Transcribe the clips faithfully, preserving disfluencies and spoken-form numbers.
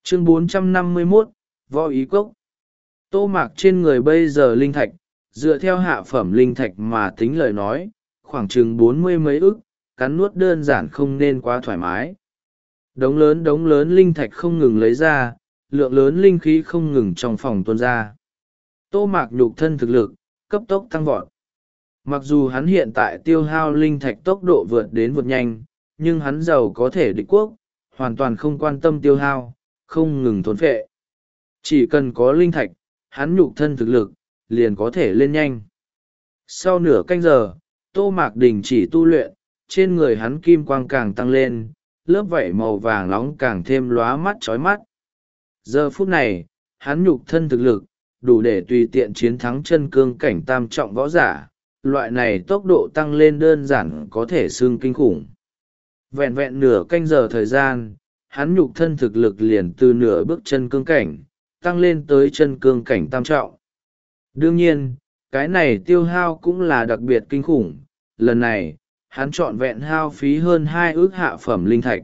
Chương bốn trăm năm mươi mốt, Võ Ý Cốc. Tô Mạc trên người bây giờ linh thạch, dựa theo hạ phẩm linh thạch mà tính lời nói, khoảng chừng bốn mươi mấy ức, cắn nuốt đơn giản không nên quá thoải mái. Đống lớn đống lớn linh thạch không ngừng lấy ra, lượng lớn linh khí không ngừng trong phòng tuôn ra. Tô Mạc nhục thân thực lực, cấp tốc tăng vọt. Mặc dù hắn hiện tại tiêu hao linh thạch tốc độ vượt đến vượt nhanh, nhưng hắn giàu có thể địch quốc, hoàn toàn không quan tâm tiêu hao, không ngừng thốn phệ. Chỉ cần có linh thạch, hắn nhục thân thực lực, liền có thể lên nhanh. Sau nửa canh giờ, Tô Mạc đình chỉ tu luyện, trên người hắn kim quang càng tăng lên, lớp vảy màu vàng nóng càng thêm lóa mắt chói mắt. Giờ phút này, hắn nhục thân thực lực, đủ để tùy tiện chiến thắng chân cương cảnh tam trọng võ giả, loại này tốc độ tăng lên đơn giản có thể xương kinh khủng. Vẹn vẹn nửa canh giờ thời gian, hắn nhục thân thực lực liền từ nửa bước chân cương cảnh, tăng lên tới chân cương cảnh tam trọng. Đương nhiên, cái này tiêu hao cũng là đặc biệt kinh khủng, lần này, hắn trọn vẹn hao phí hơn hai ước hạ phẩm linh thạch.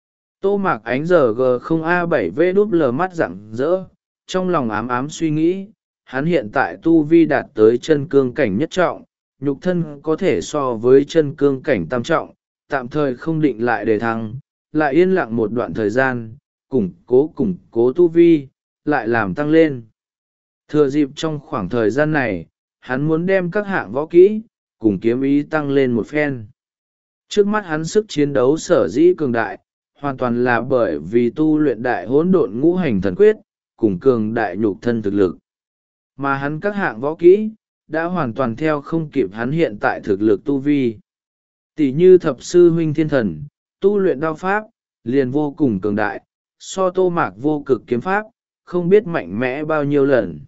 Tô Mạc ánh giờ g không a bảy v đúp lờ mắt rạng rỡ, trong lòng ám ám suy nghĩ, hắn hiện tại tu vi đạt tới chân cương cảnh nhất trọng, nhục thân có thể so với chân cương cảnh tam trọng, tạm thời không định lại đề thăng, lại yên lặng một đoạn thời gian, củng cố củng cố tu vi, lại làm tăng lên. Thừa dịp trong khoảng thời gian này, hắn muốn đem các hạng võ kỹ, cùng kiếm ý tăng lên một phen. Trước mắt hắn sức chiến đấu sở dĩ cường đại, hoàn toàn là bởi vì tu luyện đại hỗn độn ngũ hành thần quyết, cùng cường đại nhục thân thực lực. Mà hắn các hạng võ kỹ, đã hoàn toàn theo không kịp hắn hiện tại thực lực tu vi. Tỷ như thập sư huynh thiên thần, tu luyện đao pháp, liền vô cùng cường đại, so Tô Mạc vô cực kiếm pháp, không biết mạnh mẽ bao nhiêu lần.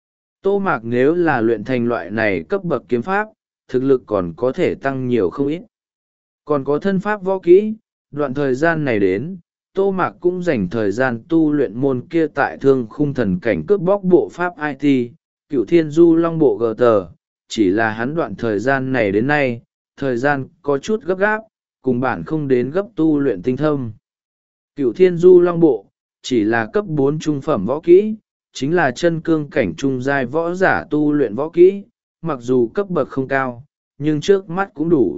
Tô Mạc nếu là luyện thành loại này cấp bậc kiếm pháp, thực lực còn có thể tăng nhiều không ít. Còn có thân pháp võ kỹ, đoạn thời gian này đến, Tô Mạc cũng dành thời gian tu luyện môn kia tại thương khung thần cảnh cướp bóc bộ pháp i tê, Cửu Thiên Du Long bộ gờ tờ, chỉ là hắn đoạn thời gian này đến nay, thời gian có chút gấp gáp, cùng bản không đến gấp tu luyện tinh thâm. Cửu Thiên Du Long bộ, chỉ là cấp bốn trung phẩm võ kỹ, chính là chân cương cảnh trung giai võ giả tu luyện võ kỹ, mặc dù cấp bậc không cao, nhưng trước mắt cũng đủ.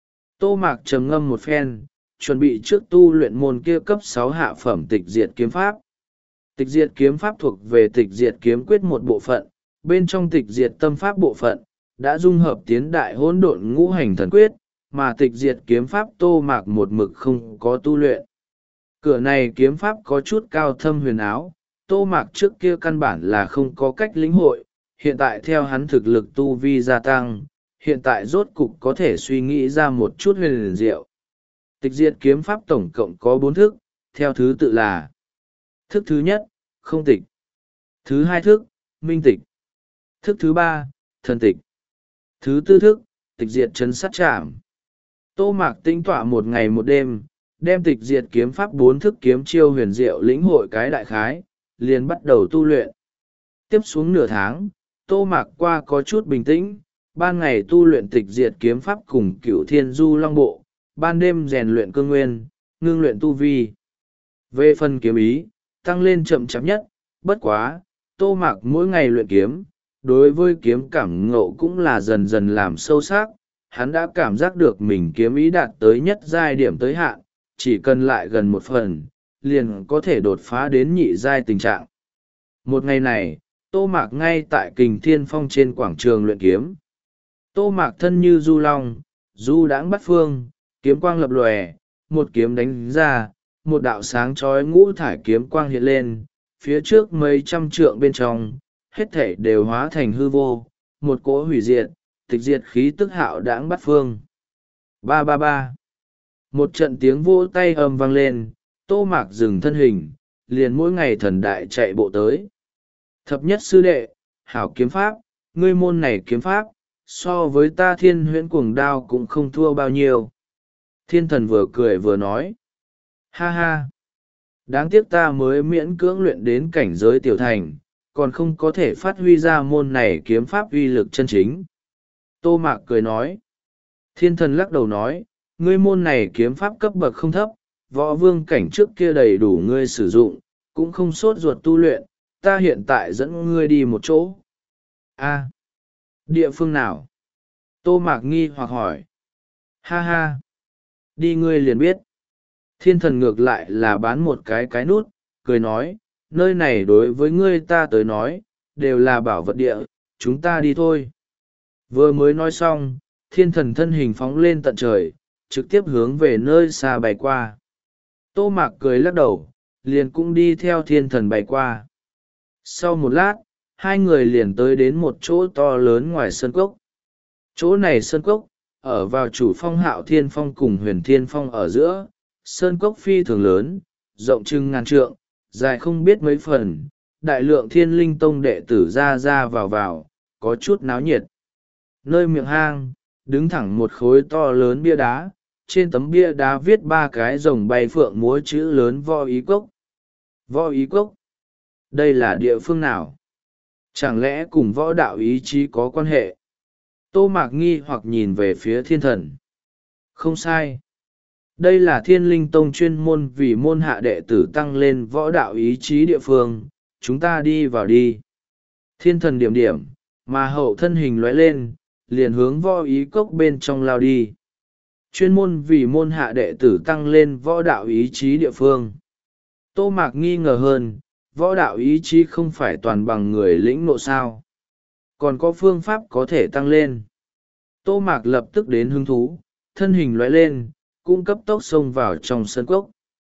Tô Mạc trầm ngâm một phen, chuẩn bị trước tu luyện môn kia cấp sáu hạ phẩm tịch diệt kiếm pháp. Tịch diệt kiếm pháp thuộc về tịch diệt kiếm quyết một bộ phận, bên trong tịch diệt tâm pháp bộ phận, đã dung hợp tiến đại hỗn độn ngũ hành thần quyết, mà tịch diệt kiếm pháp Tô Mạc một mực không có tu luyện. Cửa này kiếm pháp có chút cao thâm huyền áo, Tô Mạc trước kia căn bản là không có cách lĩnh hội, hiện tại theo hắn thực lực tu vi gia tăng, hiện tại rốt cục có thể suy nghĩ ra một chút huyền diệu. Tịch diệt kiếm pháp tổng cộng có bốn thức, theo thứ tự là: thức thứ nhất, không tịch; thứ hai thức, minh tịch; thức thứ ba, thần tịch; thứ tư thức, tịch diệt chấn sát trảm. Tô Mạc tinh tọa một ngày một đêm, đem tịch diệt kiếm pháp bốn thức kiếm chiêu huyền diệu lĩnh hội cái đại khái, liền bắt đầu tu luyện. Tiếp xuống nửa tháng, Tô Mạc qua có chút bình tĩnh, ban ngày tu luyện tịch diệt kiếm pháp cùng Cửu Thiên Du Long bộ, ban đêm rèn luyện cương nguyên, ngưng luyện tu vi. Về phần kiếm ý, tăng lên chậm chạp nhất, bất quá, Tô Mạc mỗi ngày luyện kiếm, đối với kiếm cảm ngộ cũng là dần dần làm sâu sắc, hắn đã cảm giác được mình kiếm ý đạt tới nhất giai điểm tới hạn, chỉ cần lại gần một phần, liền có thể đột phá đến nhị giai tình trạng. Một ngày này, Tô Mạc ngay tại Kình Thiên Phong trên quảng trường luyện kiếm. Tô Mạc thân như du long, du đãng bát phương, kiếm quang lập lòe, một kiếm đánh ra, một đạo sáng chói ngũ thải kiếm quang hiện lên, phía trước mấy trăm trượng bên trong, hết thảy đều hóa thành hư vô, một cỗ hủy diệt, tịch diệt khí tức hạo đãng bát phương. Ba ba ba. Một trận tiếng vỗ tay ầm vang lên, Tô Mạc dừng thân hình, liền mỗi ngày thần đại chạy bộ tới. Thập nhất sư đệ, hảo kiếm pháp, ngươi môn này kiếm pháp, so với ta Thiên Huyễn Cuồng Đao cũng không thua bao nhiêu. Thiên thần vừa cười vừa nói. Ha ha. Đáng tiếc ta mới miễn cưỡng luyện đến cảnh giới tiểu thành, còn không có thể phát huy ra môn này kiếm pháp uy lực chân chính. Tô Mạc cười nói. Thiên thần lắc đầu nói, ngươi môn này kiếm pháp cấp bậc không thấp, võ vương cảnh trước kia đầy đủ ngươi sử dụng, cũng không sốt ruột tu luyện, ta hiện tại dẫn ngươi đi một chỗ. A, địa phương nào? Tô Mạc nghi hoặc hỏi. Ha ha, đi ngươi liền biết. Thiên thần ngược lại là bán một cái cái nút, cười nói, nơi này đối với ngươi ta tới nói, đều là bảo vật địa, chúng ta đi thôi. Vừa mới nói xong, thiên thần thân hình phóng lên tận trời, trực tiếp hướng về nơi xa bay qua. Tô Mạc cười lắc đầu, liền cũng đi theo thiên thần bay qua. Sau một lát, hai người liền tới đến một chỗ to lớn ngoài sân cốc. Chỗ này sân cốc, ở vào chủ phong Hạo Thiên Phong cùng Huyền Thiên Phong ở giữa, sơn cốc phi thường lớn, rộng chừng ngàn trượng, dài không biết mấy phần, đại lượng Thiên Linh Tông đệ tử ra ra vào vào, có chút náo nhiệt. Nơi miệng hang, đứng thẳng một khối to lớn bia đá, trên tấm bia đá viết ba cái rồng bay phượng múa chữ lớn Võ Ý Cốc. Võ Ý Cốc? Đây là địa phương nào? Chẳng lẽ cùng võ đạo ý chí có quan hệ? Tô Mạc nghi hoặc nhìn về phía thiên thần. Không sai. Đây là Thiên Linh Tông chuyên môn vì môn hạ đệ tử tăng lên võ đạo ý chí địa phương, chúng ta đi vào đi. Thiên thần điểm điểm, mà hậu thân hình lóe lên, liền hướng Võ Ý Cốc bên trong lao đi. Chuyên môn vì môn hạ đệ tử tăng lên võ đạo ý chí địa phương. Tô Mạc nghi ngờ hơn, võ đạo ý chí không phải toàn bằng người lĩnh ngộ sao? Còn có phương pháp có thể tăng lên. Tô Mạc lập tức đến hứng thú, thân hình lóe lên, cũng cấp tốc xông vào trong sơn cốc.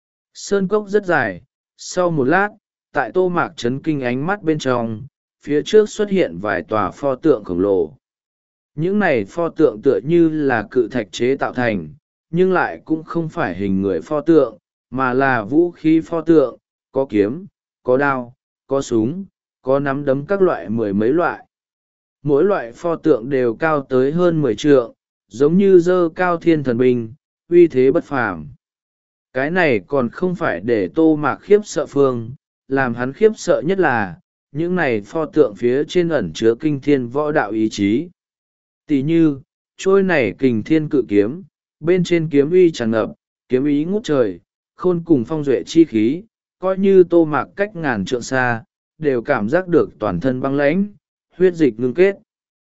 Sơn cốc rất dài, sau một lát, tại Tô Mạc chấn kinh ánh mắt bên trong, phía trước xuất hiện vài tòa pho tượng khổng lồ. Những này pho tượng tựa như là cự thạch chế tạo thành, nhưng lại cũng không phải hình người pho tượng, mà là vũ khí pho tượng, có kiếm, có đao, có súng, có nắm đấm các loại mười mấy loại. Mỗi loại pho tượng đều cao tới hơn mười trượng, giống như dơ cao thiên thần binh, uy thế bất phàm. Cái này còn không phải để Tô Mạc khiếp sợ phương, làm hắn khiếp sợ nhất là, những này pho tượng phía trên ẩn chứa kinh thiên võ đạo ý chí. Tỷ như, trôi này kình thiên cự kiếm, bên trên kiếm uy tràn ngập, kiếm ý ngút trời, khôn cùng phong duệ chi khí, coi như Tô Mạc cách ngàn trượng xa, đều cảm giác được toàn thân băng lãnh, huyết dịch ngưng kết.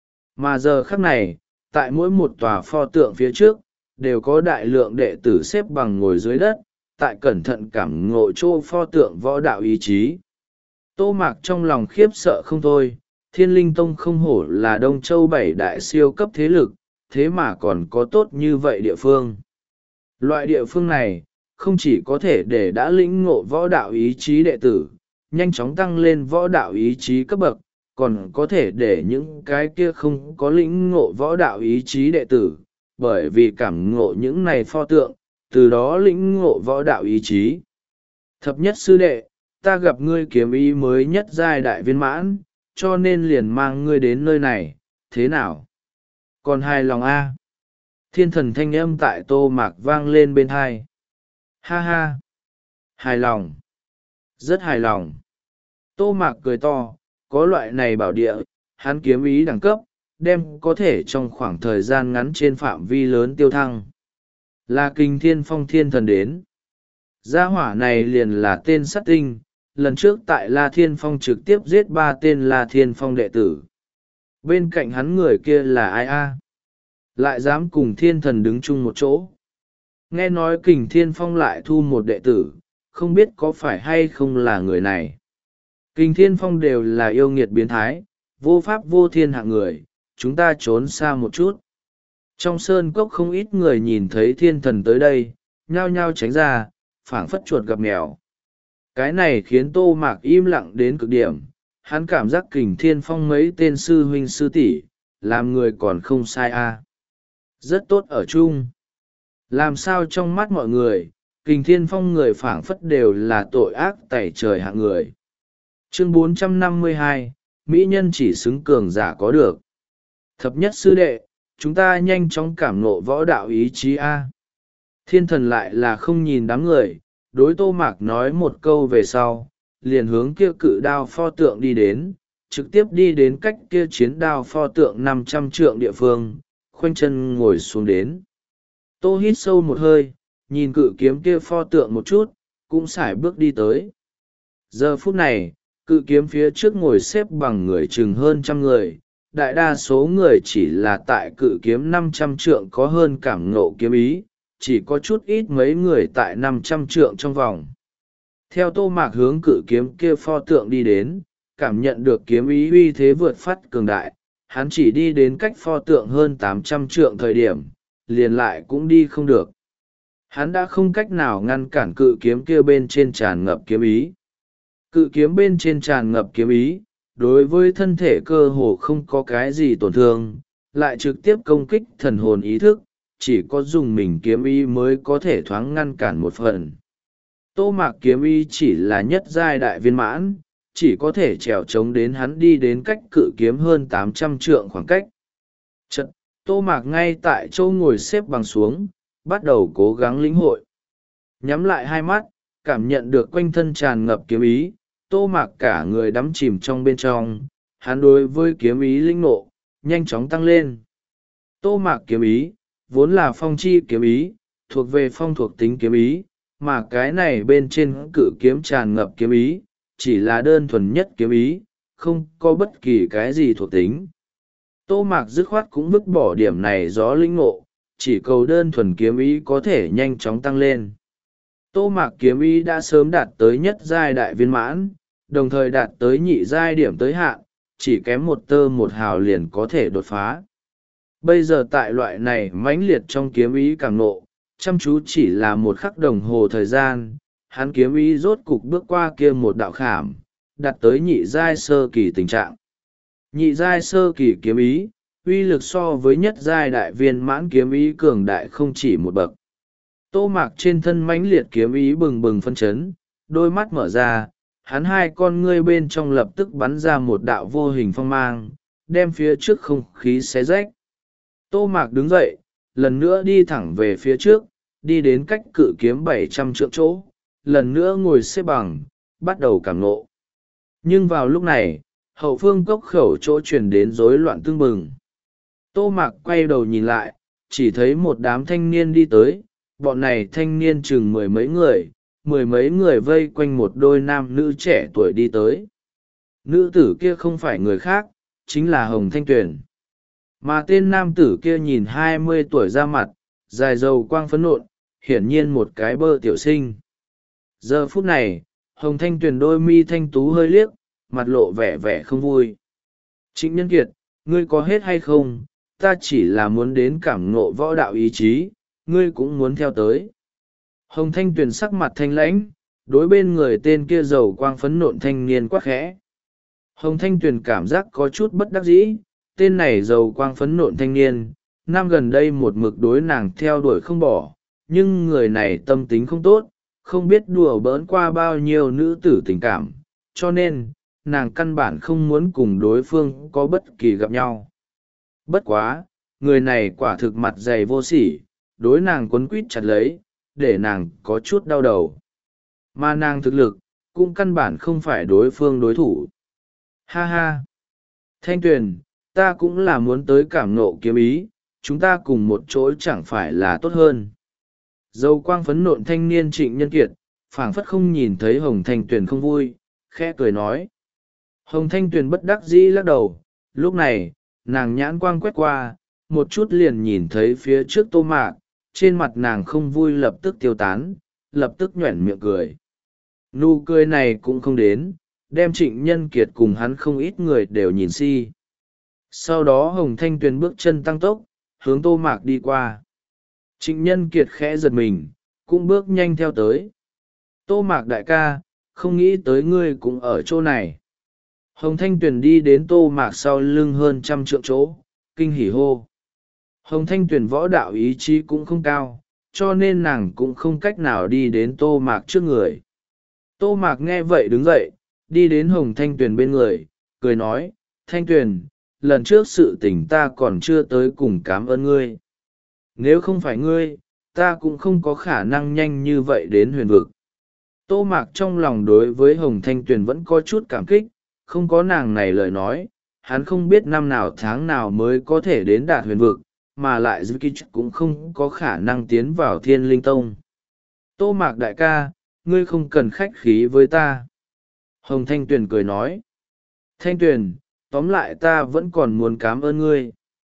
Mà giờ khắc này, tại mỗi một tòa pho tượng phía trước, đều có đại lượng đệ tử xếp bằng ngồi dưới đất, tại cẩn thận cảm ngộ chỗ pho tượng võ đạo ý chí. Tô Mạc trong lòng khiếp sợ không thôi, Thiên Linh Tông không hổ là Đông Châu bảy đại siêu cấp thế lực, thế mà còn có tốt như vậy địa phương. Loại địa phương này, không chỉ có thể để đã lĩnh ngộ võ đạo ý chí đệ tử, nhanh chóng tăng lên võ đạo ý chí cấp bậc, còn có thể để những cái kia không có lĩnh ngộ võ đạo ý chí đệ tử, bởi vì cảm ngộ những này pho tượng, từ đó lĩnh ngộ võ đạo ý chí. Thập nhất sư đệ, ta gặp ngươi kiếm ý mới nhất giai đại viên mãn, cho nên liền mang ngươi đến nơi này, thế nào? Còn hài lòng a? Thiên thần thanh âm tại Tô Mạc vang lên bên hai. Ha ha! Hài lòng! Rất hài lòng! Tô Mạc cười to, có loại này bảo địa, hắn kiếm ý đẳng cấp, đem có thể trong khoảng thời gian ngắn trên phạm vi lớn tiêu thăng. Là Kình Thiên Phong thiên thần đến. Gia hỏa này liền là tên sát tinh, lần trước tại La Thiên Phong trực tiếp giết ba tên La Thiên Phong đệ tử. Bên cạnh hắn người kia là ai a? Lại dám cùng thiên thần đứng chung một chỗ. Nghe nói Kình Thiên Phong lại thu một đệ tử, không biết có phải hay không là người này. Kình Thiên Phong đều là yêu nghiệt biến thái, vô pháp vô thiên hạng người, chúng ta trốn xa một chút. Trong sơn cốc không ít người nhìn thấy thiên thần tới đây, nhao nhao tránh ra, phảng phất chuột gặp mèo. Cái này khiến Tô Mạc im lặng đến cực điểm, hắn cảm giác Kình Thiên Phong mấy tên sư huynh sư tỷ làm người còn không sai a. Rất tốt ở chung. Làm sao trong mắt mọi người, Kình Thiên Phong người phảng phất đều là tội ác tẩy trời hạng người. Chương bốn trăm năm mươi hai, Mỹ nhân chỉ xứng cường giả có được. Thập nhất sư đệ, chúng ta nhanh chóng cảm ngộ võ đạo ý chí a. Thiên thần lại là không nhìn đám người, đối Tô Mạc nói một câu về sau, liền hướng kia cự đao pho tượng đi đến, trực tiếp đi đến cách kia chiến đao pho tượng năm trăm trượng địa phương, khoanh chân ngồi xuống đến. Tô hít sâu một hơi, nhìn cự kiếm kia pho tượng một chút, cũng sải bước đi tới. Giờ phút này, cự kiếm phía trước ngồi xếp bằng người chừng hơn trăm người, đại đa số người chỉ là tại cự kiếm năm trăm trượng có hơn cảm ngộ kiếm ý, chỉ có chút ít mấy người tại năm trăm trượng trong vòng. Theo Tô Mạc hướng cự kiếm kia pho tượng đi đến, cảm nhận được kiếm ý uy thế vượt phát cường đại, hắn chỉ đi đến cách pho tượng hơn tám trăm trượng thời điểm, liền lại cũng đi không được. Hắn đã không cách nào ngăn cản cự kiếm kia bên trên tràn ngập kiếm ý. Cự kiếm bên trên tràn ngập kiếm ý, đối với thân thể cơ hồ không có cái gì tổn thương, lại trực tiếp công kích thần hồn ý thức, chỉ có dùng mình kiếm ý mới có thể thoáng ngăn cản một phần. Tô Mạc kiếm ý chỉ là nhất giai đại viên mãn, chỉ có thể trèo trống đến hắn đi đến cách cự kiếm hơn tám trăm trượng khoảng cách. Chật, Tô Mạc ngay tại chỗ ngồi xếp bằng xuống, bắt đầu cố gắng lĩnh hội. Nhắm lại hai mắt, cảm nhận được quanh thân tràn ngập kiếm ý, Tô Mạc cả người đắm chìm trong bên trong, hắn đối với kiếm ý linh ngộ, nhanh chóng tăng lên. Tô Mạc kiếm ý, vốn là phong chi kiếm ý, thuộc về phong thuộc tính kiếm ý, mà cái này bên trên cự kiếm tràn ngập kiếm ý, chỉ là đơn thuần nhất kiếm ý, không có bất kỳ cái gì thuộc tính. Tô Mạc dứt khoát cũng vứt bỏ điểm này gió linh ngộ, chỉ cầu đơn thuần kiếm ý có thể nhanh chóng tăng lên. Tô Mạc kiếm ý đã sớm đạt tới nhất giai đại viên mãn, đồng thời đạt tới nhị giai điểm tới hạn, chỉ kém một tơ một hào liền có thể đột phá. Bây giờ tại loại này mãnh liệt trong kiếm ý càng nộ, chăm chú chỉ là một khắc đồng hồ thời gian, hắn kiếm ý rốt cục bước qua kia một đạo khảm, đạt tới nhị giai sơ kỳ tình trạng. Nhị giai sơ kỳ kiếm ý, uy lực so với nhất giai đại viên mãn kiếm ý cường đại không chỉ một bậc. Tô Mạc trên thân mãnh liệt kiếm ý bừng bừng phân chấn, đôi mắt mở ra, hắn hai con ngươi bên trong lập tức bắn ra một đạo vô hình phong mang, đem phía trước không khí xé rách. Tô Mạc đứng dậy, lần nữa đi thẳng về phía trước, đi đến cách cự kiếm bảy trăm trượng chỗ, lần nữa ngồi xếp bằng, bắt đầu cảm ngộ. Nhưng vào lúc này, hậu phương cốc khẩu chỗ truyền đến rối loạn tương bừng. Tô Mạc quay đầu nhìn lại, chỉ thấy một đám thanh niên đi tới, bọn này thanh niên chừng mười mấy người, mười mấy người vây quanh một đôi nam nữ trẻ tuổi đi tới. Nữ tử kia không phải người khác, chính là Hồng Thanh Tuyền. Mà tên nam tử kia nhìn hai mươi tuổi ra mặt, dài dầu quang phấn nộn, hiển nhiên một cái bơ tiểu sinh. Giờ phút này, Hồng Thanh Tuyền đôi mi thanh tú hơi liếc, mặt lộ vẻ vẻ không vui. Trịnh Nhân Kiệt, ngươi có hết hay không? Ta chỉ là muốn đến cảm ngộ võ đạo ý chí, ngươi cũng muốn theo tới. Hồng Thanh Tuyền sắc mặt thanh lãnh, đối bên người tên kia dầu quang phấn nộn thanh niên quắc khẽ. Hồng Thanh Tuyền cảm giác có chút bất đắc dĩ, tên này dầu quang phấn nộn thanh niên, năm gần đây một mực đối nàng theo đuổi không bỏ, nhưng người này tâm tính không tốt, không biết đùa bỡn qua bao nhiêu nữ tử tình cảm, cho nên, nàng căn bản không muốn cùng đối phương có bất kỳ gặp nhau. Bất quá, người này quả thực mặt dày vô sỉ, đối nàng quấn quýt chặt lấy, để nàng có chút đau đầu. Mà nàng thực lực, cũng căn bản không phải đối phương đối thủ. Ha ha! Thanh Tuyền, ta cũng là muốn tới cảm ngộ kiếm ý, chúng ta cùng một chỗ chẳng phải là tốt hơn. Dâu quang phấn nộn thanh niên Trịnh Nhân Kiệt, phảng phất không nhìn thấy Hồng Thanh Tuyền không vui, khẽ cười nói. Hồng Thanh Tuyền bất đắc dĩ lắc đầu, lúc này, nàng nhãn quang quét qua, một chút liền nhìn thấy phía trước Tô Mạc, trên mặt nàng không vui lập tức tiêu tán, lập tức nhoẻn miệng cười. Nụ cười này cũng không đến, đem Trịnh Nhân Kiệt cùng hắn không ít người đều nhìn si. Sau đó Hồng Thanh Tuyền bước chân tăng tốc, hướng Tô Mạc đi qua. Trịnh Nhân Kiệt khẽ giật mình, cũng bước nhanh theo tới. Tô Mạc đại ca, không nghĩ tới ngươi cũng ở chỗ này. Hồng Thanh Tuyền đi đến Tô Mạc sau lưng hơn trăm trượng chỗ, kinh hỉ hô. Hồng Thanh Tuyền võ đạo ý chí cũng không cao, cho nên nàng cũng không cách nào đi đến Tô Mạc trước người. Tô Mạc nghe vậy đứng dậy, đi đến Hồng Thanh Tuyền bên người, cười nói, Thanh Tuyền, lần trước sự tình ta còn chưa tới cùng cảm ơn ngươi. Nếu không phải ngươi, ta cũng không có khả năng nhanh như vậy đến huyền vực. Tô Mạc trong lòng đối với Hồng Thanh Tuyền vẫn có chút cảm kích, không có nàng này lời nói, hắn không biết năm nào tháng nào mới có thể đến đạt huyền vực, mà lại Dư Kỳ cũng không có khả năng tiến vào Thiên Linh Tông. Tô Mạc đại ca, ngươi không cần khách khí với ta. Hồng Thanh Tuyền cười nói. Thanh Tuyền, tóm lại ta vẫn còn muốn cảm ơn ngươi.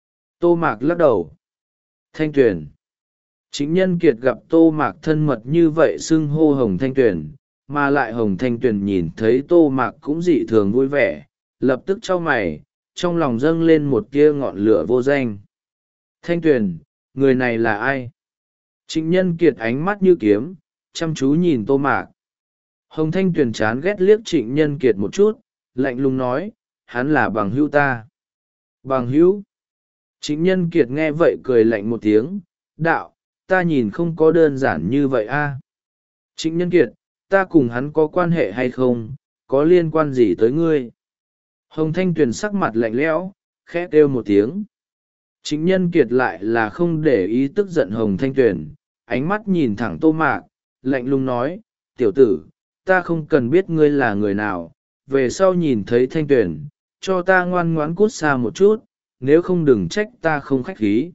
Tô Mạc lắc đầu. Thanh Tuyền. Chính Nhân Kiệt gặp Tô Mạc thân mật như vậy xưng hô Hồng Thanh Tuyền, mà lại Hồng Thanh Tuyền nhìn thấy Tô Mạc cũng dị thường vui vẻ, lập tức chau mày, trong lòng dâng lên một tia ngọn lửa vô danh. Thanh Tuyền, người này là ai? Trịnh Nhân Kiệt ánh mắt như kiếm, chăm chú nhìn Tô Mạc. Hồng Thanh Tuyền chán ghét liếc Trịnh Nhân Kiệt một chút, lạnh lùng nói, hắn là bằng hữu ta. Bằng hữu? Trịnh Nhân Kiệt nghe vậy cười lạnh một tiếng, đạo, ta nhìn không có đơn giản như vậy a. À? Trịnh Nhân Kiệt, ta cùng hắn có quan hệ hay không, có liên quan gì tới ngươi? Hồng Thanh Tuyền sắc mặt lạnh lẽo, khẽ kêu một tiếng. Trịnh Nhân Kiệt lại là không để ý tức giận Hồng Thanh Tuyền, ánh mắt nhìn thẳng Tô Mạc, lạnh lùng nói, tiểu tử, ta không cần biết ngươi là người nào, về sau nhìn thấy Thanh Tuyền, cho ta ngoan ngoãn cút xa một chút, nếu không đừng trách ta không khách khí.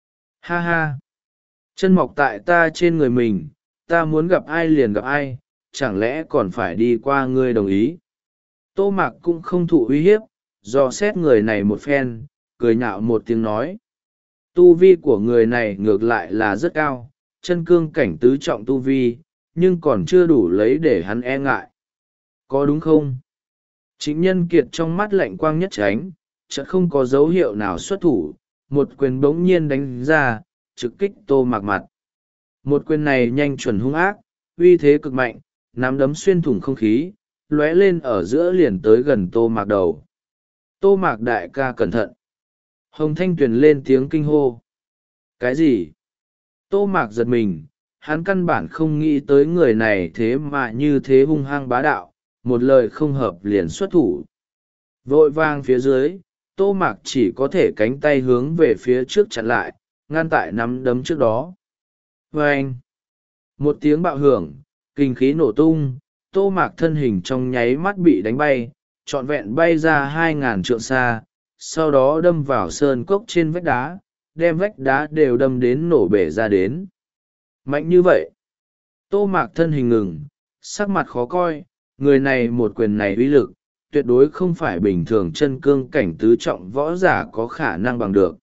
Ha ha! Chân mọc tại ta trên người mình, ta muốn gặp ai liền gặp ai, chẳng lẽ còn phải đi qua ngươi đồng ý? Tô Mạc cũng không thụ uy hiếp, dò xét người này một phen, cười nhạo một tiếng nói. Tu vi của người này ngược lại là rất cao, chân cương cảnh tứ trọng tu vi, nhưng còn chưa đủ lấy để hắn e ngại. Có đúng không? Trịnh Nhân Kiệt trong mắt lạnh quang nhất tránh, chợt không có dấu hiệu nào xuất thủ, một quyền bỗng nhiên đánh ra, trực kích Tô Mạc mặt. Một quyền này nhanh chuẩn hung ác, uy thế cực mạnh, nắm đấm xuyên thủng không khí, lóe lên ở giữa liền tới gần Tô Mạc đầu. Tô Mạc đại ca cẩn thận. Hồng Thanh Tuyền lên tiếng kinh hô. Cái gì? Tô Mạc giật mình, hắn căn bản không nghĩ tới người này thế mà như thế hung hăng bá đạo, một lời không hợp liền xuất thủ. Vội vang phía dưới, Tô Mạc chỉ có thể cánh tay hướng về phía trước chặn lại, ngăn tại nắm đấm trước đó. Vâng! Một tiếng bạo hưởng, kinh khí nổ tung, Tô Mạc thân hình trong nháy mắt bị đánh bay, trọn vẹn bay ra hai ngàn trượng xa, sau đó đâm vào sơn cốc trên vách đá, đem vách đá đều đâm đến nổ bể ra đến. Mạnh như vậy! Tô Mạc thân hình ngừng, sắc mặt khó coi, người này một quyền này uy lực, tuyệt đối không phải bình thường chân cương cảnh tứ trọng võ giả có khả năng bằng được.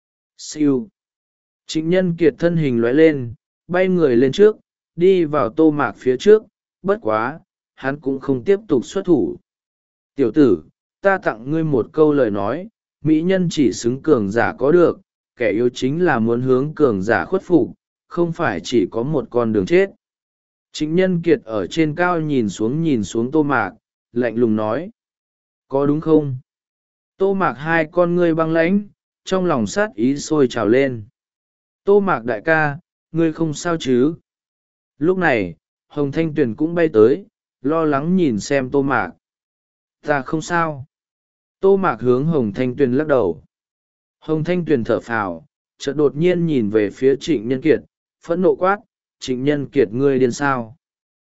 Siêu! Trịnh Nhân Kiệt thân hình lóe lên, bay người lên trước, đi vào Tô Mạc phía trước, bất quá, hắn cũng không tiếp tục xuất thủ. Tiểu tử, ta tặng ngươi một câu lời nói, mỹ nhân chỉ xứng cường giả có được, kẻ yếu chính là muốn hướng cường giả khuất phục, không phải chỉ có một con đường chết. Trịnh Nhân Kiệt ở trên cao nhìn xuống nhìn xuống Tô Mạc, lạnh lùng nói. Có đúng không? Tô Mạc hai con ngươi băng lãnh, trong lòng sát ý sôi trào lên. Tô Mạc đại ca, ngươi không sao chứ? Lúc này, Hồng Thanh Tuyền cũng bay tới, lo lắng nhìn xem Tô Mạc. Ta không sao. Tô Mạc hướng Hồng Thanh Tuyền lắc đầu. Hồng Thanh Tuyền thở phào, chợt đột nhiên nhìn về phía Trịnh Nhân Kiệt, phẫn nộ quát, Trịnh Nhân Kiệt ngươi điên sao?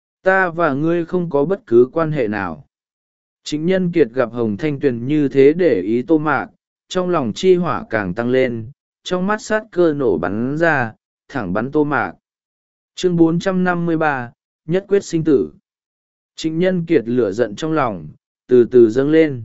Ta và ngươi không có bất cứ quan hệ nào. Trịnh Nhân Kiệt gặp Hồng Thanh Tuyền như thế để ý Tô Mạc, trong lòng chi hỏa càng tăng lên, trong mắt sát cơ nổ bắn ra, thẳng bắn Tô Mạc. Chương bốn trăm năm mươi ba, Nhất quyết sinh tử. Trịnh Nhân Kiệt lửa giận trong lòng, từ từ dâng lên.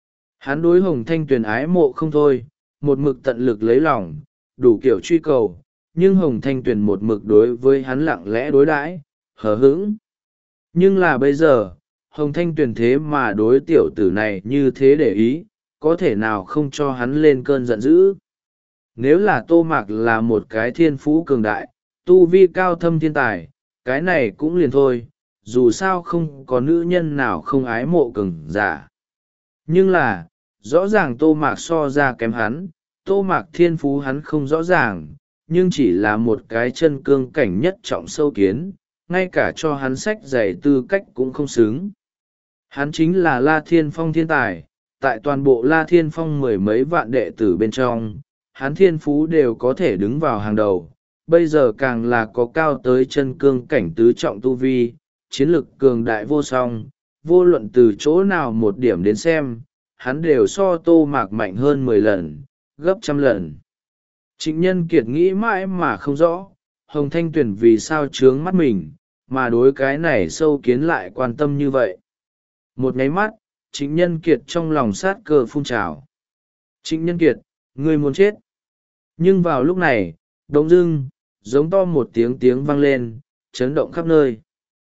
Hắn đối Hồng Thanh Tuyền ái mộ không thôi, một mực tận lực lấy lòng, đủ kiểu truy cầu, nhưng Hồng Thanh Tuyền một mực đối với hắn lặng lẽ đối đãi, hờ hững. Nhưng là bây giờ, Hồng Thanh Tuyền thế mà đối tiểu tử này như thế để ý, có thể nào không cho hắn lên cơn giận dữ. Nếu là Tô Mạc là một cái thiên phú cường đại, tu vi cao thâm thiên tài, cái này cũng liền thôi, dù sao không có nữ nhân nào không ái mộ cường giả. Nhưng là, rõ ràng Tô Mạc so ra kém hắn, Tô Mạc thiên phú hắn không rõ ràng, nhưng chỉ là một cái chân cương cảnh nhất trọng sâu kiến, ngay cả cho hắn sách giày tư cách cũng không xứng. Hắn chính là La Thiên Phong thiên tài, tại toàn bộ La Thiên Phong mười mấy vạn đệ tử bên trong, hắn thiên phú đều có thể đứng vào hàng đầu, bây giờ càng là có cao tới chân cương cảnh tứ trọng tu vi, chiến lực cường đại vô song, vô luận từ chỗ nào một điểm đến xem, hắn đều so Tô Mạc mạnh hơn mười lần, gấp trăm lần. Trịnh Nhân Kiệt nghĩ mãi mà không rõ, Hồng Thanh Tuyền vì sao trướng mắt mình, mà đối cái này sâu kiến lại quan tâm như vậy. Một nháy mắt, Trịnh Nhân Kiệt trong lòng sát cơ phun trào. Trịnh Nhân Kiệt, ngươi muốn chết. Nhưng vào lúc này, đống dưng, giống to một tiếng tiếng vang lên, chấn động khắp nơi.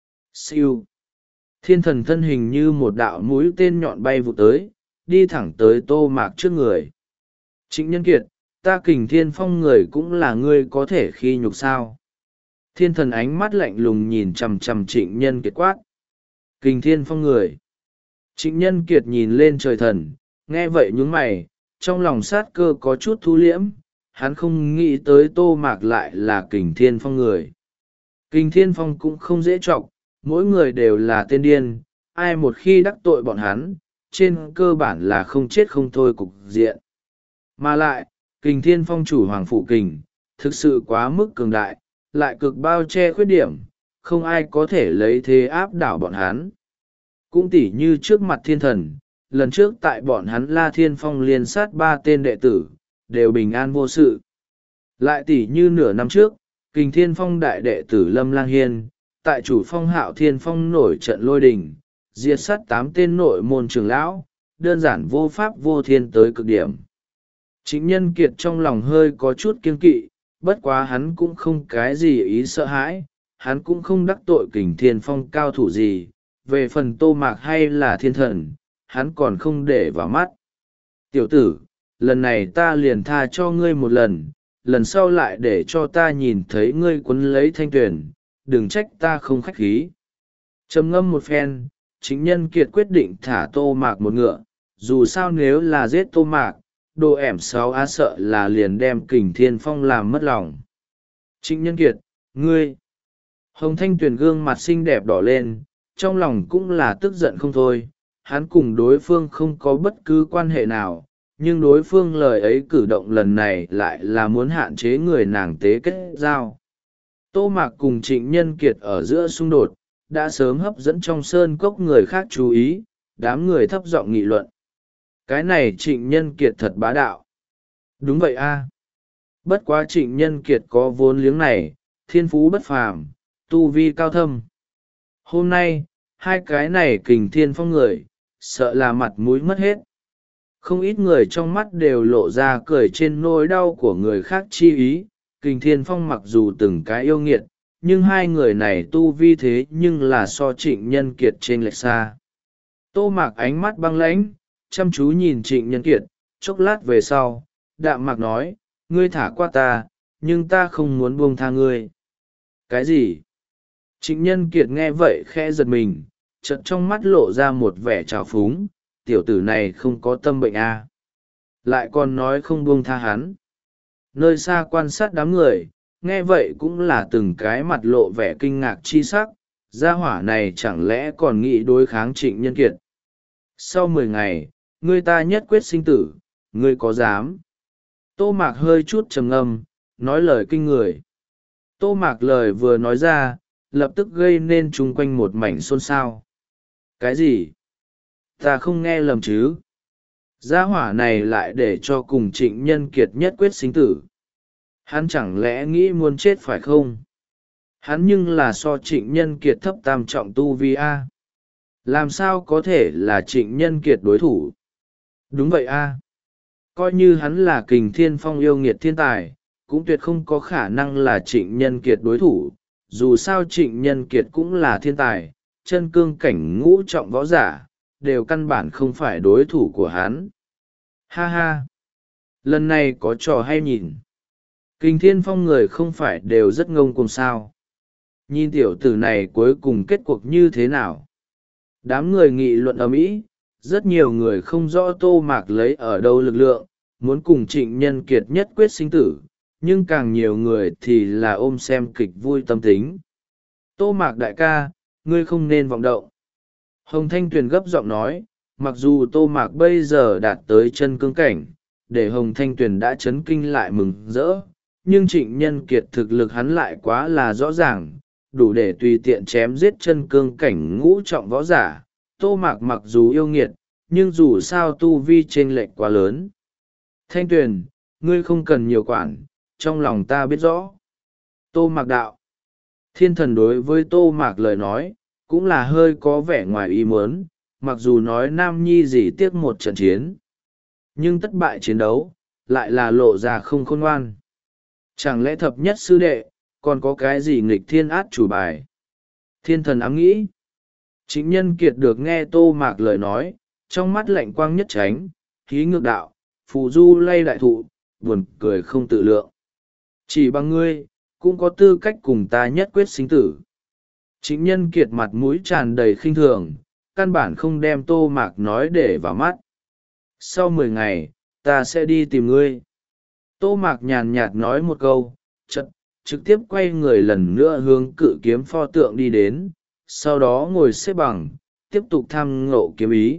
Siêu. Thiên thần thân hình như một đạo mũi tên nhọn bay vụt tới, đi thẳng tới Tô Mạc trước người. Trịnh Nhân Kiệt, ta Kình Thiên Phong người cũng là ngươi có thể khi nhục sao? Thiên thần ánh mắt lạnh lùng nhìn chằm chằm Trịnh Nhân Kiệt quát. Kình Thiên Phong người. Trịnh Nhân Kiệt nhìn lên trời thần, nghe vậy nhướng mày, trong lòng sát cơ có chút thu liễm, hắn không nghĩ tới Tô Mạc lại là Kình Thiên Phong người. Kình Thiên Phong cũng không dễ trọng, mỗi người đều là tên điên, ai một khi đắc tội bọn hắn, trên cơ bản là không chết không thôi cục diện. Mà lại, Kình Thiên Phong chủ Hoàng Phụ Kình, thực sự quá mức cường đại, lại cực bao che khuyết điểm, không ai có thể lấy thế áp đảo bọn hắn. Cũng tỉ như trước mặt thiên thần, lần trước tại bọn hắn La Thiên Phong liên sát ba tên đệ tử, đều bình an vô sự. Lại tỉ như nửa năm trước, Kình Thiên Phong đại đệ tử Lâm Lang Hiên, tại chủ phong Hạo Thiên Phong nổi trận lôi đình, diệt sát tám tên nội môn trưởng lão, đơn giản vô pháp vô thiên tới cực điểm. Trịnh Nhân Kiệt trong lòng hơi có chút kiêng kỵ, bất quá hắn cũng không cái gì ý sợ hãi, hắn cũng không đắc tội Kình Thiên Phong cao thủ gì, về phần Tô Mạc hay là thiên thần, hắn còn không để vào mắt. Tiểu tử, lần này ta liền tha cho ngươi một lần, lần sau lại để cho ta nhìn thấy ngươi quấn lấy Thanh Tuyền, đừng trách ta không khách khí. Trầm ngâm một phen, Trịnh Nhân Kiệt quyết định thả Tô Mạc một ngựa, dù sao nếu là giết Tô Mạc, đồ ẻm sáu á sợ là liền đem Kình Thiên Phong làm mất lòng. Trịnh Nhân Kiệt, ngươi! Hồng Thanh Tuyền gương mặt xinh đẹp đỏ lên, trong lòng cũng là tức giận không thôi, hắn cùng đối phương không có bất cứ quan hệ nào, nhưng đối phương lời ấy cử động lần này lại là muốn hạn chế người nàng tế kết giao. Tô Mạc cùng Trịnh Nhân Kiệt ở giữa xung đột, đã sớm hấp dẫn trong sơn cốc người khác chú ý, đám người thấp giọng nghị luận. Cái này Trịnh Nhân Kiệt thật bá đạo. Đúng vậy a. Bất quá Trịnh Nhân Kiệt có vốn liếng này, thiên phú bất phàm, tu vi cao thâm. Hôm nay, hai cái này Kình Thiên Phong người, sợ là mặt mũi mất hết. Không ít người trong mắt đều lộ ra cười trên nỗi đau của người khác chi ý. Kình Thiên Phong mặc dù từng cái yêu nghiệt, nhưng hai người này tu vi thế nhưng là so Trịnh Nhân Kiệt trên lệch xa. Tô Mạc ánh mắt băng lãnh, chăm chú nhìn Trịnh Nhân Kiệt, chốc lát về sau, đạm mạc nói, ngươi thả qua ta, nhưng ta không muốn buông tha ngươi. Cái gì? Trịnh Nhân Kiệt nghe vậy khẽ giật mình, chợt trong mắt lộ ra một vẻ trào phúng, tiểu tử này không có tâm bệnh à. Lại còn nói không buông tha hắn. Nơi xa quan sát đám người, nghe vậy cũng là từng cái mặt lộ vẻ kinh ngạc chi sắc, gia hỏa này chẳng lẽ còn nghĩ đối kháng Trịnh Nhân Kiệt. Sau mười ngày, ngươi ta nhất quyết sinh tử, ngươi có dám? Tô Mạc hơi chút trầm ngâm, nói lời kinh người. Tô Mạc lời vừa nói ra, lập tức gây nên chung quanh một mảnh xôn xao. Cái gì? Ta không nghe lầm chứ? Gia hỏa này lại để cho cùng Trịnh Nhân Kiệt nhất quyết sinh tử. Hắn chẳng lẽ nghĩ muốn chết phải không? Hắn nhưng là so Trịnh Nhân Kiệt thấp tam trọng tu vi a. Làm sao có thể là Trịnh Nhân Kiệt đối thủ? Đúng vậy a. Coi như hắn là Kình Thiên Phong yêu nghiệt thiên tài, cũng tuyệt không có khả năng là Trịnh Nhân Kiệt đối thủ. Dù sao Trịnh Nhân Kiệt cũng là thiên tài, chân cương cảnh ngũ trọng võ giả, đều căn bản không phải đối thủ của hắn. Ha ha! Lần này có trò hay nhìn. Kình Thiên Phong người không phải đều rất ngông cuồng sao. Nhìn tiểu tử này cuối cùng kết cuộc như thế nào. Đám người nghị luận ầm ĩ, rất nhiều người không rõ Tô Mạc lấy ở đâu lực lượng, muốn cùng Trịnh Nhân Kiệt nhất quyết sinh tử, nhưng càng nhiều người thì là ôm xem kịch vui tâm tính. Tô Mạc đại ca, ngươi không nên vọng động. Hồng Thanh Tuyền gấp giọng nói, mặc dù Tô Mạc bây giờ đạt tới chân cương cảnh, để Hồng Thanh Tuyền đã chấn kinh lại mừng rỡ, nhưng Trịnh Nhân Kiệt thực lực hắn lại quá là rõ ràng, đủ để tùy tiện chém giết chân cương cảnh ngũ trọng võ giả. Tô Mạc mặc dù yêu nghiệt, nhưng dù sao tu vi chênh lệch quá lớn. Thanh Tuyền, ngươi không cần nhiều quản, trong lòng ta biết rõ. Tô Mạc đạo. Thiên thần đối với Tô Mạc lời nói, cũng là hơi có vẻ ngoài ý muốn, mặc dù nói nam nhi gì tiếc một trận chiến, nhưng thất bại chiến đấu lại là lộ ra không khôn ngoan. Chẳng lẽ thập nhất sư đệ còn có cái gì nghịch thiên át chủ bài? Thiên thần ám nghĩ. Trịnh Nhân Kiệt được nghe Tô Mạc lời nói, trong mắt lạnh quang nhất tránh, khí ngược đạo, phù du lay đại thụ, buồn cười không tự lượng. Chỉ bằng ngươi, cũng có tư cách cùng ta nhất quyết sinh tử. Trịnh Nhân Kiệt mặt mũi tràn đầy khinh thường, căn bản không đem Tô Mạc nói để vào mắt. Sau mười ngày, ta sẽ đi tìm ngươi. Tô Mạc nhàn nhạt nói một câu, chật, trực tiếp quay người lần nữa hướng cự kiếm pho tượng đi đến, sau đó ngồi xếp bằng, tiếp tục tham ngộ kiếm ý.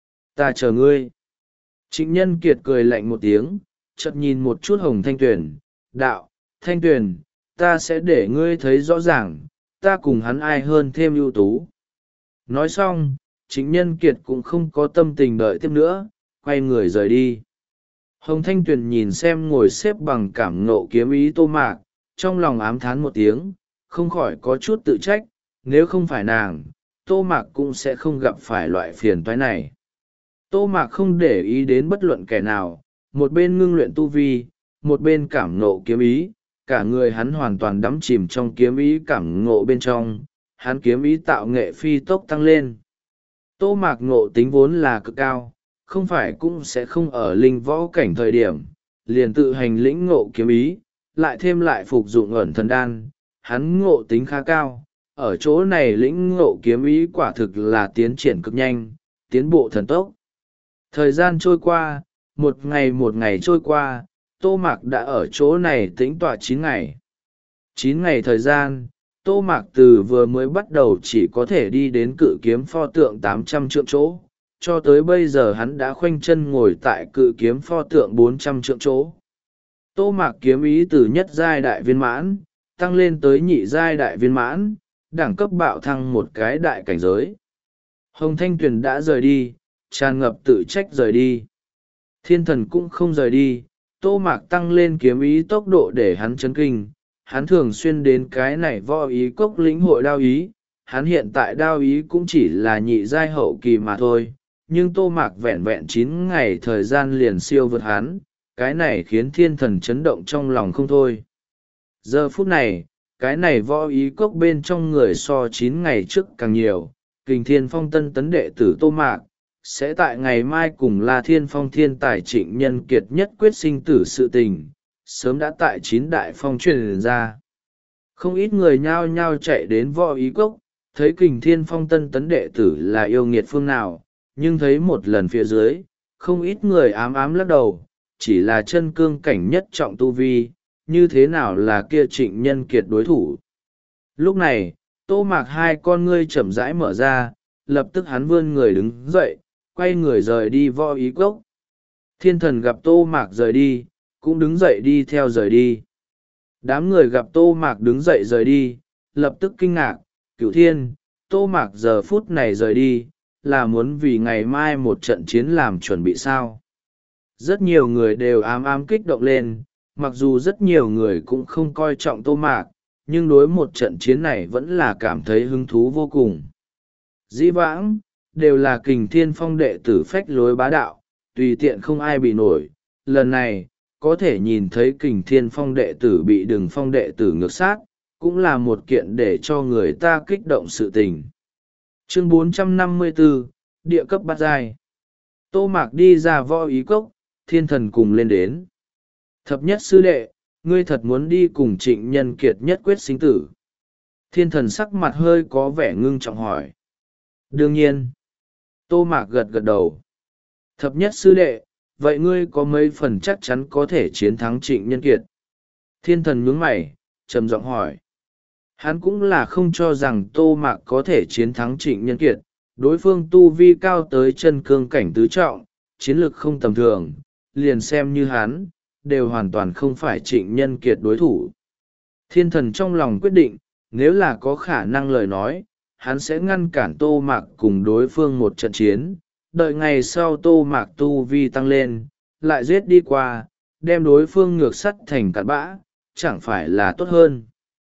Ta chờ ngươi. Trịnh Nhân Kiệt cười lạnh một tiếng, chợt nhìn một chút Hồng Thanh Tuyền, đạo, Thanh Tuyền, ta sẽ để ngươi thấy rõ ràng, ta cùng hắn ai hơn thêm ưu tú. Nói xong, Trịnh Nhân Kiệt cũng không có tâm tình đợi tiếp nữa, quay người rời đi. Hồng Thanh Tuyền nhìn xem ngồi xếp bằng cảm ngộ kiếm ý Tô Mạc, trong lòng ám thán một tiếng, không khỏi có chút tự trách, nếu không phải nàng, Tô Mạc cũng sẽ không gặp phải loại phiền toái này. Tô Mạc không để ý đến bất luận kẻ nào, một bên ngưng luyện tu vi, một bên cảm ngộ kiếm ý, cả người hắn hoàn toàn đắm chìm trong kiếm ý cảm ngộ bên trong, hắn kiếm ý tạo nghệ phi tốc tăng lên. Tô Mạc ngộ tính vốn là cực cao, không phải cũng sẽ không ở linh võ cảnh thời điểm, liền tự hành lĩnh ngộ kiếm ý, lại thêm lại phục dụng ẩn thần đan, hắn ngộ tính khá cao, ở chỗ này lĩnh ngộ kiếm ý quả thực là tiến triển cực nhanh, tiến bộ thần tốc. Thời gian trôi qua, một ngày một ngày trôi qua, Tô Mạc đã ở chỗ này tĩnh tọa chín ngày. Chín ngày thời gian, Tô Mạc từ vừa mới bắt đầu chỉ có thể đi đến cự kiếm pho tượng tám trăm trượng chỗ, cho tới bây giờ hắn đã khoanh chân ngồi tại cự kiếm pho tượng bốn trăm trượng chỗ. Tô Mạc kiếm ý từ nhất giai đại viên mãn, tăng lên tới nhị giai đại viên mãn, đẳng cấp bạo thăng một cái đại cảnh giới. Hồng Thanh Tuyền đã rời đi, tràn ngập tự trách rời đi. Thiên thần cũng không rời đi, Tô Mạc tăng lên kiếm ý tốc độ để hắn chấn kinh. Hắn thường xuyên đến cái này võ ý cốc lĩnh hội đao ý, hắn hiện tại đao ý cũng chỉ là nhị giai hậu kỳ mà thôi, nhưng Tô Mạc vẹn vẹn chín ngày thời gian liền siêu vượt hắn, cái này khiến thiên thần chấn động trong lòng không thôi. Giờ phút này, cái này võ ý cốc bên trong người so chín ngày trước càng nhiều, Kình Thiên Phong tân tấn đệ tử Tô Mạc, sẽ tại ngày mai cùng La Thiên Phong thiên tài Trịnh Nhân Kiệt nhất quyết sinh tử sự tình, sớm đã tại chín đại phong truyền ra. Không ít người nhao nhao chạy đến võ ý cốc, thấy Kình Thiên Phong tân tấn đệ tử là yêu nghiệt phương nào, nhưng thấy một lần phía dưới, không ít người ám ám lắc đầu, chỉ là chân cương cảnh nhất trọng tu vi, như thế nào là kia Trịnh Nhân Kiệt đối thủ. Lúc này, Tô Mạc hai con ngươi chậm rãi mở ra, lập tức hắn vươn người đứng dậy, quay người rời đi võ ý cốc. Thiên thần gặp Tô Mạc rời đi, cũng đứng dậy đi theo rời đi. Đám người gặp Tô Mạc đứng dậy rời đi, lập tức kinh ngạc, Cửu Thiên, Tô Mạc giờ phút này rời đi, là muốn vì ngày mai một trận chiến làm chuẩn bị sao. Rất nhiều người đều ám ám kích động lên, mặc dù rất nhiều người cũng không coi trọng Tô Mạc, nhưng đối một trận chiến này vẫn là cảm thấy hứng thú vô cùng. Dĩ vãng, đều là Kình Thiên Phong đệ tử phách lối bá đạo, tùy tiện không ai bị nổi. Lần này, có thể nhìn thấy Kình Thiên Phong đệ tử bị Đừng Phong đệ tử ngược sát, cũng là một kiện để cho người ta kích động sự tình. Chương bốn trăm năm mươi tư, Địa cấp bát giai. Tô Mạc đi ra võ ý cốc, thiên thần cùng lên đến. Thập nhất sư đệ, ngươi thật muốn đi cùng Trịnh Nhân Kiệt nhất quyết sinh tử. Thiên thần sắc mặt hơi có vẻ ngưng trọng hỏi. Đương nhiên. Tô Mạc gật gật đầu. Thập nhất sư đệ, vậy ngươi có mấy phần chắc chắn có thể chiến thắng Trịnh Nhân Kiệt? Thiên thần nhướng mày, trầm giọng hỏi. Hắn cũng là không cho rằng Tô Mạc có thể chiến thắng Trịnh Nhân Kiệt, đối phương tu vi cao tới chân cương cảnh tứ trọng, chiến lực không tầm thường, liền xem như hắn, đều hoàn toàn không phải Trịnh Nhân Kiệt đối thủ. Thiên thần trong lòng quyết định, nếu là có khả năng lời nói, hắn sẽ ngăn cản Tô Mạc cùng đối phương một trận chiến, đợi ngày sau Tô Mạc tu vi tăng lên, lại giết đi qua, đem đối phương ngược sắt thành cặn bã, chẳng phải là tốt hơn.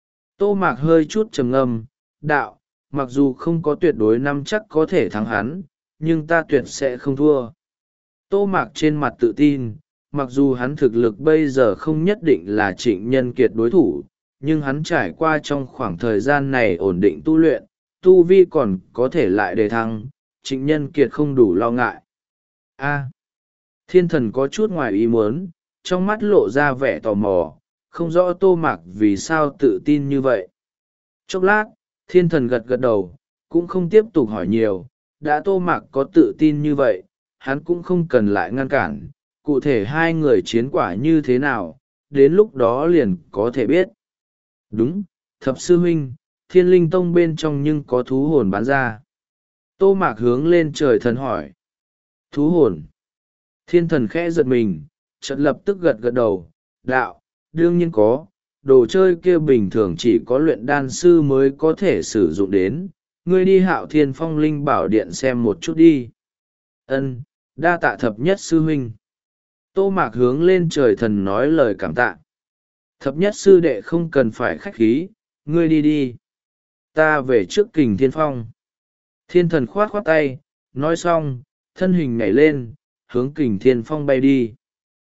Tô Mạc hơi chút trầm ngâm, đạo, mặc dù không có tuyệt đối năm chắc có thể thắng hắn, nhưng ta tuyệt sẽ không thua. Tô Mạc trên mặt tự tin, mặc dù hắn thực lực bây giờ không nhất định là Trịnh Nhân Kiệt đối thủ, nhưng hắn trải qua trong khoảng thời gian này ổn định tu luyện, tu vi còn có thể lại đề thăng, Trịnh Nhân Kiệt không đủ lo ngại. A. Thiên thần có chút ngoài ý muốn, trong mắt lộ ra vẻ tò mò, không rõ Tô Mạc vì sao tự tin như vậy. Chốc lát, thiên thần gật gật đầu, cũng không tiếp tục hỏi nhiều, đã Tô Mạc có tự tin như vậy, hắn cũng không cần lại ngăn cản, cụ thể hai người chiến quả như thế nào, đến lúc đó liền có thể biết. Đúng, thập sư huynh, Thiên Linh Tông bên trong nhưng có thú hồn bán ra. Tô Mạc hướng lên trời thần hỏi. Thú hồn. Thiên thần khẽ giật mình, chợt lập tức gật gật đầu, đạo, đương nhiên có, đồ chơi kia bình thường chỉ có luyện đan sư mới có thể sử dụng đến, ngươi đi Hạo Thiên Phong Linh Bảo Điện xem một chút đi. Ân, đa tạ thập nhất sư huynh. Tô Mạc hướng lên trời thần nói lời cảm tạ. Thập nhất sư đệ không cần phải khách khí, ngươi đi đi. Ta về trước Kình Thiên Phong. Thiên thần khoát khoát tay, nói xong, thân hình nhảy lên, hướng Kình Thiên Phong bay đi.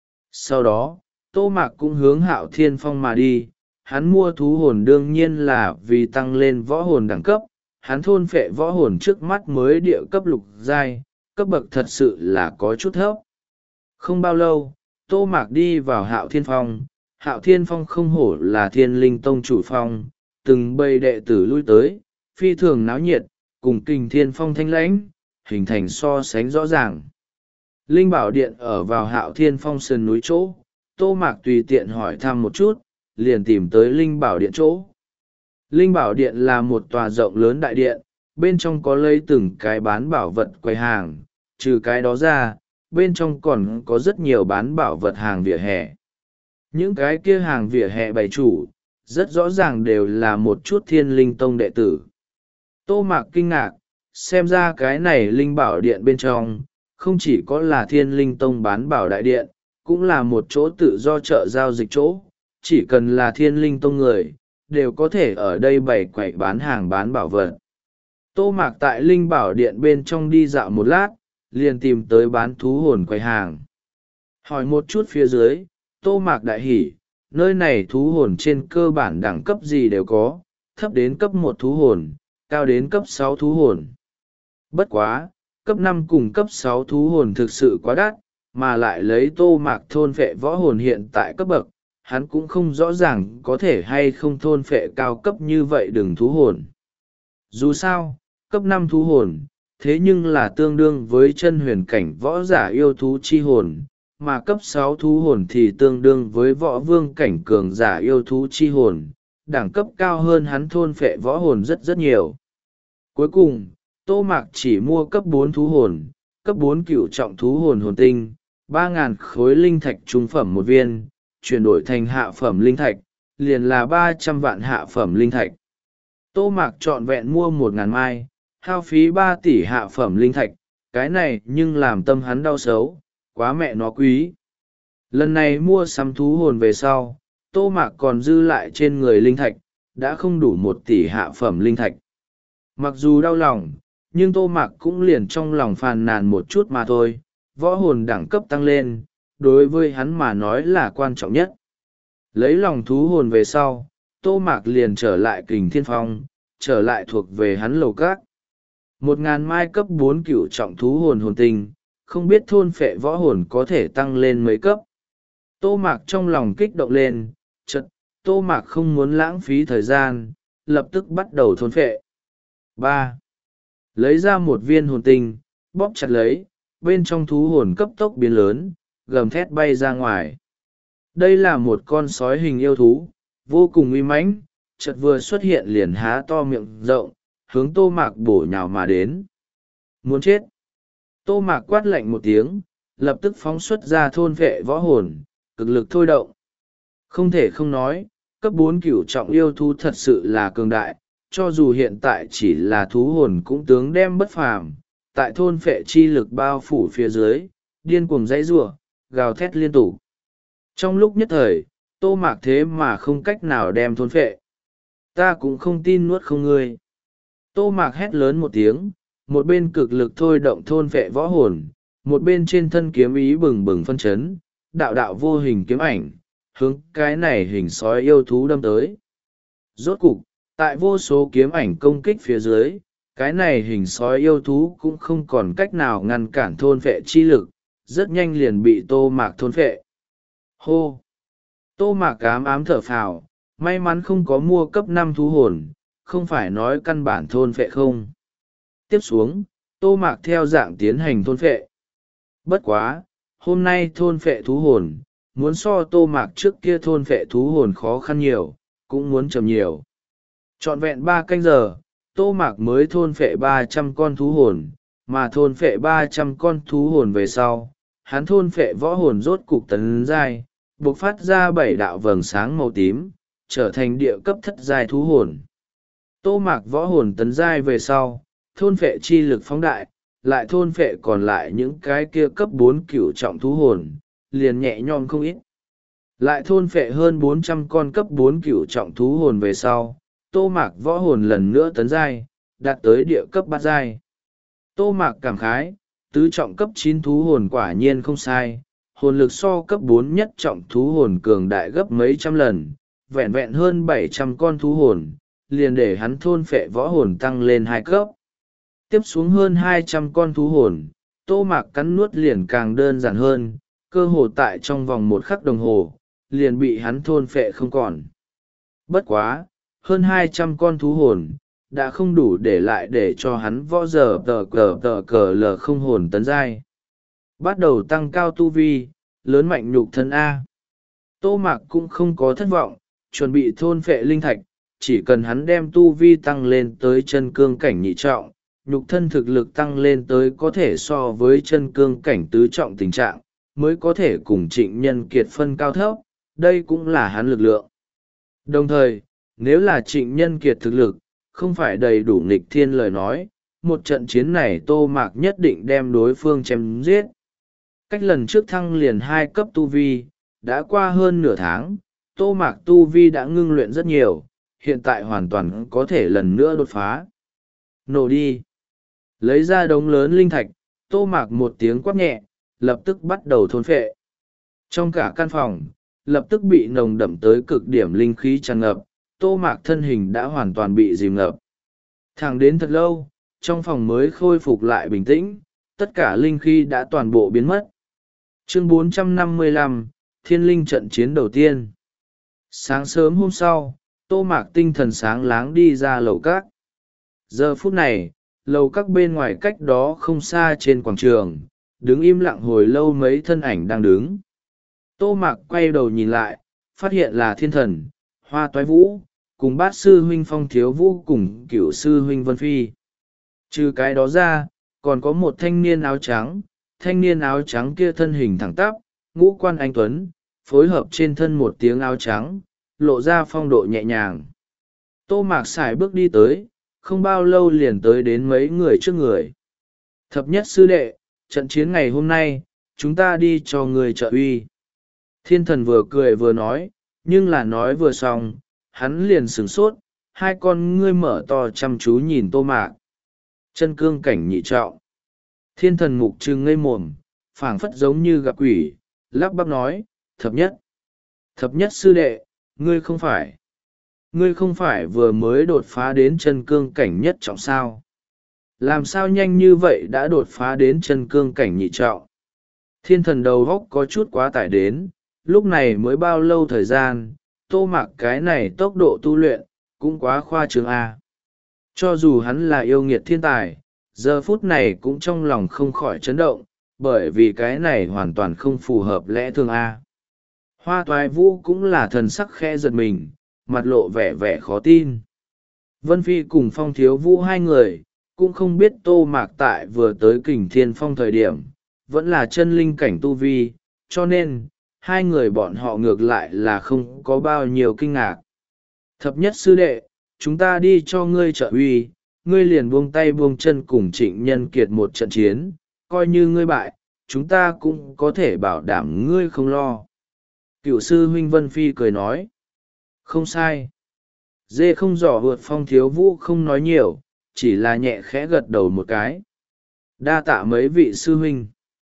Sau đó, Tô Mạc cũng hướng Hạo Thiên Phong mà đi. Hắn mua thú hồn đương nhiên là vì tăng lên võ hồn đẳng cấp. Hắn thôn phệ võ hồn trước mắt mới địa cấp lục giai, cấp bậc thật sự là có chút thấp. Không bao lâu, Tô Mạc đi vào Hạo Thiên Phong. Hạo Thiên Phong không hổ là Thiên Linh Tông chủ phong, từng bầy đệ tử lui tới, phi thường náo nhiệt, cùng Kình Thiên Phong thanh lãnh, hình thành so sánh rõ ràng. Linh Bảo Điện ở vào Hạo Thiên Phong sườn núi chỗ, Tô Mạc tùy tiện hỏi thăm một chút, liền tìm tới Linh Bảo Điện chỗ. Linh Bảo Điện là một tòa rộng lớn đại điện, bên trong có lấy từng cái bán bảo vật quầy hàng, trừ cái đó ra, bên trong còn có rất nhiều bán bảo vật hàng vỉa hè. Những cái kia hàng vỉa hè bày chủ, rất rõ ràng đều là một chút Thiên Linh Tông đệ tử. Tô Mạc kinh ngạc, xem ra cái này Linh Bảo Điện bên trong, không chỉ có là Thiên Linh Tông bán bảo đại điện, cũng là một chỗ tự do chợ giao dịch chỗ, chỉ cần là Thiên Linh Tông người, đều có thể ở đây bày quầy bán hàng bán bảo vật. Tô Mạc tại Linh Bảo Điện bên trong đi dạo một lát, liền tìm tới bán thú hồn quầy hàng. Hỏi một chút phía dưới, Tô Mạc đại hỉ, nơi này thú hồn trên cơ bản đẳng cấp gì đều có, thấp đến cấp một thú hồn, cao đến cấp sáu thú hồn. Bất quá, cấp năm cùng cấp sáu thú hồn thực sự quá đắt, mà lại lấy Tô Mạc thôn phệ võ hồn hiện tại cấp bậc, hắn cũng không rõ ràng có thể hay không thôn phệ cao cấp như vậy đừng thú hồn. Dù sao, cấp năm thú hồn, thế nhưng là tương đương với chân huyền cảnh võ giả yêu thú chi hồn, mà cấp sáu thú hồn thì tương đương với võ vương cảnh cường giả yêu thú chi hồn, đẳng cấp cao hơn hắn thôn phệ võ hồn rất rất nhiều. Cuối cùng, Tô Mạc chỉ mua cấp bốn thú hồn, cấp bốn cựu trọng thú hồn hồn tinh, ba ngàn khối linh thạch trung phẩm một viên, chuyển đổi thành hạ phẩm linh thạch, liền là ba trăm vạn hạ phẩm linh thạch. Tô Mạc trọn vẹn mua một ngàn mai, hao phí ba tỷ hạ phẩm linh thạch, cái này nhưng làm tâm hắn đau xấu, quá mẹ nó quý. Lần này mua sắm thú hồn về sau, Tô Mạc còn dư lại trên người linh thạch, đã không đủ một tỷ hạ phẩm linh thạch. Mặc dù đau lòng, nhưng Tô Mạc cũng liền trong lòng phàn nàn một chút mà thôi, võ hồn đẳng cấp tăng lên, đối với hắn mà nói là quan trọng nhất. Lấy lòng thú hồn về sau, Tô Mạc liền trở lại Kình Thiên Phong, trở lại thuộc về hắn lầu các. Một ngàn mai cấp bốn cửu trọng thú hồn hồn tinh, không biết thôn phệ võ hồn có thể tăng lên mấy cấp. Tô Mạc trong lòng kích động lên, chật, Tô Mạc không muốn lãng phí thời gian, lập tức bắt đầu thôn phệ. ba. Lấy ra một viên hồn tinh, bóp chặt lấy, bên trong thú hồn cấp tốc biến lớn, gầm thét bay ra ngoài. Đây là một con sói hình yêu thú, vô cùng uy mãnh, chợt vừa xuất hiện liền há to miệng rộng, hướng Tô Mạc bổ nhào mà đến. Muốn chết! Tô Mạc quát lạnh một tiếng, lập tức phóng xuất ra thôn vệ võ hồn, cực lực thôi động. Không thể không nói, cấp bốn cửu trọng yêu thú thật sự là cường đại, cho dù hiện tại chỉ là thú hồn cũng tướng đem bất phàm, tại thôn phệ chi lực bao phủ phía dưới, điên cuồng dãy rủa, gào thét liên tục. Trong lúc nhất thời, Tô Mạc thế mà không cách nào đem thôn phệ. Ta cũng không tin nuốt không ngươi. Tô Mạc hét lớn một tiếng, một bên cực lực thôi động thôn vệ võ hồn, một bên trên thân kiếm ý bừng bừng phân chấn, đạo đạo vô hình kiếm ảnh, hướng cái này hình sói yêu thú đâm tới. Rốt cục, tại vô số kiếm ảnh công kích phía dưới, cái này hình sói yêu thú cũng không còn cách nào ngăn cản thôn vệ chi lực, rất nhanh liền bị Tô Mạc thôn vệ. Hô! Tô Mạc ám ám thở phào, may mắn không có mua cấp năm thú hồn, không phải nói căn bản thôn vệ không. Tiếp xuống, Tô Mạc theo dạng tiến hành thôn vệ. Bất quá, hôm nay thôn vệ thú hồn, muốn so Tô Mạc trước kia thôn vệ thú hồn khó khăn nhiều, cũng muốn chậm nhiều. Trọn vẹn ba canh giờ, Tô Mạc mới thôn phệ ba trăm con thú hồn, mà thôn phệ ba trăm con thú hồn về sau, hắn thôn phệ võ hồn rốt cục tấn giai, buộc phát ra bảy đạo vầng sáng màu tím, trở thành địa cấp thất giai thú hồn. Tô Mạc võ hồn tấn giai về sau, thôn phệ chi lực phóng đại, lại thôn phệ còn lại những cái kia cấp bốn cửu trọng thú hồn, liền nhẹ nhõm không ít. Lại thôn phệ hơn bốn trăm con cấp bốn cửu trọng thú hồn về sau, Tô Mạc võ hồn lần nữa tấn giai, đạt tới địa cấp bát giai. Tô Mạc cảm khái, tứ trọng cấp chín thú hồn quả nhiên không sai, hồn lực so cấp bốn nhất trọng thú hồn cường đại gấp mấy trăm lần, vẹn vẹn hơn bảy trăm con thú hồn, liền để hắn thôn phệ võ hồn tăng lên hai cấp. Tiếp xuống hơn hai trăm con thú hồn, Tô Mạc cắn nuốt liền càng đơn giản hơn, cơ hồ tại trong vòng một khắc đồng hồ, liền bị hắn thôn phệ không còn. Bất quá, hơn hai trăm con thú hồn, đã không đủ để lại để cho hắn võ giờ tờ cờ tờ cờ lờ không hồn tấn giai. Bắt đầu tăng cao tu vi, lớn mạnh nhục thân A. Tô Mạc cũng không có thất vọng, chuẩn bị thôn phệ linh thạch, chỉ cần hắn đem tu vi tăng lên tới chân cương cảnh nhị trọng, nhục thân thực lực tăng lên tới có thể so với chân cương cảnh tứ trọng tình trạng, mới có thể cùng Trịnh Nhân Kiệt phân cao thấp, đây cũng là hắn lực lượng. Đồng thời, nếu là Trịnh Nhân Kiệt thực lực, không phải đầy đủ nghịch thiên lời nói, một trận chiến này Tô Mạc nhất định đem đối phương chém giết. Cách lần trước thăng liền hai cấp tu vi, đã qua hơn nửa tháng, Tô Mạc tu vi đã ngưng luyện rất nhiều, hiện tại hoàn toàn có thể lần nữa đột phá. Nổ đi! Lấy ra đống lớn linh thạch, Tô Mạc một tiếng quát nhẹ, lập tức bắt đầu thôn phệ. Trong cả căn phòng, lập tức bị nồng đậm tới cực điểm linh khí tràn ngập, Tô Mạc thân hình đã hoàn toàn bị dìm ngập. Thẳng đến thật lâu, trong phòng mới khôi phục lại bình tĩnh, tất cả linh khí đã toàn bộ biến mất. Chương bốn trăm năm mươi lăm, Thiên Linh trận chiến đầu tiên. Sáng sớm hôm sau, Tô Mạc tinh thần sáng láng đi ra lầu các. Giờ phút này, lầu các bên ngoài cách đó không xa trên quảng trường, đứng im lặng hồi lâu mấy thân ảnh đang đứng. Tô Mạc quay đầu nhìn lại, phát hiện là Thiên Thần, Hoa Toái Vũ, cùng bát sư huynh Phong Thiếu Vũ cùng cửu sư huynh Vân Phi. Trừ cái đó ra, còn có một thanh niên áo trắng, thanh niên áo trắng kia thân hình thẳng tắp, ngũ quan anh tuấn, phối hợp trên thân một tiếng áo trắng, lộ ra phong độ nhẹ nhàng. Tô Mạc xài bước đi tới, không bao lâu liền tới đến mấy người trước người. Thập nhất sư đệ, trận chiến ngày hôm nay, chúng ta đi cho người trợ uy. Thiên Thần vừa cười vừa nói, nhưng là nói vừa xong, hắn liền sửng sốt, hai con ngươi mở to chăm chú nhìn Tô Mạc. Chân cương cảnh nhị trọng. Thiên Thần mục trừng ngây mồm, phảng phất giống như gặp quỷ, lắp bắp nói, thập nhất. Thập nhất sư đệ, ngươi không phải. Ngươi không phải vừa mới đột phá đến chân cương cảnh nhất trọng sao? Làm sao nhanh như vậy đã đột phá đến chân cương cảnh nhị trọng? Thiên Thần đầu góc có chút quá tải đến, lúc này mới bao lâu thời gian, Tô Mạc cái này tốc độ tu luyện, cũng quá khoa trương A. Cho dù hắn là yêu nghiệt thiên tài, giờ phút này cũng trong lòng không khỏi chấn động, bởi vì cái này hoàn toàn không phù hợp lẽ thường A. Hoa Toái Vũ cũng là thần sắc khẽ giật mình, mặt lộ vẻ vẻ khó tin. Vân Phi cùng Phong Thiếu Vũ hai người, cũng không biết Tô Mạc tại vừa tới Kình Thiên Phong thời điểm, vẫn là chân linh cảnh tu vi, cho nên, hai người bọn họ ngược lại là không có bao nhiêu kinh ngạc. Thập nhất sư đệ, chúng ta đi cho ngươi trợ uy, ngươi liền buông tay buông chân cùng Trịnh Nhân Kiệt một trận chiến, coi như ngươi bại, chúng ta cũng có thể bảo đảm ngươi không lo. Cựu sư huynh Vân Phi cười nói. Không sai. Dê không giỏ vượt Phong Thiếu Vũ không nói nhiều, chỉ là nhẹ khẽ gật đầu một cái. Đa tạ mấy vị sư huynh.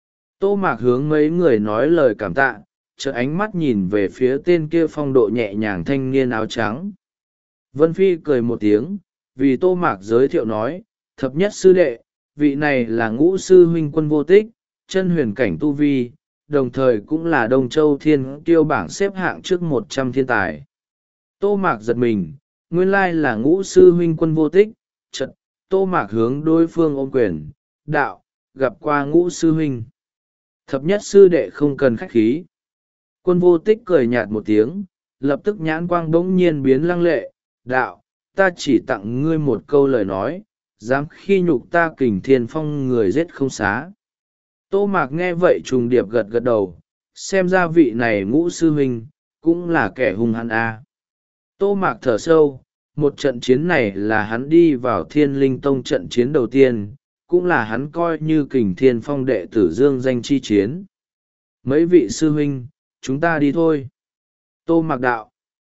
Tô Mạc hướng mấy người nói lời cảm tạ, chợt ánh mắt nhìn về phía tên kia phong độ nhẹ nhàng thanh niên áo trắng. Vân Phi cười một tiếng, vì Tô Mạc giới thiệu nói, thập nhất sư đệ, vị này là ngũ sư huynh Quân Vô Tích, chân huyền cảnh tu vi, đồng thời cũng là Đông Châu Thiên Kiêu bảng xếp hạng trước một trăm thiên tài. Tô Mạc giật mình, nguyên lai là ngũ sư huynh Quân Vô Tích, chợt Tô Mạc hướng đối phương ôm quyền, đạo, gặp qua ngũ sư huynh. Thập nhất sư đệ không cần khách khí. Quân Vô Tích cười nhạt một tiếng, lập tức nhãn quang bỗng nhiên biến lăng lệ, đạo, ta chỉ tặng ngươi một câu lời nói, dám khi nhục ta Kình Thiên Phong người giết không xá. Tô Mạc nghe vậy trùng điệp gật gật đầu, xem ra vị này ngũ sư huynh, cũng là kẻ hung hăng a. Tô Mạc thở sâu, một trận chiến này là hắn đi vào Thiên Linh Tông trận chiến đầu tiên, cũng là hắn coi như Kình Thiên Phong đệ tử dương danh chi chiến. Mấy vị sư huynh, chúng ta đi thôi. Tô Mạc đạo.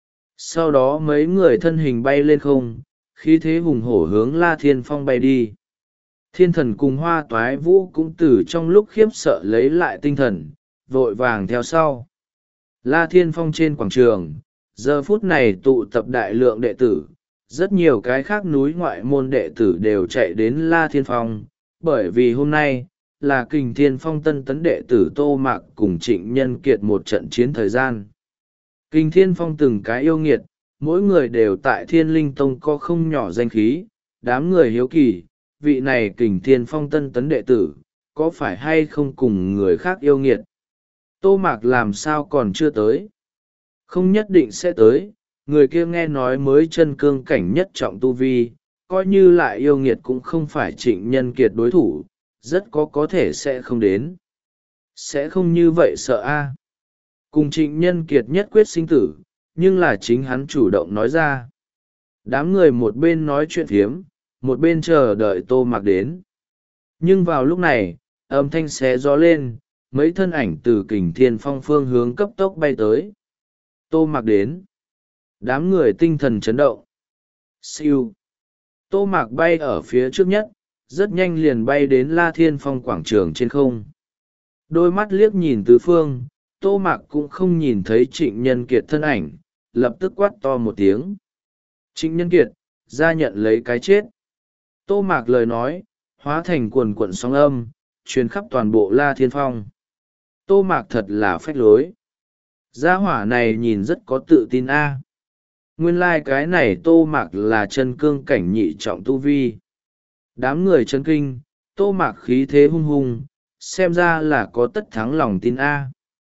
Sau đó mấy người thân hình bay lên không, khí thế hùng hổ hướng La Thiên Phong bay đi. Thiên thần cùng Hoa Toái Vũ cũng từ trong lúc khiếp sợ lấy lại tinh thần, vội vàng theo sau. La Thiên Phong trên quảng trường, giờ phút này tụ tập đại lượng đệ tử, rất nhiều cái khác núi ngoại môn đệ tử đều chạy đến La Thiên Phong, bởi vì hôm nay là Kình Thiên Phong tân tấn đệ tử Tô Mạc cùng Trịnh Nhân Kiệt một trận chiến thời gian. Kình Thiên Phong từng cái yêu nghiệt, mỗi người đều tại Thiên Linh Tông có không nhỏ danh khí, đám người hiếu kỳ, vị này Kình Thiên Phong tân tấn đệ tử, có phải hay không cùng người khác yêu nghiệt? Tô Mạc làm sao còn chưa tới? Không nhất định sẽ tới, người kia nghe nói mới chân cương cảnh nhất trọng tu vi, coi như lại yêu nghiệt cũng không phải Trịnh Nhân Kiệt đối thủ, rất có có thể sẽ không đến. Sẽ không như vậy sợ a. Cùng Trịnh Nhân Kiệt nhất quyết sinh tử, nhưng là chính hắn chủ động nói ra. Đám người một bên nói chuyện phiếm, một bên chờ đợi Tô Mạc đến. Nhưng vào lúc này, âm thanh xé gió lên, mấy thân ảnh từ Kình Thiên Phong phương hướng cấp tốc bay tới. Tô Mạc đến. Đám người tinh thần chấn động. Siêu. Tô Mạc bay ở phía trước nhất, rất nhanh liền bay đến La Thiên Phong quảng trường trên không. Đôi mắt liếc nhìn tứ phương, Tô Mạc cũng không nhìn thấy Trịnh Nhân Kiệt thân ảnh, lập tức quát to một tiếng. Trịnh Nhân Kiệt, ra nhận lấy cái chết. Tô Mạc lời nói, hóa thành quần quận sóng âm, truyền khắp toàn bộ La Thiên Phong. Tô Mạc thật là phách lối. Gia hỏa này nhìn rất có tự tin a. Nguyên lai like cái này Tô Mạc là chân cương cảnh nhị trọng tu vi. Đám người chân kinh, Tô Mạc khí thế hung hung, xem ra là có tất thắng lòng tin a.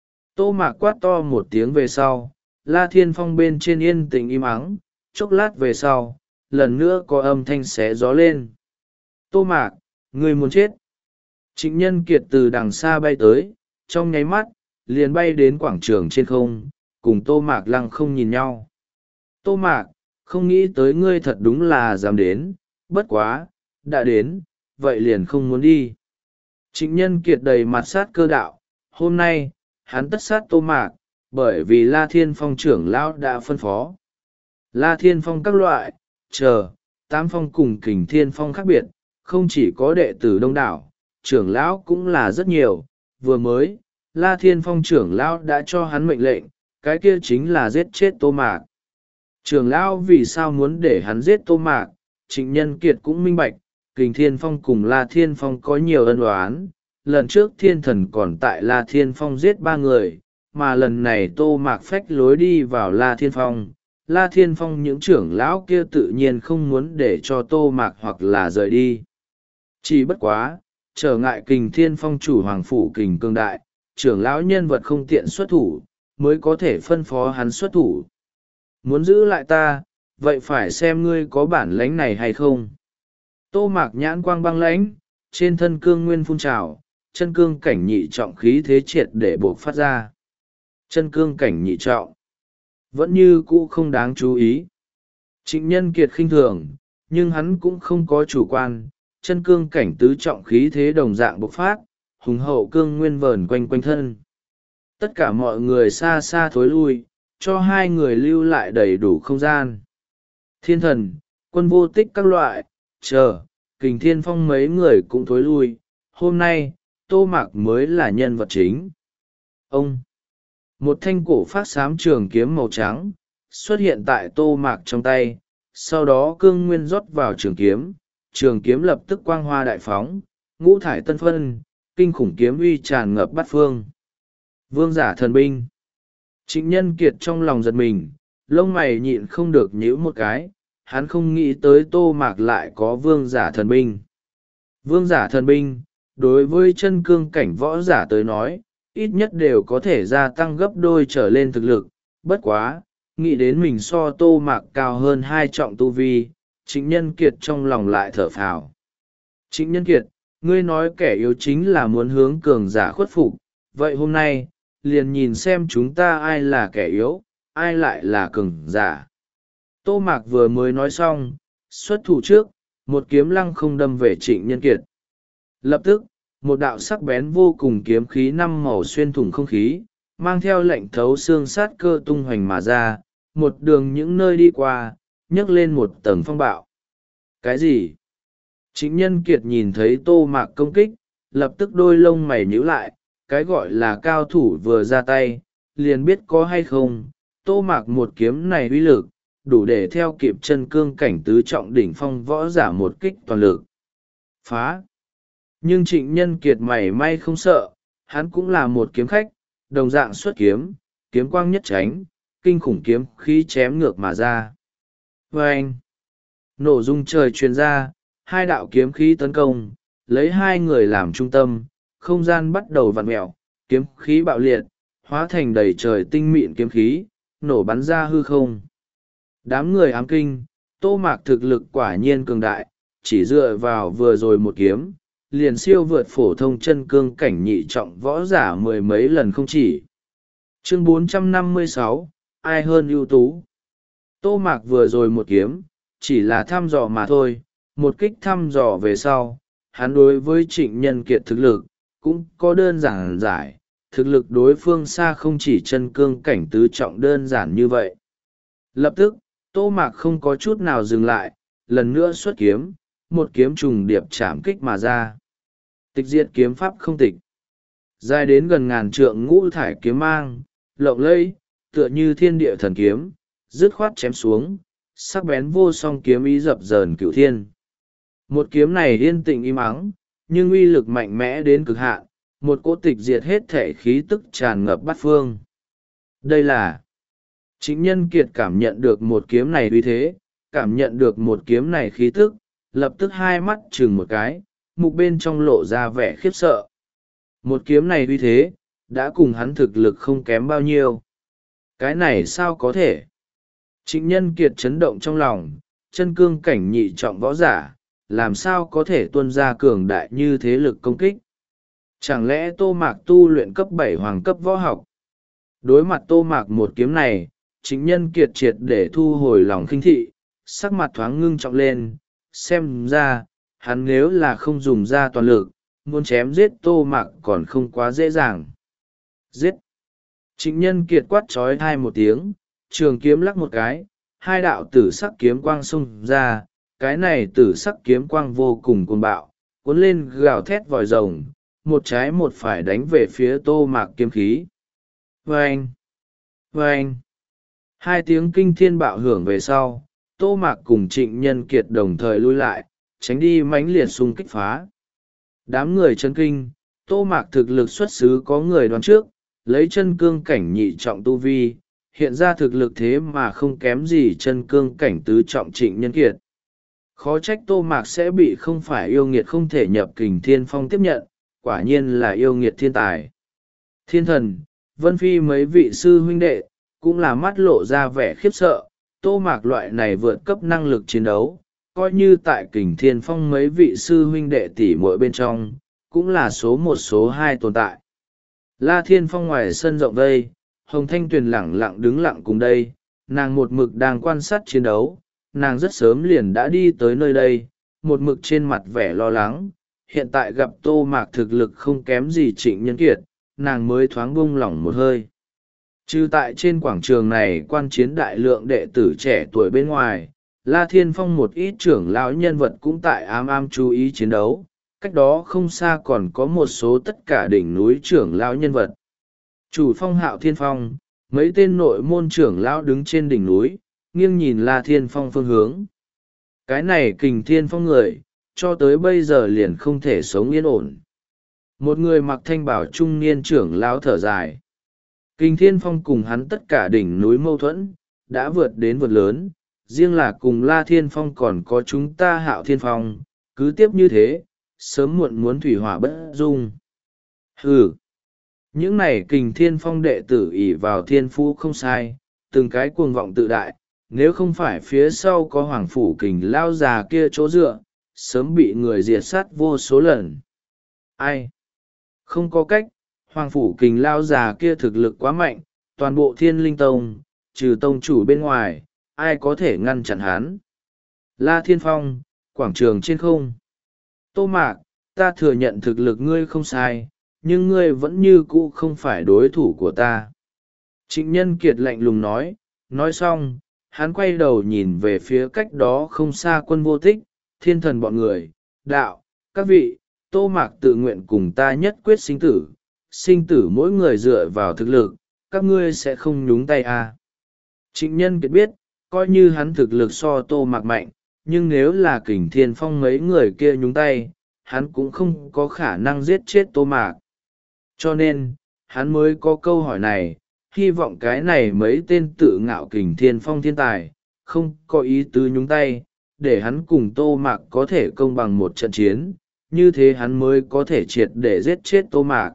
Tô Mạc quát to một tiếng về sau, La Thiên Phong bên trên yên tĩnh im ắng, chốc lát về sau, lần nữa có âm thanh xé gió lên. Tô Mạc, người muốn chết. Trịnh Nhân Kiệt từ đằng xa bay tới, trong nháy mắt, liền bay đến quảng trường trên không, cùng Tô Mạc lăng không nhìn nhau. Tô Mạc, không nghĩ tới ngươi thật đúng là dám đến, bất quá, đã đến, vậy liền không muốn đi. Trịnh Nhân Kiệt đầy mặt sát cơ đạo, hôm nay, hắn tất sát Tô Mạc, bởi vì La Thiên Phong trưởng lão đã phân phó. La Thiên Phong các loại, chờ, Tám Phong cùng Kình Thiên Phong khác biệt, không chỉ có đệ tử đông đảo, trưởng lão cũng là rất nhiều, vừa mới, La Thiên Phong trưởng lão đã cho hắn mệnh lệnh, cái kia chính là giết chết Tô Mạc. Trưởng lão vì sao muốn để hắn giết Tô Mạc, Trịnh Nhân Kiệt cũng minh bạch, Kình Thiên Phong cùng La Thiên Phong có nhiều ân oán. Lần trước thiên thần còn tại La Thiên Phong giết ba người, mà lần này Tô Mạc phách lối đi vào La Thiên Phong. La Thiên Phong những trưởng lão kia tự nhiên không muốn để cho Tô Mạc hoặc là rời đi. Chỉ bất quá, trở ngại Kình Thiên Phong chủ hoàng phủ Kình Cương Đại, trưởng lão nhân vật không tiện xuất thủ, mới có thể phân phó hắn xuất thủ. Muốn giữ lại ta, vậy phải xem ngươi có bản lãnh này hay không. Tô Mạc nhãn quang băng lãnh, trên thân cương nguyên phun trào, chân cương cảnh nhị trọng khí thế triệt để buộc phát ra. Chân cương cảnh nhị trọng, vẫn như cũ không đáng chú ý. Trịnh Nhân Kiệt khinh thường, nhưng hắn cũng không có chủ quan, chân cương cảnh tứ trọng khí thế đồng dạng bộc phát, hùng hậu cương nguyên vờn quanh quanh thân. Tất cả mọi người xa xa thối lui, cho hai người lưu lại đầy đủ không gian. Thiên thần, Quân Vô Tích các loại, chờ Kình Thiên Phong mấy người cũng thối lui. Hôm nay Tô Mạc mới là nhân vật chính. Ông một thanh cổ phát xám trường kiếm màu trắng xuất hiện tại Tô Mạc trong tay, sau đó cương nguyên rót vào trường kiếm, trường kiếm lập tức quang hoa đại phóng, ngũ thải tân phân, kinh khủng kiếm uy tràn ngập bát phương. Vương giả thần binh. Trịnh Nhân Kiệt trong lòng giật mình, lông mày nhịn không được nhíu một cái, hắn không nghĩ tới Tô Mạc lại có vương giả thần binh. Vương giả thần binh, đối với chân cương cảnh võ giả tới nói, ít nhất đều có thể gia tăng gấp đôi trở lên thực lực. Bất quá, nghĩ đến mình so Tô Mạc cao hơn hai trọng tu vi, Trịnh Nhân Kiệt trong lòng lại thở phào. Trịnh Nhân Kiệt, ngươi nói kẻ yếu chính là muốn hướng cường giả khuất phục, vậy hôm nay, liền nhìn xem chúng ta ai là kẻ yếu, ai lại là cường giả. Tô Mạc vừa mới nói xong, xuất thủ trước, một kiếm lăng không đâm về Trịnh Nhân Kiệt. Lập tức, một đạo sắc bén vô cùng kiếm khí năm màu xuyên thủng không khí, mang theo lệnh thấu xương sát cơ tung hoành mà ra, một đường những nơi đi qua, nhấc lên một tầng phong bạo. Cái gì? Trịnh Nhân Kiệt nhìn thấy Tô Mạc công kích, lập tức đôi lông mày nhíu lại, cái gọi là cao thủ vừa ra tay, liền biết có hay không. Tô Mạc một kiếm này uy lực, đủ để theo kịp chân cương cảnh tứ trọng đỉnh phong võ giả một kích toàn lực. Phá! Nhưng Trịnh Nhân Kiệt mảy may không sợ, hắn cũng là một kiếm khách, đồng dạng xuất kiếm, kiếm quang nhất tránh, kinh khủng kiếm khí chém ngược mà ra. Vâng! Nổ rung trời truyền ra, hai đạo kiếm khí tấn công, lấy hai người làm trung tâm, không gian bắt đầu vặn mẹo, kiếm khí bạo liệt, hóa thành đầy trời tinh mịn kiếm khí, nổ bắn ra hư không. Đám người ám kinh, Tô Mạc thực lực quả nhiên cường đại, chỉ dựa vào vừa rồi một kiếm, liền siêu vượt phổ thông chân cương cảnh nhị trọng võ giả mười mấy lần không chỉ. Chương bốn trăm năm mươi sáu, ai hơn ưu tú? Tô Mạc vừa rồi một kiếm, chỉ là thăm dò mà thôi, một kích thăm dò về sau, hắn đối với Trịnh Nhân Kiệt thực lực, cũng có đơn giản giải, thực lực đối phương xa không chỉ chân cương cảnh tứ trọng đơn giản như vậy. Lập tức, Tô Mạc không có chút nào dừng lại, lần nữa xuất kiếm, một kiếm trùng điệp chạm kích mà ra. Tịch diệt kiếm pháp không tịch. Dài đến gần ngàn trượng ngũ thải kiếm mang, lộng lẫy, tựa như thiên địa thần kiếm, dứt khoát chém xuống, sắc bén vô song kiếm ý dập dờn cửu thiên. Một kiếm này yên tĩnh im ắng, nhưng uy lực mạnh mẽ đến cực hạn, một cỗ tịch diệt hết thể khí tức tràn ngập bát phương. Đây là Trịnh Nhân Kiệt cảm nhận được một kiếm này uy thế, cảm nhận được một kiếm này khí tức, lập tức hai mắt chừng một cái, mục bên trong lộ ra vẻ khiếp sợ. Một kiếm này uy thế, đã cùng hắn thực lực không kém bao nhiêu. Cái này sao có thể? Trịnh Nhân Kiệt chấn động trong lòng, chân cương cảnh nhị trọng võ giả, làm sao có thể tuôn ra cường đại như thế lực công kích? Chẳng lẽ Tô Mạc tu luyện cấp bảy hoàng cấp võ học? Đối mặt Tô Mạc một kiếm này, Trịnh Nhân Kiệt triệt để thu hồi lòng khinh thị, sắc mặt thoáng ngưng trọng lên, xem ra, hắn nếu là không dùng ra toàn lực, muốn chém giết Tô Mạc còn không quá dễ dàng. Giết! Trịnh Nhân Kiệt quát trói thai một tiếng, trường kiếm lắc một cái, hai đạo tử sắc kiếm quang xung ra, cái này tử sắc kiếm quang vô cùng cuồng bạo, cuốn lên gào thét vòi rồng, một trái một phải đánh về phía Tô Mạc kiếm khí. Vâng! Vâng! Hai tiếng kinh thiên bạo hưởng về sau, Tô Mạc cùng Trịnh Nhân Kiệt đồng thời lui lại, tránh đi mãnh liệt xung kích phá. Đám người chân kinh, Tô Mạc thực lực xuất xứ có người đoán trước, lấy chân cương cảnh nhị trọng tu vi, hiện ra thực lực thế mà không kém gì chân cương cảnh tứ trọng Trịnh Nhân Kiệt. Khó trách Tô Mạc sẽ bị không phải yêu nghiệt không thể nhập Kình Thiên Phong tiếp nhận, quả nhiên là yêu nghiệt thiên tài. Thiên Thần, Vân Phi mấy vị sư huynh đệ, cũng là mắt lộ ra vẻ khiếp sợ, Tô Mạc loại này vượt cấp năng lực chiến đấu, coi như tại Kình Thiên Phong mấy vị sư huynh đệ tỷ muội bên trong, cũng là số một số hai tồn tại. La Thiên Phong ngoài sân rộng đây, Hồng Thanh Tuyền lẳng lặng đứng lặng cùng đây, nàng một mực đang quan sát chiến đấu, nàng rất sớm liền đã đi tới nơi đây, một mực trên mặt vẻ lo lắng, hiện tại gặp Tô Mạc thực lực không kém gì Trịnh Nhân Kiệt, nàng mới thoáng buông lỏng một hơi. Trừ tại trên quảng trường này quan chiến đại lượng đệ tử trẻ tuổi bên ngoài, La Thiên Phong một ít trưởng lão nhân vật cũng tại ám ám chú ý chiến đấu, cách đó không xa còn có một số tất cả đỉnh núi trưởng lão nhân vật. Chủ phong Hạo Thiên Phong, mấy tên nội môn trưởng lão đứng trên đỉnh núi, nghiêng nhìn La Thiên Phong phương hướng. Cái này Kình Thiên Phong người, cho tới bây giờ liền không thể sống yên ổn. Một người mặc thanh bảo trung niên trưởng lão thở dài. Kình Thiên Phong cùng hắn tất cả đỉnh núi mâu thuẫn, đã vượt đến vượt lớn, riêng là cùng La Thiên Phong còn có chúng ta Hạo Thiên Phong, cứ tiếp như thế, sớm muộn muốn thủy hỏa bất dung. Hừ! Những này Kình Thiên Phong đệ tử ỷ vào thiên phú không sai, từng cái cuồng vọng tự đại, nếu không phải phía sau có Hoàng Phủ Kình lao già kia chỗ dựa, sớm bị người diệt sát vô số lần. Ai? Không có cách, Hoàng Phủ Kình lao già kia thực lực quá mạnh, toàn bộ Thiên Linh Tông, trừ tông chủ bên ngoài, ai có thể ngăn chặn hắn. La Thiên Phong, quảng trường trên không. Tô Mạc, ta thừa nhận thực lực ngươi không sai, nhưng ngươi vẫn như cũ không phải đối thủ của ta. Trịnh Nhân Kiệt lạnh lùng nói, nói xong, hắn quay đầu nhìn về phía cách đó không xa Quân Vô Tích, Thiên Thần bọn người, đạo, các vị, Tô Mạc tự nguyện cùng ta nhất quyết sinh tử, sinh tử mỗi người dựa vào thực lực, các ngươi sẽ không nhúng tay à. Trịnh Nhân Kiệt biết, coi như hắn thực lực so Tô Mạc mạnh, nhưng nếu là Kình Thiên Phong mấy người kia nhúng tay, hắn cũng không có khả năng giết chết Tô Mạc. Cho nên, hắn mới có câu hỏi này, hy vọng cái này mấy tên tự ngạo Kình Thiên Phong thiên tài, không có ý tứ nhúng tay, để hắn cùng Tô Mạc có thể công bằng một trận chiến, như thế hắn mới có thể triệt để giết chết Tô Mạc.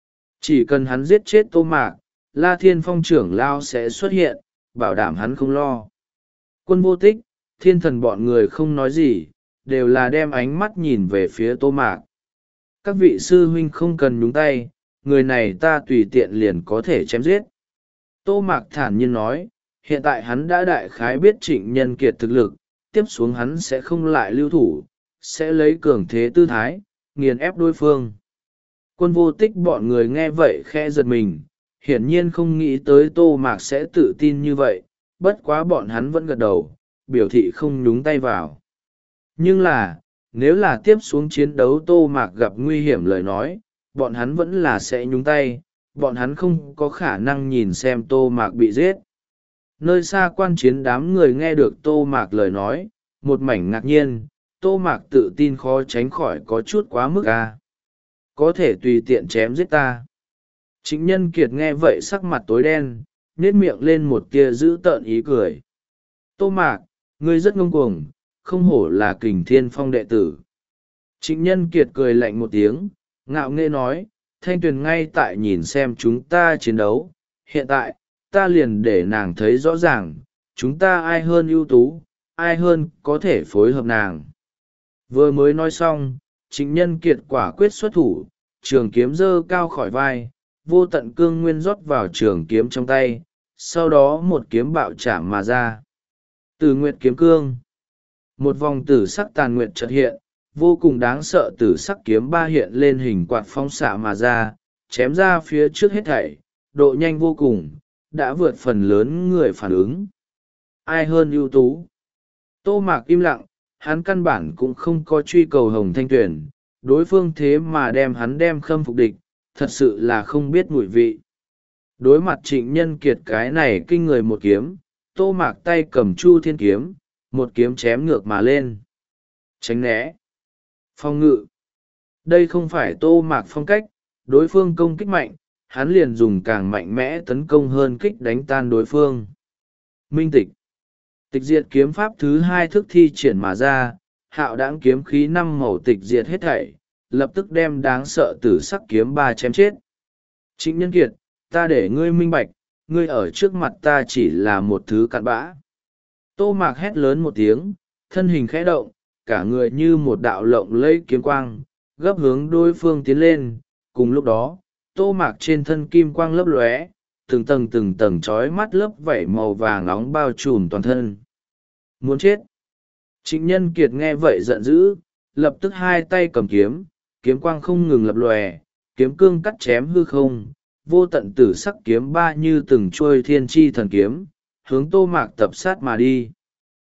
Chỉ cần hắn giết chết Tô Mạc, La Thiên Phong trưởng lao sẽ xuất hiện, bảo đảm hắn không lo. Quân Vô Tích, Thiên Thần bọn người không nói gì, đều là đem ánh mắt nhìn về phía Tô Mạc. Các vị sư huynh không cần nhúng tay, người này ta tùy tiện liền có thể chém giết. Tô Mạc thản nhiên nói, hiện tại hắn đã đại khái biết Trịnh Nhân Kiệt thực lực, tiếp xuống hắn sẽ không lại lưu thủ, sẽ lấy cường thế tư thái, nghiền ép đối phương. Quân Vô Tích bọn người nghe vậy khẽ giật mình, hiển nhiên không nghĩ tới Tô Mạc sẽ tự tin như vậy, bất quá bọn hắn vẫn gật đầu, biểu thị không nhúng tay vào. Nhưng là, nếu là tiếp xuống chiến đấu Tô Mạc gặp nguy hiểm lời nói, bọn hắn vẫn là sẽ nhúng tay, bọn hắn không có khả năng nhìn xem Tô Mạc bị giết. Nơi xa quan chiến đám người nghe được Tô Mạc lời nói, một mảnh ngạc nhiên, Tô Mạc tự tin khó tránh khỏi có chút quá mức à. Có thể tùy tiện chém giết ta. Trịnh Nhân Kiệt nghe vậy sắc mặt tối đen, nhếch miệng lên một tia dữ tợn ý cười. Tô Mạc, ngươi rất ngông cuồng, không hổ là Kình Thiên Phong đệ tử. Trịnh Nhân Kiệt cười lạnh một tiếng, ngạo nghễ nói, Thanh Tuyền ngay tại nhìn xem chúng ta chiến đấu, hiện tại, ta liền để nàng thấy rõ ràng, chúng ta ai hơn ưu tú, ai hơn có thể phối hợp nàng. Vừa mới nói xong, Trịnh Nhân Kiệt quả quyết xuất thủ, trường kiếm giơ cao khỏi vai, vô tận cương nguyên rót vào trường kiếm trong tay, sau đó một kiếm bạo chạm mà ra. Tử Nguyệt kiếm cương. Một vòng tử sắc tàn nguyệt chợt hiện, vô cùng đáng sợ tử sắc kiếm ba hiện lên hình quạt phong xạ mà ra, chém ra phía trước hết thảy, độ nhanh vô cùng, đã vượt phần lớn người phản ứng. Ai hơn ưu tú? Tô Mạc im lặng, hắn căn bản cũng không có truy cầu Hồng Thanh Tuyền, đối phương thế mà đem hắn đem khâm phục địch, thật sự là không biết mùi vị. Đối mặt Trịnh Nhân Kiệt cái này kinh người một kiếm, Tô Mạc tay cầm Chu Thiên kiếm, một kiếm chém ngược mà lên. Tránh né. Phong ngự. Đây không phải Tô Mạc phong cách, đối phương công kích mạnh, hắn liền dùng càng mạnh mẽ tấn công hơn kích đánh tan đối phương. Minh tịch. Tịch diệt kiếm pháp thứ hai thức thi triển mà ra, hạo đãng kiếm khí năm màu tịch diệt hết thảy, lập tức đem đáng sợ tử sắc kiếm ba chém chết. Trịnh Nhân Kiệt, ta để ngươi minh bạch, ngươi ở trước mặt ta chỉ là một thứ cặn bã. Tô Mạc hét lớn một tiếng, thân hình khẽ động, cả người như một đạo lộng lẫy kiếm quang, gấp hướng đối phương tiến lên. Cùng lúc đó, Tô Mạc trên thân kim quang lấp lóe, từng tầng từng tầng trói mắt lớp vảy màu vàng nóng bao trùm toàn thân. Muốn chết! Trịnh Nhân Kiệt nghe vậy giận dữ, lập tức hai tay cầm kiếm, kiếm quang không ngừng lập lòe, kiếm cương cắt chém hư không, vô tận tử sắc kiếm ba như từng trôi thiên tri thần kiếm, hướng Tô Mạc tập sát mà đi.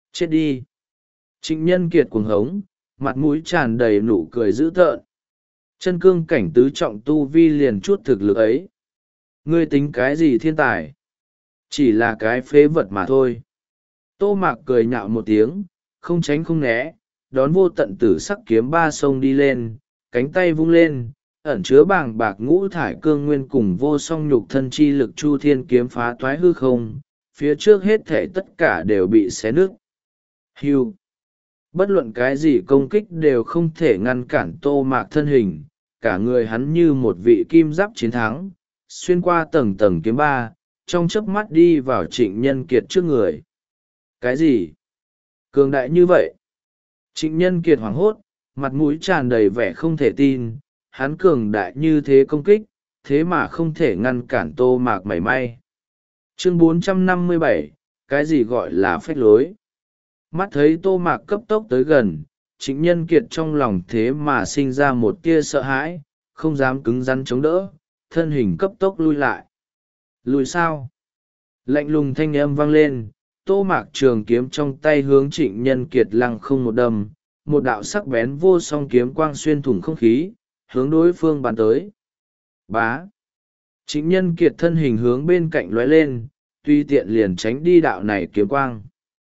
Chết đi! Trịnh Nhân Kiệt cuồng hống, mặt mũi tràn đầy nụ cười dữ tợn. Chân cương cảnh tứ trọng tu vi liền chút thực lực ấy. Ngươi tính cái gì thiên tài? Chỉ là cái phế vật mà thôi. Tô Mạc cười nhạo một tiếng, không tránh không né, đón vô tận tử sắc kiếm ba sông đi lên, cánh tay vung lên, ẩn chứa bàng bạc ngũ thải cương nguyên cùng vô song nhục thân chi lực chu thiên kiếm phá toái hư không, phía trước hết thể tất cả đều bị xé nứt. Hưu! Bất luận cái gì công kích đều không thể ngăn cản Tô Mạc thân hình, cả người hắn như một vị kim giáp chiến thắng, xuyên qua tầng tầng kiếm ba, trong chớp mắt đi vào Trịnh Nhân Kiệt trước người. Cái gì? Cường đại như vậy? Trịnh Nhân Kiệt hoảng hốt, mặt mũi tràn đầy vẻ không thể tin, hắn cường đại như thế công kích, thế mà không thể ngăn cản Tô Mạc mảy may. Chương bốn trăm năm mươi bảy, cái gì gọi là phách lối? Mắt thấy Tô Mạc cấp tốc tới gần, Trịnh Nhân Kiệt trong lòng thế mà sinh ra một tia sợ hãi, không dám cứng rắn chống đỡ, thân hình cấp tốc lui lại. Lùi sao? Lạnh lùng thanh âm vang lên, Tô Mạc trường kiếm trong tay hướng Trịnh Nhân Kiệt lăng không một đâm, một đạo sắc bén vô song kiếm quang xuyên thủng không khí, hướng đối phương bắn tới. Bá! Trịnh Nhân Kiệt thân hình hướng bên cạnh lóe lên, tuy tiện liền tránh đi đạo này kiếm quang.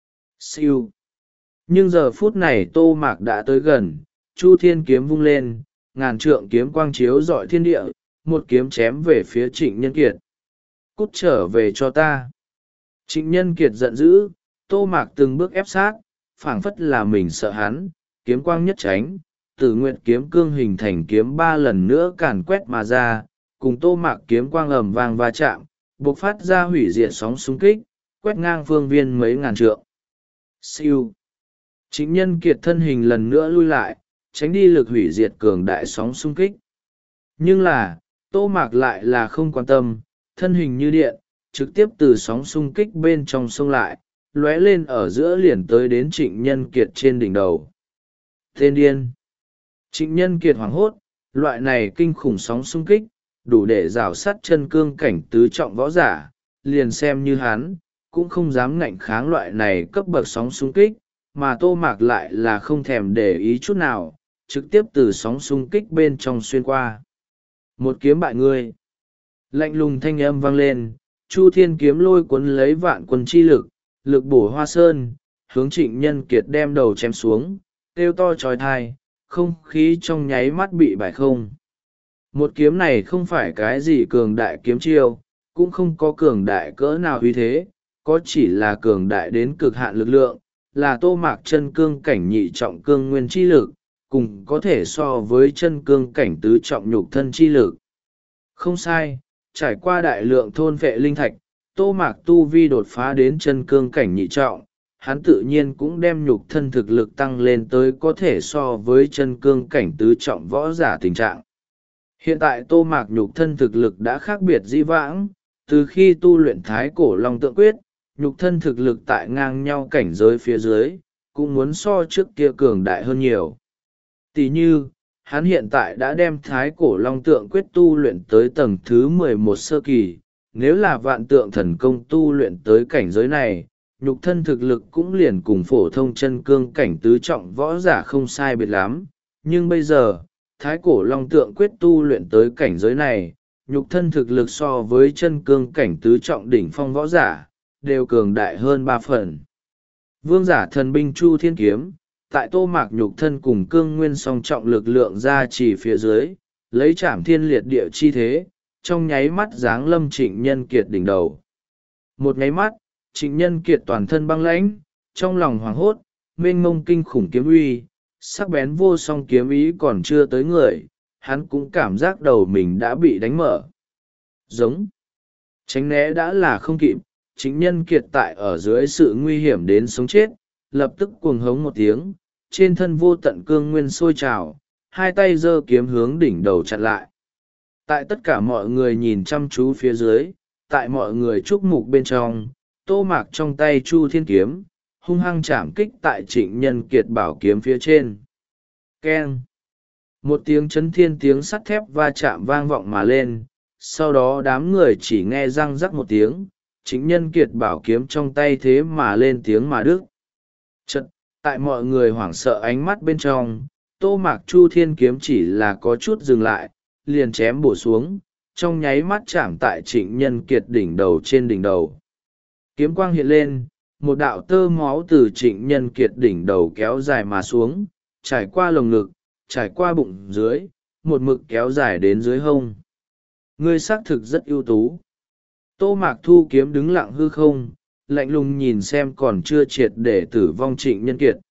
Siêu! Nhưng giờ phút này Tô Mạc đã tới gần, Chu Thiên kiếm vung lên, ngàn trượng kiếm quang chiếu rọi thiên địa, một kiếm chém về phía Trịnh Nhân Kiệt. Cút trở về cho ta! Trịnh Nhân Kiệt giận dữ, Tô Mạc từng bước ép sát, phảng phất là mình sợ hắn, kiếm quang nhất tránh, Tử Nguyệt kiếm cương hình thành kiếm ba lần nữa càn quét mà ra, cùng Tô Mạc kiếm quang ầm vang va chạm, bộc phát ra hủy diệt sóng xung kích, quét ngang phương viên mấy ngàn trượng. Siêu! Trịnh Nhân Kiệt thân hình lần nữa lui lại, tránh đi lực hủy diệt cường đại sóng xung kích. Nhưng là, Tô Mạc lại là không quan tâm, thân hình như điện, trực tiếp từ sóng xung kích bên trong sông lại, lóe lên ở giữa liền tới đến Trịnh Nhân Kiệt trên đỉnh đầu. Tên điên! Trịnh Nhân Kiệt hoảng hốt, loại này kinh khủng sóng xung kích, đủ để rào sắt chân cương cảnh tứ trọng võ giả, liền xem như hắn, cũng không dám ngạnh kháng loại này cấp bậc sóng xung kích, mà Tô Mạc lại là không thèm để ý chút nào, trực tiếp từ sóng xung kích bên trong xuyên qua. Một kiếm bại ngươi! Lạnh lùng thanh âm vang lên, Chu Thiên kiếm lôi cuốn lấy vạn quân chi lực, lực bổ hoa sơn, hướng Trịnh Nhân Kiệt đem đầu chém xuống, kêu to trói thai, không khí trong nháy mắt bị bại không. Một kiếm này không phải cái gì cường đại kiếm chiêu, cũng không có cường đại cỡ nào uy thế, có chỉ là cường đại đến cực hạn lực lượng, là Tô Mạc chân cương cảnh nhị trọng cương nguyên chi lực, cùng có thể so với chân cương cảnh tứ trọng nhục thân chi lực. Không sai, trải qua đại lượng thôn vệ linh thạch, Tô Mạc tu vi đột phá đến chân cương cảnh nhị trọng, hắn tự nhiên cũng đem nhục thân thực lực tăng lên tới có thể so với chân cương cảnh tứ trọng võ giả tình trạng. Hiện tại Tô Mạc nhục thân thực lực đã khác biệt dĩ vãng, từ khi tu luyện Thái Cổ Long Tượng Quyết, nhục thân thực lực tại ngang nhau cảnh giới phía dưới, cũng muốn so trước kia cường đại hơn nhiều. Tỷ như, hắn hiện tại đã đem Thái Cổ Long Tượng Quyết tu luyện tới tầng thứ mười một sơ kỳ, nếu là vạn tượng thần công tu luyện tới cảnh giới này, nhục thân thực lực cũng liền cùng phổ thông chân cương cảnh tứ trọng võ giả không sai biệt lắm. Nhưng bây giờ, Thái Cổ Long Tượng Quyết tu luyện tới cảnh giới này, nhục thân thực lực so với chân cương cảnh tứ trọng đỉnh phong võ giả, đều cường đại hơn ba phần. Vương giả thần binh Chu Thiên kiếm, tại Tô Mạc nhục thân cùng cương nguyên song trọng lực lượng ra chỉ phía dưới, lấy trảm thiên liệt địa chi thế, trong nháy mắt giáng lâm Trịnh Nhân Kiệt đỉnh đầu. Một nháy mắt, Trịnh Nhân Kiệt toàn thân băng lãnh, trong lòng hoảng hốt, mênh mông kinh khủng kiếm uy, sắc bén vô song kiếm ý còn chưa tới người, hắn cũng cảm giác đầu mình đã bị đánh mở. Giống. Tránh né đã là không kịp, Trịnh Nhân Kiệt tại ở dưới sự nguy hiểm đến sống chết, lập tức cuồng hống một tiếng, trên thân vô tận cương nguyên sôi trào, hai tay giơ kiếm hướng đỉnh đầu chặn lại. Tại tất cả mọi người nhìn chăm chú phía dưới, tại mọi người chúc mục bên trong, Tô Mạc trong tay Chu Thiên kiếm, hung hăng chạm kích tại Trịnh Nhân Kiệt bảo kiếm phía trên. Keng! Một tiếng chấn thiên tiếng sắt thép va chạm vang vọng mà lên, sau đó đám người chỉ nghe răng rắc một tiếng, Trịnh Nhân Kiệt bảo kiếm trong tay thế mà lên tiếng mà đứt. Chật, tại mọi người hoảng sợ ánh mắt bên trong, Tô Mạc Chu Thiên kiếm chỉ là có chút dừng lại, liền chém bổ xuống, trong nháy mắt chạm tại Trịnh Nhân Kiệt đỉnh đầu trên đỉnh đầu. Kiếm quang hiện lên, một đạo tơ máu từ Trịnh Nhân Kiệt đỉnh đầu kéo dài mà xuống, trải qua lồng ngực, trải qua bụng dưới, một mực kéo dài đến dưới hông. Ngươi xác thực rất ưu tú. Tô Mạc thu kiếm đứng lặng hư không, lạnh lùng nhìn xem còn chưa triệt để tử vong Trịnh Nhân Kiệt.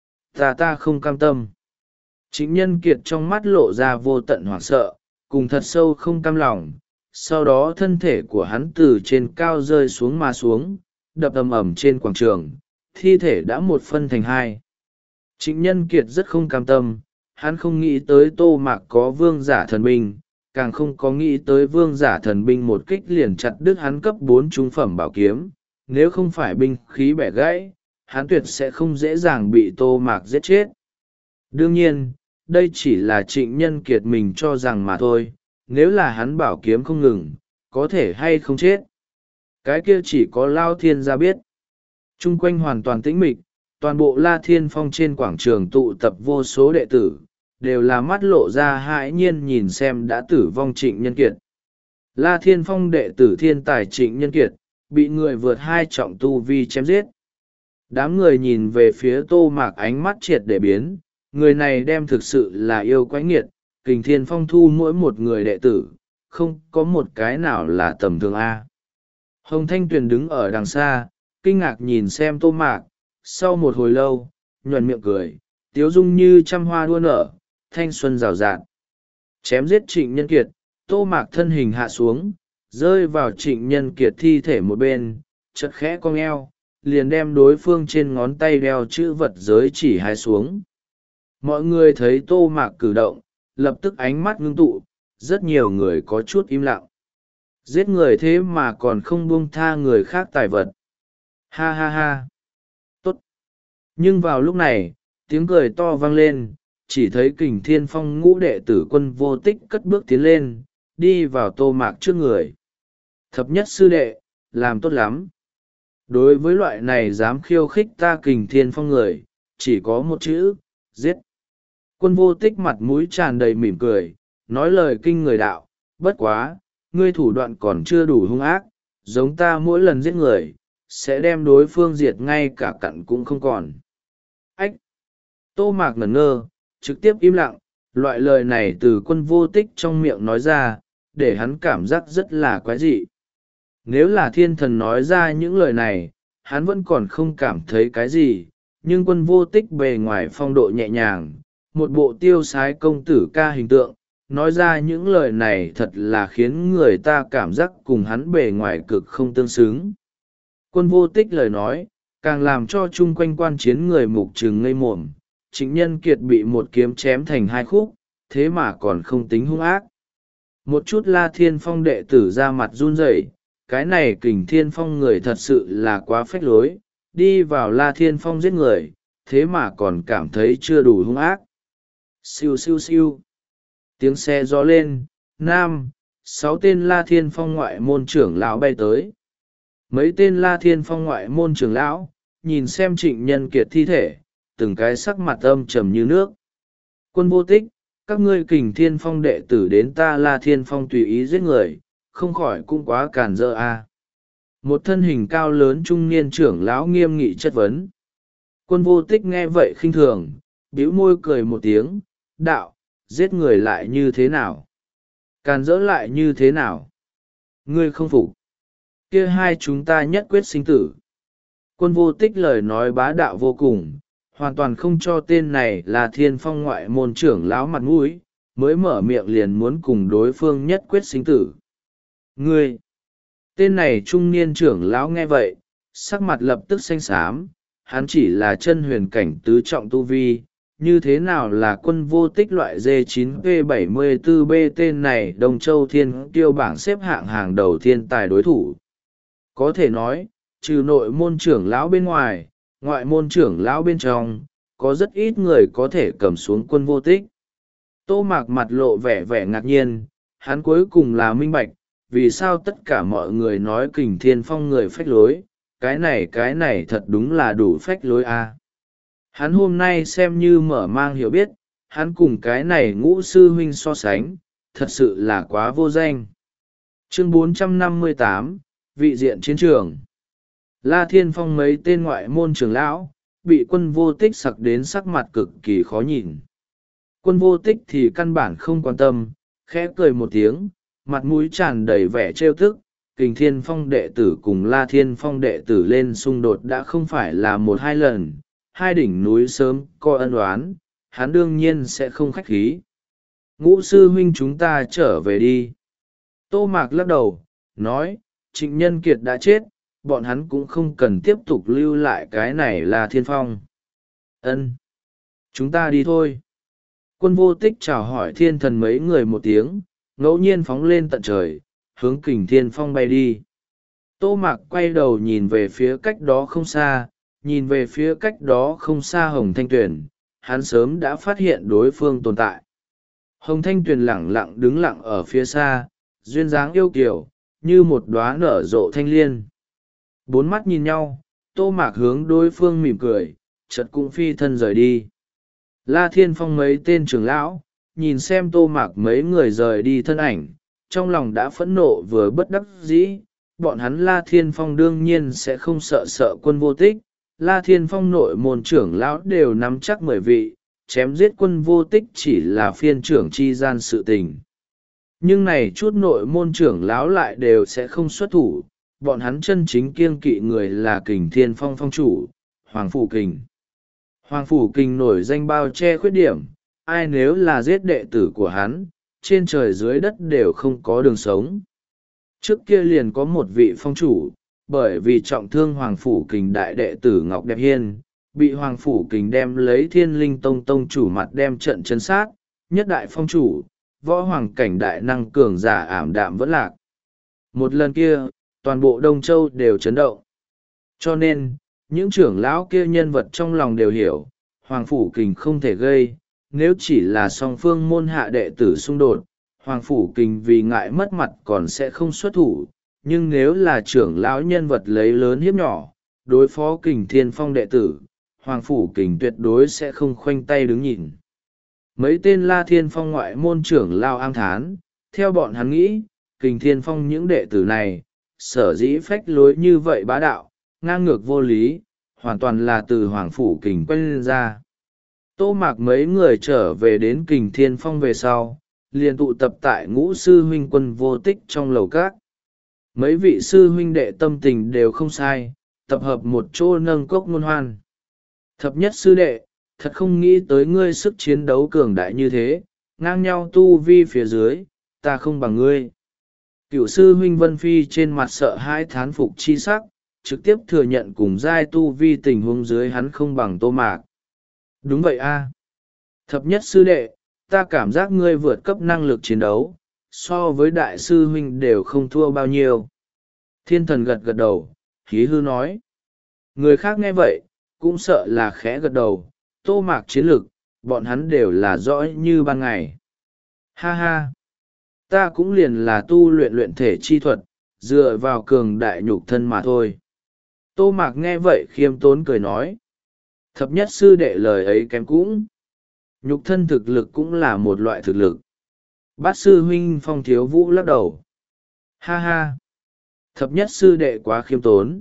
Ta ta không cam tâm. Trịnh Nhân Kiệt trong mắt lộ ra vô tận hoảng sợ, cùng thật sâu không cam lòng. Sau đó thân thể của hắn từ trên cao rơi xuống mà xuống, đập ầm ầm trên quảng trường, thi thể đã một phân thành hai. Trịnh Nhân Kiệt rất không cam tâm, hắn không nghĩ tới Tô Mạc có vương giả thần binh, càng không có nghĩ tới vương giả thần binh một kích liền chặt đứt hắn cấp bốn trung phẩm bảo kiếm. Nếu không phải binh khí bẻ gãy, hắn tuyệt sẽ không dễ dàng bị Tô Mạc giết chết. Đương nhiên, đây chỉ là Trịnh Nhân Kiệt mình cho rằng mà thôi, nếu là hắn bảo kiếm không ngừng, có thể hay không chết. Cái kia chỉ có Lao Thiên gia biết. Trung quanh hoàn toàn tĩnh mịch, toàn bộ La Thiên Phong trên quảng trường tụ tập vô số đệ tử, đều là mắt lộ ra hãi nhiên nhìn xem đã tử vong Trịnh Nhân Kiệt. La Thiên Phong đệ tử thiên tài Trịnh Nhân Kiệt, bị người vượt hai trọng tu vi chém giết. Đám người nhìn về phía Tô Mạc ánh mắt triệt để biến, người này đem thực sự là yêu quái nghiệt, Kình Thiên Phong thu mỗi một người đệ tử, không có một cái nào là tầm thường A. Hồng Thanh Tuyền đứng ở đằng xa, kinh ngạc nhìn xem Tô Mạc, sau một hồi lâu, nhuận miệng cười, tiếu dung như trăm hoa đua nở, thanh xuân rào rạt. Chém giết Trịnh Nhân Kiệt, Tô Mạc thân hình hạ xuống, rơi vào Trịnh Nhân Kiệt thi thể một bên, chật khẽ cong eo, liền đem đối phương trên ngón tay đeo chữ vật giới chỉ hai xuống. Mọi người thấy Tô Mạc cử động, lập tức ánh mắt ngưng tụ, rất nhiều người có chút im lặng. Giết người thế mà còn không buông tha người khác tài vật. Ha ha ha. Tốt. Nhưng vào lúc này, tiếng cười to vang lên, chỉ thấy Kình Thiên Phong ngũ đệ tử Quân Vô Tích cất bước tiến lên, đi vào Tô Mạc trước người. Thập nhất sư đệ, làm tốt lắm. Đối với loại này dám khiêu khích ta Kình Thiên Phong người, chỉ có một chữ, giết. Quân Vô Tích mặt mũi tràn đầy mỉm cười, nói lời kinh người đạo, bất quá, ngươi thủ đoạn còn chưa đủ hung ác, giống ta mỗi lần giết người, sẽ đem đối phương diệt ngay cả cặn cũng không còn. Ách! Tô Mạc ngẩn ngơ, trực tiếp im lặng, loại lời này từ Quân Vô Tích trong miệng nói ra, để hắn cảm giác rất là quái dị. Nếu là thiên thần nói ra những lời này, hắn vẫn còn không cảm thấy cái gì, nhưng Quân Vô Tích bề ngoài phong độ nhẹ nhàng, một bộ tiêu sái công tử ca hình tượng, nói ra những lời này thật là khiến người ta cảm giác cùng hắn bề ngoài cực không tương xứng. Quân Vô Tích lời nói, càng làm cho chung quanh quan chiến người mục trừng ngây mồm. Trịnh Nhân Kiệt bị một kiếm chém thành hai khúc, thế mà còn không tính hung ác. Một chút La Thiên Phong đệ tử ra mặt run rẩy, cái này Kình Thiên Phong người thật sự là quá phách lối, đi vào La Thiên Phong giết người, thế mà còn cảm thấy chưa đủ hung ác. Siêu siêu siêu. Tiếng xe gió lên, nam, sáu tên La Thiên Phong ngoại môn trưởng lão bay tới. Mấy tên La Thiên Phong ngoại môn trưởng lão, nhìn xem Trịnh Nhân Kiệt thi thể, từng cái sắc mặt âm trầm như nước. Quân Vô Tích, các ngươi Kình Thiên Phong đệ tử đến ta La Thiên Phong tùy ý giết người, không khỏi cũng quá càn rỡ à. Một thân hình cao lớn trung niên trưởng lão nghiêm nghị chất vấn. Quân Vô Tích nghe vậy khinh thường, bĩu môi cười một tiếng, đạo, giết người lại như thế nào? Càn rỡ lại như thế nào? Ngươi không phục. Kia hai chúng ta nhất quyết sinh tử. Quân Vô Tích lời nói bá đạo vô cùng, hoàn toàn không cho tên này là Thiên Phong ngoại môn trưởng lão mặt mũi, mới mở miệng liền muốn cùng đối phương nhất quyết sinh tử. Ngươi! Tên này trung niên trưởng lão nghe vậy, sắc mặt lập tức xanh xám, hắn chỉ là chân huyền cảnh tứ trọng tu vi, như thế nào là Quân Vô Tích loại D chín P bảy mươi tư B tên này Đông Châu Thiên Kiêu bảng xếp hạng hàng đầu thiên tài đối thủ. Có thể nói, trừ nội môn trưởng lão bên ngoài, ngoại môn trưởng lão bên trong, có rất ít người có thể cầm xuống Quân Vô Tích. Tô Mạc mặt lộ vẻ vẻ ngạc nhiên, hắn cuối cùng là minh bạch, vì sao tất cả mọi người nói Kình Thiên Phong người phách lối, cái này cái này thật đúng là đủ phách lối a. Hắn hôm nay xem như mở mang hiểu biết, hắn cùng cái này ngũ sư huynh so sánh, thật sự là quá vô danh. Chương bốn trăm năm mươi tám, vị diện chiến trường. La Thiên Phong mấy tên ngoại môn trưởng lão, bị Quân Vô Tích sặc đến sắc mặt cực kỳ khó nhìn. Quân Vô Tích thì căn bản không quan tâm, khẽ cười một tiếng, mặt mũi tràn đầy vẻ trêu tức. Kình Thiên Phong đệ tử cùng La Thiên Phong đệ tử lên xung đột đã không phải là một hai lần, hai đỉnh núi sớm có ân oán, hắn đương nhiên sẽ không khách khí. Ngũ sư huynh chúng ta trở về đi. Tô Mạc lắc đầu, nói, Trịnh Nhân Kiệt đã chết, bọn hắn cũng không cần tiếp tục lưu lại cái này là Thiên Phong. Ân, chúng ta đi thôi. Quân Vô Tích chào hỏi thiên thần mấy người một tiếng, ngẫu nhiên phóng lên tận trời, hướng Kình Thiên Phong bay đi. Tô Mạc quay đầu nhìn về phía cách đó không xa, nhìn về phía cách đó không xa Hồng Thanh Tuyền, hắn sớm đã phát hiện đối phương tồn tại. Hồng Thanh Tuyền lẳng lặng đứng lặng ở phía xa, duyên dáng yêu kiều, như một đóa nở rộ thanh liên. Bốn mắt nhìn nhau, Tô Mạc hướng đối phương mỉm cười, chợt cũng phi thân rời đi. La Thiên Phong mấy tên trưởng lão, nhìn xem Tô Mạc mấy người rời đi thân ảnh, trong lòng đã phẫn nộ vừa bất đắc dĩ. Bọn hắn La Thiên Phong đương nhiên sẽ không sợ sợ Quân Vô Tích. La Thiên Phong nội môn trưởng lão đều nắm chắc mười vị, chém giết Quân Vô Tích chỉ là phiên trưởng chi gian sự tình. Nhưng này chút nội môn trưởng lão lại đều sẽ không xuất thủ, bọn hắn chân chính kiêng kỵ người là Kình Thiên Phong phong chủ, Hoàng Phủ Kình. Hoàng Phủ Kình nổi danh bao che khuyết điểm, ai nếu là giết đệ tử của hắn, trên trời dưới đất đều không có đường sống. Trước kia liền có một vị phong chủ, bởi vì trọng thương Hoàng Phủ Kình đại đệ tử Ngọc Đẹp Hiên, bị Hoàng Phủ Kình đem lấy Thiên Linh Tông tông chủ mặt đem trận chân sát, nhất đại phong chủ, võ hoàng cảnh đại năng cường giả ảm đạm vẫn lạc. Một lần kia, toàn bộ Đông Châu đều chấn động. Cho nên, những trưởng lão kia nhân vật trong lòng đều hiểu, Hoàng Phủ Kình không thể gây, nếu chỉ là song phương môn hạ đệ tử xung đột, Hoàng Phủ Kình vì ngại mất mặt còn sẽ không xuất thủ, nhưng nếu là trưởng lão nhân vật lấy lớn hiếp nhỏ, đối phó Kình Thiên Phong đệ tử, Hoàng Phủ Kình tuyệt đối sẽ không khoanh tay đứng nhìn. Mấy tên La Thiên Phong ngoại môn trưởng lao am thán, theo bọn hắn nghĩ, Kình Thiên Phong những đệ tử này, sở dĩ phách lối như vậy bá đạo, ngang ngược vô lý, hoàn toàn là từ Hoàng Phủ Kình quay lên ra. Tô Mạc mấy người trở về đến Kình Thiên Phong về sau, liền tụ tập tại Ngũ sư huynh Quân Vô Tích trong lầu các. Mấy vị sư huynh đệ tâm tình đều không sai, tập hợp một chỗ nâng cốc ngôn hoan. Thập nhất sư đệ, thật không nghĩ tới ngươi sức chiến đấu cường đại như thế, ngang nhau tu vi phía dưới, ta không bằng ngươi. Cựu sư huynh Vân Phi trên mặt sợ hãi thán phục chi sắc, trực tiếp thừa nhận cùng giai tu vi tình huống dưới hắn không bằng Tô Mạc. Đúng vậy a, thập nhất sư đệ, ta cảm giác ngươi vượt cấp năng lực chiến đấu, so với đại sư huynh đều không thua bao nhiêu. Thiên thần gật gật đầu, hí hư nói. Người khác nghe vậy, cũng sợ là khẽ gật đầu, Tô Mạc chiến lực, bọn hắn đều là rõ như ban ngày. Ha ha, ta cũng liền là tu luyện luyện thể chi thuật, dựa vào cường đại nhục thân mà thôi. Tô Mạc nghe vậy khiêm tốn cười nói. Thập nhất sư đệ lời ấy kém cũng. Nhục thân thực lực cũng là một loại thực lực. Bát sư huynh Phong Thiếu Vũ lắc đầu. Ha ha, thập nhất sư đệ quá khiêm tốn.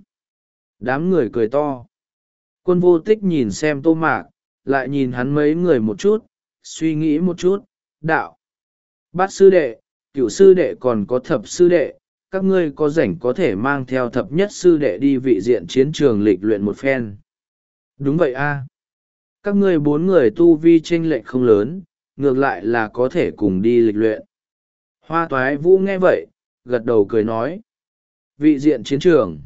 Đám người cười to. Quân Vô Tích nhìn xem Tô Mạc, lại nhìn hắn mấy người một chút, suy nghĩ một chút, đạo. Bát sư đệ, cửu sư đệ còn có thập sư đệ, các ngươi có rảnh có thể mang theo thập nhất sư đệ đi vị diện chiến trường lịch luyện một phen. Đúng vậy a, các ngươi bốn người tu vi chênh lệch không lớn, ngược lại là có thể cùng đi lịch luyện. Hoa Toái Vũ nghe vậy, gật đầu cười nói. Vị diện chiến trường.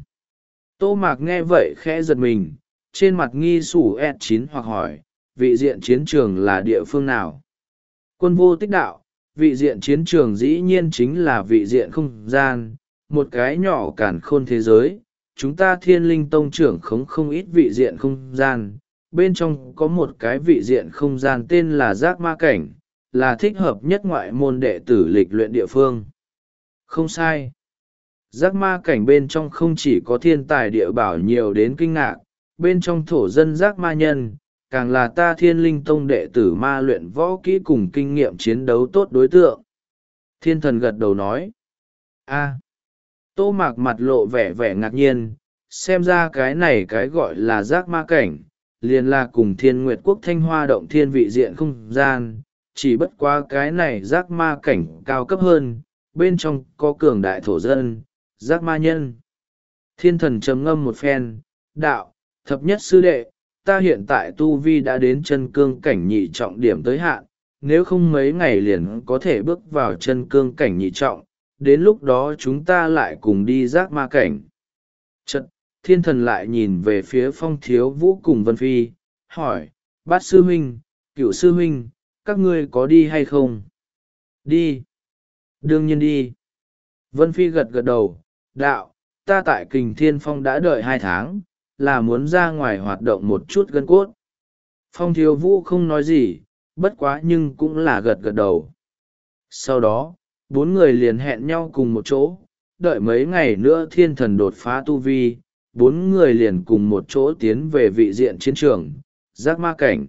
Tô Mạc nghe vậy khẽ giật mình, trên mặt nghi sủ ét chín hoặc hỏi, vị diện chiến trường là địa phương nào? Quân Vô Tích đạo, vị diện chiến trường dĩ nhiên chính là vị diện không gian, một cái nhỏ càn khôn thế giới. Chúng ta Thiên Linh Tông trưởng khống không ít vị diện không gian, bên trong có một cái vị diện không gian tên là Giác Ma Cảnh, là thích hợp nhất ngoại môn đệ tử lịch luyện địa phương. Không sai. Giác Ma Cảnh bên trong không chỉ có thiên tài địa bảo nhiều đến kinh ngạc, bên trong thổ dân giác ma nhân, càng là ta Thiên Linh Tông đệ tử ma luyện võ kỹ cùng kinh nghiệm chiến đấu tốt đối tượng. Thiên thần gật đầu nói. A. Tô Mạc mặt lộ vẻ vẻ ngạc nhiên, xem ra cái này cái gọi là giác ma cảnh, liền là cùng Thiên Nguyệt Quốc Thanh Hoa Động Thiên vị diện không gian, chỉ bất quá cái này giác ma cảnh cao cấp hơn, bên trong có cường đại thổ dân, giác ma nhân. Thiên thần trầm ngâm một phen, đạo, thập nhất sư đệ, ta hiện tại tu vi đã đến chân cương cảnh nhị trọng điểm tới hạn, nếu không mấy ngày liền có thể bước vào chân cương cảnh nhị trọng, đến lúc đó chúng ta lại cùng đi giác ma cảnh. Chật, thiên thần lại nhìn về phía Phong Thiếu Vũ cùng Vân Phi, hỏi, Bát sư huynh, Cửu sư huynh, các ngươi có đi hay không? Đi. Đương nhiên đi. Vân Phi gật gật đầu, đạo, ta tại Kình Thiên Phong đã đợi hai tháng, là muốn ra ngoài hoạt động một chút gân cốt. Phong Thiếu Vũ không nói gì, bất quá nhưng cũng là gật gật đầu. Sau đó, bốn người liền hẹn nhau cùng một chỗ, đợi mấy ngày nữa thiên thần đột phá tu vi, bốn người liền cùng một chỗ tiến về vị diện chiến trường, giác ma cảnh.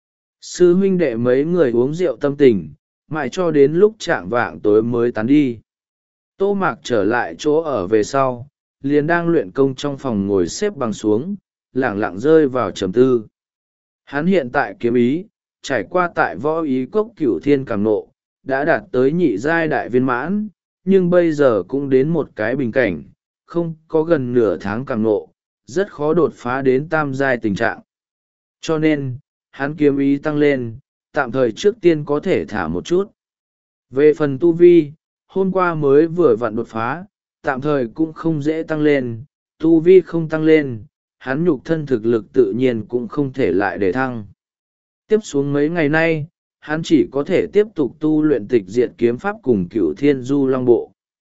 Sư huynh đệ mấy người uống rượu tâm tình, mãi cho đến lúc chạng vạng tối mới tán đi. Tô Mạc trở lại chỗ ở về sau, liền đang luyện công trong phòng ngồi xếp bằng xuống, lẳng lặng rơi vào trầm tư. Hắn hiện tại kiếm ý, trải qua tại võ ý cốc cửu thiên càng nộ, đã đạt tới nhị giai đại viên mãn, nhưng bây giờ cũng đến một cái bình cảnh, không có gần nửa tháng càng nộ, rất khó đột phá đến tam giai tình trạng. Cho nên, hắn kiếm ý tăng lên, tạm thời trước tiên có thể thả một chút. Về phần tu vi, hôm qua mới vừa vặn đột phá, tạm thời cũng không dễ tăng lên, tu vi không tăng lên, hắn nhục thân thực lực tự nhiên cũng không thể lại để thăng. Tiếp xuống mấy ngày nay, hắn chỉ có thể tiếp tục tu luyện tịch diệt kiếm pháp cùng cửu thiên du long bộ.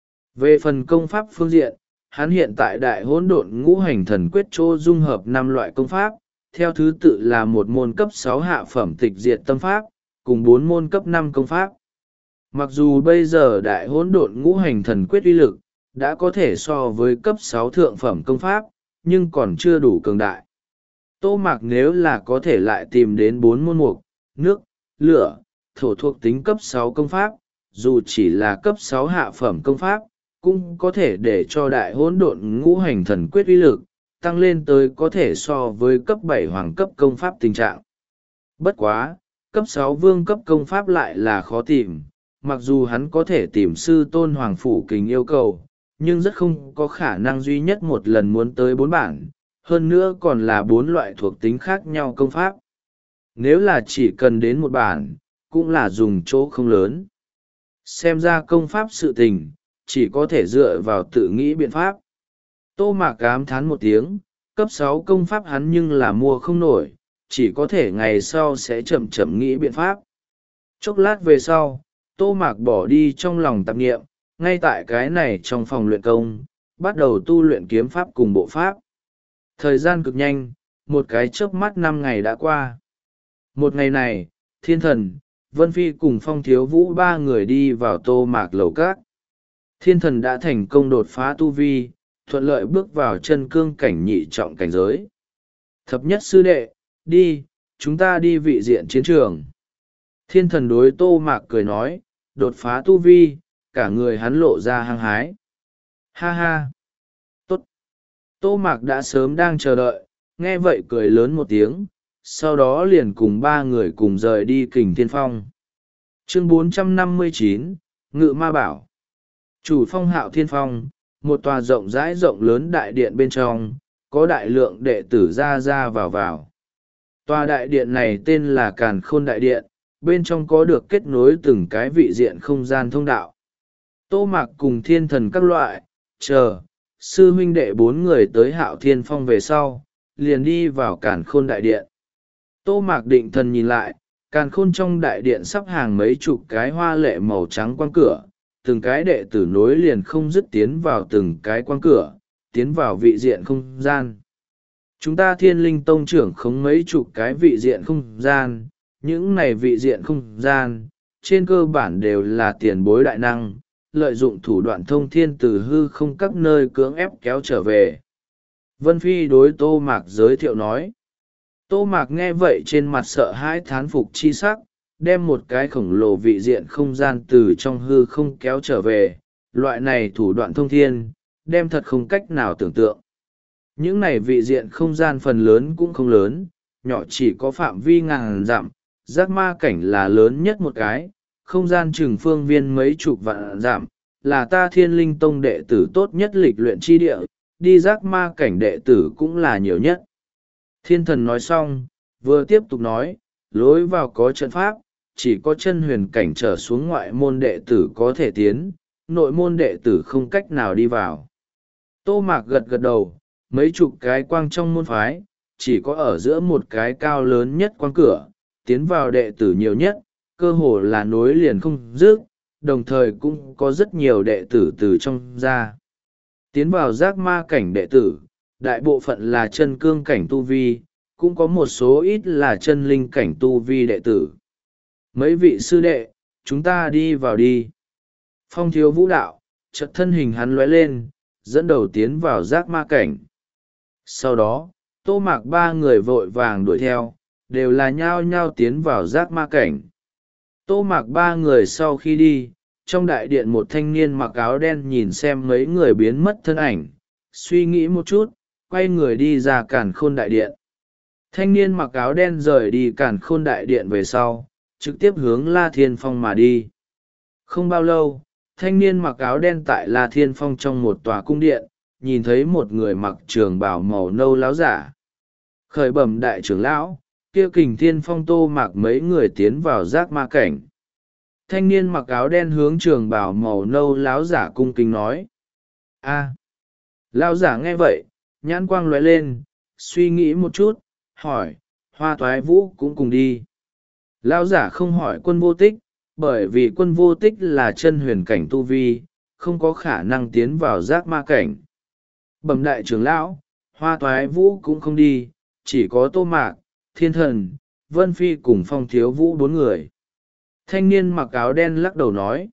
Về phần công pháp phương diện, hắn hiện tại đại hỗn độn ngũ hành thần quyết chỗ dung hợp năm loại công pháp, theo thứ tự là một môn cấp sáu hạ phẩm tịch diệt tâm pháp, cùng bốn môn cấp năm công pháp. Mặc dù bây giờ đại hỗn độn ngũ hành thần quyết uy lực, đã có thể so với cấp sáu thượng phẩm công pháp, nhưng còn chưa đủ cường đại. Tô Mạc nếu là có thể lại tìm đến bốn môn mục, nước, lửa, thổ thuộc tính cấp sáu công pháp, dù chỉ là cấp sáu hạ phẩm công pháp, cũng có thể để cho đại hỗn độn ngũ hành thần quyết uy lực, tăng lên tới có thể so với cấp bảy hoàng cấp công pháp tình trạng. Bất quá, cấp sáu vương cấp công pháp lại là khó tìm, mặc dù hắn có thể tìm sư tôn hoàng phủ kình yêu cầu, nhưng rất không có khả năng duy nhất một lần muốn tới bốn bản, hơn nữa còn là bốn loại thuộc tính khác nhau công pháp. Nếu là chỉ cần đến một bản, cũng là dùng chỗ không lớn. Xem ra công pháp sự tình, chỉ có thể dựa vào tự nghĩ biện pháp. Tô Mạc ám thán một tiếng, cấp sáu công pháp hắn nhưng là mua không nổi, chỉ có thể ngày sau sẽ chậm chậm nghĩ biện pháp. Chốc lát về sau, Tô Mạc bỏ đi trong lòng tạp nghiệm, ngay tại cái này trong phòng luyện công, bắt đầu tu luyện kiếm pháp cùng bộ pháp. Thời gian cực nhanh, một cái chớp mắt năm ngày đã qua. Một ngày này, Thiên Thần, Vân Phi cùng Phong Thiếu Vũ ba người đi vào Tô Mạc lầu cát. Thiên Thần đã thành công đột phá tu vi, thuận lợi bước vào chân cương cảnh nhị trọng cảnh giới. Thập nhất sư đệ, đi, chúng ta đi vị diện chiến trường. Thiên Thần đối Tô Mạc cười nói, đột phá tu vi, cả người hắn lộ ra hăng hái. Ha ha! Tốt! Tô Mạc đã sớm đang chờ đợi, nghe vậy cười lớn một tiếng, sau đó liền cùng ba người cùng rời đi Kình Thiên Phong. Chương bốn trăm năm mươi chín, Ngự Ma Bảo. Chủ phong Hạo Thiên Phong, một tòa rộng rãi rộng lớn đại điện bên trong, có đại lượng đệ tử ra ra vào vào. Tòa đại điện này tên là Càn Khôn Đại Điện, bên trong có được kết nối từng cái vị diện không gian thông đạo. Tô Mạc cùng Thiên Thần các loại, chờ, sư huynh đệ bốn người tới Hạo Thiên Phong về sau, liền đi vào Càn Khôn Đại Điện. Tô Mạc định thần nhìn lại, Càn Khôn trong đại điện sắp hàng mấy chục cái hoa lệ màu trắng quan cửa, từng cái đệ tử nối liền không dứt tiến vào từng cái quan cửa, tiến vào vị diện không gian. Chúng ta Thiên Linh Tông trưởng không mấy chục cái vị diện không gian, những này vị diện không gian, trên cơ bản đều là tiền bối đại năng, lợi dụng thủ đoạn thông thiên từ hư không các nơi cưỡng ép kéo trở về. Vân Phi đối Tô Mạc giới thiệu nói. Tô Mạc nghe vậy trên mặt sợ hãi thán phục chi sắc, đem một cái khổng lồ vị diện không gian từ trong hư không kéo trở về. Loại này thủ đoạn thông thiên, đem thật không cách nào tưởng tượng. Những này vị diện không gian phần lớn cũng không lớn, nhỏ chỉ có phạm vi ngàn dặm, giác ma cảnh là lớn nhất một cái, không gian chừng phương viên mấy chục vạn dặm, là ta Thiên Linh Tông đệ tử tốt nhất lịch luyện chi địa, đi giác ma cảnh đệ tử cũng là nhiều nhất. Thiên thần nói xong, vừa tiếp tục nói, lối vào có trận pháp, chỉ có chân huyền cảnh trở xuống ngoại môn đệ tử có thể tiến, nội môn đệ tử không cách nào đi vào. Tô Mạc gật gật đầu, mấy chục cái quang trong môn phái, chỉ có ở giữa một cái cao lớn nhất quang cửa, tiến vào đệ tử nhiều nhất, cơ hồ là nối liền không dứt, đồng thời cũng có rất nhiều đệ tử từ trong ra. Tiến vào giác ma cảnh đệ tử, đại bộ phận là chân cương cảnh tu vi, cũng có một số ít là chân linh cảnh tu vi đệ tử. Mấy vị sư đệ, chúng ta đi vào đi. Phong Thiếu Vũ đạo, chợt thân hình hắn lóe lên, dẫn đầu tiến vào giác ma cảnh. Sau đó, Tô Mạc ba người vội vàng đuổi theo, đều là nhao nhao tiến vào giác ma cảnh. Tô Mạc ba người sau khi đi, trong đại điện một thanh niên mặc áo đen nhìn xem mấy người biến mất thân ảnh, suy nghĩ một chút, quay người đi ra Càn Khôn đại điện. Thanh niên mặc áo đen rời đi Càn Khôn đại điện về sau, trực tiếp hướng La Thiên Phong mà đi. Không bao lâu, thanh niên mặc áo đen tại La Thiên Phong trong một tòa cung điện, nhìn thấy một người mặc trường bào màu nâu láo giả. Khởi bẩm đại trưởng lão, kia Kình Thiên Phong Tô Mạc mấy người tiến vào giác ma cảnh. Thanh niên mặc áo đen hướng trường bào màu nâu láo giả cung kính nói. A. À. Láo giả nghe vậy, nhãn quang lóe lên, suy nghĩ một chút, hỏi, Hoa Toái Vũ cũng cùng đi. Láo giả không hỏi Quân Vô Tích, bởi vì Quân Vô Tích là chân huyền cảnh tu vi, không có khả năng tiến vào giác ma cảnh. Bẩm đại trưởng lão, Hoa Toái Vũ cũng không đi, chỉ có Tô Mạc, Thiên Thần, Vân Phi cùng Phong Thiếu Vũ bốn người. Thanh niên mặc áo đen lắc đầu nói.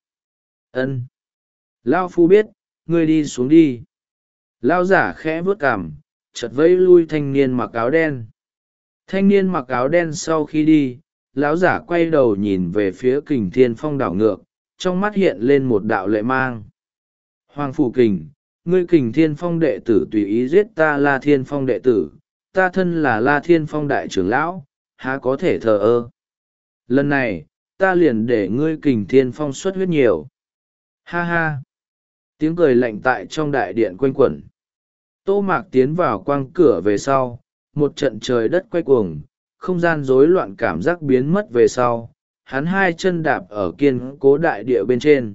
Ân. Lao phu biết, ngươi đi xuống đi. Lao giả khẽ vớt cằm, chợt vẫy lui thanh niên mặc áo đen. Thanh niên mặc áo đen sau khi đi, lão giả quay đầu nhìn về phía Kình Thiên Phong đảo ngược, trong mắt hiện lên một đạo lệ mang. Hoàng Phủ Kình, ngươi Kình Thiên Phong đệ tử tùy ý giết ta La Thiên Phong đệ tử, ta thân là La Thiên Phong đại trưởng lão, há có thể thờ ơ. Lần này, ta liền để ngươi Kình Thiên Phong xuất huyết nhiều. Ha ha! Tiếng cười lạnh tại trong đại điện quanh quẩn. Tô Mạc tiến vào quang cửa về sau, một trận trời đất quay cuồng, không gian rối loạn cảm giác biến mất về sau, hắn hai chân đạp ở kiên cố đại địa bên trên.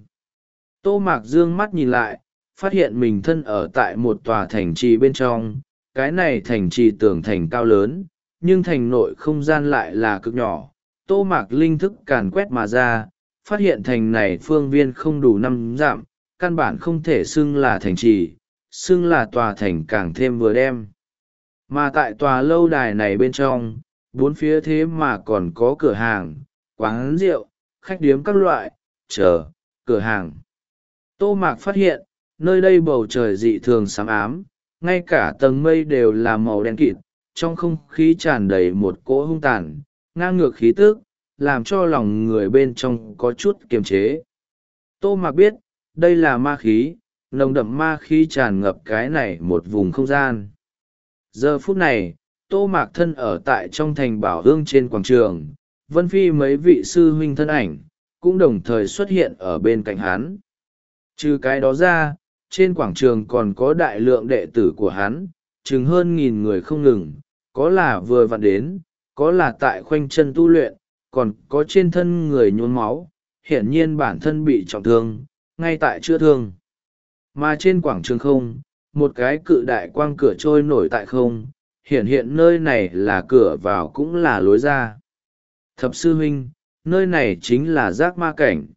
Tô Mạc dương mắt nhìn lại, phát hiện mình thân ở tại một tòa thành trì bên trong, cái này thành trì tường thành cao lớn, nhưng thành nội không gian lại là cực nhỏ. Tô Mạc linh thức càn quét mà ra, phát hiện thành này phương viên không đủ năm dặm, căn bản không thể xưng là thành trì, xưng là tòa thành càng thêm vừa đem. Mà tại tòa lâu đài này bên trong, bốn phía thế mà còn có cửa hàng, quán rượu, khách điếm các loại, chờ, cửa hàng. Tô Mạc phát hiện, nơi đây bầu trời dị thường sáng ám, ngay cả tầng mây đều là màu đen kịt, trong không khí tràn đầy một cỗ hung tàn, ngang ngược khí tức, làm cho lòng người bên trong có chút kiềm chế. Tô Mạc biết, đây là ma khí, nồng đậm ma khí tràn ngập cái này một vùng không gian. Giờ phút này, Tô Mạc thân ở tại trong thành Bảo Hương trên quảng trường, Vân Phi mấy vị sư huynh thân ảnh, cũng đồng thời xuất hiện ở bên cạnh hắn. Trừ cái đó ra, trên quảng trường còn có đại lượng đệ tử của hắn, chừng hơn nghìn người không ngừng, có là vừa vặn đến, có là tại khoanh chân tu luyện, còn có trên thân người nhuốm máu, hiển nhiên bản thân bị trọng thương, ngay tại chữa thương. Mà trên quảng trường không, một cái cự đại quang cửa trôi nổi tại không, hiển hiện nơi này là cửa vào cũng là lối ra. Thập sư huynh, nơi này chính là giác ma cảnh.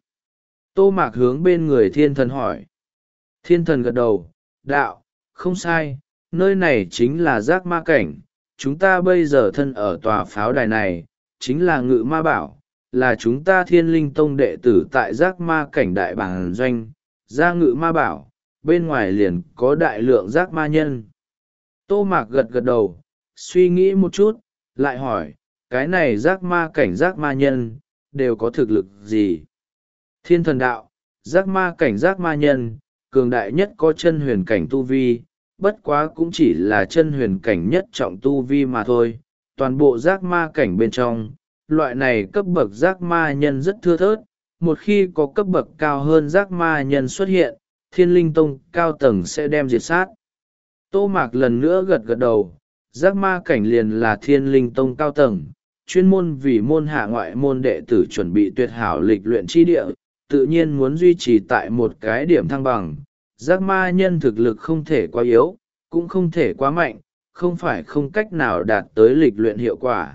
Tô Mạc hướng bên người thiên thần hỏi. Thiên thần gật đầu, đạo, không sai, nơi này chính là giác ma cảnh. Chúng ta bây giờ thân ở tòa pháo đài này, chính là ngự ma bảo, là chúng ta Thiên Linh Tông đệ tử tại giác ma cảnh đại bản doanh, ra ngự ma bảo, bên ngoài liền có đại lượng giác ma nhân. Tô Mạc gật gật đầu, suy nghĩ một chút, lại hỏi, cái này giác ma cảnh giác ma nhân, đều có thực lực gì? Thiên thần đạo, giác ma cảnh giác ma nhân, cường đại nhất có chân huyền cảnh tu vi, bất quá cũng chỉ là chân huyền cảnh nhất trọng tu vi mà thôi. Toàn bộ giác ma cảnh bên trong, loại này cấp bậc giác ma nhân rất thưa thớt, một khi có cấp bậc cao hơn giác ma nhân xuất hiện, Thiên Linh Tông cao tầng sẽ đem diệt sát. Tô Mạc lần nữa gật gật đầu, giác ma cảnh liền là Thiên Linh Tông cao tầng, chuyên môn vì môn hạ ngoại môn đệ tử chuẩn bị tuyệt hảo lịch luyện chi địa, tự nhiên muốn duy trì tại một cái điểm thăng bằng. Giác ma nhân thực lực không thể quá yếu, cũng không thể quá mạnh, không phải không cách nào đạt tới lịch luyện hiệu quả.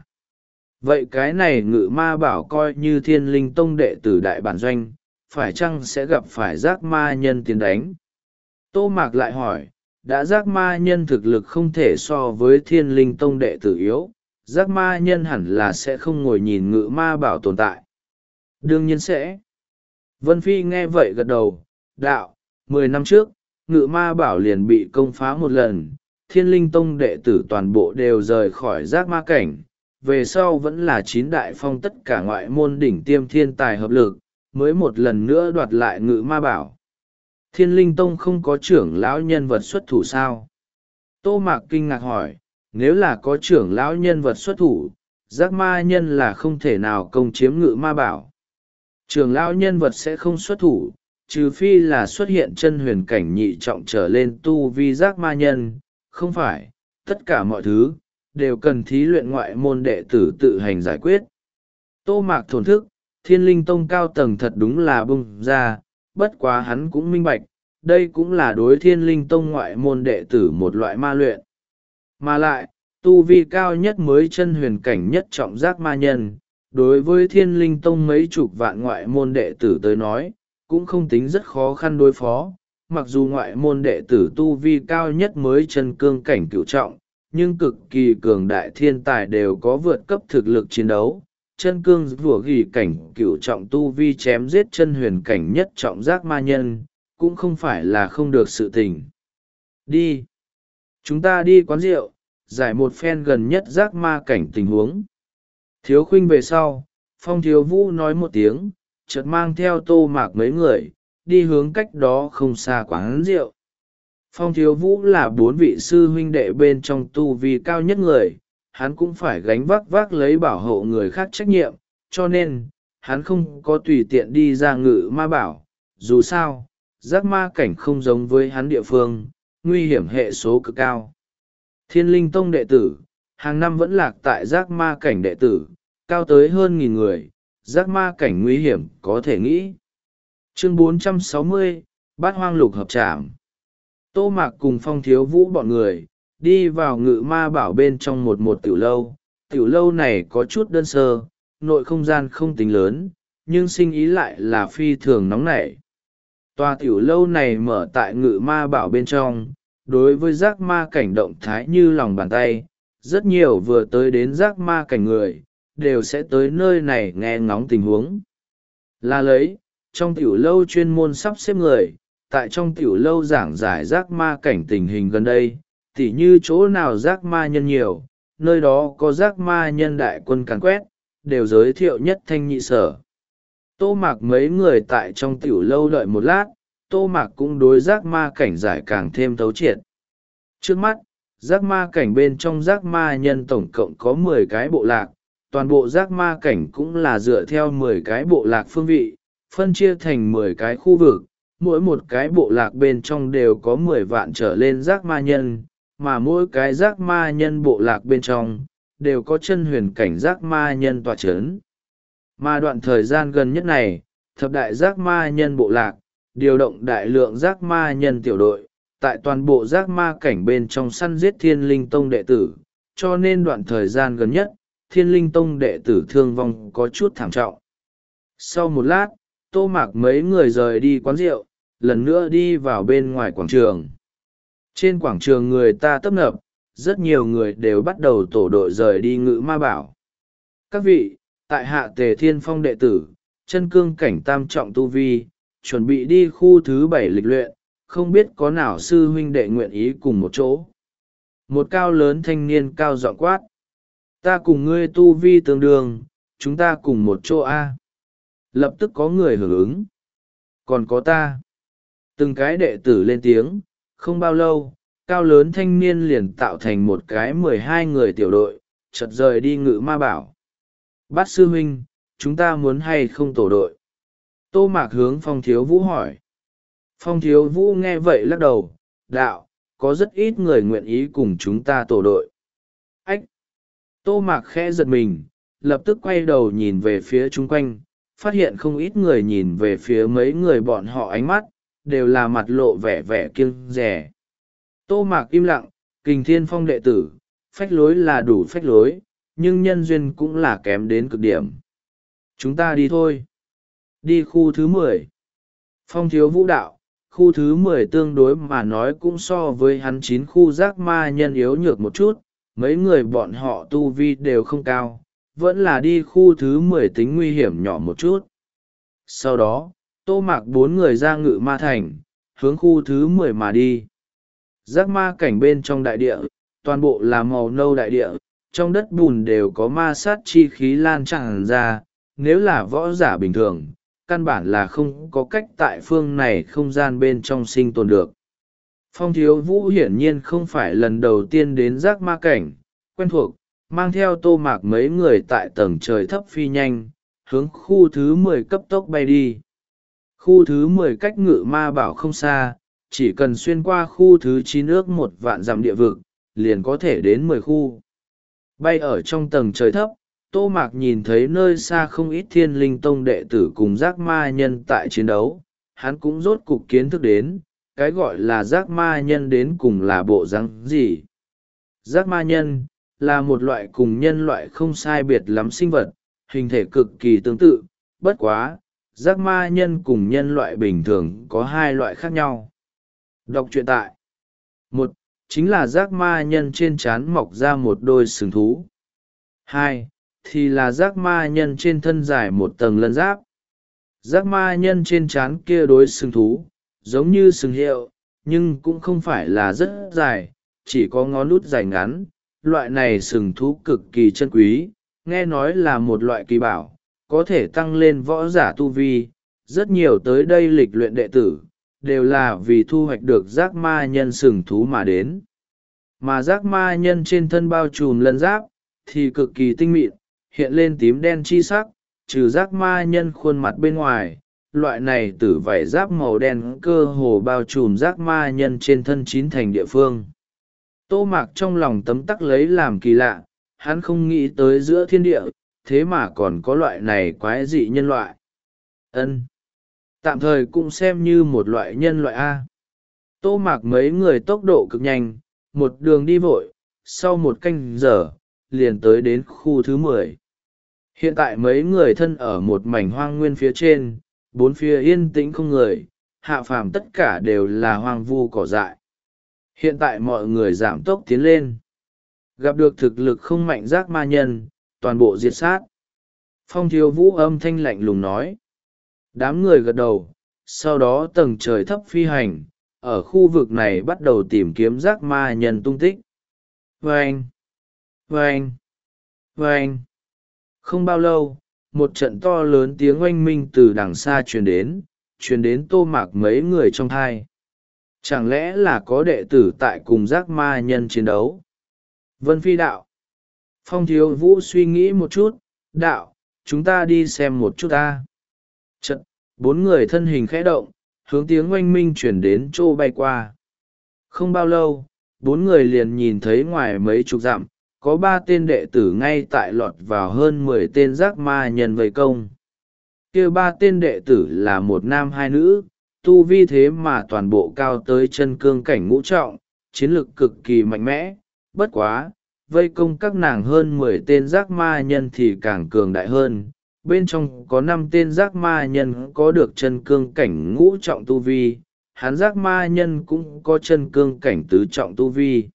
Vậy cái này ngự ma bảo coi như Thiên Linh Tông đệ tử đại bản doanh, phải chăng sẽ gặp phải giác ma nhân tiến đánh? Tô Mạc lại hỏi, đã giác ma nhân thực lực không thể so với Thiên Linh Tông đệ tử yếu, giác ma nhân hẳn là sẽ không ngồi nhìn ngự ma bảo tồn tại. Đương nhiên sẽ. Vân Phi nghe vậy gật đầu, đạo, mười năm trước, ngự ma bảo liền bị công phá một lần, Thiên Linh Tông đệ tử toàn bộ đều rời khỏi giác ma cảnh, về sau vẫn là chín đại phong tất cả ngoại môn đỉnh tiêm thiên tài hợp lực, mới một lần nữa đoạt lại ngự ma bảo. Thiên Linh Tông không có trưởng lão nhân vật xuất thủ sao? Tô Mạc kinh ngạc hỏi, nếu là có trưởng lão nhân vật xuất thủ, giác ma nhân là không thể nào công chiếm ngự ma bảo. Trưởng lão nhân vật sẽ không xuất thủ, trừ phi là xuất hiện chân huyền cảnh nhị trọng trở lên tu vi giác ma nhân, không phải, tất cả mọi thứ, đều cần thí luyện ngoại môn đệ tử tự hành giải quyết. Tô Mạc thổn thức, Thiên Linh Tông cao tầng thật đúng là bung ra, bất quá hắn cũng minh bạch, đây cũng là đối Thiên Linh Tông ngoại môn đệ tử một loại ma luyện. Mà lại, tu vi cao nhất mới chân huyền cảnh nhất trọng giác ma nhân, đối với Thiên Linh Tông mấy chục vạn ngoại môn đệ tử tới nói, cũng không tính rất khó khăn đối phó. Mặc dù ngoại môn đệ tử tu vi cao nhất mới chân cương cảnh cửu trọng, nhưng cực kỳ cường đại thiên tài đều có vượt cấp thực lực chiến đấu. Chân cương vủa ghi cảnh cửu trọng tu vi chém giết chân huyền cảnh nhất trọng giác ma nhân, cũng không phải là không được sự tình. Đi! Chúng ta đi quán rượu, giải một phen gần nhất giác ma cảnh tình huống. Thiếu Khuynh về sau, Phong Thiếu Vũ nói một tiếng, chợt mang theo Tô Mạc mấy người, đi hướng cách đó không xa quán rượu. Phong Thiếu Vũ là bốn vị sư huynh đệ bên trong tu vi cao nhất người, hắn cũng phải gánh vác vác lấy bảo hộ người khác trách nhiệm, cho nên, hắn không có tùy tiện đi ra ngự ma bảo. Dù sao, giác ma cảnh không giống với hắn địa phương, nguy hiểm hệ số cực cao. Thiên Linh Tông đệ tử, hàng năm vẫn lạc tại giác ma cảnh đệ tử, cao tới hơn nghìn người, giác ma cảnh nguy hiểm có thể nghĩ. Chương bốn trăm sáu mươi, Bát Hoang Lục Hợp Trảm. Tô Mạc cùng Phong Thiếu Vũ bọn người, đi vào ngự ma bảo bên trong một một tiểu lâu. Tiểu lâu này có chút đơn sơ, nội không gian không tính lớn, nhưng sinh ý lại là phi thường nóng nảy. Tòa tiểu lâu này mở tại ngự ma bảo bên trong, đối với giác ma cảnh động thái như lòng bàn tay, rất nhiều vừa tới đến giác ma cảnh người, đều sẽ tới nơi này nghe ngóng tình huống. Là lấy, trong tiểu lâu chuyên môn sắp xếp người, tại trong tiểu lâu giảng giải giác ma cảnh tình hình gần đây, tỉ như chỗ nào giác ma nhân nhiều, nơi đó có giác ma nhân đại quân càn quét, đều giới thiệu nhất thanh nhị sở. Tô Mạc mấy người tại trong tiểu lâu đợi một lát, Tô Mạc cũng đối giác ma cảnh giải càng thêm thấu triệt. Trước mắt, giác ma cảnh bên trong giác ma nhân tổng cộng có mười cái bộ lạc, toàn bộ giác ma cảnh cũng là dựa theo mười cái bộ lạc phương vị, phân chia thành mười cái khu vực, mỗi một cái bộ lạc bên trong đều có mười vạn trở lên giác ma nhân, mà mỗi cái giác ma nhân bộ lạc bên trong, đều có chân huyền cảnh giác ma nhân tọa chấn. Mà đoạn thời gian gần nhất này, thập đại giác ma nhân bộ lạc, điều động đại lượng giác ma nhân tiểu đội, tại toàn bộ giác ma cảnh bên trong săn giết Thiên Linh Tông đệ tử, cho nên đoạn thời gian gần nhất, Thiên Linh Tông đệ tử thương vong có chút thảm trọng. Sau một lát, Tô Mạc mấy người rời đi quán rượu, lần nữa đi vào bên ngoài quảng trường. Trên quảng trường người ta tấp nập, rất nhiều người đều bắt đầu tổ đội rời đi ngự ma bảo. Các vị, tại hạ Tề Thiên Phong đệ tử, chân cương cảnh tam trọng tu vi, chuẩn bị đi khu thứ bảy lịch luyện, không biết có nào sư huynh đệ nguyện ý cùng một chỗ. Một cao lớn thanh niên cao giọng quát. Ta cùng ngươi tu vi tương đương, chúng ta cùng một chỗ a. Lập tức có người hưởng ứng. Còn có ta. Từng cái đệ tử lên tiếng, không bao lâu, cao lớn thanh niên liền tạo thành một cái mười hai người tiểu đội, chợt rời đi Ngự Ma Bảo. Bát sư huynh, chúng ta muốn hay không tổ đội? Tô Mạc hướng Phong Thiếu Vũ hỏi. Phong Thiếu Vũ nghe vậy lắc đầu, đạo, có rất ít người nguyện ý cùng chúng ta tổ đội. Ách! Tô Mạc khẽ giật mình, lập tức quay đầu nhìn về phía chung quanh, phát hiện không ít người nhìn về phía mấy người bọn họ, ánh mắt đều là mặt lộ vẻ vẻ kiêng dè. Tô Mạc im lặng, Kình Thiên Phong đệ tử, phách lối là đủ phách lối, nhưng nhân duyên cũng là kém đến cực điểm. Chúng ta đi thôi. Đi khu thứ mười. Phong Thiếu Vũ đạo, khu thứ mười tương đối mà nói cũng so với hắn chín khu giác ma nhân yếu nhược một chút, mấy người bọn họ tu vi đều không cao, vẫn là đi khu thứ mười tính nguy hiểm nhỏ một chút. Sau đó, Tô Mạc bốn người ra Ngự Ma Thành, hướng khu thứ mười mà đi. Giác ma cảnh bên trong đại địa, toàn bộ là màu nâu đại địa, trong đất bùn đều có ma sát chi khí lan tràn ra, nếu là võ giả bình thường, căn bản là không có cách tại phương này không gian bên trong sinh tồn được. Phong Thiếu Vũ hiển nhiên không phải lần đầu tiên đến giác ma cảnh, quen thuộc, mang theo Tô Mạc mấy người tại tầng trời thấp phi nhanh, hướng khu thứ mười cấp tốc bay đi. Khu thứ mười cách Ngự Ma Bảo không xa, chỉ cần xuyên qua khu thứ chín ước một vạn dặm địa vực, liền có thể đến mười khu. Bay ở trong tầng trời thấp, Tô Mạc nhìn thấy nơi xa không ít Thiên Linh Tông đệ tử cùng giác ma nhân tại chiến đấu, hắn cũng rốt cục kiến thức đến, cái gọi là giác ma nhân đến cùng là bộ rắn gì. Giác ma nhân là một loại cùng nhân loại không sai biệt lắm sinh vật, hình thể cực kỳ tương tự, bất quá, giác ma nhân cùng nhân loại bình thường có hai loại khác nhau. Đọc truyện tại một chính là giác ma nhân trên trán mọc ra một đôi sừng thú. Hai thì là giác ma nhân trên thân dài một tầng lân giáp. Giác ma nhân trên trán kia đối sừng thú, giống như sừng hiệu, nhưng cũng không phải là rất dài, chỉ có ngón út dài ngắn. Loại này sừng thú cực kỳ chân quý, nghe nói là một loại kỳ bảo, có thể tăng lên võ giả tu vi. Rất nhiều tới đây lịch luyện đệ tử, đều là vì thu hoạch được giác ma nhân sừng thú mà đến. Mà giác ma nhân trên thân bao trùm lân giáp, thì cực kỳ tinh mịn, hiện lên tím đen chi sắc, trừ giác ma nhân khuôn mặt bên ngoài, loại này tử vảy giáp màu đen cơ hồ bao trùm giác ma nhân trên thân chín thành địa phương. Tô Mạc trong lòng tấm tắc lấy làm kỳ lạ, hắn không nghĩ tới giữa thiên địa, thế mà còn có loại này quái dị nhân loại. Ân, tạm thời cũng xem như một loại nhân loại A. Tô Mạc mấy người tốc độ cực nhanh, một đường đi vội, sau một canh giờ, liền tới đến khu thứ mười. Hiện tại mấy người thân ở một mảnh hoang nguyên phía trên, bốn phía yên tĩnh không người, hạ phàm tất cả đều là hoang vu cỏ dại. Hiện tại mọi người giảm tốc tiến lên. Gặp được thực lực không mạnh giác ma nhân, toàn bộ diệt sát. Phong Thiếu Vũ âm thanh lạnh lùng nói. Đám người gật đầu, sau đó tầng trời thấp phi hành, ở khu vực này bắt đầu tìm kiếm giác ma nhân tung tích. Vâng! Vâng! Vâng! Không bao lâu, một trận to lớn tiếng oanh minh từ đằng xa truyền đến, truyền đến Tô Mạc mấy người trong thai. Chẳng lẽ là có đệ tử tại cùng giác ma nhân chiến đấu? Vân Phi đạo. Phong Thiếu Vũ suy nghĩ một chút, đạo, chúng ta đi xem một chút ta. Trận, bốn người thân hình khẽ động, hướng tiếng oanh minh chuyển đến chỗ bay qua. Không bao lâu, bốn người liền nhìn thấy ngoài mấy chục dặm, có ba tên đệ tử ngay tại lọt vào hơn mười tên giác ma nhân vây công. Kia ba tên đệ tử là một nam hai nữ, tu vi thế mà toàn bộ cao tới chân cương cảnh ngũ trọng, chiến lực cực kỳ mạnh mẽ. Bất quá, vây công các nàng hơn mười tên giác ma nhân thì càng cường đại hơn. Bên trong có năm tên giác ma nhân có được chân cương cảnh ngũ trọng tu vi, hắn giác ma nhân cũng có chân cương cảnh tứ trọng tu vi.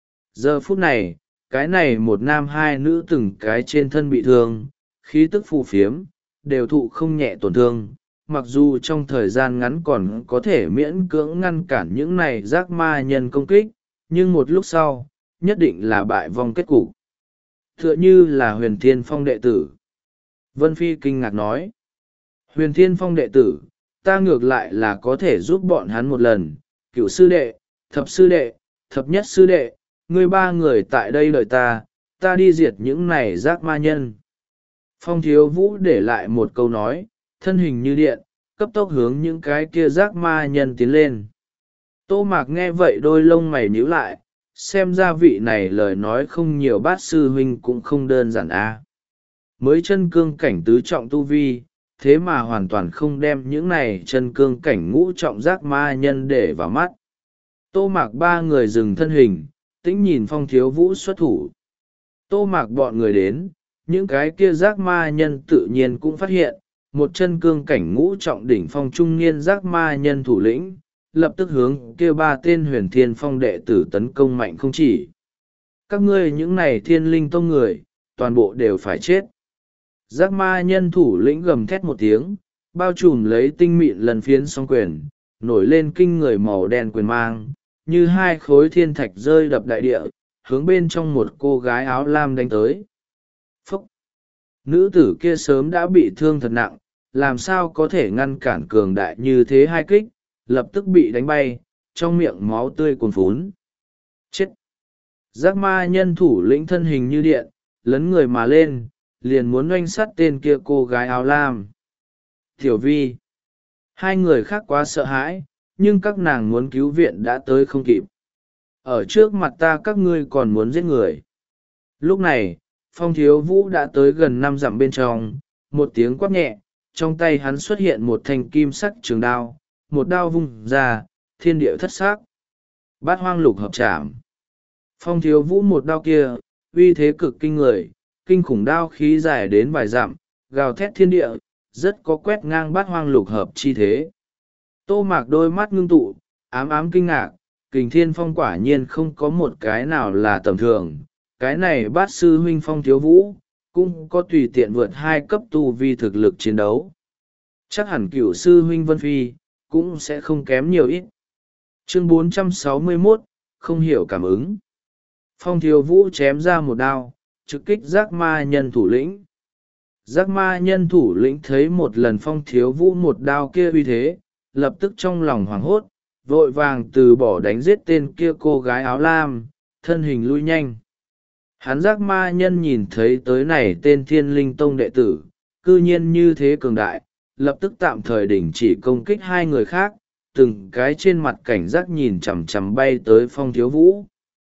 Giờ phút này, cái này một nam hai nữ từng cái trên thân bị thương, khí tức phù phiếm, đều thụ không nhẹ tổn thương. Mặc dù trong thời gian ngắn còn có thể miễn cưỡng ngăn cản những này giác ma nhân công kích, nhưng một lúc sau, nhất định là bại vong kết cục. Tựa như là huyền thiên phong đệ tử. Vân Phi kinh ngạc nói. Huyền thiên phong đệ tử, ta ngược lại là có thể giúp bọn hắn một lần. Cựu sư đệ, thập sư đệ, thập nhất sư đệ, ngươi ba người tại đây đợi ta, ta đi diệt những này giác ma nhân. Phong thiếu vũ để lại một câu nói, thân hình như điện, cấp tốc hướng những cái kia giác ma nhân tiến lên. Tô Mạc nghe vậy đôi lông mày nhíu lại, xem ra vị này lời nói không nhiều, bát sư huynh cũng không đơn giản a. Mới chân cương cảnh tứ trọng tu vi, thế mà hoàn toàn không đem những này chân cương cảnh ngũ trọng giác ma nhân để vào mắt. Tô Mạc ba người dừng thân hình, tĩnh nhìn phong thiếu vũ xuất thủ. Tô Mạc bọn người đến, những cái kia giác ma nhân tự nhiên cũng phát hiện, một chân cương cảnh ngũ trọng đỉnh phong trung niên giác ma nhân thủ lĩnh, lập tức hướng kia ba tên huyền thiên phong đệ tử tấn công mạnh không chỉ. Các ngươi những này thiên linh tông người, toàn bộ đều phải chết. Giác ma nhân thủ lĩnh gầm thét một tiếng, bao trùm lấy tinh mịn lần phiến song quyền, nổi lên kinh người màu đen quyền mang, như hai khối thiên thạch rơi đập đại địa, hướng bên trong một cô gái áo lam đánh tới. Phúc! Nữ tử kia sớm đã bị thương thật nặng, làm sao có thể ngăn cản cường đại như thế hai kích, lập tức bị đánh bay, trong miệng máu tươi cuồn phún. Chết! Giác ma nhân thủ lĩnh thân hình như điện, lấn người mà lên, liền muốn oanh sắt tên kia cô gái áo lam. Tiểu vi! Hai người khác quá sợ hãi, nhưng các nàng muốn cứu viện đã tới không kịp. Ở trước mặt ta các ngươi còn muốn giết người. Lúc này, phong thiếu vũ đã tới gần năm dặm bên trong, một tiếng quát nhẹ, trong tay hắn xuất hiện một thanh kim sắc trường đao, một đao vung ra, thiên địa thất xác. Bát hoang lục hợp chạm. Phong thiếu vũ một đao kia, uy thế cực kinh người, kinh khủng đao khí dài đến vài dặm, gào thét thiên địa, rất có quét ngang bát hoang lục hợp chi thế. Tô Mạc đôi mắt ngưng tụ, ám ám kinh ngạc, Kình Thiên Phong quả nhiên không có một cái nào là tầm thường, cái này bát sư huynh Phong thiếu vũ, cũng có tùy tiện vượt hai cấp tu vi thực lực chiến đấu. Chắc hẳn cửu sư huynh Vân Phi, cũng sẽ không kém nhiều ít. Chương bốn trăm sáu mươi mốt, không hiểu cảm ứng. Phong thiếu vũ chém ra một đao, trực kích giác ma nhân thủ lĩnh. Giác ma nhân thủ lĩnh thấy một lần phong thiếu vũ một đao kia uy thế, lập tức trong lòng hoảng hốt, vội vàng từ bỏ đánh giết tên kia cô gái áo lam, thân hình lui nhanh. Hắn giác ma nhân nhìn thấy tới này tên thiên linh tông đệ tử, cư nhiên như thế cường đại, lập tức tạm thời đình chỉ công kích hai người khác, từng cái trên mặt cảnh giác nhìn chằm chằm bay tới phong thiếu vũ.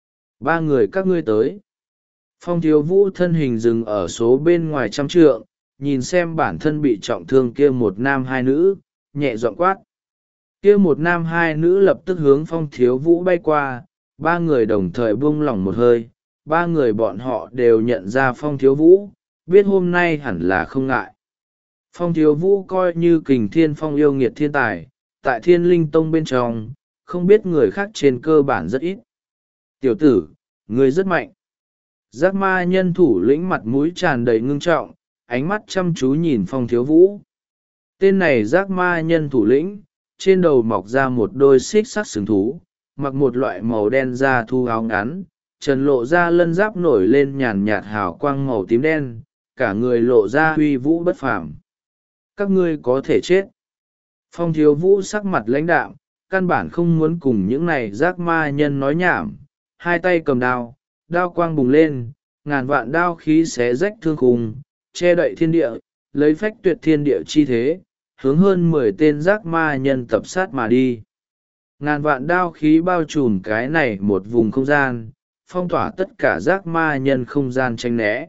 Ba người các ngươi tới. Phong thiếu vũ thân hình dừng ở số bên ngoài trăm trượng, nhìn xem bản thân bị trọng thương kia một nam hai nữ, nhẹ giọng quát. Kia một nam hai nữ lập tức hướng phong thiếu vũ bay qua, ba người đồng thời buông lỏng một hơi, ba người bọn họ đều nhận ra phong thiếu vũ, biết hôm nay hẳn là không ngại. Phong thiếu vũ coi như kình thiên phong yêu nghiệt thiên tài, tại thiên linh tông bên trong, không biết người khác trên cơ bản rất ít. Tiểu tử, ngươi rất mạnh. Giác ma nhân thủ lĩnh mặt mũi tràn đầy ngưng trọng, ánh mắt chăm chú nhìn phong thiếu vũ. Tên này giác ma nhân thủ lĩnh, trên đầu mọc ra một đôi xích sắt sừng thú, mặc một loại màu đen da thu áo ngắn, trần lộ ra lân giáp nổi lên nhàn nhạt hào quang màu tím đen, cả người lộ ra huy vũ bất phàm. Các ngươi có thể chết. Phong thiếu vũ sắc mặt lãnh đạm, căn bản không muốn cùng những này giác ma nhân nói nhảm, hai tay cầm đao, đao quang bùng lên, ngàn vạn đao khí xé rách thương khung, che đậy thiên địa, lấy phách tuyệt thiên địa chi thế, hướng hơn mười tên giác ma nhân tập sát mà đi. Ngàn vạn đao khí bao trùm cái này một vùng không gian, phong tỏa tất cả giác ma nhân không gian tranh né.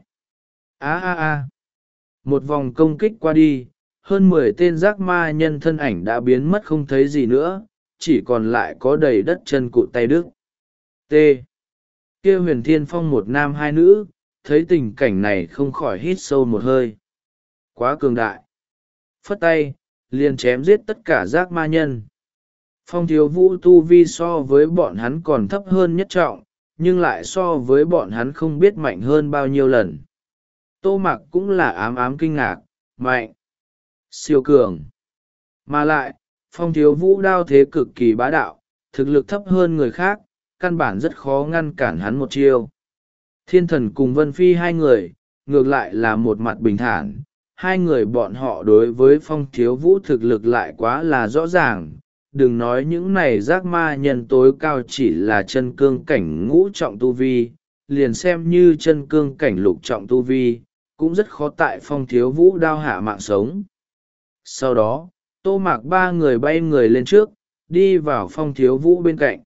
Á á á! Một vòng công kích qua đi, hơn mười tên giác ma nhân thân ảnh đã biến mất không thấy gì nữa, chỉ còn lại có đầy đất chân cụt tay đứt. T. Kia huyền thiên phong một nam hai nữ, thấy tình cảnh này không khỏi hít sâu một hơi. Quá cường đại. Phất tay, liền chém giết tất cả giác ma nhân. Phong thiếu vũ tu vi so với bọn hắn còn thấp hơn nhất trọng, nhưng lại so với bọn hắn không biết mạnh hơn bao nhiêu lần. Tô Mặc cũng là ám ám kinh ngạc, mạnh, siêu cường. Mà lại, phong thiếu vũ đao thế cực kỳ bá đạo, thực lực thấp hơn người khác, căn bản rất khó ngăn cản hắn một chiêu. Thiên thần cùng Vân Phi hai người, ngược lại là một mặt bình thản, hai người bọn họ đối với Phong Thiếu Vũ thực lực lại quá là rõ ràng, đừng nói những này giác ma nhân tối cao chỉ là chân cương cảnh ngũ trọng tu vi, liền xem như chân cương cảnh lục trọng tu vi, cũng rất khó tại Phong Thiếu Vũ đao hạ mạng sống. Sau đó, Tô Mạc ba người bay người lên trước, đi vào Phong Thiếu Vũ bên cạnh.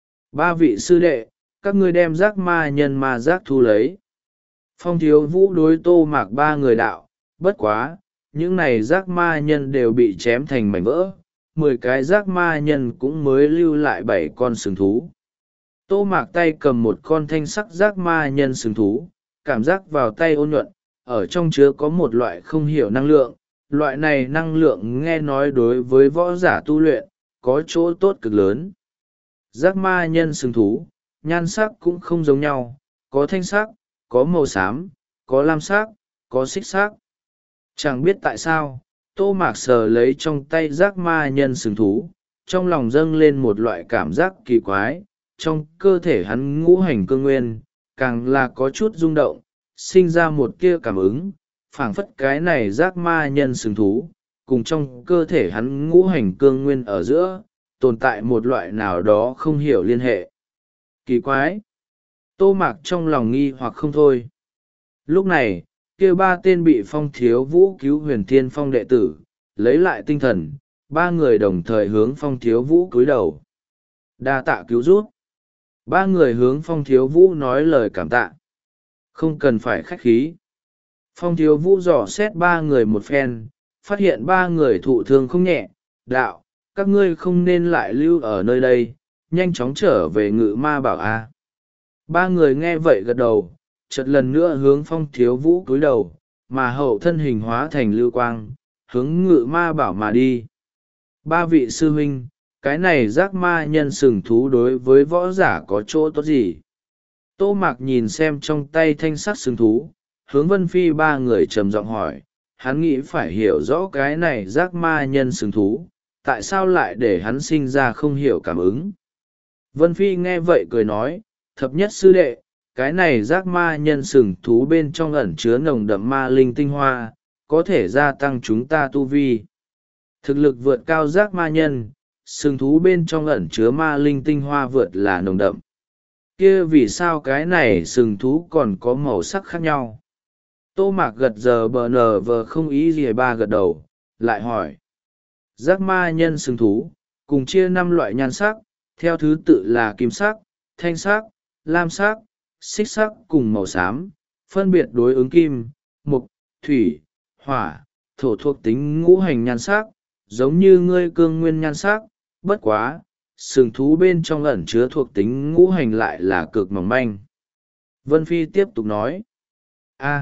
Ba vị sư đệ, các ngươi đem giác ma nhân ma giác thu lấy. Phong Thiếu Vũ đối Tô Mạc ba người đạo, bất quá, những này giác ma nhân đều bị chém thành mảnh vỡ, mười cái giác ma nhân cũng mới lưu lại bảy con sừng thú. Tô Mạc tay cầm một con thanh sắc giác ma nhân sừng thú, cảm giác vào tay ôn nhuận, ở trong chứa có một loại không hiểu năng lượng, loại này năng lượng nghe nói đối với võ giả tu luyện, có chỗ tốt cực lớn. Giác ma nhân sừng thú, nhan sắc cũng không giống nhau, có thanh sắc, có màu xám, có lam sắc, có xích sắc. Chẳng biết tại sao, Tô Mạc sờ lấy trong tay giác ma nhân sừng thú, trong lòng dâng lên một loại cảm giác kỳ quái, trong cơ thể hắn ngũ hành cương nguyên, càng là có chút rung động, sinh ra một kia cảm ứng, phảng phất cái này giác ma nhân sừng thú, cùng trong cơ thể hắn ngũ hành cương nguyên ở giữa, tồn tại một loại nào đó không hiểu liên hệ. Kỳ quái! Tô Mạc trong lòng nghi hoặc không thôi. Lúc này, kia ba tên bị Phong Thiếu Vũ cứu Huyền Thiên Phong đệ tử, lấy lại tinh thần, ba người đồng thời hướng Phong Thiếu Vũ cúi đầu. Đa tạ cứu giúp. Ba người hướng Phong Thiếu Vũ nói lời cảm tạ. Không cần phải khách khí. Phong Thiếu Vũ dò xét ba người một phen, phát hiện ba người thụ thương không nhẹ, đạo, các ngươi không nên lại lưu ở nơi đây, nhanh chóng trở về Ngự Ma Bảo A. Ba người nghe vậy gật đầu, chợt lần nữa hướng Phong Thiếu Vũ cúi đầu, mà hậu thân hình hóa thành lưu quang, hướng Ngự Ma Bảo mà đi. Ba vị sư huynh, cái này giác ma nhân sừng thú đối với võ giả có chỗ tốt gì? Tô Mạc nhìn xem trong tay thanh sắc sừng thú, hướng Vân Phi ba người trầm giọng hỏi, hắn nghĩ phải hiểu rõ cái này giác ma nhân sừng thú, tại sao lại để hắn sinh ra không hiểu cảm ứng. Vân Phi nghe vậy cười nói, thập nhất sư đệ, cái này giác ma nhân sừng thú bên trong ẩn chứa nồng đậm ma linh tinh hoa, có thể gia tăng chúng ta tu vi. Thực lực vượt cao giác ma nhân, sừng thú bên trong ẩn chứa ma linh tinh hoa vượt là nồng đậm. Kia vì sao cái này sừng thú còn có màu sắc khác nhau? Tô Mạc gật giờ bờ nờ vờ không ý gì ba gật đầu, lại hỏi. Giác ma nhân sừng thú, cùng chia năm loại nhan sắc, theo thứ tự là kim sắc, thanh sắc, lam sắc, xích sắc cùng màu xám, phân biệt đối ứng kim, mộc, thủy, hỏa, thổ thuộc tính ngũ hành nhan sắc, giống như ngươi cương nguyên nhan sắc, bất quá, sừng thú bên trong ẩn chứa thuộc tính ngũ hành lại là cực mỏng manh. Vân Phi tiếp tục nói. A.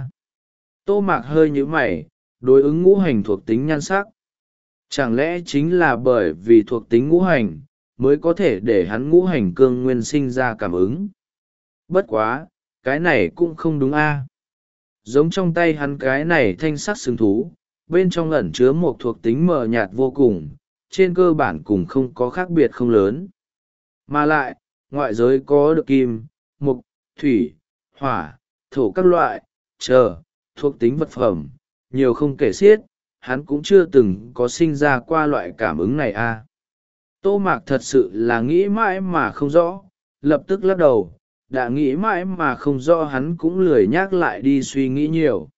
Tô Mạc hơi nhíu mày, đối ứng ngũ hành thuộc tính nhan sắc. Chẳng lẽ chính là bởi vì thuộc tính ngũ hành, mới có thể để hắn ngũ hành cương nguyên sinh ra cảm ứng? Bất quá, cái này cũng không đúng a. Giống trong tay hắn cái này thanh sắc sừng thú, bên trong ẩn chứa một thuộc tính mờ nhạt vô cùng, trên cơ bản cùng không có khác biệt không lớn. Mà lại, ngoại giới có được kim, mộc, thủy, hỏa, thổ các loại, chờ, thuộc tính vật phẩm, nhiều không kể xiết, hắn cũng chưa từng có sinh ra qua loại cảm ứng này a. Tô Mạc thật sự là nghĩ mãi mà không rõ, lập tức lắc đầu, đã nghĩ mãi mà không rõ hắn cũng lười nhắc lại đi suy nghĩ nhiều.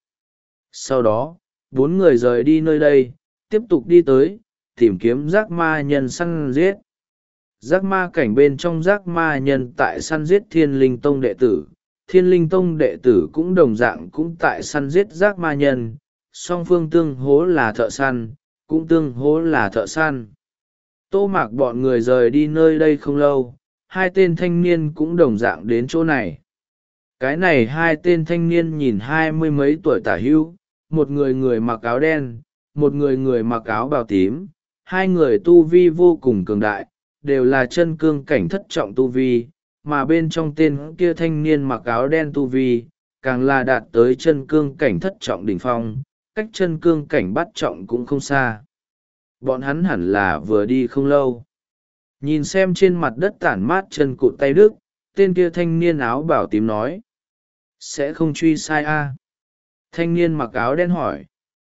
Sau đó, bốn người rời đi nơi đây, tiếp tục đi tới, tìm kiếm giác ma nhân săn giết. Giác ma cảnh bên trong giác ma nhân tại săn giết Thiên Linh Tông đệ tử, Thiên Linh Tông đệ tử cũng đồng dạng cũng tại săn giết giác ma nhân, song phương tương hố là thợ săn, cũng tương hố là thợ săn. Tô Mạc bọn người rời đi nơi đây không lâu, hai tên thanh niên cũng đồng dạng đến chỗ này. Cái này hai tên thanh niên nhìn hai mươi mấy tuổi tả hữu, một người người mặc áo đen, một người người mặc áo bào tím, hai người tu vi vô cùng cường đại, đều là chân cương cảnh thất trọng tu vi, mà bên trong tên kia thanh niên mặc áo đen tu vi, càng là đạt tới chân cương cảnh thất trọng đỉnh phong, cách chân cương cảnh bắt trọng cũng không xa. Bọn hắn hẳn là vừa đi không lâu. Nhìn xem trên mặt đất tản mát chân cụt tay đức, tên kia thanh niên áo bảo tím nói. Sẽ không truy sai a? Thanh niên mặc áo đen hỏi.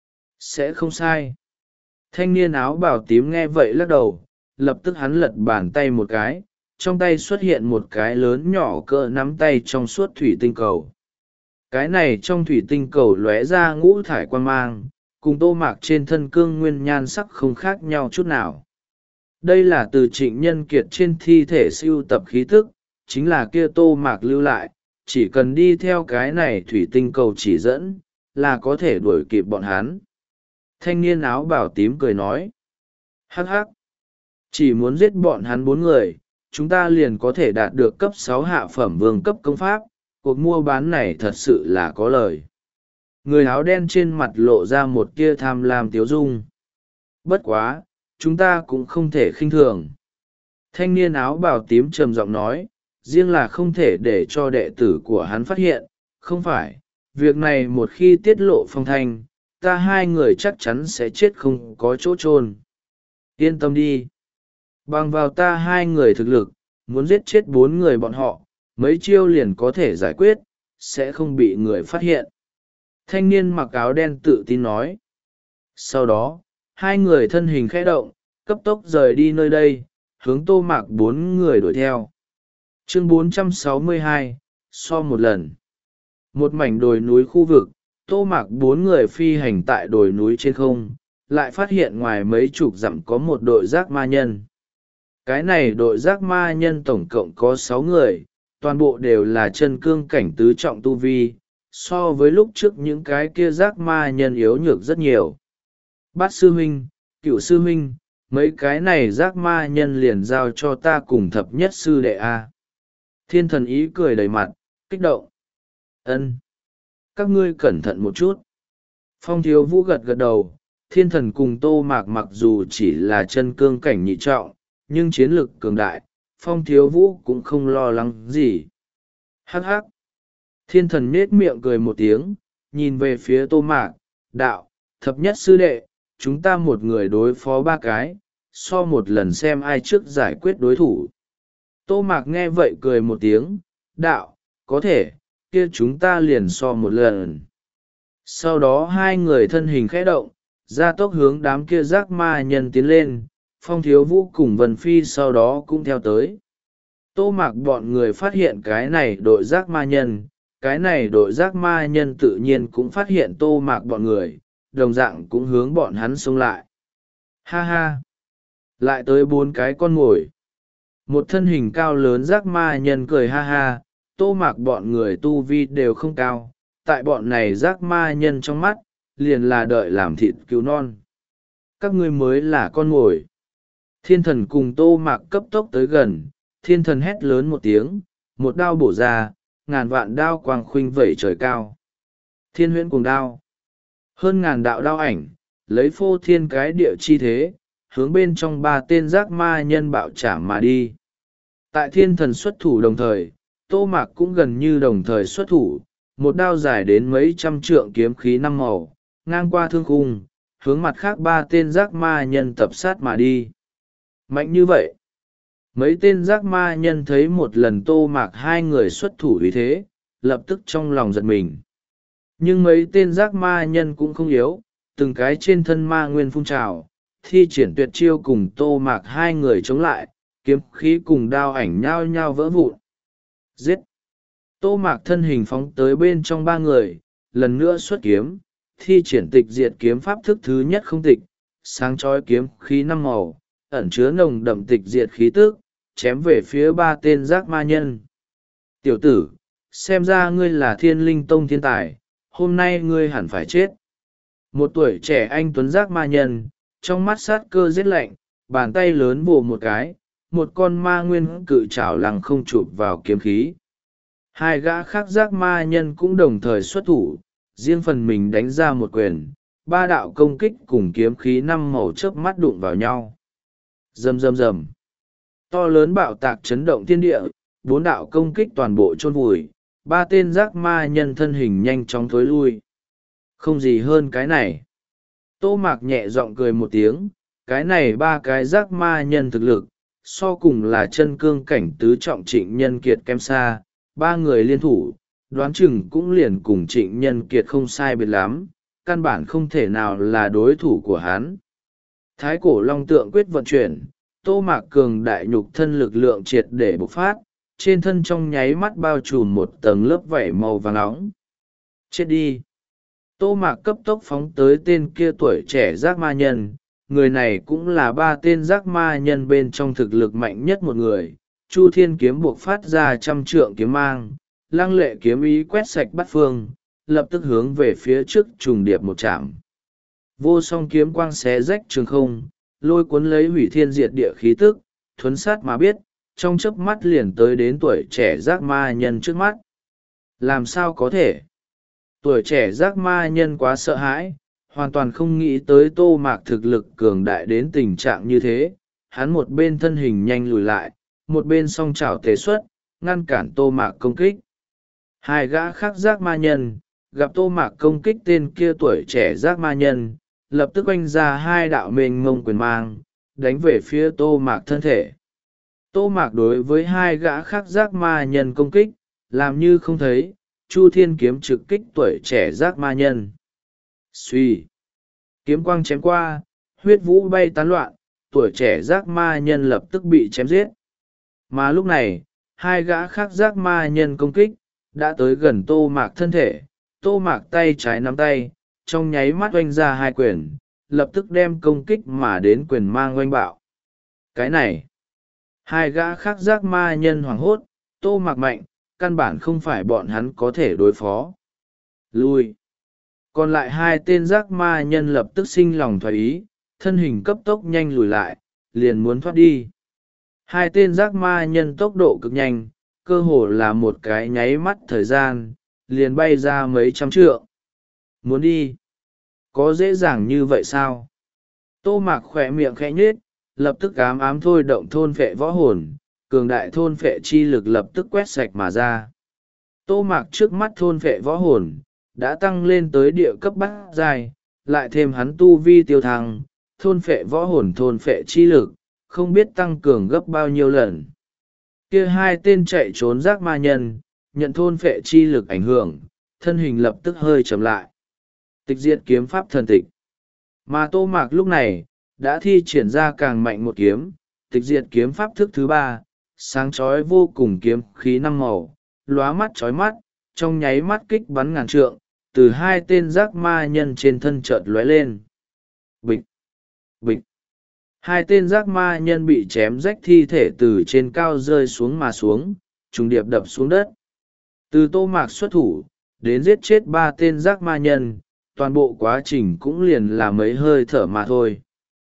Sẽ không sai. Thanh niên áo bào tím nghe vậy lắc đầu, lập tức hắn lật bàn tay một cái, trong tay xuất hiện một cái lớn nhỏ cỡ nắm tay trong suốt thủy tinh cầu. Cái này trong thủy tinh cầu lóe ra ngũ thải quang mang, cùng tô mạc trên thân cương nguyên nhan sắc không khác nhau chút nào. Đây là từ Trịnh Nhân Kiệt trên thi thể sưu tập khí tức, chính là kia tô mạc lưu lại, chỉ cần đi theo cái này thủy tinh cầu chỉ dẫn, là có thể đuổi kịp bọn hắn. Thanh niên áo bào tím cười nói. Hắc hắc, chỉ muốn giết bọn hắn bốn người, chúng ta liền có thể đạt được cấp sáu hạ phẩm vương cấp công pháp, cuộc mua bán này thật sự là có lời. Người áo đen trên mặt lộ ra một tia tham lam tiếu dung. Bất quá, chúng ta cũng không thể khinh thường. Thanh niên áo bào tím trầm giọng nói, riêng là không thể để cho đệ tử của hắn phát hiện, không phải, việc này một khi tiết lộ phong thanh, ta hai người chắc chắn sẽ chết không có chỗ chôn. Yên tâm đi. Bằng vào ta hai người thực lực, muốn giết chết bốn người bọn họ, mấy chiêu liền có thể giải quyết, sẽ không bị người phát hiện. Thanh niên mặc áo đen tự tin nói. Sau đó, hai người thân hình khẽ động, cấp tốc rời đi nơi đây, hướng tô mạc bốn người đuổi theo. Chương bốn trăm sáu mươi hai, so một lần. Một mảnh đồi núi khu vực, tô mạc bốn người phi hành tại đồi núi trên không, lại phát hiện ngoài mấy chục dặm có một đội giác ma nhân. Cái này đội giác ma nhân tổng cộng có sáu người, toàn bộ đều là chân cương cảnh tứ trọng tu vi, so với lúc trước những cái kia giác ma nhân yếu nhược rất nhiều. Bát sư huynh, cựu sư huynh, mấy cái này giác ma nhân liền giao cho ta cùng thập nhất sư đệ A. Thiên thần ý cười đầy mặt, kích động. Ân, các ngươi cẩn thận một chút. Phong thiếu vũ gật gật đầu, thiên thần cùng tô mạc mặc dù chỉ là chân cương cảnh nhị trọng, nhưng chiến lực cường đại, phong thiếu vũ cũng không lo lắng gì. Hắc hắc. Thiên thần nết miệng cười một tiếng, nhìn về phía tô mạc, đạo, thập nhất sư đệ, chúng ta một người đối phó ba cái, so một lần xem ai trước giải quyết đối thủ. Tô mạc nghe vậy cười một tiếng, đạo, có thể, kia chúng ta liền so một lần. Sau đó hai người thân hình khẽ động, ra tốc hướng đám kia giác ma nhân tiến lên, phong thiếu vũ cùng Vân Phi sau đó cũng theo tới. Tô mạc bọn người phát hiện cái này đội giác ma nhân, cái này đội giác ma nhân tự nhiên cũng phát hiện tô mạc bọn người, đồng dạng cũng hướng bọn hắn xông lại. Ha ha! Lại tới bốn cái con mồi. Một thân hình cao lớn giác ma nhân cười ha ha, tô mạc bọn người tu vi đều không cao, tại bọn này giác ma nhân trong mắt, liền là đợi làm thịt cứu non. Các ngươi mới là con mồi. Thiên thần cùng tô mạc cấp tốc tới gần, thiên thần hét lớn một tiếng, một đao bổ ra, ngàn vạn đao quang khuynh vẩy trời cao. Thiên huyễn cùng đao. Hơn ngàn đạo đao ảnh, lấy phô thiên cái địa chi thế, hướng bên trong ba tên giác ma nhân bạo chạm mà đi. Tại thiên thần xuất thủ đồng thời, tô mạc cũng gần như đồng thời xuất thủ, một đao dài đến mấy trăm trượng kiếm khí năm màu, ngang qua thương khung, hướng mặt khác ba tên giác ma nhân tập sát mà đi. Mạnh như vậy, mấy tên giác ma nhân thấy một lần tô mạc hai người xuất thủ vì thế, lập tức trong lòng giật mình. Nhưng mấy tên giác ma nhân cũng không yếu, từng cái trên thân ma nguyên phun trào, thi triển tuyệt chiêu cùng tô mạc hai người chống lại, kiếm khí cùng đao ảnh nhao nhao vỡ vụn. Giết! Tô mạc thân hình phóng tới bên trong ba người, lần nữa xuất kiếm, thi triển tịch diệt kiếm pháp thức thứ nhất không tịch, sáng chói kiếm khí năm màu, ẩn chứa nồng đậm tịch diệt khí tức, chém về phía ba tên giác ma nhân. Tiểu tử, xem ra ngươi là thiên linh tông thiên tài, hôm nay ngươi hẳn phải chết. Một tuổi trẻ anh tuấn giác ma nhân, trong mắt sát cơ giết lạnh, bàn tay lớn vồ một cái, một con ma nguyên cự trảo lăng không chụp vào kiếm khí. Hai gã khác giác ma nhân cũng đồng thời xuất thủ, riêng phần mình đánh ra một quyền, ba đạo công kích cùng kiếm khí năm màu chớp mắt đụng vào nhau. Rầm rầm rầm. To lớn bạo tạc chấn động thiên địa, bốn đạo công kích toàn bộ chôn vùi, ba tên giác ma nhân thân hình nhanh chóng thối lui. Không gì hơn cái này. Tô mạc nhẹ giọng cười một tiếng, cái này ba cái giác ma nhân thực lực, so cùng là chân cương cảnh tứ trọng Trịnh Nhân Kiệt kém xa, ba người liên thủ, đoán chừng cũng liền cùng Trịnh Nhân Kiệt không sai biệt lắm, căn bản không thể nào là đối thủ của hắn. Thái cổ long tượng quyết vận chuyển, Tô Mạc cường đại nhục thân lực lượng triệt để bộc phát, trên thân trong nháy mắt bao trùm một tầng lớp vảy màu vàng nóng. Chết đi! Tô Mạc cấp tốc phóng tới tên kia tuổi trẻ giác ma nhân, người này cũng là ba tên giác ma nhân bên trong thực lực mạnh nhất một người. Chu Thiên kiếm buộc phát ra trăm trượng kiếm mang, lăng lệ kiếm ý quét sạch bát phương, lập tức hướng về phía trước trùng điệp một chạm. Vô song kiếm quang xé rách trường không, lôi cuốn lấy hủy thiên diệt địa khí tức, thuấn sát mà biết, trong chớp mắt liền tới đến tuổi trẻ giác ma nhân trước mắt. Làm sao có thể? Tuổi trẻ giác ma nhân quá sợ hãi, hoàn toàn không nghĩ tới Tô Mạc thực lực cường đại đến tình trạng như thế. Hắn một bên thân hình nhanh lùi lại, một bên song chảo tế xuất, ngăn cản Tô Mạc công kích. Hai gã khác giác ma nhân, gặp Tô Mạc công kích tên kia tuổi trẻ giác ma nhân, lập tức oanh ra hai đạo mênh mông quyền mang, đánh về phía Tô Mạc thân thể. Tô Mạc đối với hai gã khác giác ma nhân công kích, làm như không thấy, Chu Thiên kiếm trực kích tuổi trẻ giác ma nhân. Xuy! Kiếm quang chém qua, huyết vũ bay tán loạn, tuổi trẻ giác ma nhân lập tức bị chém giết. Mà lúc này, hai gã khác giác ma nhân công kích, đã tới gần Tô Mạc thân thể. Tô Mạc tay trái nắm tay, trong nháy mắt oanh ra hai quyền, lập tức đem công kích mà đến quyền mang oanh bạo. Cái này! Hai gã khác giác ma nhân hoảng hốt, Tô Mạc mạnh, căn bản không phải bọn hắn có thể đối phó. Lui! Còn lại hai tên giác ma nhân lập tức sinh lòng thoái ý, thân hình cấp tốc nhanh lùi lại, liền muốn thoát đi. Hai tên giác ma nhân tốc độ cực nhanh, cơ hồ là một cái nháy mắt thời gian, liền bay ra mấy trăm trượng. Muốn đi? Có dễ dàng như vậy sao? Tô Mạc khỏe miệng khẽ nhếch, lập tức ám ám thôi động thôn phệ võ hồn, cường đại thôn phệ chi lực lập tức quét sạch mà ra. Tô Mạc trước mắt thôn phệ võ hồn, đã tăng lên tới địa cấp bát giai, lại thêm hắn tu vi tiêu thăng, thôn phệ võ hồn thôn phệ chi lực, không biết tăng cường gấp bao nhiêu lần. Kia hai tên chạy trốn giác ma nhân, nhận thôn phệ chi lực ảnh hưởng, thân hình lập tức hơi chậm lại. Tịch diệt kiếm pháp thần tịch. Mà Tô Mạc lúc này, đã thi triển ra càng mạnh một kiếm, tịch diệt kiếm pháp thức thứ ba, sáng chói vô cùng kiếm khí năm màu, lóa mắt chói mắt, trong nháy mắt kích bắn ngàn trượng, từ hai tên giác ma nhân trên thân chợt lóe lên. Bịch! Bịch! Hai tên giác ma nhân bị chém rách thi thể từ trên cao rơi xuống mà xuống, trùng điệp đập xuống đất. Từ Tô Mạc xuất thủ, đến giết chết ba tên giác ma nhân, toàn bộ quá trình cũng liền là mấy hơi thở mà thôi.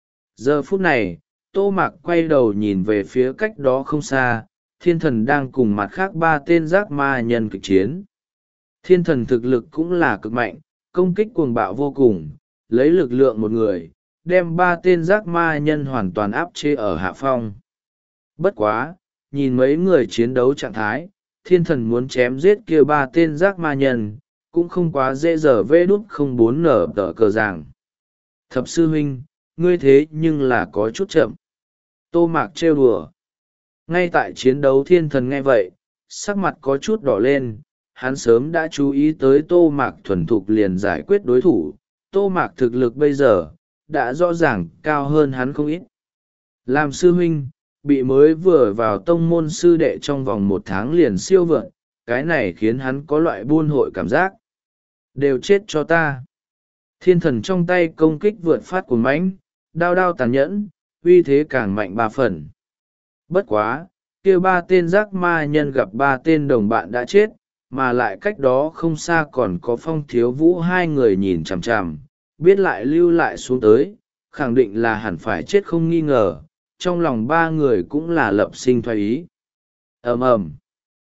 Giờ phút này, Tô Mạc quay đầu nhìn về phía cách đó không xa, thiên thần đang cùng mặt khác ba tên giác ma nhân kịch chiến. Thiên thần thực lực cũng là cực mạnh, công kích cuồng bạo vô cùng, lấy lực lượng một người, đem ba tên giác ma nhân hoàn toàn áp chế ở hạ phong. Bất quá, nhìn mấy người chiến đấu trạng thái, thiên thần muốn chém giết kia ba tên giác ma nhân, cũng không quá dễ dở vê đút không bốn nở tờ cờ giảng. Thập sư huynh, ngươi thế nhưng là có chút chậm. Tô Mạc trêu đùa. Ngay tại chiến đấu thiên thần nghe vậy, sắc mặt có chút đỏ lên, hắn sớm đã chú ý tới Tô Mạc thuần thục liền giải quyết đối thủ. Tô Mạc thực lực bây giờ, đã rõ ràng cao hơn hắn không ít. Làm sư huynh, bị mới vừa vào tông môn sư đệ trong vòng một tháng liền siêu vượt, cái này khiến hắn có loại buôn hội cảm giác. Đều chết cho ta. Thiên thần trong tay công kích vượt phát của mãnh, đao đao tàn nhẫn, uy thế càng mạnh ba phần. Bất quá, kia ba tên giác ma nhân gặp ba tên đồng bạn đã chết, mà lại cách đó không xa còn có Phong Thiếu Vũ hai người nhìn chằm chằm, biết lại lưu lại xuống tới, khẳng định là hẳn phải chết không nghi ngờ, trong lòng ba người cũng là lập sinh thoái ý. Ầm ầm,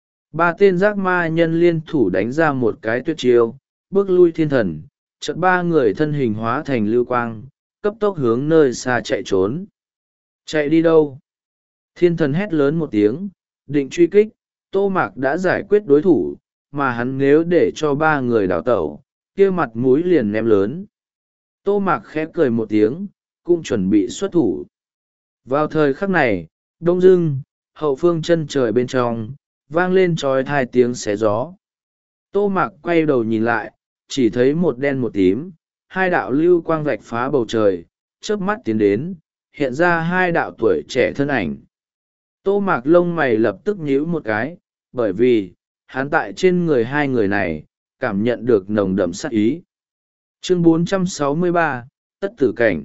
ba tên giác ma nhân liên thủ đánh ra một cái tuyệt chiêu, bước lui thiên thần, chợt ba người thân hình hóa thành lưu quang, cấp tốc hướng nơi xa chạy trốn. Chạy đi đâu? Thiên thần hét lớn một tiếng, định truy kích. Tô Mạc đã giải quyết đối thủ, mà hắn nếu để cho ba người đào tẩu, kia mặt mũi liền ném lớn. Tô Mạc khẽ cười một tiếng, cũng chuẩn bị xuất thủ. Vào thời khắc này, đông dưng, hậu phương chân trời bên trong, vang lên trói thai tiếng xé gió. Tô Mạc quay đầu nhìn lại, chỉ thấy một đen một tím, hai đạo lưu quang vạch phá bầu trời, chớp mắt tiến đến, hiện ra hai đạo tuổi trẻ thân ảnh. Tô Mạc lông mày lập tức nhíu một cái, bởi vì, hắn tại trên người hai người này, cảm nhận được nồng đậm sát ý. Chương bốn trăm sáu mươi ba, Tất tử cảnh.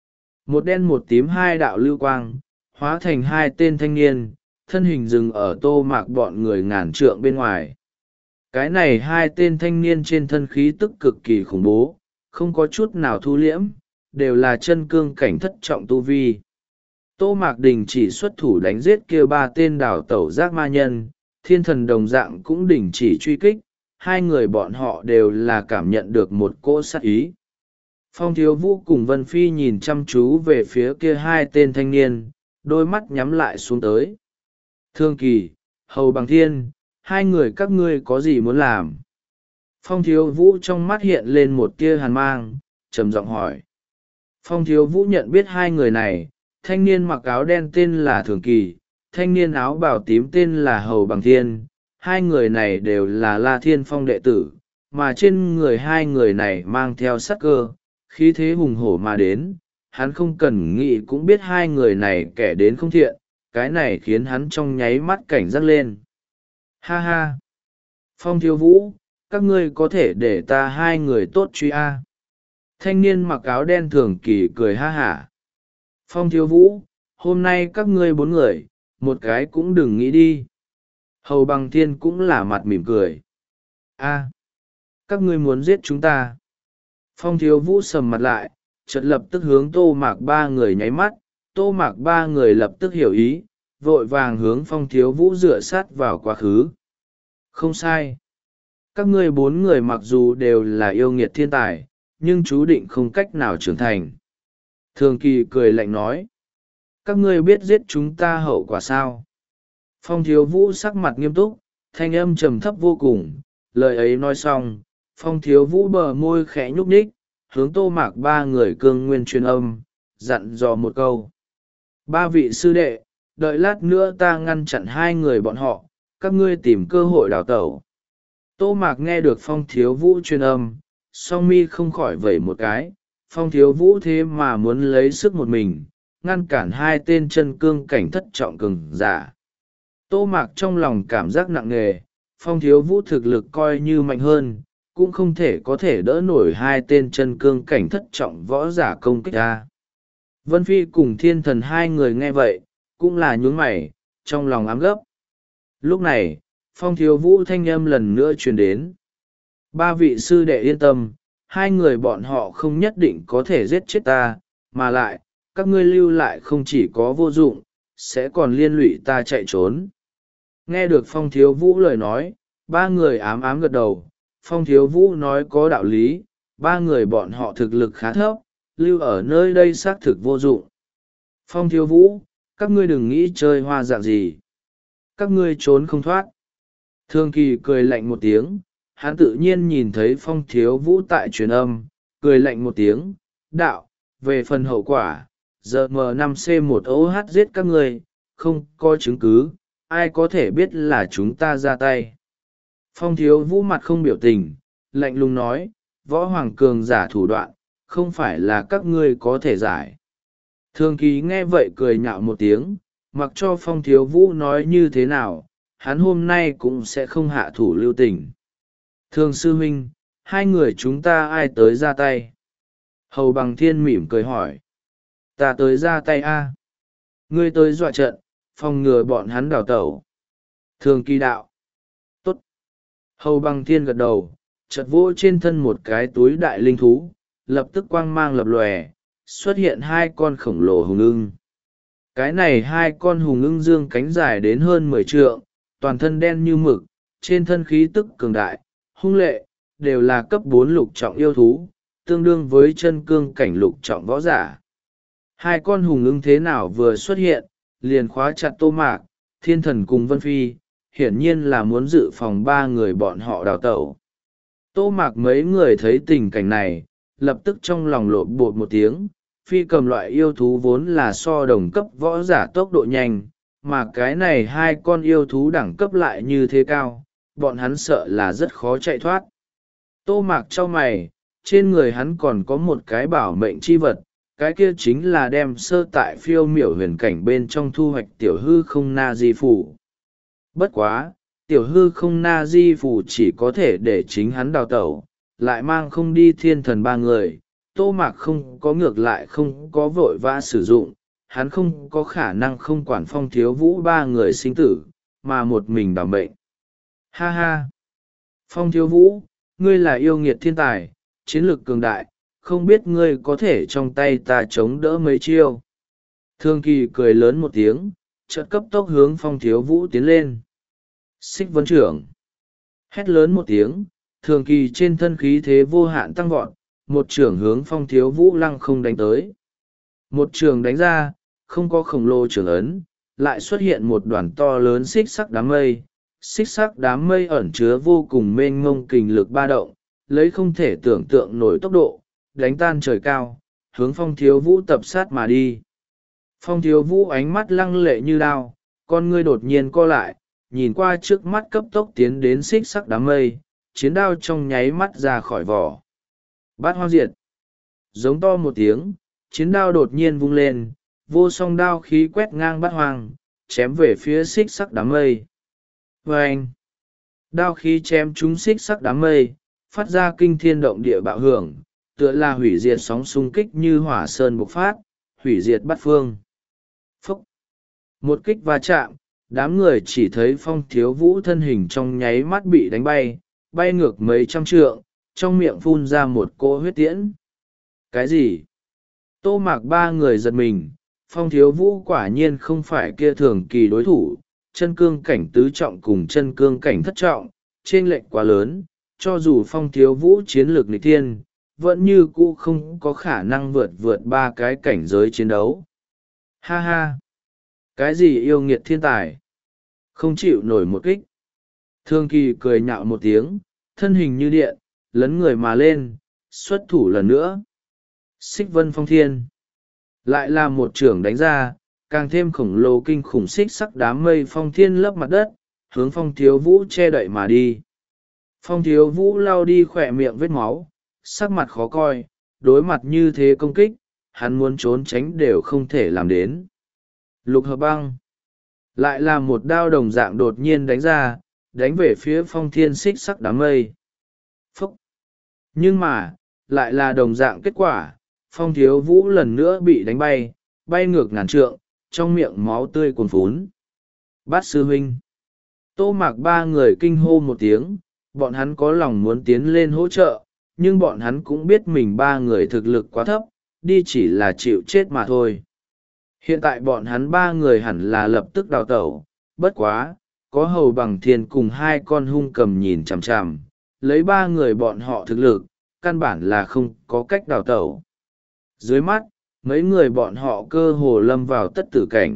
Một đen một tím hai đạo lưu quang, hóa thành hai tên thanh niên, thân hình dừng ở Tô Mạc bọn người ngàn trượng bên ngoài. Cái này hai tên thanh niên trên thân khí tức cực kỳ khủng bố, không có chút nào thu liễm, đều là chân cương cảnh thất trọng tu vi. Tô Mạc đình chỉ xuất thủ đánh giết kia ba tên đào tẩu giác ma nhân, thiên thần đồng dạng cũng đình chỉ truy kích, hai người bọn họ đều là cảm nhận được một cỗ sát ý. Phong Thiếu Vũ cùng Vân Phi nhìn chăm chú về phía kia hai tên thanh niên, đôi mắt nhắm lại xuống tới. Thương Kỳ, Hầu Bằng Thiên, hai người các ngươi có gì muốn làm? Phong Thiếu Vũ trong mắt hiện lên một tia hàn mang, trầm giọng hỏi. Phong Thiếu Vũ nhận biết hai người này, thanh niên mặc áo đen tên là Thường Kỳ, thanh niên áo bào tím tên là Hầu Bằng Thiên. Hai người này đều là La Thiên Phong đệ tử, mà trên người hai người này mang theo sắc cơ, khí thế hùng hổ mà đến. Hắn không cần nghĩ cũng biết hai người này kẻ đến không thiện, cái này khiến hắn trong nháy mắt cảnh giác lên. Ha ha! Phong Thiếu Vũ, các ngươi có thể để ta hai người tốt truy a. Thanh niên mặc áo đen Thường Kỳ cười ha hả. Phong Thiếu Vũ, hôm nay các ngươi bốn người, một cái cũng đừng nghĩ đi. Hầu Bằng Thiên cũng là mặt mỉm cười. A, các ngươi muốn giết chúng ta. Phong Thiếu Vũ sầm mặt lại, chợt lập tức hướng Tô Mạc ba người nháy mắt. Tô Mạc ba người lập tức hiểu ý, vội vàng hướng Phong Thiếu Vũ dựa sát vào quá khứ. Không sai. Các ngươi bốn người mặc dù đều là yêu nghiệt thiên tài, nhưng chú định không cách nào trưởng thành. Thường Kỳ cười lạnh nói. Các ngươi biết giết chúng ta hậu quả sao? Phong Thiếu Vũ sắc mặt nghiêm túc, thanh âm trầm thấp vô cùng. Lời ấy nói xong, Phong Thiếu Vũ bờ môi khẽ nhúc nhích, hướng Tô Mạc ba người cương nguyên truyền âm, dặn dò một câu. Ba vị sư đệ, đợi lát nữa ta ngăn chặn hai người bọn họ, các ngươi tìm cơ hội đào tẩu. Tô Mạc nghe được Phong Thiếu Vũ truyền âm, song mi không khỏi vẩy một cái. Phong Thiếu Vũ thế mà muốn lấy sức một mình, ngăn cản hai tên chân cương cảnh thất trọng cường giả. Tô Mạc trong lòng cảm giác nặng nề, Phong Thiếu Vũ thực lực coi như mạnh hơn, cũng không thể có thể đỡ nổi hai tên chân cương cảnh thất trọng võ giả công kích ra. Vân Phi cùng thiên thần hai người nghe vậy, cũng là nhướng mày, trong lòng ám gấp. Lúc này, Phong Thiếu Vũ thanh âm lần nữa truyền đến. Ba vị sư đệ yên tâm, hai người bọn họ không nhất định có thể giết chết ta, mà lại, các ngươi lưu lại không chỉ có vô dụng, sẽ còn liên lụy ta chạy trốn. Nghe được Phong Thiếu Vũ lời nói, ba người ám ám gật đầu. Phong Thiếu Vũ nói có đạo lý, ba người bọn họ thực lực khá thấp, lưu ở nơi đây xác thực vô dụng. Phong Thiếu Vũ, các ngươi đừng nghĩ chơi hoa dạng gì. Các ngươi trốn không thoát. Thương Kỳ cười lạnh một tiếng, hắn tự nhiên nhìn thấy Phong Thiếu Vũ tại truyền âm, cười lạnh một tiếng, đạo, về phần hậu quả, giờ M năm C một O H giết các ngươi, không có chứng cứ, ai có thể biết là chúng ta ra tay. Phong Thiếu Vũ mặt không biểu tình, lạnh lùng nói, võ hoàng cường giả thủ đoạn, không phải là các ngươi có thể giải. Thương Kỳ nghe vậy cười nhạo một tiếng, mặc cho Phong Thiếu Vũ nói như thế nào, hắn hôm nay cũng sẽ không hạ thủ lưu tình. Thương sư huynh, hai người chúng ta ai tới ra tay? Hầu Bằng Thiên mỉm cười hỏi. Ta tới ra tay a. Ngươi tới dọa trận, phòng ngừa bọn hắn đào tẩu. Thương Kỳ đạo. Tốt. Hầu Bằng Thiên gật đầu, chợt vỗ trên thân một cái túi đại linh thú, lập tức quang mang lập lòe, xuất hiện hai con khổng lồ hùng ưng. Cái này hai con hùng ưng dương cánh dài đến hơn mười trượng, toàn thân đen như mực, trên thân khí tức cường đại, hung lệ, đều là cấp bốn lục trọng yêu thú, tương đương với chân cương cảnh lục trọng võ giả. Hai con hùng ưng thế nào vừa xuất hiện, liền khóa chặt Tô Mạc, Thiên Thần cùng Vân Phi, hiển nhiên là muốn dự phòng ba người bọn họ đào tẩu. Tô Mạc mấy người thấy tình cảnh này, lập tức trong lòng lộn bột một tiếng. Phi cầm loại yêu thú vốn là so đồng cấp võ giả tốc độ nhanh, mà cái này hai con yêu thú đẳng cấp lại như thế cao, bọn hắn sợ là rất khó chạy thoát. Tô Mạc chau mày, trên người hắn còn có một cái bảo mệnh chi vật, cái kia chính là đem sơ tại phiêu miểu huyền cảnh bên trong thu hoạch tiểu hư không na di phủ. Bất quá, tiểu hư không na di phủ chỉ có thể để chính hắn đào tẩu, lại mang không đi thiên thần ba người. Tô Mạc không có ngược lại không có vội vã sử dụng, hắn không có khả năng không quản Phong Thiếu Vũ ba người sinh tử, mà một mình đảm mệnh. Ha ha! Phong Thiếu Vũ, ngươi là yêu nghiệt thiên tài, chiến lược cường đại, không biết ngươi có thể trong tay ta chống đỡ mấy chiêu. Thương Kỳ cười lớn một tiếng, chợt cấp tốc hướng Phong Thiếu Vũ tiến lên. Xích Vân trưởng! Hét lớn một tiếng, Thường Kỳ trên thân khí thế vô hạn tăng vọt, một trưởng hướng Phong Thiếu Vũ lăng không đánh tới. Một trường đánh ra, không có khổng lồ trường ấn, lại xuất hiện một đoàn to lớn xích sắc đám mây. Xích sắc đám mây ẩn chứa vô cùng mênh mông kình lực ba động, lấy không thể tưởng tượng nổi tốc độ, đánh tan trời cao, hướng Phong Thiếu Vũ tập sát mà đi. Phong Thiếu Vũ ánh mắt lăng lệ như đao, con ngươi đột nhiên co lại, nhìn qua trước mắt cấp tốc tiến đến xích sắc đám mây, chiến đao trong nháy mắt ra khỏi vỏ. Bát hoang diệt! Giống to một tiếng, chiến đao đột nhiên vung lên, vô song đao khí quét ngang bát hoang, chém về phía xích sắc đám mây. Vâng! Đao khí chém trúng xích sắc đám mây, phát ra kinh thiên động địa bạo hưởng, tựa là hủy diệt sóng xung kích như hỏa sơn bộc phát, hủy diệt bát phương. Phúc! Một kích va chạm, đám người chỉ thấy Phong Thiếu Vũ thân hình trong nháy mắt bị đánh bay, bay ngược mấy trăm trượng, trong miệng phun ra một cỗ huyết tiễn. Cái gì? Tô Mạc ba người giật mình, Phong Thiếu Vũ quả nhiên không phải kia Thường Kỳ đối thủ, chân cương cảnh tứ trọng cùng chân cương cảnh thất trọng, chênh lệch quá lớn, cho dù Phong Thiếu Vũ chiến lược nghịch thiên, vẫn như cũ không có khả năng vượt vượt ba cái cảnh giới chiến đấu. Ha ha! Cái gì yêu nghiệt thiên tài? Không chịu nổi một kích. Thường Kỳ cười nhạo một tiếng, thân hình như điện, lấn người mà lên, xuất thủ lần nữa. Xích Vân Phong Thiên. Lại là một trưởng đánh ra, càng thêm khổng lồ kinh khủng xích sắc đám mây phong thiên lấp mặt đất, hướng Phong Thiếu Vũ che đậy mà đi. Phong Thiếu Vũ lau đi khỏe miệng vết máu, sắc mặt khó coi, đối mặt như thế công kích, hắn muốn trốn tránh đều không thể làm đến. Lục hợp băng. Lại là một đao đồng dạng đột nhiên đánh ra, đánh về phía phong thiên xích sắc đám mây. Phúc! Nhưng mà, lại là đồng dạng kết quả, Phong Thiếu Vũ lần nữa bị đánh bay, bay ngược ngàn trượng, trong miệng máu tươi cuồn phún. Bát sư huynh! Tô Mạc ba người kinh hô một tiếng, bọn hắn có lòng muốn tiến lên hỗ trợ, nhưng bọn hắn cũng biết mình ba người thực lực quá thấp, đi chỉ là chịu chết mà thôi. Hiện tại bọn hắn ba người hẳn là lập tức đào tẩu, bất quá, có Hầu Bằng Thiên cùng hai con hung cầm nhìn chằm chằm, lấy ba người bọn họ thực lực, căn bản là không có cách đào tẩu. Dưới mắt, mấy người bọn họ cơ hồ lâm vào tất tử cảnh.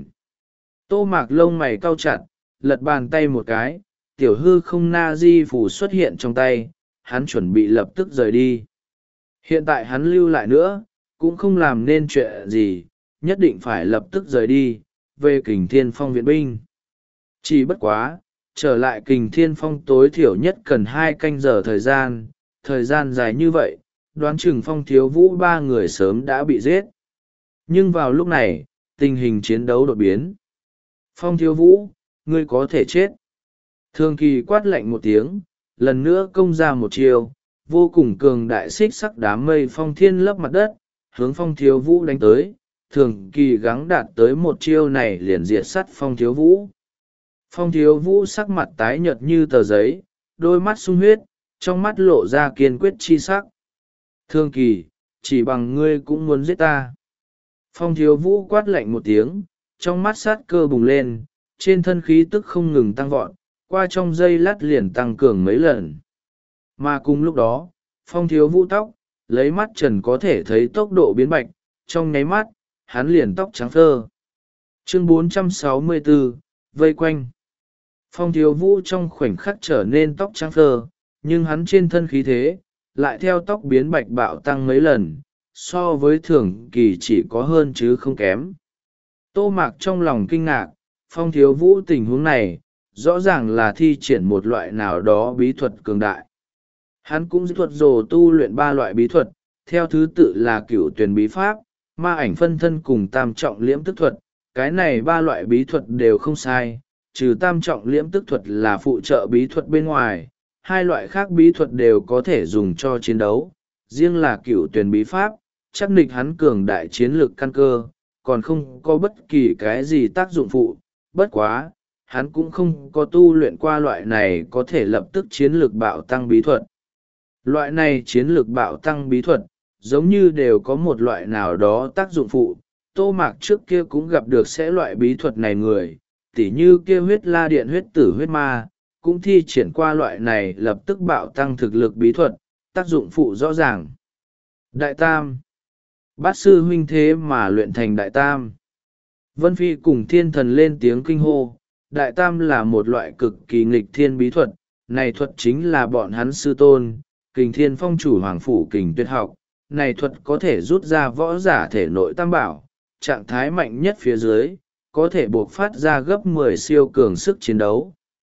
Tô Mạc lông mày cau chặt, lật bàn tay một cái, tiểu hư không na di phủ xuất hiện trong tay, hắn chuẩn bị lập tức rời đi. Hiện tại hắn lưu lại nữa, cũng không làm nên chuyện gì, nhất định phải lập tức rời đi, về Kình Thiên Phong viện binh. Chỉ bất quá, trở lại Kình Thiên Phong tối thiểu nhất cần hai canh giờ thời gian, thời gian dài như vậy, đoán chừng Phong Thiếu Vũ ba người sớm đã bị giết. Nhưng vào lúc này, tình hình chiến đấu đột biến. Phong Thiếu Vũ, ngươi có thể chết. Thường Kỳ quát lạnh một tiếng, lần nữa công ra một chiều, vô cùng cường đại xích sắc đám mây phong thiên lấp mặt đất, hướng Phong Thiếu Vũ đánh tới. Thường Kỳ gắng đạt tới một chiêu này liền diệt sắt Phong Thiếu Vũ. Phong Thiếu Vũ sắc mặt tái nhợt như tờ giấy, đôi mắt sung huyết, trong mắt lộ ra kiên quyết chi sắc. Thường Kỳ, chỉ bằng ngươi cũng muốn giết ta. Phong Thiếu Vũ quát lạnh một tiếng, trong mắt sát cơ bùng lên, trên thân khí tức không ngừng tăng vọt, qua trong giây lát liền tăng cường mấy lần. Mà cùng lúc đó, Phong Thiếu Vũ tóc, lấy mắt trần có thể thấy tốc độ biến bạch, trong nháy mắt, hắn liền tóc trắng phơ. Chương bốn trăm sáu mươi bốn, vây quanh. Phong Thiếu Vũ trong khoảnh khắc trở nên tóc trắng phơ, nhưng hắn trên thân khí thế, lại theo tóc biến bạch bạo tăng mấy lần, so với Thường Kỳ chỉ có hơn chứ không kém. Tô Mạc trong lòng kinh ngạc, Phong Thiếu Vũ tình huống này, rõ ràng là thi triển một loại nào đó bí thuật cường đại. Hắn cũng thuật rồ tu luyện ba loại bí thuật, theo thứ tự là cửu tuyển bí pháp, ma ảnh phân thân cùng tam trọng liễm tức thuật. Cái này ba loại bí thuật đều không sai, trừ tam trọng liễm tức thuật là phụ trợ bí thuật bên ngoài, hai loại khác bí thuật đều có thể dùng cho chiến đấu. Riêng là cửu tuyển bí pháp, chắc nịch hắn cường đại chiến lược căn cơ, còn không có bất kỳ cái gì tác dụng phụ. Bất quá, hắn cũng không có tu luyện qua loại này có thể lập tức chiến lược bạo tăng bí thuật. Loại này chiến lược bạo tăng bí thuật, giống như đều có một loại nào đó tác dụng phụ. Tô Mạc trước kia cũng gặp được sẽ loại bí thuật này người, tỉ như kia huyết la điện huyết tử huyết ma, cũng thi triển qua loại này lập tức bạo tăng thực lực bí thuật, tác dụng phụ rõ ràng. Đại Tam, bát sư huynh thế mà luyện thành Đại Tam. Vân Phi cùng thiên thần lên tiếng kinh hô. Đại Tam là một loại cực kỳ nghịch thiên bí thuật, này thuật chính là bọn hắn sư tôn, Kình Thiên Phong chủ hoàng phủ Kình Tuyệt học. Này thuật có thể rút ra võ giả thể nội tam bảo, trạng thái mạnh nhất phía dưới, có thể buộc phát ra gấp mười siêu cường sức chiến đấu.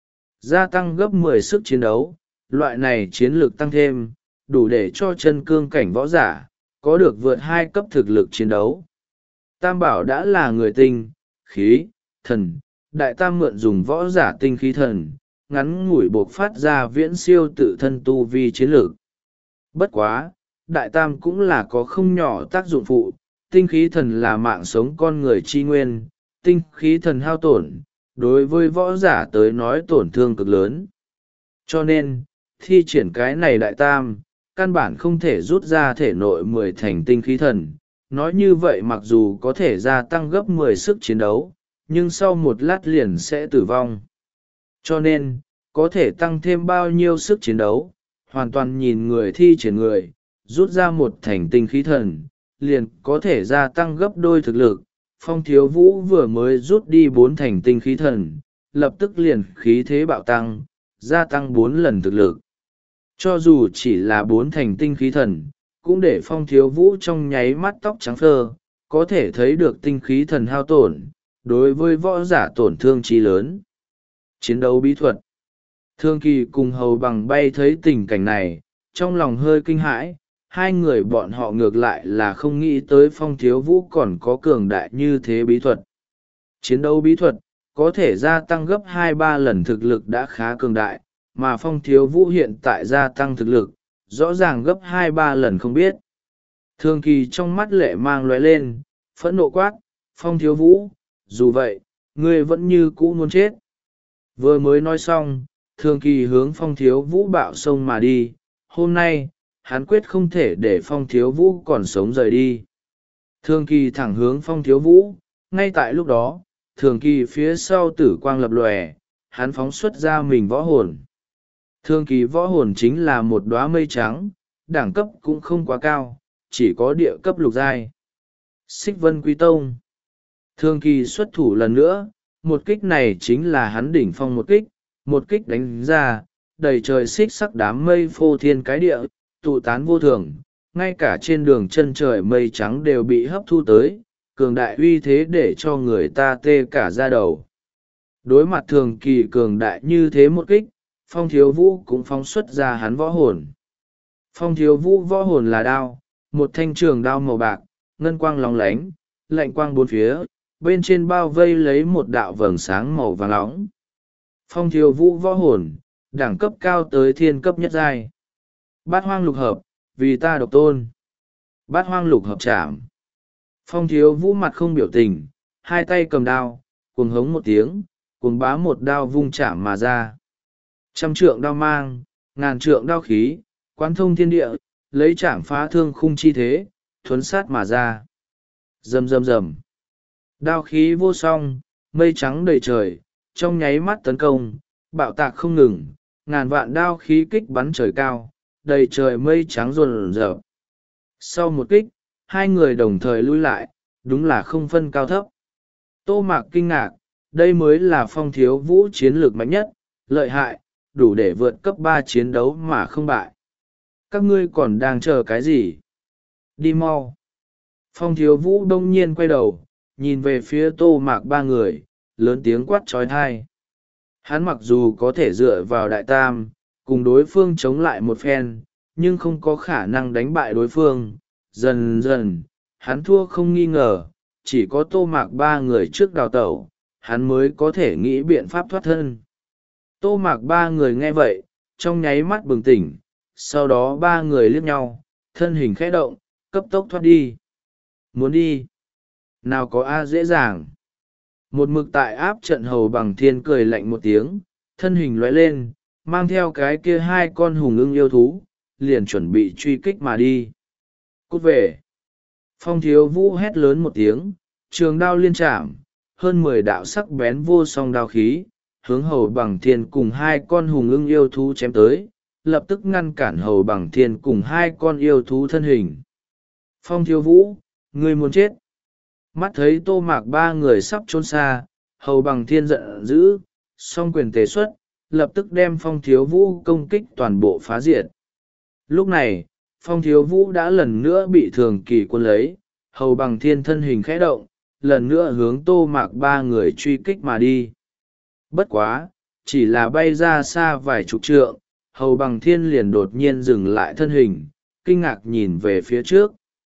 Gia tăng gấp mười sức chiến đấu, loại này chiến lược tăng thêm, đủ để cho chân cương cảnh võ giả, có được vượt hai cấp thực lực chiến đấu. Tam bảo đã là người tinh, khí, thần, Đại Tam mượn dùng võ giả tinh khí thần, ngắn ngủi buộc phát ra viễn siêu tự thân tu vi chiến lược. Bất quá, Đại Tam cũng là có không nhỏ tác dụng phụ, tinh khí thần là mạng sống con người chi nguyên, tinh khí thần hao tổn, đối với võ giả tới nói tổn thương cực lớn. Cho nên, thi triển cái này Đại Tam, căn bản không thể rút ra thể nội mười thành tinh khí thần. Nói như vậy mặc dù có thể gia tăng gấp mười sức chiến đấu, nhưng sau một lát liền sẽ tử vong. Cho nên, có thể tăng thêm bao nhiêu sức chiến đấu, hoàn toàn nhìn người thi triển người, rút ra một thành tinh khí thần, liền có thể gia tăng gấp đôi thực lực. Phong Thiếu Vũ vừa mới rút đi bốn thành tinh khí thần, lập tức liền khí thế bạo tăng, gia tăng bốn lần thực lực. Cho dù chỉ là bốn thành tinh khí thần, cũng để Phong Thiếu Vũ trong nháy mắt tóc trắng phơ, có thể thấy được tinh khí thần hao tổn, đối với võ giả tổn thương chi lớn. Chiến đấu bí thuật. Thương Kỳ cùng Hầu Bằng Bay thấy tình cảnh này, trong lòng hơi kinh hãi, hai người bọn họ ngược lại là không nghĩ tới Phong Thiếu Vũ còn có cường đại như thế bí thuật. Chiến đấu bí thuật, có thể gia tăng gấp hai ba lần thực lực đã khá cường đại, mà Phong Thiếu Vũ hiện tại gia tăng thực lực, rõ ràng gấp hai ba lần không biết. Thương Kỳ trong mắt lệ mang lóe lên, phẫn nộ quát, Phong Thiếu Vũ, dù vậy, ngươi vẫn như cũ muốn chết. Vừa mới nói xong, Thương Kỳ hướng Phong Thiếu Vũ bạo sông mà đi, hôm nay, hắn quyết không thể để Phong Thiếu Vũ còn sống rời đi. Thương Kỳ thẳng hướng Phong Thiếu Vũ, ngay tại lúc đó, Thương Kỳ phía sau tử quang lập lòe, hắn phóng xuất ra mình võ hồn. Thương Kỳ võ hồn chính là một đóa mây trắng, đẳng cấp cũng không quá cao, chỉ có địa cấp lục giai. Xích Vân Quý Tông. Thương Kỳ xuất thủ lần nữa, một kích này chính là hắn đỉnh phong một kích, một kích đánh ra, đầy trời xích sắc đám mây phô thiên cái địa, tụ tán vô thường, ngay cả trên đường chân trời mây trắng đều bị hấp thu tới, cường đại uy thế để cho người ta tê cả da đầu. Đối mặt Thường Kỳ cường đại như thế một kích, Phong Thiếu Vũ cũng phóng xuất ra hắn võ hồn. Phong Thiếu Vũ võ hồn là đao, một thanh trường đao màu bạc, ngân quang lóng lánh, lạnh quang bốn phía, bên trên bao vây lấy một đạo vầng sáng màu vàng nóng. Phong Thiếu Vũ võ hồn, đẳng cấp cao tới thiên cấp nhất giai. Bát hoang lục hợp, vì ta độc tôn. Bát hoang lục hợp chạm. Phong Thiếu Vũ mặt không biểu tình, hai tay cầm đao, cuồng hống một tiếng, cuồng bá một đao vung chạm mà ra. Trăm trượng đao mang, ngàn trượng đao khí, quán thông thiên địa, lấy chạm phá thương khung chi thế, thuấn sát mà ra. Rầm rầm rầm. Đao khí vô song, mây trắng đầy trời, trong nháy mắt tấn công, bạo tạc không ngừng, ngàn vạn đao khí kích bắn trời cao, đầy trời mây trắng rồn rợp. Sau một kích, hai người đồng thời lui lại, đúng là không phân cao thấp. Tô Mạc kinh ngạc, đây mới là Phong Thiếu Vũ chiến lược mạnh nhất, lợi hại, đủ để vượt cấp ba chiến đấu mà không bại. Các ngươi còn đang chờ cái gì? Đi mau. Phong Thiếu Vũ đông nhiên quay đầu, nhìn về phía Tô Mạc ba người, lớn tiếng quát trói thai. Hắn mặc dù có thể dựa vào đại tam cùng đối phương chống lại một phen, nhưng không có khả năng đánh bại đối phương. Dần dần hắn thua không nghi ngờ, chỉ có Tô Mạc ba người trước đào tẩu, hắn mới có thể nghĩ biện pháp thoát thân. Tô Mạc ba người nghe vậy trong nháy mắt bừng tỉnh, sau đó ba người liếc nhau, thân hình khẽ động, cấp tốc thoát đi. Muốn đi nào có a dễ dàng. Một mực tại áp trận Hầu Bằng Thiên cười lạnh một tiếng, thân hình lóe lên, mang theo cái kia hai con hùng ưng yêu thú, liền chuẩn bị truy kích mà đi. Cút về! Phong Thiếu Vũ hét lớn một tiếng, trường đao liên chạm, hơn mười đạo sắc bén vô song đao khí, hướng Hầu Bằng Thiên cùng hai con hùng ưng yêu thú chém tới, lập tức ngăn cản Hầu Bằng Thiên cùng hai con yêu thú thân hình. Phong Thiếu Vũ, ngươi muốn chết! Mắt thấy Tô Mạc ba người sắp trốn xa, Hầu Bằng Thiên giận dữ, song quyền tế xuất, lập tức đem Phong Thiếu Vũ công kích toàn bộ phá diệt. Lúc này, Phong Thiếu Vũ đã lần nữa bị Thường Kỳ quân lấy, Hầu Bằng Thiên thân hình khẽ động, lần nữa hướng Tô Mạc ba người truy kích mà đi. Bất quá, chỉ là bay ra xa vài chục trượng, Hầu Bằng Thiên liền đột nhiên dừng lại thân hình, kinh ngạc nhìn về phía trước.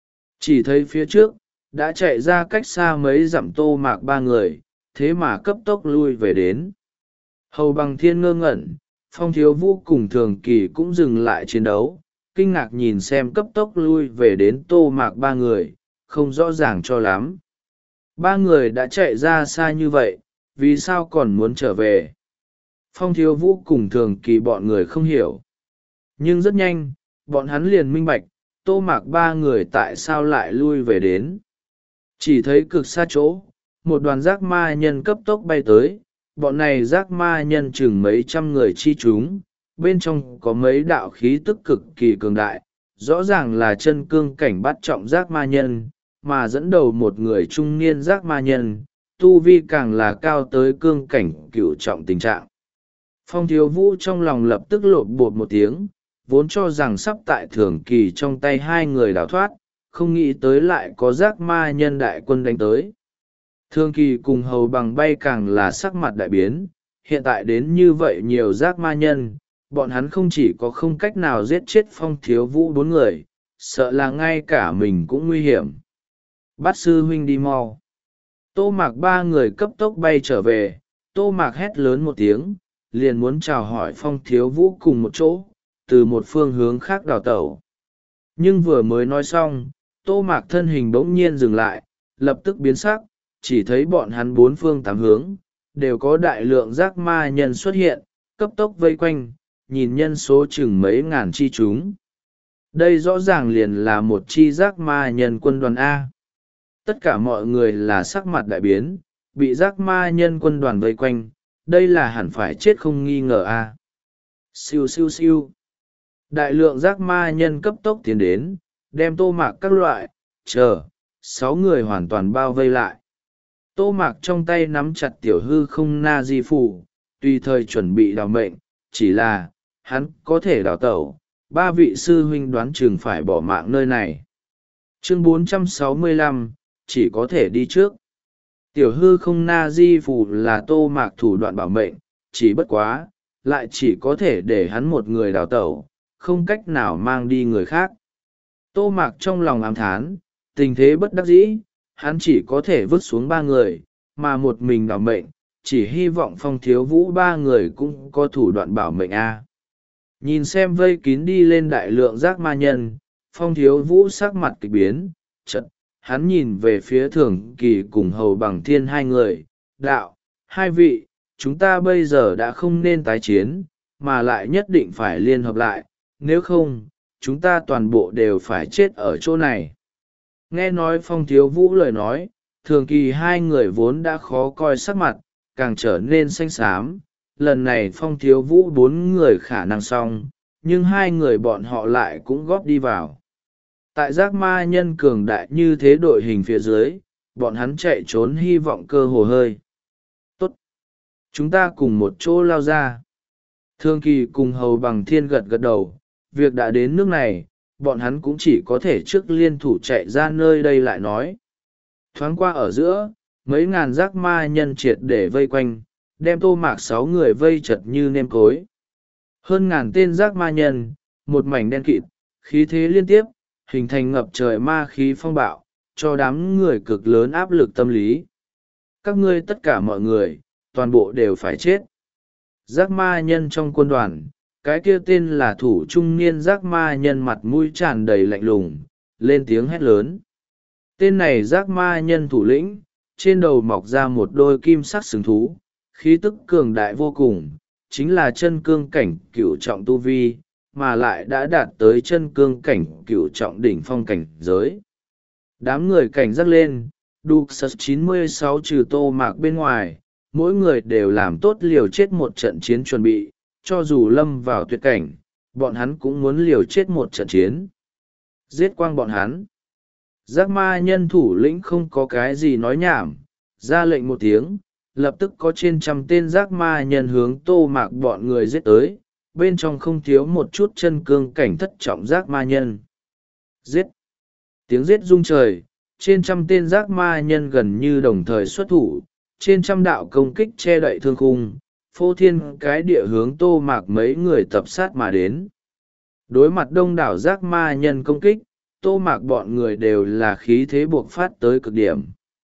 Chỉ thấy phía trước, đã chạy ra cách xa mấy dặm Tô Mạc ba người, thế mà cấp tốc lui về đến. Hầu Bằng Thiên ngơ ngẩn, Phong Thiếu Vũ cùng Thường Kỳ cũng dừng lại chiến đấu, kinh ngạc nhìn xem cấp tốc lui về đến Tô Mạc ba người, không rõ ràng cho lắm. Ba người đã chạy ra xa như vậy, vì sao còn muốn trở về? Phong Thiếu Vũ cùng Thường Kỳ bọn người không hiểu. Nhưng rất nhanh, bọn hắn liền minh bạch, Tô Mạc ba người tại sao lại lui về đến. Chỉ thấy cực xa chỗ, một đoàn giác ma nhân cấp tốc bay tới, bọn này giác ma nhân chừng mấy trăm người chi chúng, bên trong có mấy đạo khí tức cực kỳ cường đại, rõ ràng là chân cương cảnh bắt trọng giác ma nhân, mà dẫn đầu một người trung niên giác ma nhân, tu vi càng là cao tới cương cảnh cửu trọng tình trạng. Phong Thiếu Vũ trong lòng lập tức lột bột một tiếng, vốn cho rằng sắp tại Thường Kỳ trong tay hai người đào thoát, không nghĩ tới lại có giác ma nhân đại quân đánh tới. Thường Kỳ cùng Hầu Bằng bay càng là sắc mặt đại biến, hiện tại đến như vậy nhiều giác ma nhân, bọn hắn không chỉ có không cách nào giết chết Phong Thiếu Vũ bốn người, sợ là ngay cả mình cũng nguy hiểm. Bát sư huynh đi mau. Tô Mạc ba người cấp tốc bay trở về, Tô Mạc hét lớn một tiếng, liền muốn chào hỏi Phong Thiếu Vũ cùng một chỗ, từ một phương hướng khác đào tẩu. Nhưng vừa mới nói xong, Tô Mạc thân hình bỗng nhiên dừng lại, lập tức biến sắc, chỉ thấy bọn hắn bốn phương tám hướng, đều có đại lượng giác ma nhân xuất hiện, cấp tốc vây quanh, nhìn nhân số chừng mấy ngàn chi chúng. Đây rõ ràng liền là một chi giác ma nhân quân đoàn A. Tất cả mọi người là sắc mặt đại biến, bị giác ma nhân quân đoàn vây quanh, đây là hẳn phải chết không nghi ngờ A. Siêu siêu siêu. Đại lượng giác ma nhân cấp tốc tiến đến, đem Tô Mạc các loại, chờ, sáu người hoàn toàn bao vây lại. Tô Mạc trong tay nắm chặt tiểu hư không na di phủ, tùy thời chuẩn bị đào mệnh, chỉ là, hắn có thể đào tẩu, ba vị sư huynh đoán chừng phải bỏ mạng nơi này. Chương bốn trăm sáu mươi lăm, chỉ có thể đi trước. Tiểu hư không na di phủ là Tô Mạc thủ đoạn bảo mệnh, chỉ bất quá, lại chỉ có thể để hắn một người đào tẩu, không cách nào mang đi người khác. Tô Mạc trong lòng ám thán, tình thế bất đắc dĩ, hắn chỉ có thể vứt xuống ba người, mà một mình bảo mệnh, chỉ hy vọng Phong Thiếu Vũ ba người cũng có thủ đoạn bảo mệnh a. Nhìn xem vây kín đi lên đại lượng giác ma nhân, Phong Thiếu Vũ sắc mặt kịch biến, chợt hắn nhìn về phía Thường Kỳ cùng Hầu Bằng Thiên hai người, đạo, hai vị, chúng ta bây giờ đã không nên tái chiến, mà lại nhất định phải liên hợp lại, nếu không, chúng ta toàn bộ đều phải chết ở chỗ này. Nghe nói Phong Thiếu Vũ lời nói, Thường Kỳ hai người vốn đã khó coi sắc mặt, càng trở nên xanh xám. Lần này Phong Thiếu Vũ bốn người khả năng xong, nhưng hai người bọn họ lại cũng góp đi vào. Tại giác ma nhân cường đại như thế đội hình phía dưới, bọn hắn chạy trốn hy vọng cơ hồ hơi. Tốt! Chúng ta cùng một chỗ lao ra. Thường Kỳ cùng Hầu Bằng Thiên gật gật đầu, việc đã đến nước này, bọn hắn cũng chỉ có thể trước liên thủ chạy ra nơi đây lại nói. Thoáng qua ở giữa, mấy ngàn giác ma nhân triệt để vây quanh, đem tô mạc sáu người vây chật như nêm cối. Hơn ngàn tên giác ma nhân, một mảnh đen kịt, khí thế liên tiếp, hình thành ngập trời ma khí phong bạo, cho đám người cực lớn áp lực tâm lý. Các ngươi tất cả mọi người, toàn bộ đều phải chết. Giác ma nhân trong quân đoàn, cái kia tên là thủ trung niên giác ma nhân mặt mũi tràn đầy lạnh lùng, lên tiếng hét lớn. Tên này giác ma nhân thủ lĩnh, trên đầu mọc ra một đôi kim sắc sừng thú, khí tức cường đại vô cùng, chính là chân cương cảnh cửu trọng tu vi, mà lại đã đạt tới chân cương cảnh cửu trọng đỉnh phong cảnh giới. Đám người cảnh giác lên, đục sật chín mươi sáu trừ tô mạc bên ngoài, mỗi người đều làm tốt liều chết một trận chiến chuẩn bị, cho dù lâm vào tuyệt cảnh, bọn hắn cũng muốn liều chết một trận chiến. Giết quang bọn hắn. Giác ma nhân thủ lĩnh không có cái gì nói nhảm, ra lệnh một tiếng, lập tức có trên trăm tên giác ma nhân hướng tô mạc bọn người giết tới, bên trong không thiếu một chút chân cương cảnh thất trọng giác ma nhân. Giết! Tiếng giết rung trời, trên trăm tên giác ma nhân gần như đồng thời xuất thủ, trên trăm đạo công kích che đậy thương khung, phô thiên cái địa hướng tô mạc mấy người tập sát mà đến. Đối mặt đông đảo giác ma nhân công kích, tô mạc bọn người đều là khí thế buộc phát tới cực điểm.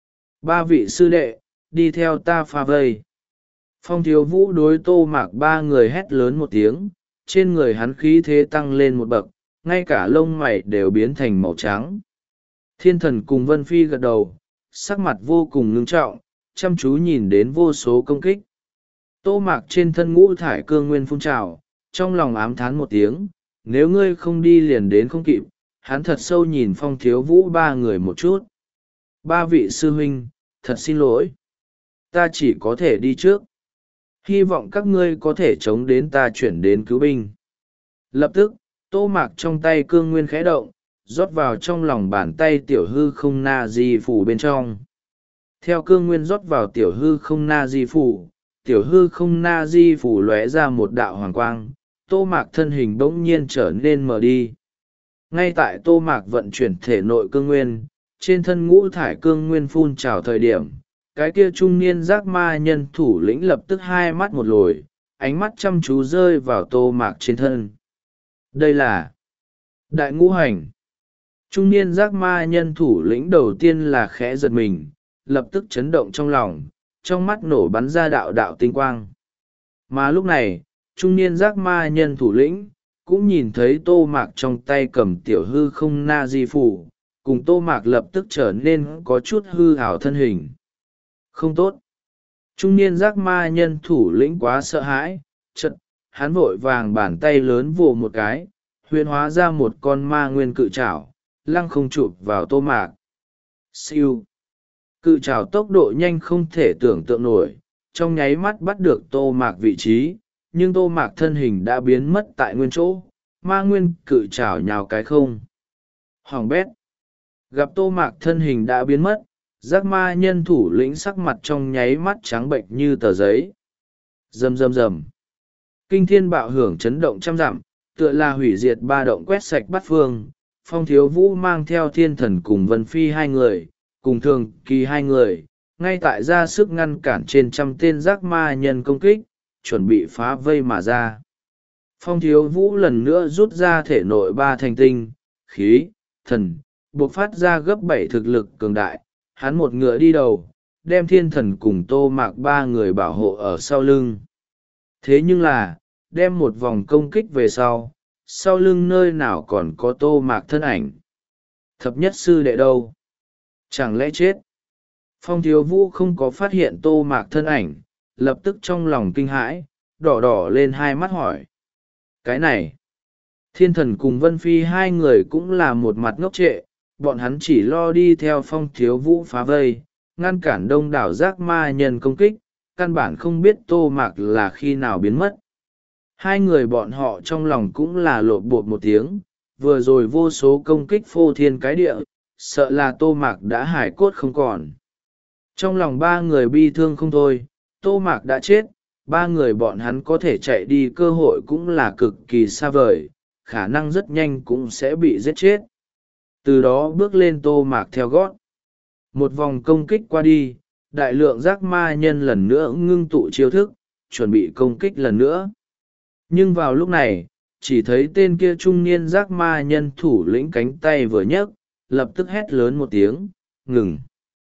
Ba vị sư đệ, đi theo ta pha vây. Phong thiếu vũ đối tô mạc ba người hét lớn một tiếng, trên người hắn khí thế tăng lên một bậc, ngay cả lông mày đều biến thành màu trắng. Thiên thần cùng Vân Phi gật đầu, sắc mặt vô cùng ngưng trọng, chăm chú nhìn đến vô số công kích. Tô mạc trên thân ngũ thải cương nguyên phun trào, trong lòng ám thán một tiếng, nếu ngươi không đi liền đến không kịp. Hắn thật sâu nhìn phong thiếu vũ ba người một chút. Ba vị sư huynh, thật xin lỗi. Ta chỉ có thể đi trước. Hy vọng các ngươi có thể chống đến ta chuyển đến cứu binh. Lập tức, tô mạc trong tay cương nguyên khẽ động, rót vào trong lòng bàn tay tiểu hư không na di phủ bên trong. Theo cương nguyên rót vào tiểu hư không na di phủ, tiểu hư không na di phủ lóe ra một đạo hoàng quang, tô mạc thân hình bỗng nhiên trở nên mờ đi. Ngay tại tô mạc vận chuyển thể nội cương nguyên, trên thân ngũ thải cương nguyên phun trào thời điểm, cái kia trung niên giác ma nhân thủ lĩnh lập tức hai mắt một lồi, ánh mắt chăm chú rơi vào tô mạc trên thân. Đây là đại ngũ hành. Trung niên giác ma nhân thủ lĩnh đầu tiên là khẽ giật mình, lập tức chấn động trong lòng, trong mắt nổ bắn ra đạo đạo tinh quang. Mà lúc này, trung niên giác ma nhân thủ lĩnh, cũng nhìn thấy tô mạc trong tay cầm tiểu hư không na di phủ, cùng tô mạc lập tức trở nên có chút hư hảo thân hình. Không tốt. Trung niên giác ma nhân thủ lĩnh quá sợ hãi, chật, hắn vội vàng bàn tay lớn vồ một cái, huyễn hóa ra một con ma nguyên cự trảo, lăng không chụp vào tô mạc. Siêu. Cự trảo tốc độ nhanh không thể tưởng tượng nổi, trong nháy mắt bắt được tô mạc vị trí, nhưng tô mạc thân hình đã biến mất tại nguyên chỗ, ma nguyên cự trảo nhào cái không. Hoàng bét. Gặp tô mạc thân hình đã biến mất, giác ma nhân thủ lĩnh sắc mặt trong nháy mắt trắng bệnh như tờ giấy. Rầm rầm rầm. Kinh thiên bạo hưởng chấn động trăm dặm, tựa là hủy diệt ba động quét sạch bát phương. Phong thiếu vũ mang theo thiên thần cùng Vân Phi hai người, cùng thường kỳ hai người, ngay tại ra sức ngăn cản trên trăm tên giác ma nhân công kích, chuẩn bị phá vây mà ra. Phong thiếu vũ lần nữa rút ra thể nội ba thành tinh, khí, thần, buộc phát ra gấp bảy thực lực cường đại, hắn một ngựa đi đầu, đem thiên thần cùng tô mạc ba người bảo hộ ở sau lưng. Thế nhưng là, đem một vòng công kích về sau, sau lưng nơi nào còn có tô mạc thân ảnh. Thập nhất sư đệ đâu? Chẳng lẽ chết? Phong thiếu vũ không có phát hiện tô mạc thân ảnh, lập tức trong lòng kinh hãi, đỏ đỏ lên hai mắt hỏi. Cái này, thiên thần cùng Vân Phi hai người cũng là một mặt ngốc trệ, bọn hắn chỉ lo đi theo phong thiếu vũ phá vây, ngăn cản đông đảo giác ma nhân công kích, căn bản không biết tô mạc là khi nào biến mất. Hai người bọn họ trong lòng cũng là lộn bột một tiếng, vừa rồi vô số công kích phô thiên cái địa, sợ là tô mạc đã hải cốt không còn. Trong lòng ba người bi thương không thôi, tô mạc đã chết, ba người bọn hắn có thể chạy đi cơ hội cũng là cực kỳ xa vời, khả năng rất nhanh cũng sẽ bị giết chết. Từ đó bước lên tô mạc theo gót. Một vòng công kích qua đi, đại lượng giác ma nhân lần nữa ngưng tụ chiêu thức, chuẩn bị công kích lần nữa. Nhưng vào lúc này, chỉ thấy tên kia trung niên giác ma nhân thủ lĩnh cánh tay vừa nhấc, lập tức hét lớn một tiếng, ngừng.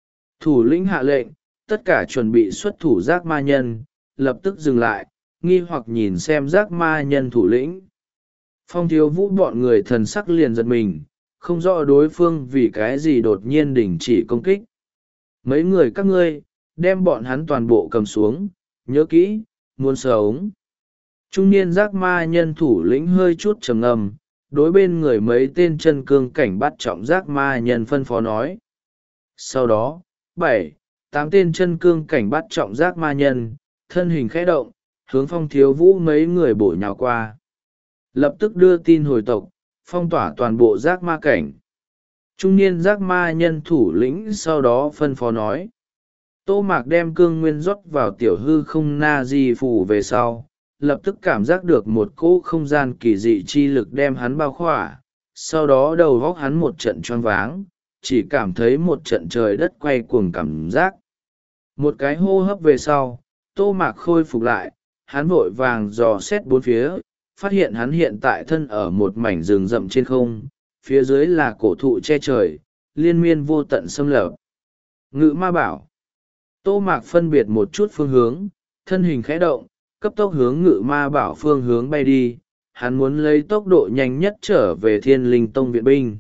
Thủ lĩnh hạ lệnh, tất cả chuẩn bị xuất thủ giác ma nhân, lập tức dừng lại, nghi hoặc nhìn xem giác ma nhân thủ lĩnh. Phong Thiếu Vũ bọn người thần sắc liền giật mình, không rõ đối phương vì cái gì đột nhiên đình chỉ công kích. Mấy người các ngươi, đem bọn hắn toàn bộ cầm xuống, nhớ kỹ, muốn sống. Trung niên giác ma nhân thủ lĩnh hơi chút trầm ngâm, đối bên người mấy tên chân cương cảnh bắt trọng giác ma nhân phân phó nói. Sau đó, bảy, tám tên chân cương cảnh bắt trọng giác ma nhân, thân hình khẽ động, hướng Phong Thiếu Vũ mấy người bổ nhào qua. Lập tức đưa tin hồi tộc, phong tỏa toàn bộ giác ma cảnh. Trung niên giác ma nhân thủ lĩnh sau đó phân phó nói. Tô Mạc đem cương nguyên rót vào tiểu hư không na di phủ về sau, lập tức cảm giác được một cỗ không gian kỳ dị chi lực đem hắn bao khỏa, sau đó đầu góc hắn một trận choáng váng, chỉ cảm thấy một trận trời đất quay cuồng cảm giác. Một cái hô hấp về sau, Tô Mạc khôi phục lại, hắn vội vàng dò xét bốn phía, phát hiện hắn hiện tại thân ở một mảnh rừng rậm trên không, phía dưới là cổ thụ che trời, liên miên vô tận xâm lợp. Ngự ma bảo. Tô Mạc phân biệt một chút phương hướng, thân hình khẽ động, cấp tốc hướng ngự ma bảo phương hướng bay đi, hắn muốn lấy tốc độ nhanh nhất trở về Thiên Linh Tông viện binh.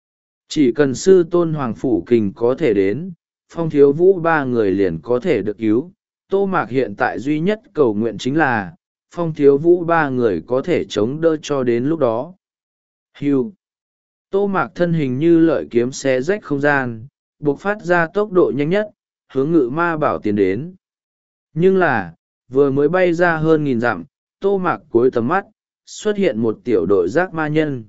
Chỉ cần sư tôn Hoàng Phủ Kình có thể đến, Phong Thiếu Vũ ba người liền có thể được cứu. Tô Mạc hiện tại duy nhất cầu nguyện chính là, Phong Thiếu Vũ ba người có thể chống đỡ cho đến lúc đó. Hưu. Tô Mạc thân hình như lợi kiếm xé rách không gian, buộc phát ra tốc độ nhanh nhất, hướng ngự ma bảo tiến đến. Nhưng là, vừa mới bay ra hơn nghìn dặm, Tô Mạc cuối tầm mắt, xuất hiện một tiểu đội giác ma nhân.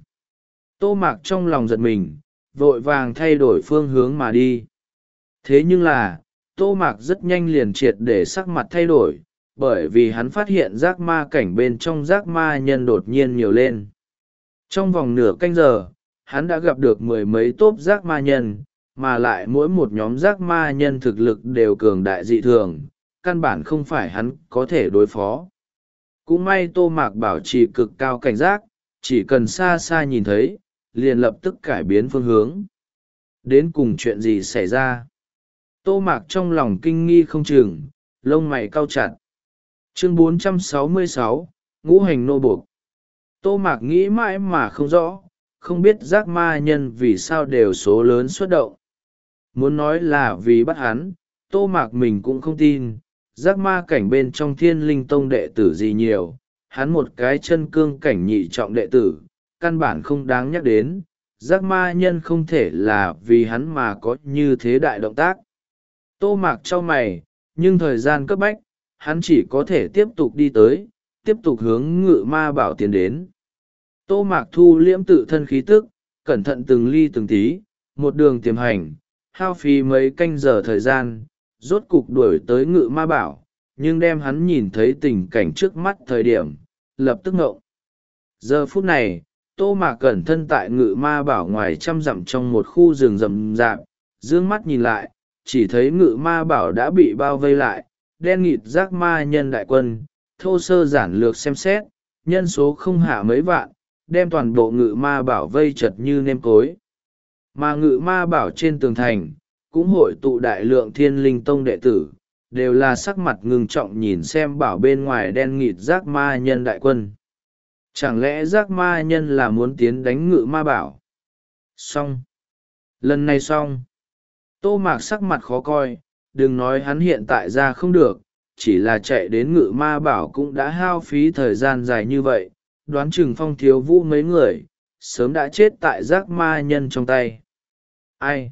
Tô Mạc trong lòng giật mình, vội vàng thay đổi phương hướng mà đi. Thế nhưng là, Tô Mạc rất nhanh liền triệt để sắc mặt thay đổi, bởi vì hắn phát hiện giác ma cảnh bên trong giác ma nhân đột nhiên nhiều lên. Trong vòng nửa canh giờ, hắn đã gặp được mười mấy tốp giác ma nhân, mà lại mỗi một nhóm giác ma nhân thực lực đều cường đại dị thường, căn bản không phải hắn có thể đối phó. Cũng may Tô Mạc bảo trì cực cao cảnh giác, chỉ cần xa xa nhìn thấy, liền lập tức cải biến phương hướng. Đến cùng chuyện gì xảy ra? Tô Mạc trong lòng kinh nghi không chừng, lông mày cau chặt. Chương bốn trăm sáu mươi sáu, Ngũ hành nô buộc. Tô Mạc nghĩ mãi mà không rõ, không biết giác ma nhân vì sao đều số lớn xuất động. Muốn nói là vì bắt hắn, Tô Mạc mình cũng không tin, giác ma cảnh bên trong Thiên Linh Tông đệ tử gì nhiều, hắn một cái chân cương cảnh nhị trọng đệ tử, căn bản không đáng nhắc đến, giác ma nhân không thể là vì hắn mà có như thế đại động tác. Tô Mạc trao mày, nhưng thời gian cấp bách, hắn chỉ có thể tiếp tục đi tới, tiếp tục hướng ngự ma bảo tiến đến. Tô Mạc thu liễm tự thân khí tức, cẩn thận từng ly từng tí, một đường tiềm hành, hao phí mấy canh giờ thời gian, rốt cục đuổi tới ngự ma bảo, nhưng đem hắn nhìn thấy tình cảnh trước mắt thời điểm, lập tức ngộng. Giờ phút này, Tô Mạc cẩn thân tại ngự ma bảo ngoài trăm dặm trong một khu rừng rậm rạp, dương mắt nhìn lại, chỉ thấy ngự ma bảo đã bị bao vây lại, đen nghịt giác ma nhân đại quân, thô sơ giản lược xem xét, nhân số không hạ mấy vạn, đem toàn bộ ngự ma bảo vây chật như nêm cối. Mà ngự ma bảo trên tường thành, cũng hội tụ đại lượng Thiên Linh Tông đệ tử, đều là sắc mặt ngưng trọng nhìn xem bảo bên ngoài đen nghịt giác ma nhân đại quân. Chẳng lẽ giác ma nhân là muốn tiến đánh ngự ma bảo? Xong. Lần này xong. Tô Mạc sắc mặt khó coi, đừng nói hắn hiện tại ra không được, chỉ là chạy đến ngự ma bảo cũng đã hao phí thời gian dài như vậy, đoán chừng Phong Thiếu Vũ mấy người, sớm đã chết tại giác ma nhân trong tay. Ai?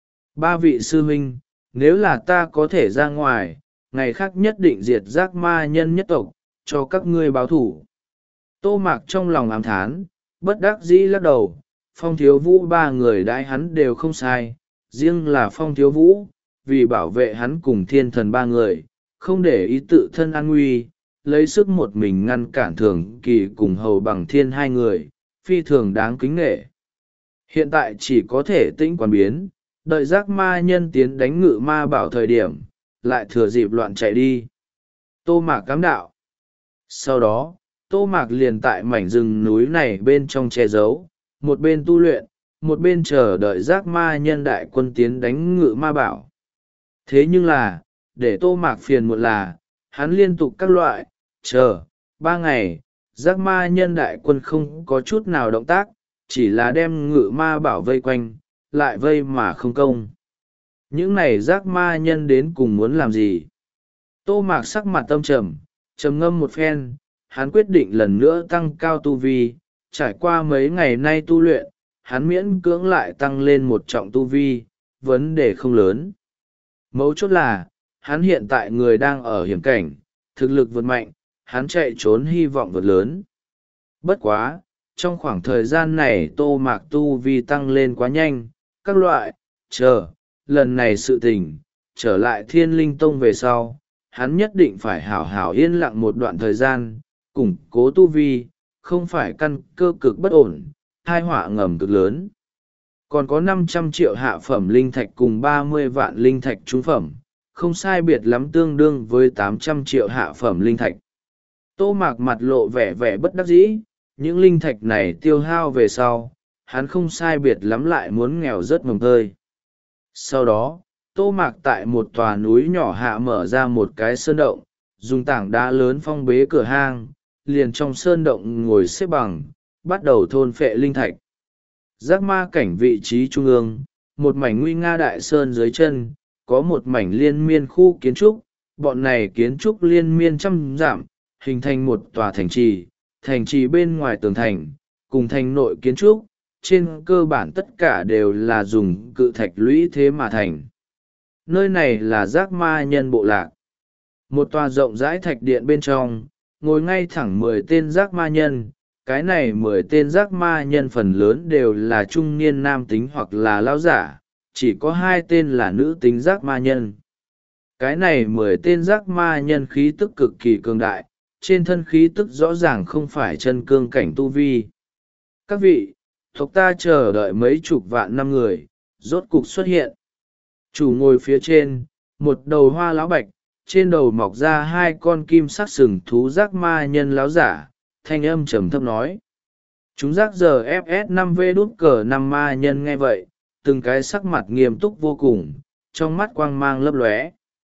Ba vị sư huynh, nếu là ta có thể ra ngoài, ngày khác nhất định diệt giác ma nhân nhất tộc, cho các ngươi báo thủ. Tô Mạc trong lòng ám thán, bất đắc dĩ lắc đầu, Phong Thiếu Vũ ba người đãi hắn đều không sai, riêng là Phong Thiếu Vũ, vì bảo vệ hắn cùng thiên thần ba người, không để ý tự thân an nguy, lấy sức một mình ngăn cản thường kỳ cùng hầu bằng thiên hai người, phi thường đáng kính nghệ. Hiện tại chỉ có thể tĩnh quản biến, đợi giác ma nhân tiến đánh ngự ma bảo thời điểm, lại thừa dịp loạn chạy đi. Tô Mạc cám đạo. Sau đó, Tô Mạc liền tại mảnh rừng núi này bên trong che giấu, một bên tu luyện, một bên chờ đợi giác ma nhân đại quân tiến đánh ngự ma bảo. Thế nhưng là, để Tô Mạc phiền một là, hắn liên tục các loại, chờ, ba ngày, giác ma nhân đại quân không có chút nào động tác, chỉ là đem ngự ma bảo vây quanh, lại vây mà không công. Những này giác ma nhân đến cùng muốn làm gì? Tô Mạc sắc mặt tâm trầm, trầm ngâm một phen, hắn quyết định lần nữa tăng cao tu vi. Trải qua mấy ngày nay tu luyện, hắn miễn cưỡng lại tăng lên một trọng tu vi, vấn đề không lớn. Mấu chốt là, hắn hiện tại người đang ở hiểm cảnh, thực lực vượt mạnh, hắn chạy trốn hy vọng vượt lớn. Bất quá, trong khoảng thời gian này Tô Mạc tu vi tăng lên quá nhanh, các loại, chờ, lần này sự tình, trở lại Thiên Linh Tông về sau, hắn nhất định phải hảo hảo yên lặng một đoạn thời gian, củng cố tu vi, không phải căn cơ cực bất ổn, hai họa ngầm cực lớn. Còn có năm trăm triệu hạ phẩm linh thạch cùng ba mươi vạn linh thạch trung phẩm, không sai biệt lắm tương đương với tám trăm triệu hạ phẩm linh thạch. Tô Mạc mặt lộ vẻ vẻ bất đắc dĩ, những linh thạch này tiêu hao về sau, hắn không sai biệt lắm lại muốn nghèo rất mồng tơi. Sau đó, Tô Mạc tại một tòa núi nhỏ hạ mở ra một cái sơn động, dùng tảng đá lớn phong bế cửa hang, liền trong sơn động ngồi xếp bằng, bắt đầu thôn phệ linh thạch. Giác ma cảnh vị trí trung ương, một mảnh nguy nga đại sơn dưới chân, có một mảnh liên miên khu kiến trúc, bọn này kiến trúc liên miên trăm dặm, hình thành một tòa thành trì, thành trì bên ngoài tường thành, cùng thành nội kiến trúc, trên cơ bản tất cả đều là dùng cự thạch lũy thế mà thành. Nơi này là giác ma nhân bộ lạc. Một tòa rộng rãi thạch điện bên trong, ngồi ngay thẳng mười tên giác ma nhân. Cái này mười tên giác ma nhân phần lớn đều là trung niên nam tính hoặc là lão giả, chỉ có hai tên là nữ tính giác ma nhân. Cái này mười tên giác ma nhân khí tức cực kỳ cường đại, trên thân khí tức rõ ràng không phải chân cương cảnh tu vi. Các vị, tộc ta chờ đợi mấy chục vạn năm người, rốt cục xuất hiện. Chủ ngồi phía trên, một đầu hoa lão bạch, trên đầu mọc ra hai con kim sắc sừng thú giác ma nhân lão giả, thanh âm trầm thấp nói. Chúng giác giờ ép ét năm v đút cờ năm ma nhân nghe vậy, từng cái sắc mặt nghiêm túc vô cùng, trong mắt quang mang lấp lóe.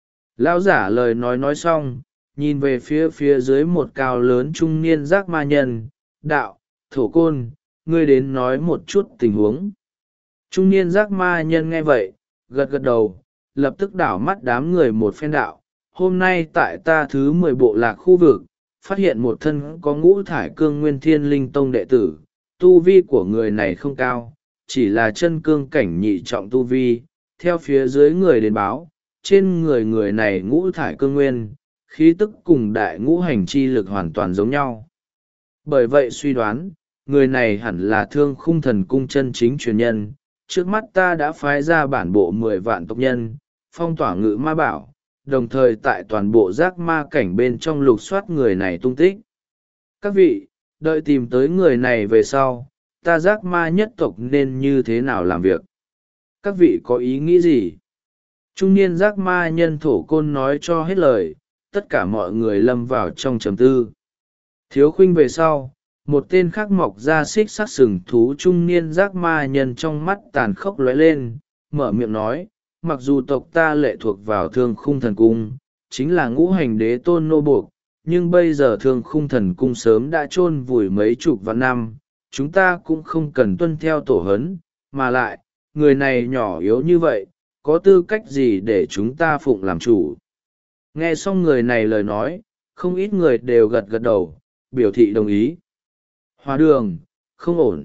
Lão giả lời nói nói xong, nhìn về phía phía dưới một cao lớn trung niên giác ma nhân, đạo, thổ côn, ngươi đến nói một chút tình huống. Trung niên giác ma nhân nghe vậy, gật gật đầu, lập tức đảo mắt đám người một phen đạo. Hôm nay tại ta thứ mười bộ lạc khu vực, phát hiện một thân có ngũ thải cương nguyên thiên linh tông đệ tử, tu vi của người này không cao, chỉ là chân cương cảnh nhị trọng tu vi, theo phía dưới người đến báo, trên người người này ngũ thải cương nguyên, khí tức cùng đại ngũ hành chi lực hoàn toàn giống nhau. Bởi vậy suy đoán, người này hẳn là thương khung thần cung chân chính truyền nhân, trước mắt ta đã phái ra bản bộ mười vạn tộc nhân, phong tỏa ngự ma bảo, đồng thời tại toàn bộ giác ma cảnh bên trong lục soát người này tung tích. Các vị, đợi tìm tới người này về sau, ta giác ma nhất tộc nên như thế nào làm việc? Các vị có ý nghĩ gì? Trung niên giác ma nhân thổ côn nói cho hết lời, tất cả mọi người lâm vào trong trầm tư. Thiếu khuynh về sau, một tên khác mọc ra xích sắc sừng thú trung niên giác ma nhân trong mắt tàn khốc lóe lên, mở miệng nói, mặc dù tộc ta lệ thuộc vào thương khung thần cung, chính là ngũ hành đế tôn nô buộc, nhưng bây giờ thương khung thần cung sớm đã chôn vùi mấy chục vạn năm, chúng ta cũng không cần tuân theo tổ hấn, mà lại, người này nhỏ yếu như vậy, có tư cách gì để chúng ta phụng làm chủ. Nghe xong người này lời nói, không ít người đều gật gật đầu, biểu thị đồng ý. Hòa đường, không ổn.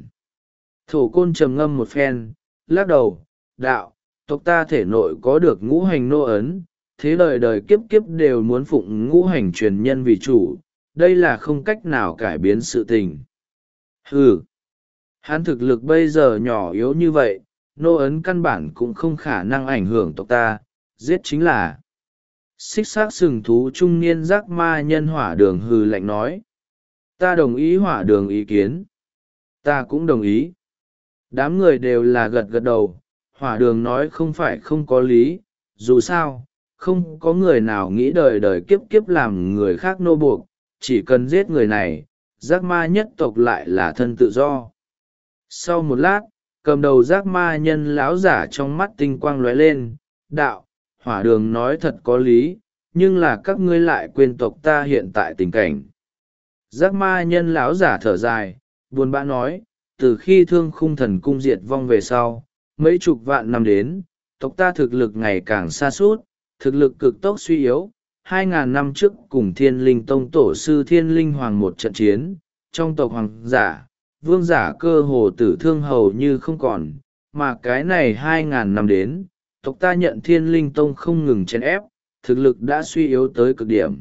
Thổ côn trầm ngâm một phen, lắc đầu, đạo, tộc ta thể nội có được ngũ hành nô ấn, thế đời đời kiếp kiếp đều muốn phụng ngũ hành truyền nhân vì chủ, đây là không cách nào cải biến sự tình. Ừ, hắn thực lực bây giờ nhỏ yếu như vậy, nô ấn căn bản cũng không khả năng ảnh hưởng tộc ta, giết chính là. Xích xác sừng thú trung niên giác ma nhân hỏa đường hừ lạnh nói. Ta đồng ý hỏa đường ý kiến. Ta cũng đồng ý. Đám người đều là gật gật đầu, hỏa đường nói không phải không có lý, dù sao, không có người nào nghĩ đời đời kiếp kiếp làm người khác nô buộc, chỉ cần giết người này, giác ma nhất tộc lại là thân tự do. Sau một lát, cầm đầu giác ma nhân lão giả trong mắt tinh quang lóe lên, đạo, hỏa đường nói thật có lý, nhưng là các ngươi lại quên tộc ta hiện tại tình cảnh. Giác ma nhân lão giả thở dài, buồn bã nói, từ khi thương khung thần cung diệt vong về sau, mấy chục vạn năm đến, tộc ta thực lực ngày càng sa sút, thực lực cực tốc suy yếu. Hai ngàn năm trước cùng thiên linh tông tổ sư thiên linh hoàng một trận chiến, trong tộc hoàng giả, vương giả cơ hồ tử thương hầu như không còn, mà cái này hai ngàn năm đến, tộc ta nhận thiên linh tông không ngừng chèn ép, thực lực đã suy yếu tới cực điểm.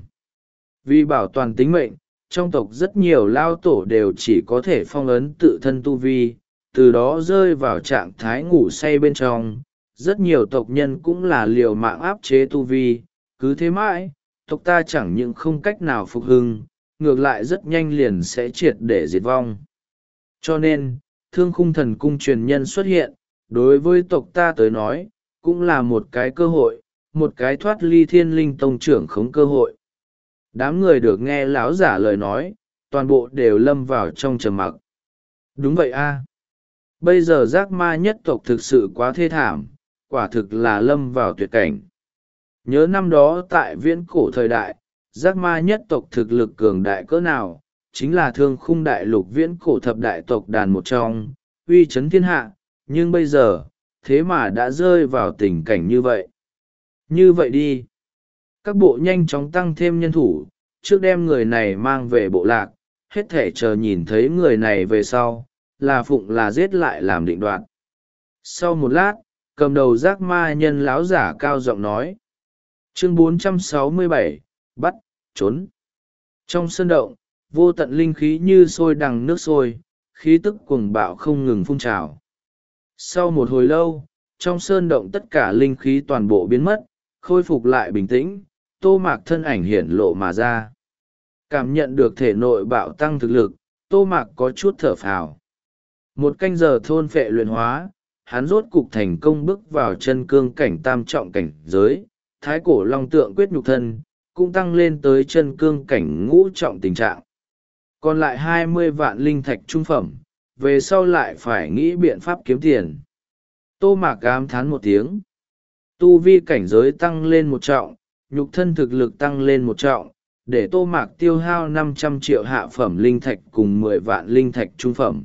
Vì bảo toàn tính mệnh, trong tộc rất nhiều lao tổ đều chỉ có thể phong ấn tự thân tu vi, từ đó rơi vào trạng thái ngủ say bên trong. Rất nhiều tộc nhân cũng là liều mạng áp chế tu vi, cứ thế mãi, tộc ta chẳng những không cách nào phục hưng, ngược lại rất nhanh liền sẽ triệt để diệt vong. Cho nên, thương khung thần cung truyền nhân xuất hiện, đối với tộc ta tới nói, cũng là một cái cơ hội, một cái thoát ly thiên linh tông trưởng khống cơ hội. Đám người được nghe lão giả lời nói, toàn bộ đều lâm vào trong trầm mặc. Đúng vậy a, bây giờ giác ma nhất tộc thực sự quá thê thảm, quả thực là lâm vào tuyệt cảnh. Nhớ năm đó tại viễn cổ thời đại, giác ma nhất tộc thực lực cường đại cỡ nào, chính là thương khung đại lục viễn cổ thập đại tộc đàn một trong, uy chấn thiên hạ, nhưng bây giờ, thế mà đã rơi vào tình cảnh như vậy. Như vậy đi, các bộ nhanh chóng tăng thêm nhân thủ, trước đem người này mang về bộ lạc, hết thể chờ nhìn thấy người này về sau, là phụng là giết lại làm định đoạt. Sau một lát, cầm đầu giác ma nhân lão giả cao giọng nói. Chương bốn trăm sáu mươi bảy, bắt, trốn. Trong sân động, vô tận linh khí như sôi đằng nước sôi, khí tức cuồng bạo không ngừng phun trào. Sau một hồi lâu, trong sơn động tất cả linh khí toàn bộ biến mất, khôi phục lại bình tĩnh, Tô Mạc thân ảnh hiển lộ mà ra. Cảm nhận được thể nội bạo tăng thực lực, Tô Mạc có chút thở phào. Một canh giờ thôn phệ luyện hóa, hắn rốt cục thành công bước vào chân cương cảnh tam trọng cảnh giới, thái cổ long tượng quyết nhục thân, cũng tăng lên tới chân cương cảnh ngũ trọng tình trạng. Còn lại hai mươi vạn linh thạch trung phẩm, về sau lại phải nghĩ biện pháp kiếm tiền. Tô Mạc ám thán một tiếng. Tu vi cảnh giới tăng lên một trọng, nhục thân thực lực tăng lên một trọng, để Tô Mạc tiêu hao năm trăm triệu hạ phẩm linh thạch cùng mười vạn linh thạch trung phẩm.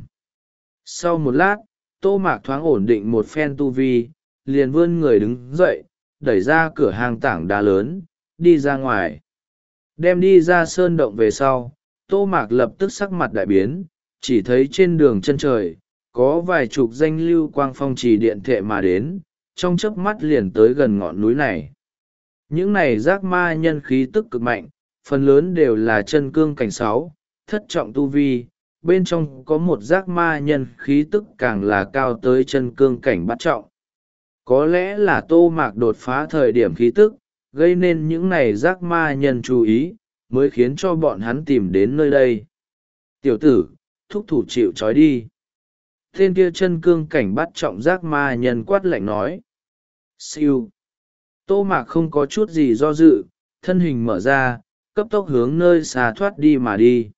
Sau một lát, Tô Mạc thoáng ổn định một phen tu vi, liền vươn người đứng dậy, đẩy ra cửa hàng tảng đá lớn, đi ra ngoài. Đem đi ra sơn động về sau, Tô Mạc lập tức sắc mặt đại biến, chỉ thấy trên đường chân trời, có vài chục danh lưu quang phong trì điện thệ mà đến, trong chớp mắt liền tới gần ngọn núi này. Những này giác ma nhân khí tức cực mạnh, phần lớn đều là chân cương cảnh sáu, thất trọng tu vi, bên trong có một giác ma nhân khí tức càng là cao tới chân cương cảnh bát trọng. Có lẽ là Tô Mạc đột phá thời điểm khí tức, gây nên những này giác ma nhân chú ý, mới khiến cho bọn hắn tìm đến nơi đây. Tiểu tử, thúc thủ chịu trói đi. Tên kia chân cương cảnh bắt trọng giác ma nhân quát lạnh nói. Siêu. Tô Mạc không có chút gì do dự, thân hình mở ra, cấp tốc hướng nơi xa thoát đi mà đi.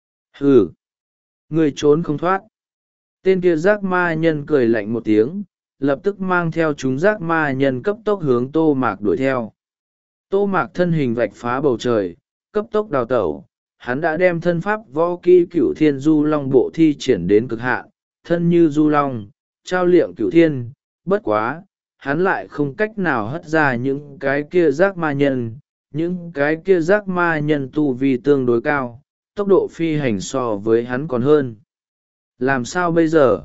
Hừ. Người trốn không thoát. Tên kia giác ma nhân cười lạnh một tiếng, lập tức mang theo chúng giác ma nhân cấp tốc hướng Tô Mạc đuổi theo. Tô Mạc thân hình vạch phá bầu trời, cấp tốc đào tẩu, hắn đã đem thân pháp võ kỹ cửu thiên du long bộ thi triển đến cực hạn, thân như du long, trao liệng cửu thiên, bất quá, hắn lại không cách nào hất ra những cái kia giác ma nhân, những cái kia giác ma nhân tu vi tương đối cao, tốc độ phi hành so với hắn còn hơn. Làm sao bây giờ?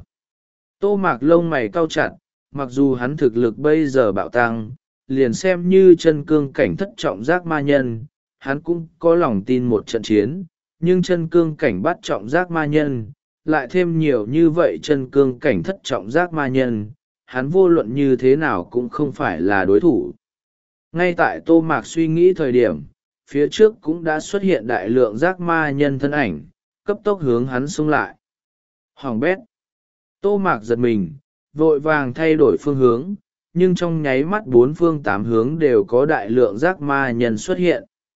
Tô Mạc lông mày cau chặt, mặc dù hắn thực lực bây giờ bạo tăng, liền xem như chân cương cảnh thất trọng giác ma nhân, hắn cũng có lòng tin một trận chiến, nhưng chân cương cảnh bắt trọng giác ma nhân, lại thêm nhiều như vậy chân cương cảnh thất trọng giác ma nhân, hắn vô luận như thế nào cũng không phải là đối thủ. Ngay tại Tô Mạc suy nghĩ thời điểm, phía trước cũng đã xuất hiện đại lượng giác ma nhân thân ảnh, cấp tốc hướng hắn xung lại. Hoàng bét. Tô Mạc giật mình, vội vàng thay đổi phương hướng, nhưng trong nháy mắt bốn phương tám hướng đều có đại lượng giác ma nhân xuất hiện.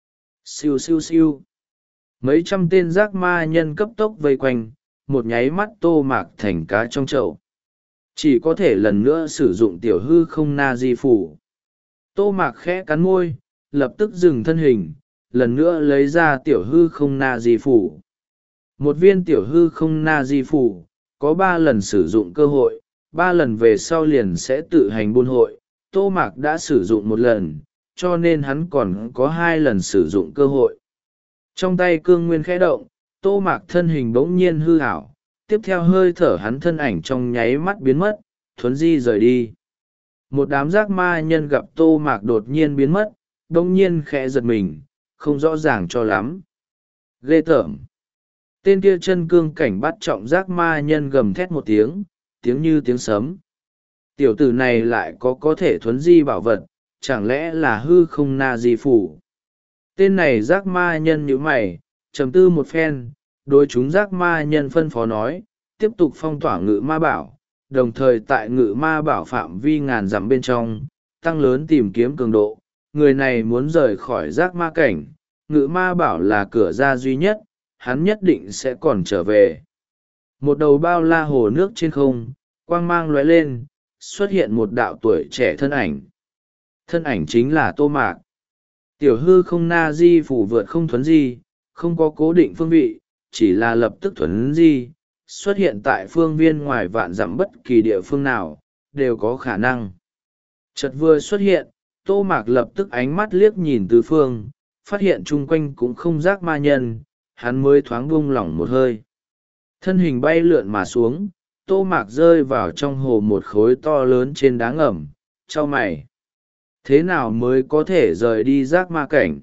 Siêu siêu siêu. Mấy trăm tên giác ma nhân cấp tốc vây quanh, một nháy mắt Tô Mạc thành cá trong chậu. Chỉ có thể lần nữa sử dụng tiểu hư không na di phủ. Tô Mạc khẽ cắn môi, lập tức dừng thân hình, lần nữa lấy ra tiểu hư không na di phủ. Một viên tiểu hư không na di phủ, có ba lần sử dụng cơ hội, ba lần về sau liền sẽ tự hành buôn hội. Tô Mạc đã sử dụng một lần, cho nên hắn còn có hai lần sử dụng cơ hội. Trong tay cương nguyên khẽ động, Tô Mạc thân hình bỗng nhiên hư ảo, tiếp theo hơi thở hắn thân ảnh trong nháy mắt biến mất, thuấn di rời đi. Một đám giác ma nhân gặp Tô Mạc đột nhiên biến mất, bỗng nhiên khẽ giật mình, không rõ ràng cho lắm. Ghê tởm. Tên kia chân cương cảnh bắt trọng giác ma nhân gầm thét một tiếng, tiếng như tiếng sấm. Tiểu tử này lại có có thể thuấn di bảo vật, chẳng lẽ là hư không na di phủ. Tên này giác ma nhân như mày, trầm tư một phen, đối chúng giác ma nhân phân phó nói, tiếp tục phong tỏa ngự ma bảo, đồng thời tại ngự ma bảo phạm vi ngàn dặm bên trong, tăng lớn tìm kiếm cường độ. Người này muốn rời khỏi giác ma cảnh, ngự ma bảo là cửa ra duy nhất, hắn nhất định sẽ còn trở về. Một đầu bao la hồ nước trên không, quang mang lóe lên, xuất hiện một đạo tuổi trẻ thân ảnh. Thân ảnh chính là Tô Mạc. Tiểu hư không na di phủ vượt không thuấn di, không có cố định phương vị, chỉ là lập tức thuấn di, xuất hiện tại phương viên ngoài vạn dặm bất kỳ địa phương nào, đều có khả năng. Chợt vừa xuất hiện, Tô Mạc lập tức ánh mắt liếc nhìn tứ phương, phát hiện chung quanh cũng không giác ma nhân, hắn mới thoáng buông lỏng một hơi. Thân hình bay lượn mà xuống, Tô Mạc rơi vào trong hồ một khối to lớn trên đá ngầm, chau mày. Thế nào mới có thể rời đi giác ma cảnh?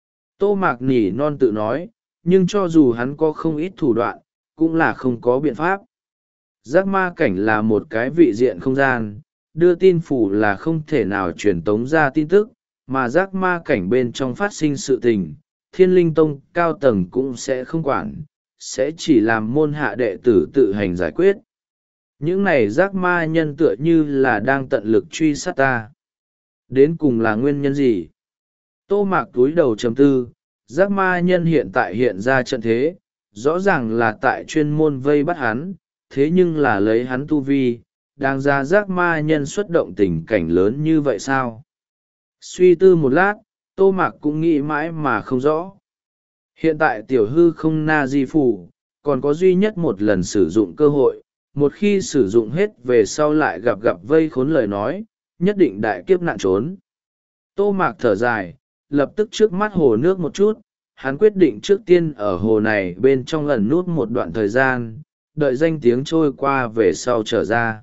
Tô Mạc nỉ non tự nói, nhưng cho dù hắn có không ít thủ đoạn, cũng là không có biện pháp. Giác ma cảnh là một cái vị diện không gian, đưa tin phủ là không thể nào truyền tống ra tin tức, mà giác ma cảnh bên trong phát sinh sự tình, Thiên Linh Tông cao tầng cũng sẽ không quản, sẽ chỉ làm môn hạ đệ tử tự hành giải quyết. Những này giác ma nhân tựa như là đang tận lực truy sát ta. Đến cùng là nguyên nhân gì? Tô Mạc túi đầu trầm tư, giác ma nhân hiện tại hiện ra trận thế, rõ ràng là tại chuyên môn vây bắt hắn, thế nhưng là lấy hắn tu vi, đang ra giác ma nhân xuất động tình cảnh lớn như vậy sao? Suy tư một lát, Tô Mạc cũng nghĩ mãi mà không rõ. Hiện tại tiểu hư không na di phủ, còn có duy nhất một lần sử dụng cơ hội, một khi sử dụng hết về sau lại gặp gặp vây khốn lời nói, nhất định đại kiếp nạn trốn. Tô Mạc thở dài, lập tức trước mắt hồ nước một chút, hắn quyết định trước tiên ở hồ này bên trong ẩn nút một đoạn thời gian, đợi danh tiếng trôi qua về sau trở ra.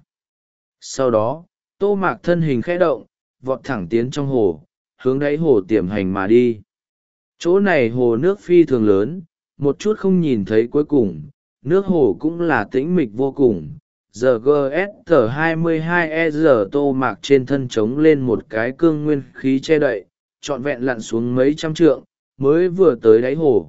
Sau đó, Tô Mạc thân hình khẽ động, vọt thẳng tiến trong hồ, hướng đáy hồ tiềm hành mà đi. Chỗ này hồ nước phi thường lớn, một chút không nhìn thấy cuối cùng, nước hồ cũng là tĩnh mịch vô cùng. Giờ giê ét tờ hai mươi hai e giờ Tô Mạc trên thân trống lên một cái cương nguyên khí che đậy, trọn vẹn lặn xuống mấy trăm trượng, mới vừa tới đáy hồ.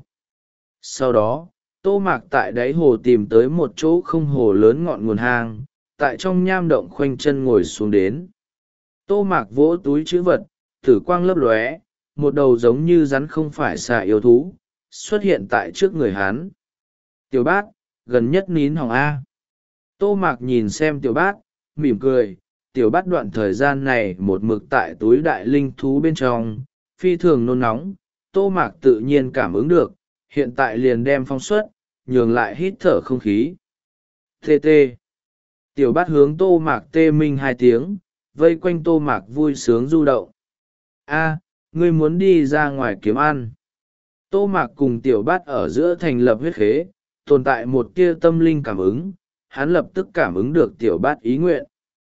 Sau đó, Tô Mạc tại đáy hồ tìm tới một chỗ không hồ lớn ngọn nguồn hang, tại trong nham động khoanh chân ngồi xuống đến. Tô Mạc vỗ túi trữ vật, tử quang lấp lóe, một đầu giống như rắn không phải xà yêu thú, xuất hiện tại trước người hắn. Tiểu Bát, gần nhất nín hỏng A. Tô Mạc nhìn xem Tiểu Bát, mỉm cười, Tiểu Bát đoạn thời gian này một mực tại túi đại linh thú bên trong, phi thường nôn nóng, Tô Mạc tự nhiên cảm ứng được, hiện tại liền đem phóng xuất, nhường lại hít thở không khí. Tê tê. Tiểu Bát hướng Tô Mạc tê minh hai tiếng, vây quanh Tô Mạc vui sướng du động. A, ngươi muốn đi ra ngoài kiếm ăn. Tô Mạc cùng Tiểu Bát ở giữa thành lập huyết khế, tồn tại một tia tâm linh cảm ứng, hắn lập tức cảm ứng được Tiểu Bát ý nguyện.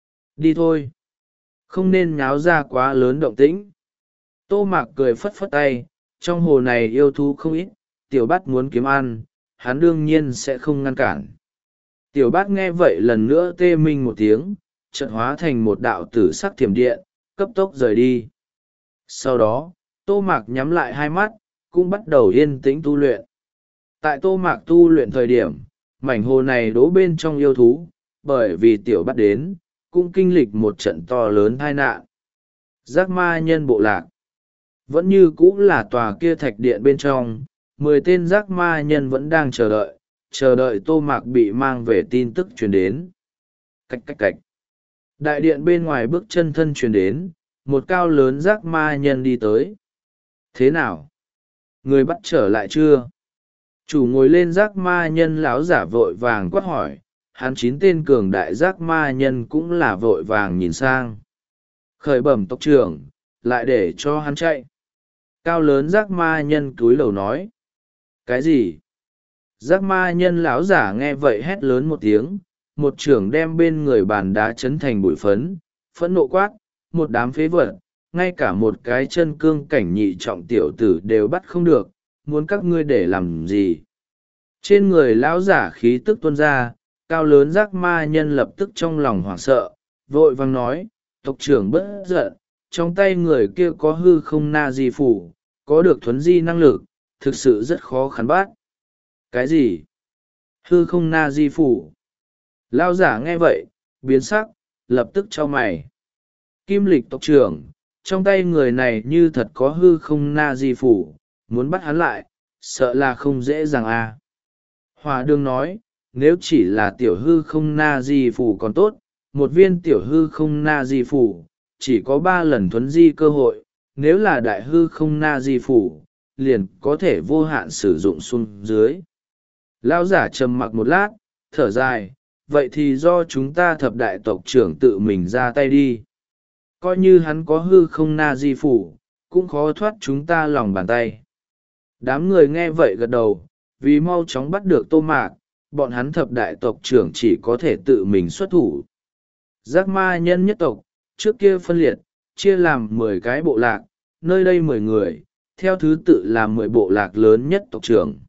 Đi thôi. Không nên nháo ra quá lớn động tĩnh. Tô Mạc cười phất phất tay, trong hồ này yêu thú không ít, Tiểu Bát muốn kiếm ăn, hắn đương nhiên sẽ không ngăn cản. Tiểu Bát nghe vậy lần nữa tê minh một tiếng, chợt hóa thành một đạo tử sắc thiểm điện, cấp tốc rời đi. Sau đó, Tô Mạc nhắm lại hai mắt, cũng bắt đầu yên tĩnh tu luyện. Tại Tô Mạc tu luyện thời điểm, mảnh hồ này đố bên trong yêu thú, bởi vì Tiểu Bát đến, cũng kinh lịch một trận to lớn tai nạn. Giác ma nhân bộ lạc vẫn như cũ là tòa kia thạch điện bên trong, mười tên giác ma nhân vẫn đang chờ đợi, chờ đợi Tô Mạc bị mang về tin tức truyền đến. Cách cách cách. Đại điện bên ngoài bước chân thân truyền đến, một cao lớn giác ma nhân đi tới. Thế nào? Người bắt trở lại chưa? Chủ ngồi lên giác ma nhân lão giả vội vàng quát hỏi, hắn chín tên cường đại giác ma nhân cũng là vội vàng nhìn sang. Khởi bẩm tộc trưởng, lại để cho hắn chạy. Cao lớn giác ma nhân cúi đầu nói. Cái gì? Giác ma nhân lão giả nghe vậy hét lớn một tiếng, một trưởng đem bên người bàn đá chấn thành bụi phấn, phẫn nộ quát, một đám phế vật, ngay cả một cái chân cương cảnh nhị trọng tiểu tử đều bắt không được, muốn các ngươi để làm gì? Trên người lão giả khí tức tuôn ra, cao lớn giác ma nhân lập tức trong lòng hoảng sợ, vội vàng nói, tộc trưởng bất giận, trong tay người kia có hư không na di phủ, có được thuấn di năng lực, thực sự rất khó khăn bắt. Cái gì? Hư không na di phủ? Lão giả nghe vậy, biến sắc, lập tức cho mày. Kim lịch tộc trưởng, trong tay người này như thật có hư không na di phủ, muốn bắt hắn lại, sợ là không dễ dàng à. Hòa đương nói, nếu chỉ là tiểu hư không na di phủ còn tốt, một viên tiểu hư không na di phủ, chỉ có ba lần thuấn di cơ hội, nếu là đại hư không na di phủ, liền có thể vô hạn sử dụng xuống dưới. Lão giả trầm mặc một lát, thở dài, vậy thì do chúng ta thập đại tộc trưởng tự mình ra tay đi. Coi như hắn có hư không na di phủ, cũng khó thoát chúng ta lòng bàn tay. Đám người nghe vậy gật đầu, vì mau chóng bắt được Tô Mạc, bọn hắn thập đại tộc trưởng chỉ có thể tự mình xuất thủ. Giác ma nhân nhất tộc, trước kia phân liệt, chia làm mười cái bộ lạc, nơi đây mười người, theo thứ tự là mười bộ lạc lớn nhất tộc trưởng.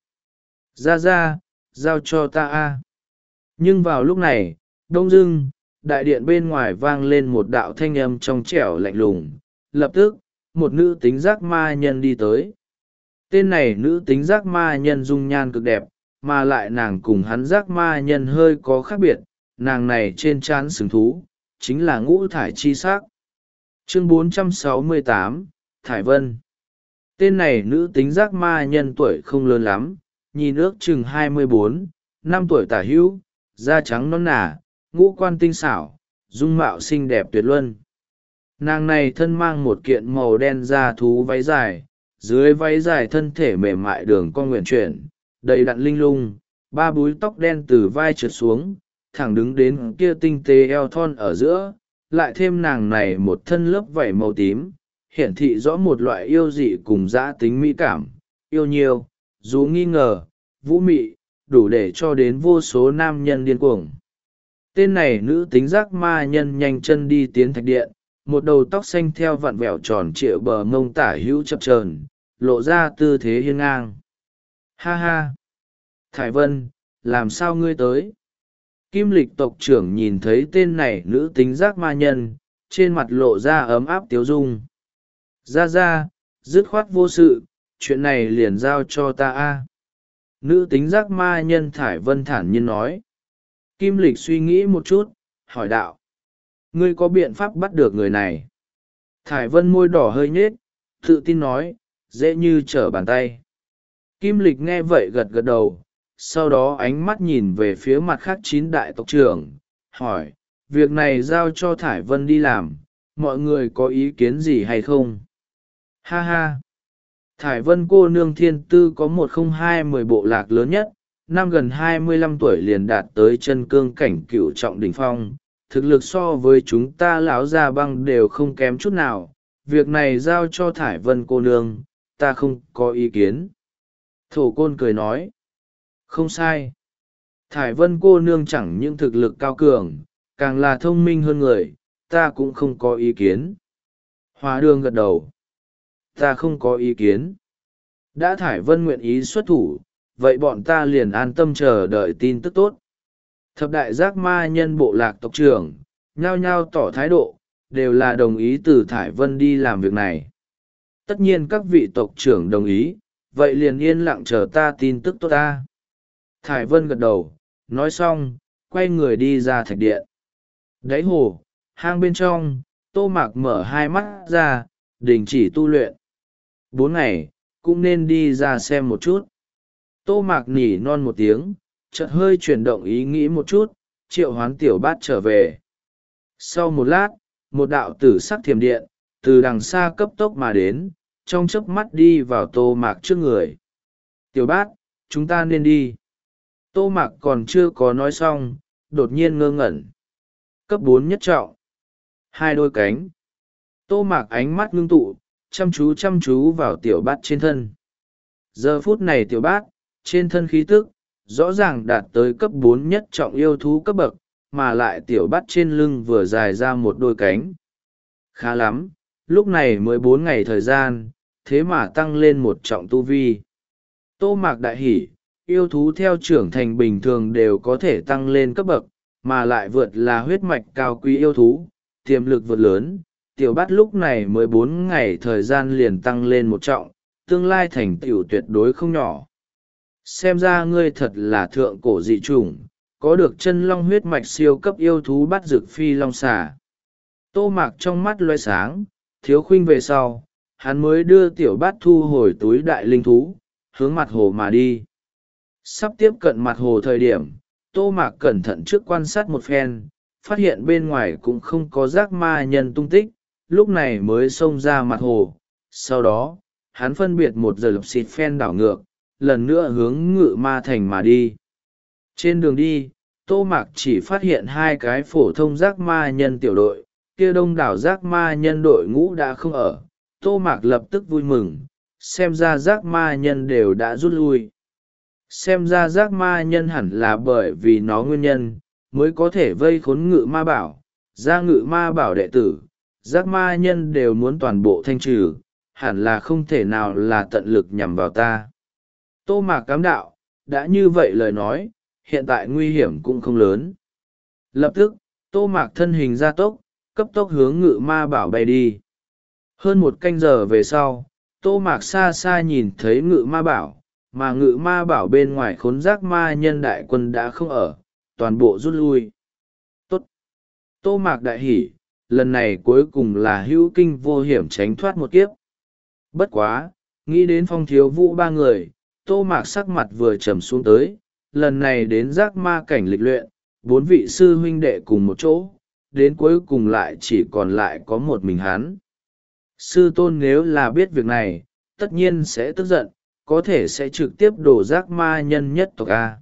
Ra ra, giao cho ta a. Nhưng vào lúc này, đông dưng, đại điện bên ngoài vang lên một đạo thanh âm trong trẻo lạnh lùng, lập tức, một nữ tính giác ma nhân đi tới. Tên này nữ tính giác ma nhân dung nhan cực đẹp, mà lại nàng cùng hắn giác ma nhân hơi có khác biệt, nàng này trên trán sừng thú, chính là ngũ thải chi sắc. Chương bốn trăm sáu mươi tám, Thải Vân. Tên này nữ tính giác ma nhân tuổi không lớn lắm, nhìn ước chừng hai mươi bốn, năm tuổi tả hữu, da trắng non nả, ngũ quan tinh xảo, dung mạo xinh đẹp tuyệt luân. Nàng này thân mang một kiện màu đen da thú váy dài, dưới váy dài thân thể mềm mại đường con nguyện chuyển, đầy đặn linh lung, ba búi tóc đen từ vai trượt xuống, thẳng đứng đến kia tinh tế eo thon ở giữa, lại thêm nàng này một thân lớp vảy màu tím, hiển thị rõ một loại yêu dị cùng dã tính mỹ cảm, yêu nhiều, dù nghi ngờ, vũ mị, đủ để cho đến vô số nam nhân điên cuồng. Tên này nữ tính giác ma nhân nhanh chân đi tiến thạch điện, một đầu tóc xanh theo vặn vẹo tròn trịa bờ mông tả hữu chập chờn, lộ ra tư thế hiên ngang. Ha ha! Thải Vân, làm sao ngươi tới? Kim lịch tộc trưởng nhìn thấy tên này nữ tính giác ma nhân, trên mặt lộ ra ấm áp tiếu dung. Ra ra, dứt khoát vô sự, chuyện này liền giao cho ta a. Nữ tính giác ma nhân Thải Vân thản nhiên nói. Kim lịch suy nghĩ một chút, hỏi đạo. Ngươi có biện pháp bắt được người này? Thải Vân môi đỏ hơi nhết, tự tin nói, dễ như trở bàn tay. Kim lịch nghe vậy gật gật đầu, sau đó ánh mắt nhìn về phía mặt khác chín đại tộc trưởng, hỏi, việc này giao cho Thải Vân đi làm, mọi người có ý kiến gì hay không? Ha ha! Thải Vân cô nương thiên tư có một không hai mười bộ lạc lớn nhất, năm gần hai mươi lăm tuổi liền đạt tới chân cương cảnh cựu trọng đỉnh phong, thực lực so với chúng ta lão già băng đều không kém chút nào, việc này giao cho Thải Vân cô nương, ta không có ý kiến. Thổ Côn cười nói, không sai. Thải Vân cô nương chẳng những thực lực cao cường, càng là thông minh hơn người, ta cũng không có ý kiến. Hóa Đường gật đầu, ta không có ý kiến. Đã Thải Vân nguyện ý xuất thủ, vậy bọn ta liền an tâm chờ đợi tin tức tốt. Thập đại giác ma nhân bộ lạc tộc trưởng, nhao nhao tỏ thái độ, đều là đồng ý từ Thải Vân đi làm việc này. Tất nhiên các vị tộc trưởng đồng ý, vậy liền yên lặng chờ ta tin tức tốt ta. Thải Vân gật đầu, nói xong, quay người đi ra thạch điện. Đáy hồ, hang bên trong, Tô Mạc mở hai mắt ra, đình chỉ tu luyện. Bốn ngày, cũng nên đi ra xem một chút. Tô Mạc nỉ non một tiếng, chợt hơi chuyển động ý nghĩ một chút, triệu hoán tiểu bát trở về. Sau một lát, một đạo tử sắc thiểm điện, từ đằng xa cấp tốc mà đến, trong chớp mắt đi vào Tô Mạc trước người. Tiểu bát, chúng ta nên đi. Tô Mạc còn chưa có nói xong, đột nhiên ngơ ngẩn. Cấp bốn nhất trọng. Hai đôi cánh. Tô Mạc ánh mắt ngưng tụ, chăm chú chăm chú vào tiểu bát trên thân. Giờ phút này tiểu bát, trên thân khí tức, rõ ràng đạt tới cấp bốn nhất trọng yêu thú cấp bậc, mà lại tiểu bát trên lưng vừa dài ra một đôi cánh. Khá lắm, lúc này mới bốn ngày thời gian, thế mà tăng lên một trọng tu vi. Tô Mạc đại hỉ, yêu thú theo trưởng thành bình thường đều có thể tăng lên cấp bậc, mà lại vượt là huyết mạch cao quý yêu thú, tiềm lực vượt lớn. Tiểu bát lúc này mới bốn ngày thời gian liền tăng lên một trọng, tương lai thành tựu tuyệt đối không nhỏ. Xem ra ngươi thật là thượng cổ dị chủng, có được chân long huyết mạch siêu cấp yêu thú bắt rực phi long xà. Tô Mạc trong mắt loe sáng, thiếu khuynh về sau, hắn mới đưa tiểu bát thu hồi túi đại linh thú, hướng mặt hồ mà đi. Sắp tiếp cận mặt hồ thời điểm, Tô Mạc cẩn thận trước quan sát một phen, phát hiện bên ngoài cũng không có rác ma nhân tung tích, lúc này mới xông ra mặt hồ. Sau đó, hắn phân biệt một giờ lập xịt phen đảo ngược, lần nữa hướng Ngự Ma Thành mà đi. Trên đường đi, Tô Mạc chỉ phát hiện hai cái phổ thông rác ma nhân tiểu đội, kia đông đảo rác ma nhân đội ngũ đã không ở. Tô Mạc lập tức vui mừng, xem ra rác ma nhân đều đã rút lui. Xem ra rác ma nhân hẳn là bởi vì nó nguyên nhân, mới có thể vây khốn Ngự Ma Bảo. Ra Ngự Ma Bảo đệ tử, rác ma nhân đều muốn toàn bộ thanh trừ, hẳn là không thể nào là tận lực nhằm vào ta. Tô Mạc cám đạo, đã như vậy lời nói, hiện tại nguy hiểm cũng không lớn. Lập tức, Tô Mạc thân hình ra tốc, cấp tốc hướng Ngự Ma Bảo bay đi. Hơn một canh giờ về sau, Tô Mạc xa xa nhìn thấy Ngự Ma Bảo, mà Ngự Ma Bảo bên ngoài khốn rác ma nhân đại quân đã không ở, toàn bộ rút lui. Tốt! Tô Mạc đại hỉ, lần này cuối cùng là hữu kinh vô hiểm tránh thoát một kiếp. Bất quá, nghĩ đến Phong Thiếu Vũ ba người, Tô Mạc sắc mặt vừa trầm xuống tới, lần này đến giác ma cảnh lịch luyện, bốn vị sư huynh đệ cùng một chỗ, đến cuối cùng lại chỉ còn lại có một mình hắn. Sư tôn nếu là biết việc này, tất nhiên sẽ tức giận, có thể sẽ trực tiếp đổ giác ma nhân nhất tộc A.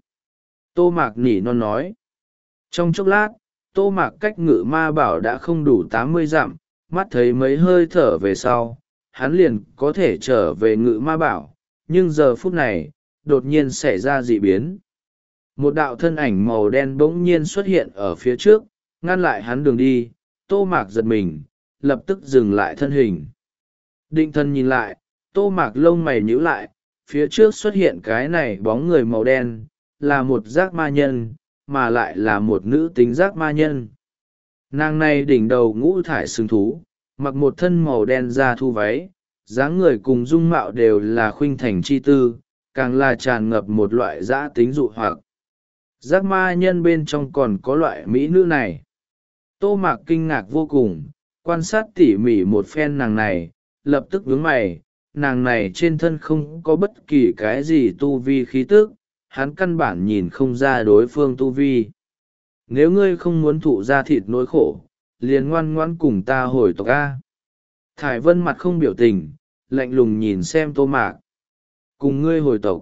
Tô Mạc nỉ non nói. Trong chốc lát, Tô Mạc cách Ngự Ma Bảo đã không đủ tám mươi dặm, mắt thấy mấy hơi thở về sau, hắn liền có thể trở về Ngự Ma Bảo, nhưng giờ phút này, đột nhiên xảy ra dị biến. Một đạo thân ảnh màu đen bỗng nhiên xuất hiện ở phía trước, ngăn lại hắn đường đi. Tô Mạc giật mình, lập tức dừng lại thân hình. Định thân nhìn lại, Tô Mạc lông mày nhíu lại, phía trước xuất hiện cái này bóng người màu đen, là một giác ma nhân, mà lại là một nữ tính giác ma nhân. Nàng này đỉnh đầu ngũ thải sừng thú, mặc một thân màu đen da thu váy, dáng người cùng dung mạo đều là khuynh thành chi tư, càng là tràn ngập một loại dã tính dụ hoặc. Giác ma nhân bên trong còn có loại mỹ nữ này. Tô Mạc kinh ngạc vô cùng, quan sát tỉ mỉ một phen nàng này, lập tức vướng mày, nàng này trên thân không có bất kỳ cái gì tu vi khí tức, hắn căn bản nhìn không ra đối phương tu vi. Nếu ngươi không muốn thụ ra thịt nỗi khổ, liền ngoan ngoãn cùng ta hồi tộc A. Thải Vân mặt không biểu tình, lạnh lùng nhìn xem Tô Mạc. Cùng ngươi hồi tộc.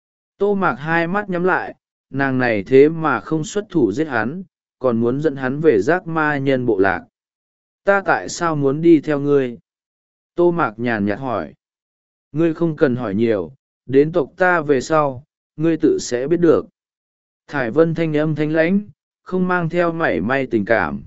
Tô Mạc hai mắt nhắm lại, nàng này thế mà không xuất thủ giết hắn, còn muốn dẫn hắn về giác ma nhân bộ lạc. Ta tại sao muốn đi theo ngươi? Tô Mạc nhàn nhạt hỏi. Ngươi không cần hỏi nhiều, đến tộc ta về sau, ngươi tự sẽ biết được. Thải Vân thanh âm thanh lãnh, không mang theo mảy may tình cảm.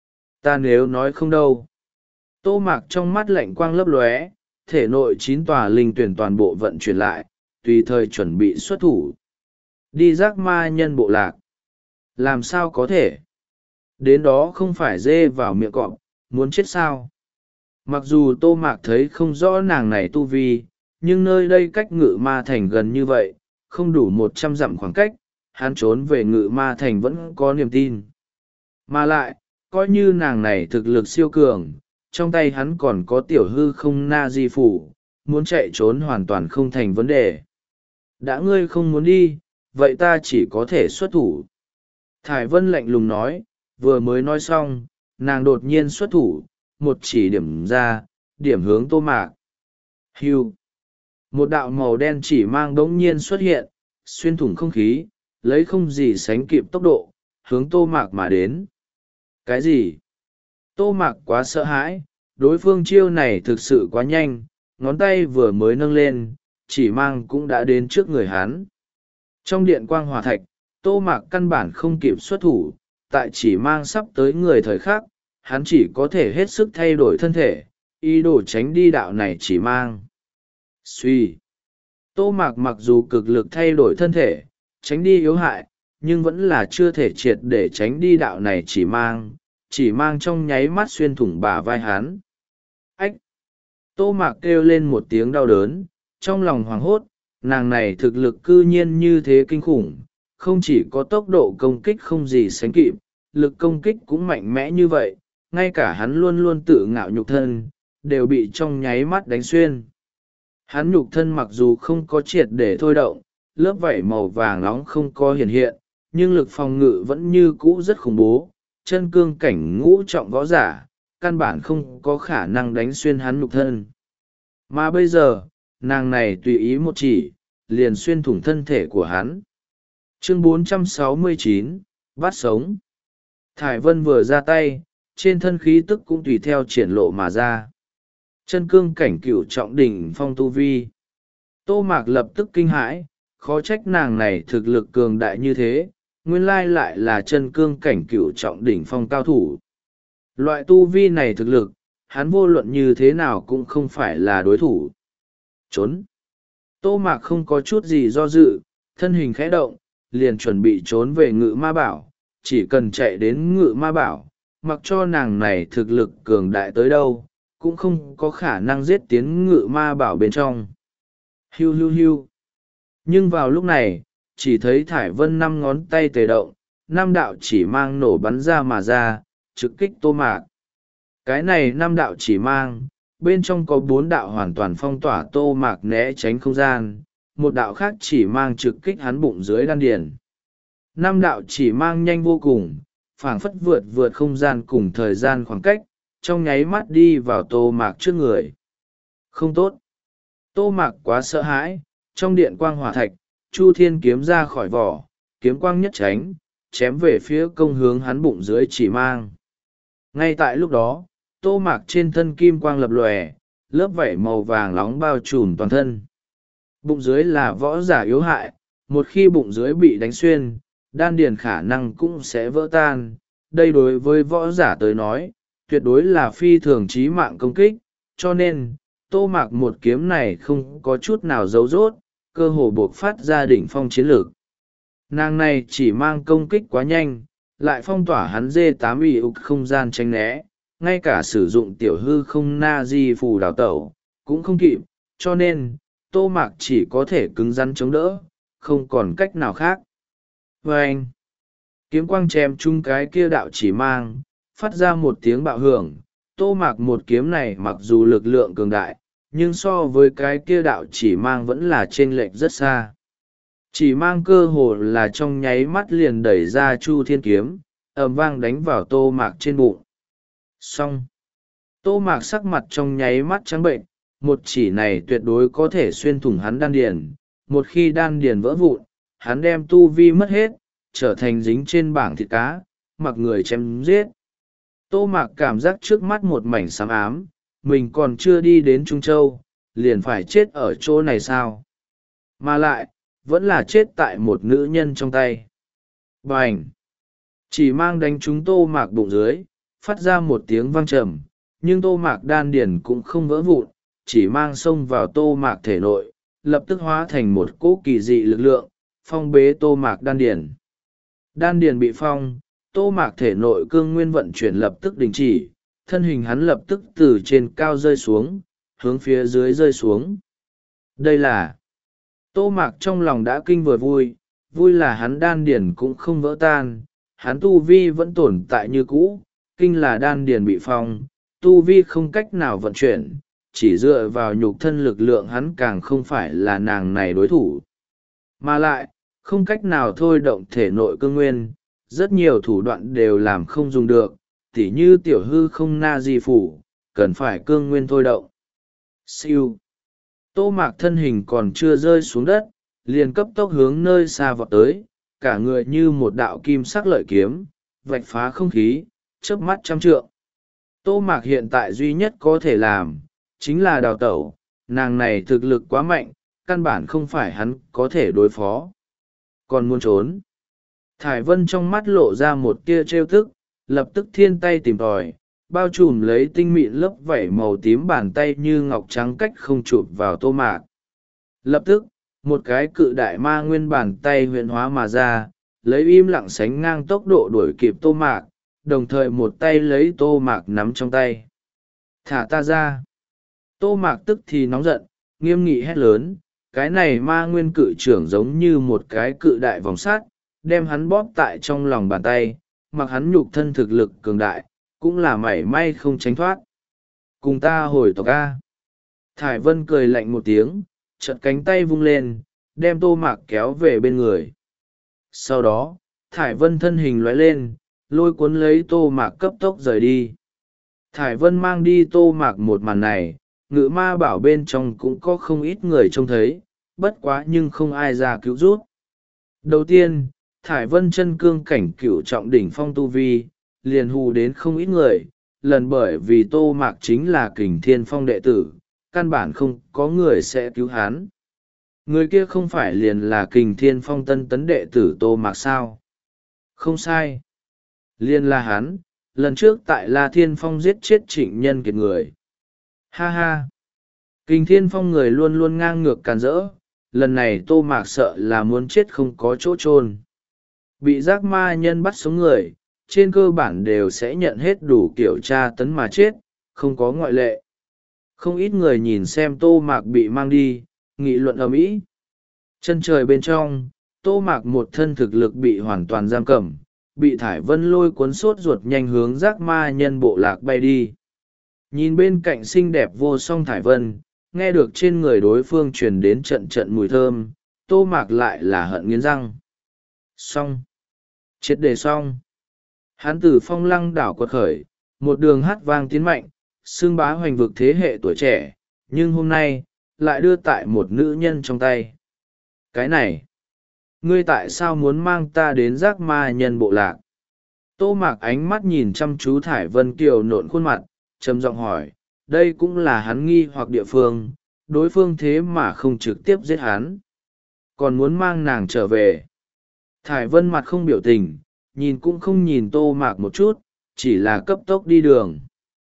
Ta nếu nói không đâu. Tô Mạc trong mắt lạnh quang lấp lóe, thể nội chín tòa linh tuyển toàn bộ vận chuyển lại, tùy thời chuẩn bị xuất thủ. Đi giác ma nhân bộ lạc. Làm sao có thể? Đến đó không phải dê vào miệng cọp, muốn chết sao? Mặc dù Tô Mạc thấy không rõ nàng này tu vi, nhưng nơi đây cách Ngự Ma Thành gần như vậy, không đủ một trăm dặm khoảng cách, hắn trốn về Ngự Ma Thành vẫn có niềm tin. Mà lại, coi như nàng này thực lực siêu cường, trong tay hắn còn có tiểu hư không na di phủ, muốn chạy trốn hoàn toàn không thành vấn đề. Đã ngươi không muốn đi, vậy ta chỉ có thể xuất thủ. Thải Vân lạnh lùng nói, vừa mới nói xong, nàng đột nhiên xuất thủ, một chỉ điểm ra, điểm hướng Tô Mạc. Hưu. Một đạo màu đen chỉ mang bỗng nhiên xuất hiện, xuyên thủng không khí, lấy không gì sánh kịp tốc độ, hướng Tô Mạc mà đến. Cái gì? Tô Mạc quá sợ hãi, đối phương chiêu này thực sự quá nhanh, ngón tay vừa mới nâng lên, chỉ mang cũng đã đến trước người hắn. Trong điện quang hỏa thạch, Tô Mạc căn bản không kịp xuất thủ, tại chỉ mang sắp tới người thời khắc, hắn chỉ có thể hết sức thay đổi thân thể, ý đồ tránh đi đạo này chỉ mang. Suy. Tô Mạc mặc dù cực lực thay đổi thân thể, tránh đi yếu hại, nhưng vẫn là chưa thể triệt để tránh đi đạo này chỉ mang, chỉ mang trong nháy mắt xuyên thủng bả vai hắn. Ách! Tô Mạc kêu lên một tiếng đau đớn, trong lòng hoảng hốt, nàng này thực lực cư nhiên như thế kinh khủng, không chỉ có tốc độ công kích không gì sánh kịp, lực công kích cũng mạnh mẽ như vậy, ngay cả hắn luôn luôn tự ngạo nhục thân, đều bị trong nháy mắt đánh xuyên. Hắn nhục thân mặc dù không có triệt để thôi động, lớp vảy màu vàng nóng không có hiện hiện, nhưng lực phòng ngự vẫn như cũ rất khủng bố, chân cương cảnh ngũ trọng võ giả, căn bản không có khả năng đánh xuyên hắn nhục thân. Mà bây giờ, nàng này tùy ý một chỉ, liền xuyên thủng thân thể của hắn. Chương bốn trăm sáu mươi chín, bắt sống. Thải Vân vừa ra tay, trên thân khí tức cũng tùy theo triển lộ mà ra. Chân cương cảnh cửu trọng đỉnh phong tu vi. Tô Mạc lập tức kinh hãi, khó trách nàng này thực lực cường đại như thế, nguyên lai lại là chân cương cảnh cửu trọng đỉnh phong cao thủ. Loại tu vi này thực lực, hắn vô luận như thế nào cũng không phải là đối thủ. Trốn. Tô Mạc không có chút gì do dự, thân hình khẽ động, liền chuẩn bị trốn về Ngự Ma Bảo, chỉ cần chạy đến Ngự Ma Bảo, mặc cho nàng này thực lực cường đại tới đâu, cũng không có khả năng giết tiến Ngự Ma Bảo bên trong. Hiu hiu hiu. Nhưng vào lúc này, chỉ thấy Thải Vân năm ngón tay tề động, năm đạo chỉ mang nổ bắn ra mà ra, trực kích Tô Mạc. Cái này năm đạo chỉ mang, bên trong có bốn đạo hoàn toàn phong tỏa Tô Mạc né tránh không gian, một đạo khác chỉ mang trực kích hắn bụng dưới đan điền. Năm đạo chỉ mang nhanh vô cùng, phảng phất vượt vượt không gian cùng thời gian khoảng cách, trong nháy mắt đi vào Tô Mạc trước người. Không tốt. Tô Mạc quá sợ hãi, trong điện quang hỏa thạch, Chu Thiên kiếm ra khỏi vỏ, kiếm quang nhất tránh, chém về phía công hướng hắn bụng dưới chỉ mang. Ngay tại lúc đó, Tô Mạc trên thân kim quang lập lòe, lớp vảy màu vàng nóng bao trùm toàn thân. Bụng dưới là võ giả yếu hại, một khi bụng dưới bị đánh xuyên, đan điền khả năng cũng sẽ vỡ tan. Đây đối với võ giả tới nói, tuyệt đối là phi thường chí mạng công kích, cho nên, Tô Mạc một kiếm này không có chút nào giấu rốt, cơ hồ buộc phát ra đỉnh phong chiến lược. Nàng này chỉ mang công kích quá nhanh, lại phong tỏa hắn dê tám ủy ục không gian tránh né, ngay cả sử dụng tiểu hư không na di phù đào tẩu, cũng không kịp, cho nên, Tô Mạc chỉ có thể cứng rắn chống đỡ, không còn cách nào khác. Và anh, kiếm quang chém chung cái kia đạo chỉ mang, phát ra một tiếng bạo hưởng. Tô Mạc một kiếm này mặc dù lực lượng cường đại, nhưng so với cái kia đạo chỉ mang vẫn là chênh lệch rất xa. Chỉ mang cơ hồ là trong nháy mắt liền đẩy ra Chu Thiên kiếm, ầm vang đánh vào Tô Mạc trên bụng. Xong. Tô Mạc sắc mặt trong nháy mắt trắng bệnh, một chỉ này tuyệt đối có thể xuyên thủng hắn đan điền. Một khi đan điền vỡ vụn, hắn đem tu vi mất hết, trở thành dính trên bảng thịt cá, mặc người chém giết. Tô Mạc cảm giác trước mắt một mảnh xám ám, mình còn chưa đi đến Trung Châu, liền phải chết ở chỗ này sao? Mà lại, vẫn là chết tại một nữ nhân trong tay. Bành! Chỉ mang đánh trúng Tô Mạc bụng dưới, phát ra một tiếng vang trầm, nhưng Tô Mạc đan điền cũng không vỡ vụn, chỉ mang xông vào Tô Mạc thể nội, lập tức hóa thành một cỗ kỳ dị lực lượng, phong bế Tô Mạc đan điền. Đan điền bị phong, Tô Mạc thể nội cương nguyên vận chuyển lập tức đình chỉ, thân hình hắn lập tức từ trên cao rơi xuống, hướng phía dưới rơi xuống. Đây là... Tô Mạc trong lòng đã kinh vừa vui, vui là hắn đan điền cũng không vỡ tan, hắn tu vi vẫn tồn tại như cũ, kinh là đan điền bị phong, tu vi không cách nào vận chuyển, chỉ dựa vào nhục thân lực lượng hắn càng không phải là nàng này đối thủ. Mà lại, không cách nào thôi động thể nội cương nguyên, rất nhiều thủ đoạn đều làm không dùng được, tỉ như tiểu hư không na di phủ, cần phải cương nguyên thôi động. Siêu. Tô Mạc thân hình còn chưa rơi xuống đất, liền cấp tốc hướng nơi xa vọt tới, cả người như một đạo kim sắc lợi kiếm, vạch phá không khí, chớp mắt trăm trượng. Tô Mạc hiện tại duy nhất có thể làm, chính là đào tẩu, nàng này thực lực quá mạnh, căn bản không phải hắn có thể đối phó. Còn muốn trốn. Thải Vân trong mắt lộ ra một tia trêu tức, lập tức thiên tay tìm tòi, bao trùm lấy tinh mịn lớp vảy màu tím bàn tay như ngọc trắng cách không chụp vào Tô Mạc. Lập tức, một cái cự đại ma nguyên bàn tay huyện hóa mà ra, lấy im lặng sánh ngang tốc độ đuổi kịp Tô Mạc, đồng thời một tay lấy Tô Mạc nắm trong tay. Thả ta ra. Tô Mạc tức thì nóng giận, nghiêm nghị hét lớn, cái này ma nguyên cự trưởng giống như một cái cự đại vòng sắt, đem hắn bóp tại trong lòng bàn tay, mặc hắn nhục thân thực lực cường đại, cũng là mảy may không tránh thoát. Cùng ta hồi tộc A. Thải Vân cười lạnh một tiếng, chợt cánh tay vung lên, đem Tô Mạc kéo về bên người. Sau đó, Thải Vân thân hình lóe lên, lôi cuốn lấy Tô Mạc cấp tốc rời đi. Thải Vân mang đi Tô Mạc một màn này, ngự ma bảo bên trong cũng có không ít người trông thấy, bất quá nhưng không ai ra cứu rút. Đầu tiên, Thải Vân chân cương cảnh cửu trọng đỉnh phong tu vi, liền hù đến không ít người, lần bởi vì Tô Mạc chính là Kình Thiên Phong đệ tử, căn bản không có người sẽ cứu hắn. Người kia không phải liền là Kình Thiên Phong tân tấn đệ tử Tô Mạc sao? Không sai. Liền là hắn, lần trước tại La Thiên Phong giết chết Trịnh Nhân Kiệt người. Ha ha! Kình Thiên Phong người luôn luôn ngang ngược càn rỡ, lần này Tô Mạc sợ là muốn chết không có chỗ chôn. Bị giác ma nhân bắt sống người, trên cơ bản đều sẽ nhận hết đủ kiểu tra tấn mà chết, không có ngoại lệ. Không ít người nhìn xem Tô Mạc bị mang đi, nghị luận ầm ĩ. Chân trời bên trong, Tô Mạc một thân thực lực bị hoàn toàn giam cầm, bị Thải Vân lôi cuốn sốt ruột nhanh hướng giác ma nhân bộ lạc bay đi. Nhìn bên cạnh xinh đẹp vô song Thải Vân, nghe được trên người đối phương truyền đến trận trận mùi thơm, Tô Mạc lại là hận nghiến răng. Xong. Triệt đề xong. Hắn từ phong lăng đảo quật khởi, một đường hát vang tiến mạnh, xương bá hoành vực thế hệ tuổi trẻ, nhưng hôm nay, lại đưa tại một nữ nhân trong tay. Cái này, ngươi tại sao muốn mang ta đến giác ma nhân bộ lạc? Tô Mạc ánh mắt nhìn chăm chú Thải Vân Kiều nộn khuôn mặt, trầm giọng hỏi, đây cũng là hắn nghi hoặc địa phương, đối phương thế mà không trực tiếp giết hắn. Còn muốn mang nàng trở về. Thải Vân mặt không biểu tình, nhìn cũng không nhìn Tô Mạc một chút, chỉ là cấp tốc đi đường.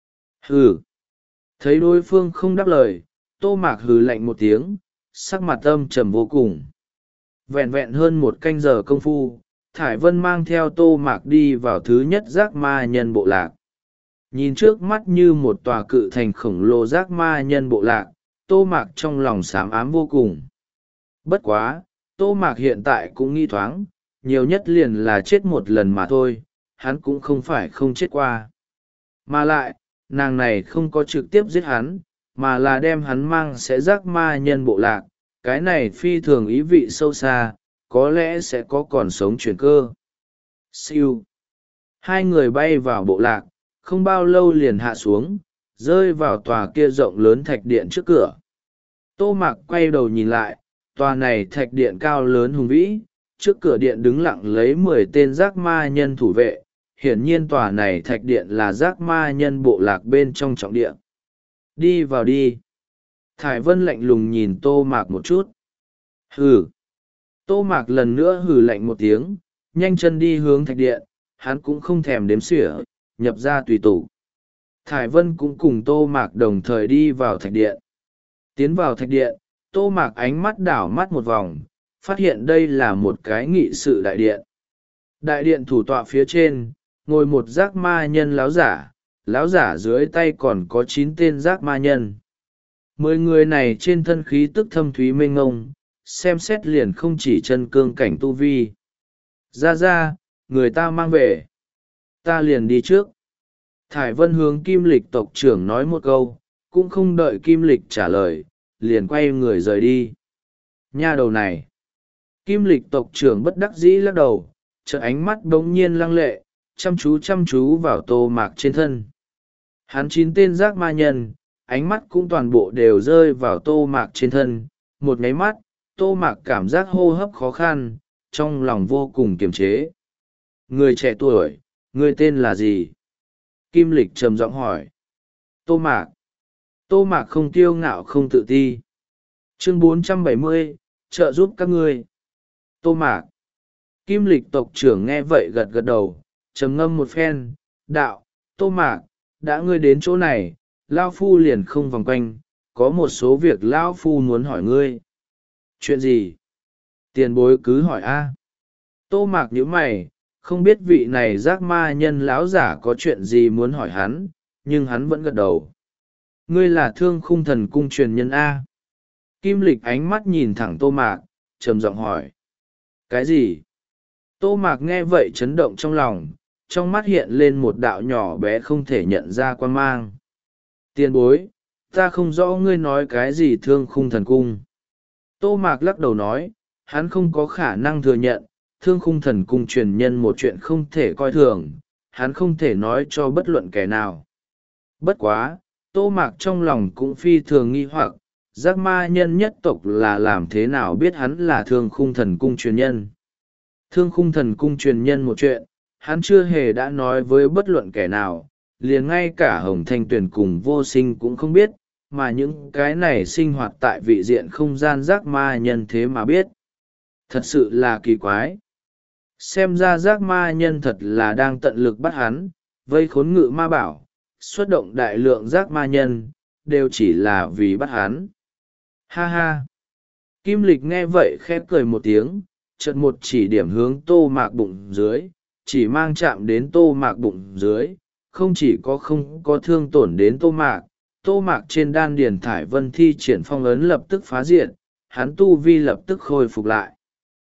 Hừ. Thấy đối phương không đáp lời, Tô Mạc hừ lạnh một tiếng, sắc mặt âm trầm vô cùng. Vẹn vẹn hơn một canh giờ công phu, Thải Vân mang theo Tô Mạc đi vào thứ nhất giác ma nhân bộ lạc. Nhìn trước mắt như một tòa cự thành khổng lồ giác ma nhân bộ lạc, Tô Mạc trong lòng xám ám vô cùng. Bất quá, Tô Mạc hiện tại cũng nghi thoáng, nhiều nhất liền là chết một lần mà thôi, hắn cũng không phải không chết qua. Mà lại, nàng này không có trực tiếp giết hắn, mà là đem hắn mang sẽ giác ma nhân bộ lạc, cái này phi thường ý vị sâu xa, có lẽ sẽ có còn sống chuyển cơ. Siêu. Hai người bay vào bộ lạc, không bao lâu liền hạ xuống, rơi vào tòa kia rộng lớn thạch điện trước cửa. Tô Mạc quay đầu nhìn lại, tòa này thạch điện cao lớn hùng vĩ, trước cửa điện đứng lặng lấy mười tên giác ma nhân thủ vệ, hiển nhiên tòa này thạch điện là giác ma nhân bộ lạc bên trong trọng điện. Đi vào đi. Thải Vân lạnh lùng nhìn Tô Mạc một chút. Hừ. Tô Mạc lần nữa hừ lạnh một tiếng, nhanh chân đi hướng thạch điện, hắn cũng không thèm đếm xỉa, nhập ra tùy tủ. Thải Vân cũng cùng Tô Mạc đồng thời đi vào thạch điện. Tiến vào thạch điện, Tô Mạc ánh mắt đảo mắt một vòng, phát hiện đây là một cái nghị sự đại điện. Đại điện thủ tọa phía trên, ngồi một giác ma nhân láo giả, láo giả dưới tay còn có chín tên giác ma nhân. Mười người này trên thân khí tức thâm thúy mênh ngông, xem xét liền không chỉ chân cương cảnh tu vi. Ra ra, người ta mang về. Ta liền đi trước. Thải Vân hướng Kim Lịch tộc trưởng nói một câu, cũng không đợi Kim Lịch trả lời, liền quay người rời đi. Nha đầu này! Kim Lịch tộc trưởng bất đắc dĩ lắc đầu, chợt ánh mắt bỗng nhiên lăng lệ, chăm chú chăm chú vào Tô Mạc trên thân. Hắn chín tên giác ma nhân, ánh mắt cũng toàn bộ đều rơi vào Tô Mạc trên thân. Một nháy mắt, Tô Mạc cảm giác hô hấp khó khăn, trong lòng vô cùng kiềm chế. Người trẻ tuổi, người tên là gì? Kim Lịch trầm giọng hỏi. Tô Mạc. Tô Mạc không kiêu ngạo không tự ti. Chương bốn trăm bảy mươi, trợ giúp các ngươi. Tô Mạc. Kim Lịch tộc trưởng nghe vậy gật gật đầu, trầm ngâm một phen, đạo, Tô Mạc, đã ngươi đến chỗ này, Lao Phu liền không vòng quanh, có một số việc Lao Phu muốn hỏi ngươi. Chuyện gì? Tiền bối cứ hỏi a. Tô Mạc nhíu mày, không biết vị này giác ma nhân lão giả có chuyện gì muốn hỏi hắn, nhưng hắn vẫn gật đầu. Ngươi là Thương Khung Thần Cung truyền nhân A. Kim Lịch ánh mắt nhìn thẳng Tô Mạc, trầm giọng hỏi. Cái gì? Tô Mạc nghe vậy chấn động trong lòng, trong mắt hiện lên một đạo nhỏ bé không thể nhận ra quan mang. Tiền bối, ta không rõ ngươi nói cái gì Thương Khung Thần Cung. Tô Mạc lắc đầu nói, hắn không có khả năng thừa nhận, Thương Khung Thần Cung truyền nhân một chuyện không thể coi thường, hắn không thể nói cho bất luận kẻ nào. Bất quá, Tô Mạc trong lòng cũng phi thường nghi hoặc, giác ma nhân nhất tộc là làm thế nào biết hắn là Thương Khung Thần Cung truyền nhân. Thương Khung Thần Cung truyền nhân một chuyện, hắn chưa hề đã nói với bất luận kẻ nào, liền ngay cả Hồng Thanh Tuyền cùng Vô Sinh cũng không biết, mà những cái này sinh hoạt tại vị diện không gian giác ma nhân thế mà biết. Thật sự là kỳ quái. Xem ra giác ma nhân thật là đang tận lực bắt hắn, vây khốn ngự ma bảo, xuất động đại lượng giác ma nhân, đều chỉ là vì bắt hắn. Ha ha! Kim Lịch nghe vậy khép cười một tiếng, chợt một chỉ điểm hướng Tô Mạc bụng dưới, chỉ mang chạm đến Tô Mạc bụng dưới, không chỉ có không có thương tổn đến Tô Mạc, Tô Mạc trên đan điền Thải Vân thi triển phong ấn lập tức phá diệt, hắn tu vi lập tức khôi phục lại.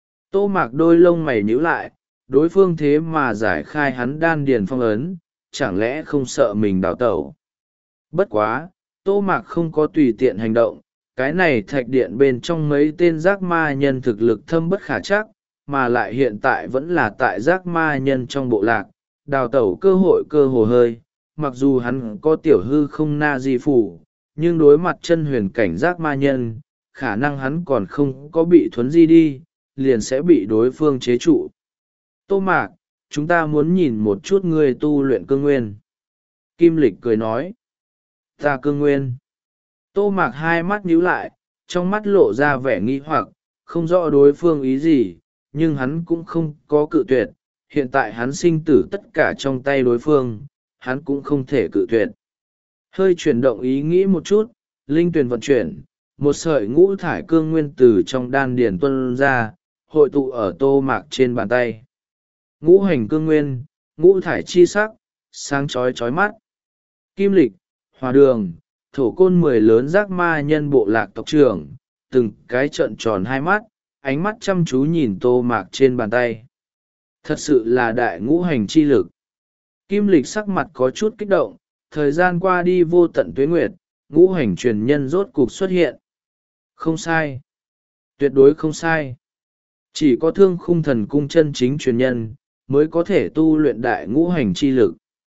Tô Mạc đôi lông mày nhíu lại, đối phương thế mà giải khai hắn đan điền phong ấn, chẳng lẽ không sợ mình đào tẩu. Bất quá, Tô Mạc không có tùy tiện hành động, cái này thạch điện bên trong mấy tên giác ma nhân thực lực thâm bất khả chắc, mà lại hiện tại vẫn là tại giác ma nhân trong bộ lạc, đào tẩu cơ hội cơ hồ hơi, mặc dù hắn có tiểu hư không na di phủ, nhưng đối mặt chân huyền cảnh giác ma nhân, khả năng hắn còn không có bị thuấn di đi, liền sẽ bị đối phương chế trụ. Tô Mạc, chúng ta muốn nhìn một chút ngươi tu luyện cương nguyên. Kim Lịch cười nói. Ta cương nguyên. Tô Mạc hai mắt nhíu lại, trong mắt lộ ra vẻ nghi hoặc, không rõ đối phương ý gì, nhưng hắn cũng không có cự tuyệt. Hiện tại hắn sinh tử tất cả trong tay đối phương, hắn cũng không thể cự tuyệt. Hơi chuyển động ý nghĩ một chút, linh tuyền vận chuyển, một sợi ngũ thải cương nguyên từ trong đan điển tuân ra, hội tụ ở Tô Mạc trên bàn tay. Ngũ hành cương nguyên, ngũ thải chi sắc, sáng chói chói mắt. Kim Lịch, Hòa Đường, Thổ Côn mười lớn giác ma nhân bộ lạc tộc trưởng, từng cái trợn tròn hai mắt, ánh mắt chăm chú nhìn Tô Mạc trên bàn tay. Thật sự là đại ngũ hành chi lực. Kim Lịch sắc mặt có chút kích động, thời gian qua đi vô tận tuế nguyệt, ngũ hành truyền nhân rốt cục xuất hiện. Không sai. Tuyệt đối không sai. Chỉ có Thương Khung Thần Cung chân chính truyền nhân, mới có thể tu luyện đại ngũ hành chi lực.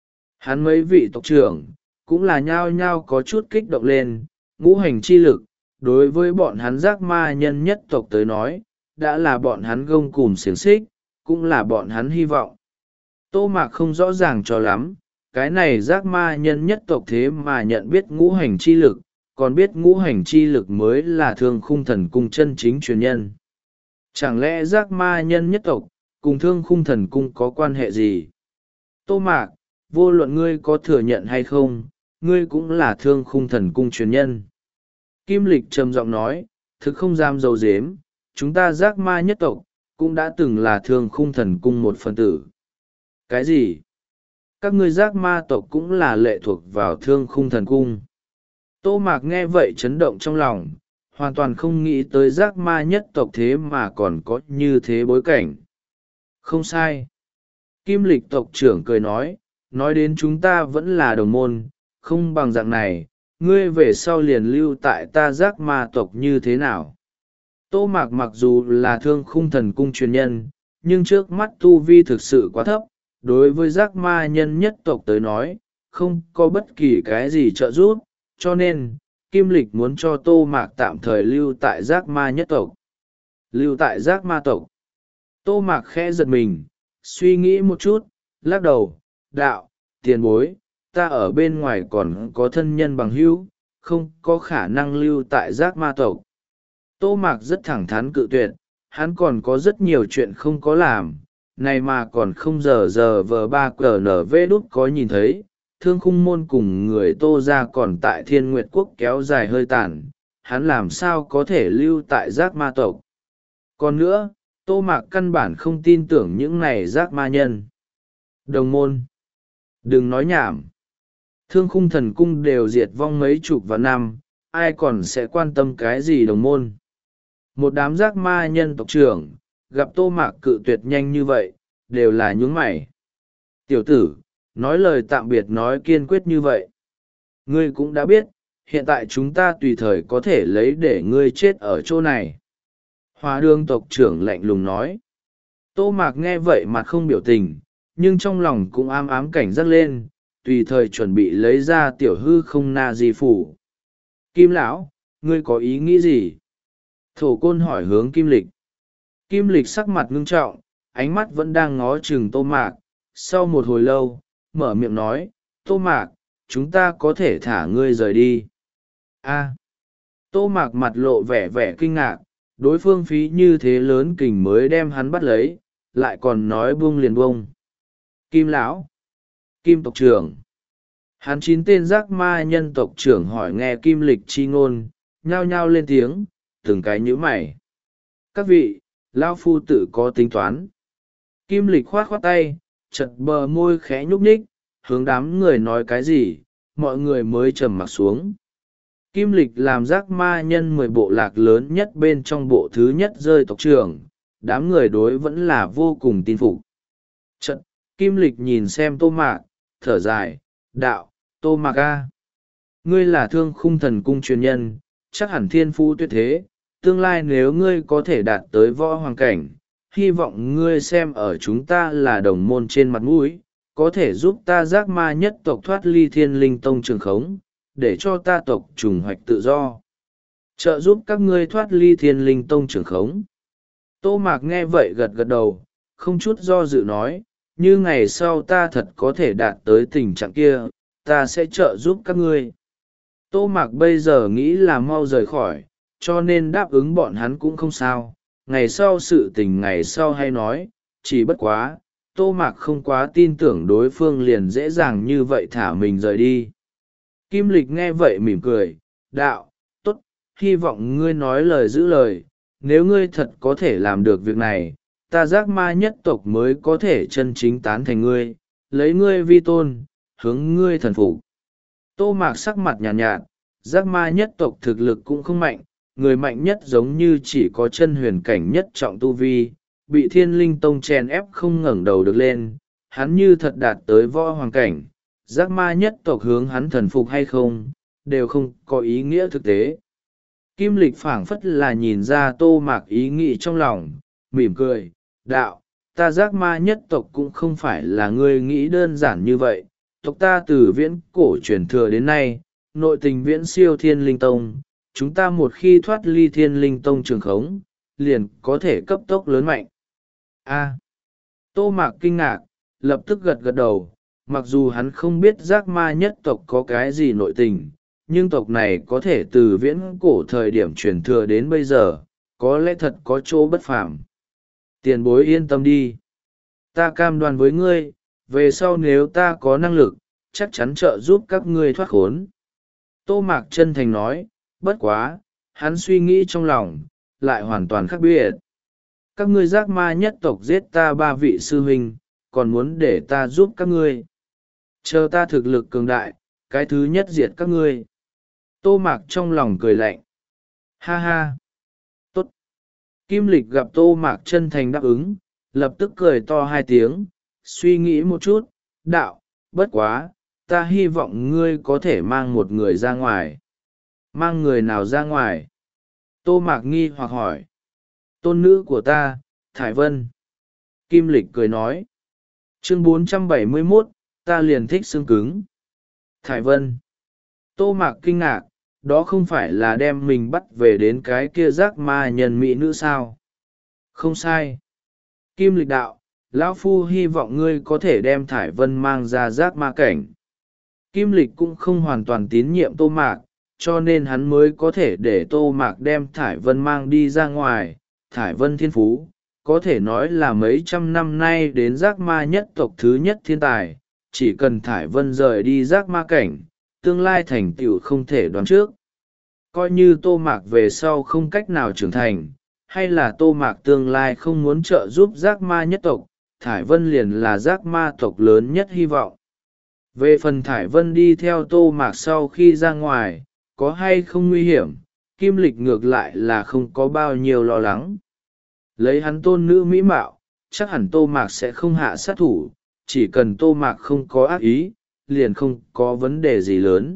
Hắn mấy vị tộc trưởng, cũng là nhao nhao có chút kích động lên, ngũ hành chi lực, đối với bọn hắn giác ma nhân nhất tộc tới nói, đã là bọn hắn gông cùm xiềng xích, cũng là bọn hắn hy vọng. Tô Mạc không rõ ràng cho lắm, cái này giác ma nhân nhất tộc thế mà nhận biết ngũ hành chi lực, còn biết ngũ hành chi lực mới là Thương Khung Thần Cung chân chính truyền nhân. Chẳng lẽ giác ma nhân nhất tộc, cùng Thương Khung Thần Cung có quan hệ gì? Tô Mạc, vô luận ngươi có thừa nhận hay không, ngươi cũng là Thương Khung Thần Cung truyền nhân. Kim Lịch trầm giọng nói, thực không dám dầu dếm, chúng ta giác ma nhất tộc, cũng đã từng là Thương Khung Thần Cung một phần tử. Cái gì? Các ngươi giác ma tộc cũng là lệ thuộc vào Thương Khung Thần Cung. Tô Mạc nghe vậy chấn động trong lòng, hoàn toàn không nghĩ tới giác ma nhất tộc thế mà còn có như thế bối cảnh. Không sai. Kim Lịch tộc trưởng cười nói, nói đến chúng ta vẫn là đồng môn, không bằng dạng này, ngươi về sau liền lưu tại ta giác ma tộc như thế nào? Tô Mạc mặc dù là Thương Khung Thần Cung truyền nhân, nhưng trước mắt tu vi thực sự quá thấp, đối với giác ma nhân nhất tộc tới nói, không có bất kỳ cái gì trợ giúp, cho nên, Kim Lịch muốn cho Tô Mạc tạm thời lưu tại giác ma nhất tộc. Lưu tại giác ma tộc. Tô Mạc khẽ giật mình, suy nghĩ một chút, lắc đầu, đạo, tiền bối, ta ở bên ngoài còn có thân nhân bằng hữu, không có khả năng lưu tại giác ma tộc. Tô Mạc rất thẳng thắn cự tuyệt, hắn còn có rất nhiều chuyện không có làm, này mà còn không giờ giờ vờ ba cờ nở vê đút có nhìn thấy, Thương Khung môn cùng người Tô ra còn tại Thiên Nguyệt Quốc kéo dài hơi tàn, hắn làm sao có thể lưu tại giác ma tộc. Còn nữa, Tô Mạc căn bản không tin tưởng những này giác ma nhân. Đồng môn. Đừng nói nhảm. Thương Khung Thần Cung đều diệt vong mấy chục vạn năm, ai còn sẽ quan tâm cái gì đồng môn. Một đám giác ma nhân tộc trưởng, gặp Tô Mạc cự tuyệt nhanh như vậy, đều là nhướng mày. Tiểu tử, nói lời tạm biệt nói kiên quyết như vậy. Ngươi cũng đã biết, hiện tại chúng ta tùy thời có thể lấy để ngươi chết ở chỗ này. Hóa Đương tộc trưởng lạnh lùng nói. Tô Mạc nghe vậy mặt không biểu tình, nhưng trong lòng cũng ám ám cảnh giác lên, tùy thời chuẩn bị lấy ra tiểu hư không na di phủ. Kim lão, ngươi có ý nghĩ gì? Thổ Côn hỏi hướng Kim Lịch. Kim Lịch sắc mặt ngưng trọng, ánh mắt vẫn đang ngó chừng Tô Mạc, sau một hồi lâu, mở miệng nói, Tô Mạc, chúng ta có thể thả ngươi rời đi. A. Tô Mạc mặt lộ vẻ vẻ kinh ngạc, đối phương phí như thế lớn kình mới đem hắn bắt lấy, lại còn nói buông liền buông. Kim lão, Kim tộc trưởng. Hắn chín tên giác ma nhân tộc trưởng hỏi nghe Kim Lịch chi ngôn, nhao nhao lên tiếng, từng cái nhíu mày. Các vị, lão phu tự có tính toán. Kim Lịch khoát khoát tay, chật bờ môi khẽ nhúc nhích, hướng đám người nói cái gì, mọi người mới trầm mặc xuống. Kim Lịch làm giác ma nhân mười bộ lạc lớn nhất bên trong bộ thứ nhất rơi tộc trưởng, đám người đối vẫn là vô cùng tin phục. Chật, Kim Lịch nhìn xem Tô Mạc, thở dài, đạo, Tô Mạc a, ngươi là Thương Khung Thần Cung truyền nhân, chắc hẳn thiên phú tuyệt thế, tương lai nếu ngươi có thể đạt tới võ hoàng cảnh, hy vọng ngươi xem ở chúng ta là đồng môn trên mặt mũi, có thể giúp ta giác ma nhất tộc thoát ly Thiên Linh Tông trường khống, để cho ta tộc trùng hoạch tự do. Trợ giúp các ngươi thoát ly Thiên Linh Tông trường khống. Tô Mạc nghe vậy gật gật đầu, không chút do dự nói, như ngày sau ta thật có thể đạt tới tình trạng kia, ta sẽ trợ giúp các ngươi. Tô Mạc bây giờ nghĩ là mau rời khỏi, cho nên đáp ứng bọn hắn cũng không sao, ngày sau sự tình ngày sau hay nói, chỉ bất quá, Tô Mạc không quá tin tưởng đối phương liền dễ dàng như vậy thả mình rời đi. Kim Lịch nghe vậy mỉm cười, đạo, tốt, hy vọng ngươi nói lời giữ lời, nếu ngươi thật có thể làm được việc này, ta giác ma nhất tộc mới có thể chân chính tán thành ngươi, lấy ngươi vi tôn, hướng ngươi thần phục. Tô Mạc sắc mặt nhàn nhạt, nhạt, giác ma nhất tộc thực lực cũng không mạnh, người mạnh nhất giống như chỉ có chân huyền cảnh nhất trọng tu vi, bị Thiên Linh Tông chèn ép không ngẩng đầu được lên, hắn như thật đạt tới võ hoàng cảnh, giác ma nhất tộc hướng hắn thần phục hay không, đều không có ý nghĩa thực tế. Kim Lịch phảng phất là nhìn ra Tô Mạc ý nghĩ trong lòng, mỉm cười, đạo, ta giác ma nhất tộc cũng không phải là ngươi nghĩ đơn giản như vậy, tộc ta từ viễn cổ truyền thừa đến nay, nội tình viễn siêu Thiên Linh Tông, chúng ta một khi thoát ly Thiên Linh Tông trường khống, liền có thể cấp tốc lớn mạnh. A. Tô Mạc kinh ngạc, lập tức gật gật đầu, mặc dù hắn không biết giác ma nhất tộc có cái gì nội tình, nhưng tộc này có thể từ viễn cổ thời điểm truyền thừa đến bây giờ, có lẽ thật có chỗ bất phàm. Tiền bối yên tâm đi. Ta cam đoan với ngươi, về sau nếu ta có năng lực, chắc chắn trợ giúp các ngươi thoát khốn. Tô Mạc chân thành nói, bất quá, hắn suy nghĩ trong lòng, lại hoàn toàn khác biệt. Các ngươi giác ma nhất tộc giết ta ba vị sư huynh, còn muốn để ta giúp các ngươi. Chờ ta thực lực cường đại, cái thứ nhất diệt các ngươi. Tô Mạc trong lòng cười lạnh. Ha ha. Tốt. Kim Lịch gặp Tô Mạc chân thành đáp ứng, lập tức cười to hai tiếng, suy nghĩ một chút, đạo, bất quá ta hy vọng ngươi có thể mang một người ra ngoài. Mang người nào ra ngoài? Tô Mạc nghi hoặc hỏi. Tôn nữ của ta, Thải Vân. Kim Lịch cười nói. Chương bốn trăm bảy mươi mốt, ta liền thích xương cứng. Thải Vân. Tô Mạc kinh ngạc, đó không phải là đem mình bắt về đến cái kia giác ma nhân mỹ nữ sao? Không sai. Kim Lịch đạo, lão phu hy vọng ngươi có thể đem Thải Vân mang ra giác ma cảnh. Kim Lịch cũng không hoàn toàn tín nhiệm Tô Mạc, cho nên hắn mới có thể để Tô Mạc đem Thải Vân mang đi ra ngoài. Thải Vân thiên phú, có thể nói là mấy trăm năm nay đến giác ma nhất tộc thứ nhất thiên tài, chỉ cần Thải Vân rời đi giác ma cảnh, tương lai thành tựu không thể đoán trước. Coi như Tô Mạc về sau không cách nào trưởng thành, hay là Tô Mạc tương lai không muốn trợ giúp giác ma nhất tộc, Thải Vân liền là giác ma tộc lớn nhất hy vọng. Về phần Thải Vân đi theo Tô Mạc sau khi ra ngoài, có hay không nguy hiểm, Kim Lịch ngược lại là không có bao nhiêu lo lắng. Lấy hắn tôn nữ mỹ mạo, chắc hẳn Tô Mạc sẽ không hạ sát thủ, chỉ cần Tô Mạc không có ác ý, liền không có vấn đề gì lớn.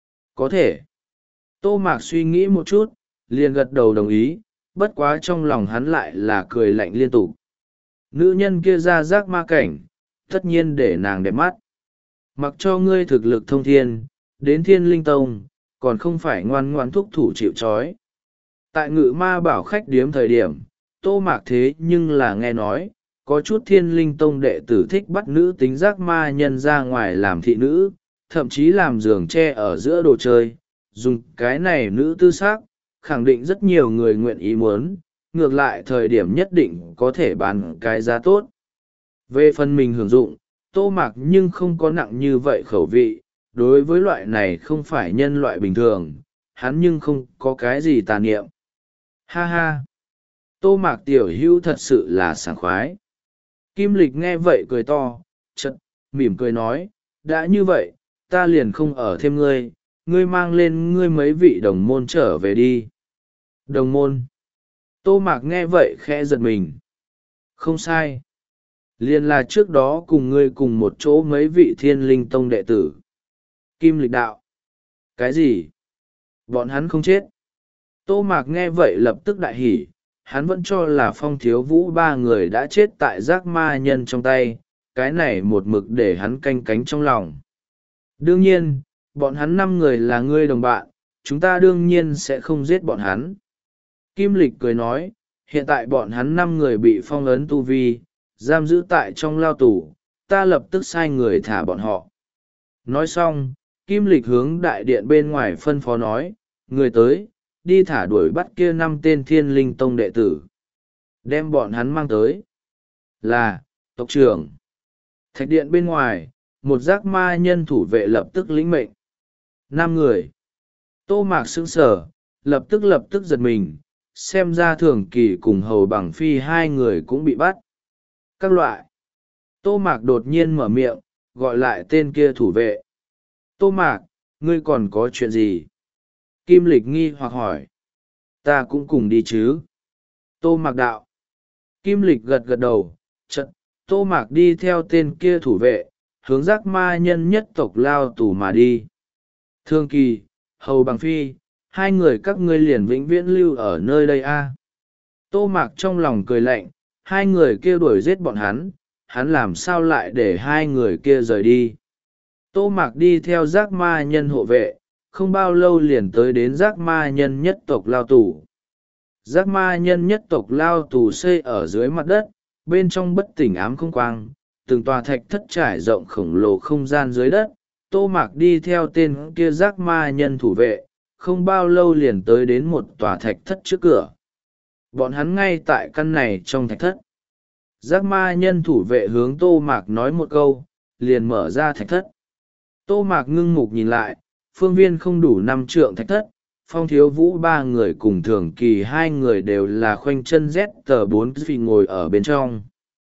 Có thể. Tô Mạc suy nghĩ một chút, liền gật đầu đồng ý, bất quá trong lòng hắn lại là cười lạnh liên tục. Nữ nhân kia ra giác ma cảnh, tất nhiên để nàng đẹp mắt. Mặc cho ngươi thực lực thông thiên, đến thiên linh tông, còn không phải ngoan ngoan thúc thủ chịu trói. Tại ngự ma bảo khách điếm thời điểm, Tô Mạc thế nhưng là nghe nói, có chút thiên linh tông đệ tử thích bắt nữ tính giác ma nhân ra ngoài làm thị nữ, thậm chí làm giường tre ở giữa đồ chơi, dùng cái này nữ tư xác, khẳng định rất nhiều người nguyện ý muốn, ngược lại thời điểm nhất định có thể bán cái giá tốt. Về phần mình hưởng dụng, Tô Mạc nhưng không có nặng như vậy khẩu vị, đối với loại này không phải nhân loại bình thường, hắn nhưng không có cái gì tà niệm. Ha ha! Tô Mạc tiểu hữu thật sự là sảng khoái. Kim Lịch nghe vậy cười to, chật, mỉm cười nói, đã như vậy, ta liền không ở thêm ngươi, ngươi mang lên ngươi mấy vị đồng môn trở về đi. Đồng môn. Tô Mạc nghe vậy khẽ giật mình. Không sai. Liền là trước đó cùng ngươi cùng một chỗ mấy vị thiên linh tông đệ tử. Kim Lịch đạo. Cái gì? Bọn hắn không chết. Tô Mạc nghe vậy lập tức đại hỉ, hắn vẫn cho là Phong Thiếu Vũ ba người đã chết tại giác ma nhân trong tay, cái này một mực để hắn canh cánh trong lòng. Đương nhiên, bọn hắn năm người là ngươi đồng bạn, chúng ta đương nhiên sẽ không giết bọn hắn. Kim Lịch cười nói, hiện tại bọn hắn năm người bị phong ấn tu vi, giam giữ tại trong lao tù, ta lập tức sai người thả bọn họ. Nói xong, Kim Lịch hướng đại điện bên ngoài phân phó nói, người tới, đi thả đuổi bắt kia năm tên thiên linh tông đệ tử. Đem bọn hắn mang tới. Là, tộc trưởng. Thạch điện bên ngoài, một giác ma nhân thủ vệ lập tức lĩnh mệnh. Năm người. Tô Mạc sững sờ, lập tức lập tức giật mình, xem ra Thường Kỳ cùng Hầu Bằng Phi hai người cũng bị bắt. Các loại. Tô Mạc đột nhiên mở miệng, gọi lại tên kia thủ vệ. Tô Mạc, ngươi còn có chuyện gì? Kim Lịch nghi hoặc hỏi. Ta cũng cùng đi chứ. Tô Mạc đạo. Kim Lịch gật gật đầu, chật, Tô Mạc đi theo tên kia thủ vệ, hướng giác ma nhân nhất tộc lao tù mà đi. Thương Kỳ, Hầu Bằng Phi, hai người các ngươi liền vĩnh viễn lưu ở nơi đây a. À? Tô Mạc trong lòng cười lạnh, hai người kia đuổi giết bọn hắn, hắn làm sao lại để hai người kia rời đi. Tô Mạc đi theo giác ma nhân hộ vệ, không bao lâu liền tới đến giác ma nhân nhất tộc lao tù. Giác ma nhân nhất tộc lao tù xây ở dưới mặt đất, bên trong bất tỉnh ám không quang, từng tòa thạch thất trải rộng khổng lồ không gian dưới đất. Tô Mạc đi theo tên kia giác ma nhân thủ vệ, không bao lâu liền tới đến một tòa thạch thất trước cửa. Bọn hắn ngay tại căn này trong thạch thất. Giác ma nhân thủ vệ hướng Tô Mạc nói một câu, liền mở ra thạch thất. Tô Mạc ngưng mục nhìn lại, phương viên không đủ năm trượng thạch thất, Phong Thiếu Vũ ba người cùng Thường Kỳ hai người đều là khoanh chân rét tờ bốn phi ngồi ở bên trong.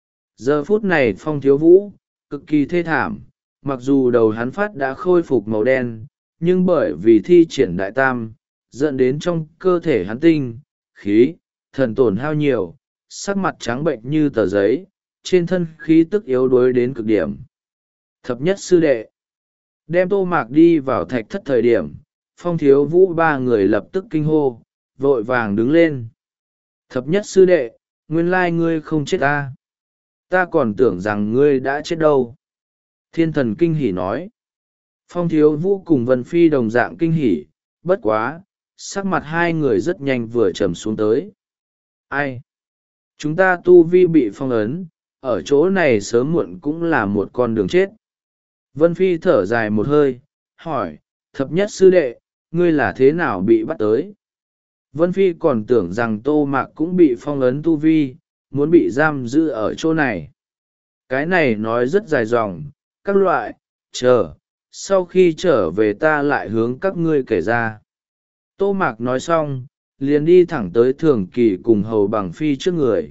Giờ phút này Phong Thiếu Vũ, cực kỳ thê thảm, mặc dù đầu hắn phát đã khôi phục màu đen, nhưng bởi vì thi triển đại tam, dẫn đến trong cơ thể hắn tinh, khí, thần tổn hao nhiều, sắc mặt trắng bệnh như tờ giấy, trên thân khí tức yếu đuối đến cực điểm. Thập nhất sư đệ. Đem Tô Mạc đi vào thạch thất thời điểm, Phong Thiếu Vũ ba người lập tức kinh hô, vội vàng đứng lên. Thập nhất sư đệ, nguyên lai ngươi không chết ta. Ta còn tưởng rằng ngươi đã chết đâu. Thiên thần kinh hỉ nói. Phong Thiếu Vũ cùng Vân Phi đồng dạng kinh hỉ, bất quá, sắc mặt hai người rất nhanh vừa trầm xuống tới. Ai? Chúng ta tu vi bị phong ấn, ở chỗ này sớm muộn cũng là một con đường chết. Vân Phi thở dài một hơi, hỏi, thập nhất sư đệ, ngươi là thế nào bị bắt tới? Vân Phi còn tưởng rằng Tô Mạc cũng bị phong ấn tu vi, muốn bị giam giữ ở chỗ này. Cái này nói rất dài dòng, các loại, chờ, sau khi trở về ta lại hướng các ngươi kể ra. Tô Mạc nói xong, liền đi thẳng tới Thường Kỳ cùng Hầu Bằng Phi trước người.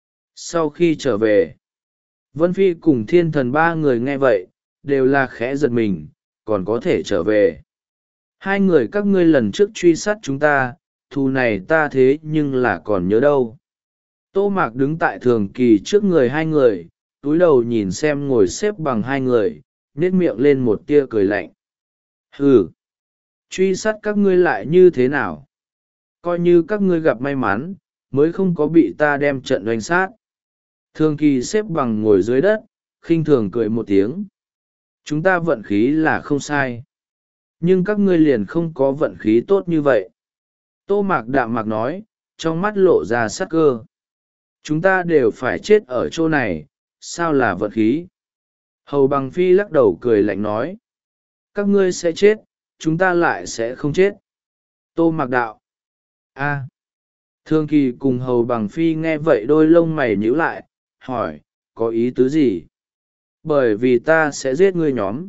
Sau khi trở về, Vân Phi cùng thiên thần ba người nghe vậy, đều là khẽ giật mình, còn có thể trở về. Hai người các ngươi lần trước truy sát chúng ta, thù này ta thế nhưng là còn nhớ đâu. Tô Mạc đứng tại Thường Kỳ trước người hai người, túi đầu nhìn xem ngồi xếp bằng hai người, nhếch miệng lên một tia cười lạnh. Hừ, truy sát các ngươi lại như thế nào? Coi như các ngươi gặp may mắn, mới không có bị ta đem trận đánh sát. Thường Kỳ xếp bằng ngồi dưới đất, khinh thường cười một tiếng. Chúng ta vận khí là không sai. Nhưng các ngươi liền không có vận khí tốt như vậy. Tô Mạc đạm mạc nói, trong mắt lộ ra sắc cơ. Chúng ta đều phải chết ở chỗ này, sao là vận khí? Hầu Bằng Phi lắc đầu cười lạnh nói. Các ngươi sẽ chết, chúng ta lại sẽ không chết. Tô Mạc đạo. A. Thường Kỳ cùng Hầu Bằng Phi nghe vậy đôi lông mày nhíu lại, hỏi, có ý tứ gì? Bởi vì ta sẽ giết ngươi nhóm.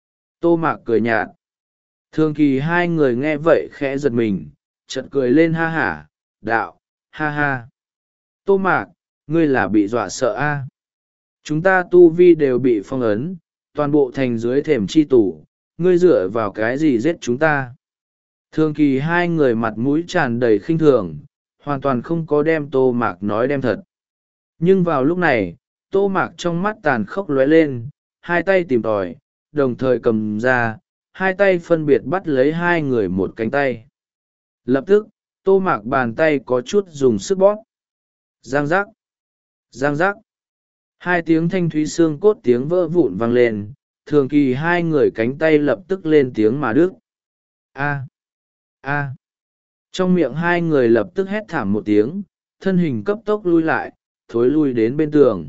Tô Mạc cười nhạt. Thường Kỳ hai người nghe vậy khẽ giật mình, chợt cười lên ha hả, đạo, ha ha. Tô Mạc, ngươi là bị dọa sợ a? Chúng ta tu vi đều bị phong ấn, toàn bộ thành dưới thềm chi tủ, ngươi dựa vào cái gì giết chúng ta? Thường Kỳ hai người mặt mũi tràn đầy khinh thường, hoàn toàn không có đem Tô Mạc nói đem thật. Nhưng vào lúc này, Tô Mạc trong mắt tàn khốc lóe lên, hai tay tìm tòi, đồng thời cầm ra, hai tay phân biệt bắt lấy hai người một cánh tay. Lập tức, Tô Mạc bàn tay có chút dùng sức bóp. Giang giác, giang giác. Hai tiếng thanh thúy xương cốt tiếng vỡ vụn vang lên, Thường Kỳ hai người cánh tay lập tức lên tiếng mà đứt. A, a. Trong miệng hai người lập tức hét thảm một tiếng, thân hình cấp tốc lui lại, thối lui đến bên tường.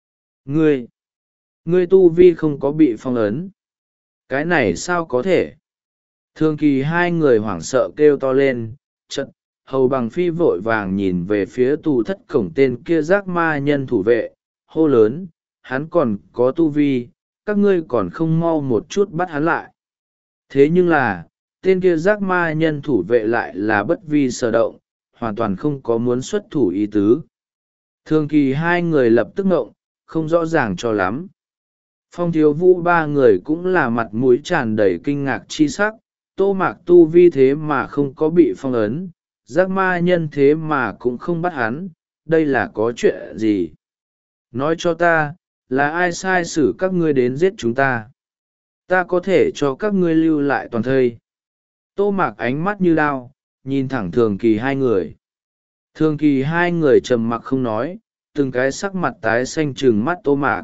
Ngươi, ngươi tu vi không có bị phong ấn. Cái này sao có thể? Thường Kỳ hai người hoảng sợ kêu to lên, chợt, Hầu Bằng Phi vội vàng nhìn về phía tù thất cổng tên kia giác ma nhân thủ vệ, hô lớn, hắn còn có tu vi, các ngươi còn không mau một chút bắt hắn lại. Thế nhưng là, tên kia giác ma nhân thủ vệ lại là bất vi sở động, hoàn toàn không có muốn xuất thủ ý tứ. Thường Kỳ hai người lập tức ngộng, không rõ ràng cho lắm. Phong Thiếu Vũ ba người cũng là mặt mũi tràn đầy kinh ngạc chi sắc, Tô Mạc tu vi thế mà không có bị phong ấn, giác ma nhân thế mà cũng không bắt hắn, đây là có chuyện gì? Nói cho ta, là ai sai xử các ngươi đến giết chúng ta? Ta có thể cho các ngươi lưu lại toàn thây. Tô Mạc ánh mắt như đao, nhìn thẳng Thường Kỳ hai người. Thường Kỳ hai người trầm mặc không nói, từng cái sắc mặt tái xanh trừng mắt Tô Mạc.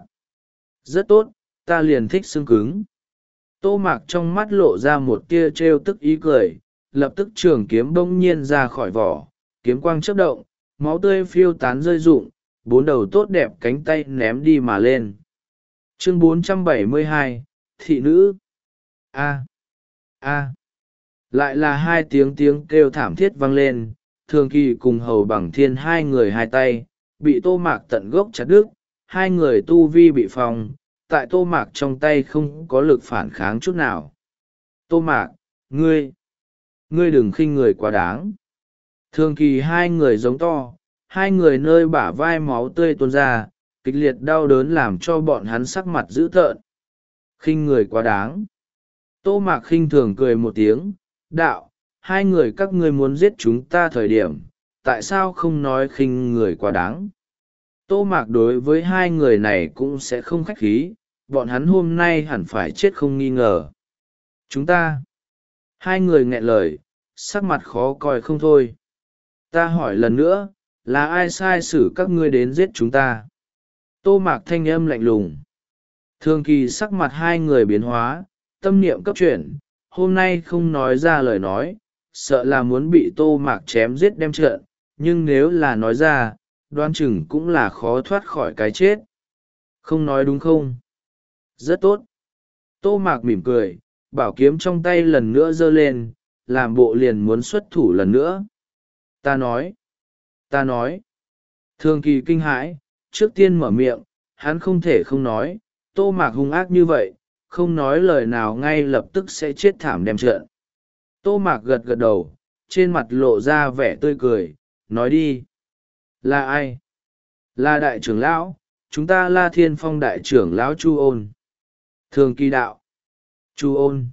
Rất tốt, ta liền thích xương cứng. Tô Mạc trong mắt lộ ra một tia trêu tức ý cười, lập tức trường kiếm bỗng nhiên ra khỏi vỏ, kiếm quang chớp động, máu tươi phiêu tán rơi rụng, bốn đầu tốt đẹp cánh tay ném đi mà lên. Chương bốn trăm bảy mươi hai, Thị nữ. A. A. Lại là hai tiếng tiếng kêu thảm thiết vang lên, Thường Kỳ cùng Hầu Bằng Thiên hai người hai tay, bị Tô Mạc tận gốc chặt đứt, hai người tu vi bị phòng, tại Tô Mạc trong tay không có lực phản kháng chút nào. Tô Mạc, ngươi, ngươi đừng khinh người quá đáng. Thường Kỳ hai người giống to, hai người nơi bả vai máu tươi tuôn ra, kịch liệt đau đớn làm cho bọn hắn sắc mặt dữ tợn. Khinh người quá đáng. Tô Mạc khinh thường cười một tiếng, đạo, hai người các ngươi muốn giết chúng ta thời điểm, tại sao không nói khinh người quá đáng? Tô Mạc đối với hai người này cũng sẽ không khách khí, bọn hắn hôm nay hẳn phải chết không nghi ngờ. Chúng ta. Hai người nghẹn lời, sắc mặt khó coi không thôi. Ta hỏi lần nữa, là ai sai xử các ngươi đến giết chúng ta? Tô Mạc thanh âm lạnh lùng. Thường kỳ sắc mặt hai người biến hóa, tâm niệm cấp chuyển, hôm nay không nói ra lời nói, sợ là muốn bị Tô Mạc chém giết đem trợn, nhưng nếu là nói ra, đoán chừng cũng là khó thoát khỏi cái chết. Không nói đúng không? Rất tốt. Tô Mạc mỉm cười, bảo kiếm trong tay lần nữa giơ lên, làm bộ liền muốn xuất thủ lần nữa. Ta nói. Ta nói. Thường kỳ kinh hãi, trước tiên mở miệng, hắn không thể không nói, Tô Mạc hung ác như vậy, không nói lời nào ngay lập tức sẽ chết thảm đem trợn. Tô Mạc gật gật đầu, trên mặt lộ ra vẻ tươi cười, nói đi. Là ai? Là đại trưởng lão, chúng ta La Thiên Phong đại trưởng lão Chu Ôn. Thường kỳ đạo. Chu Ôn.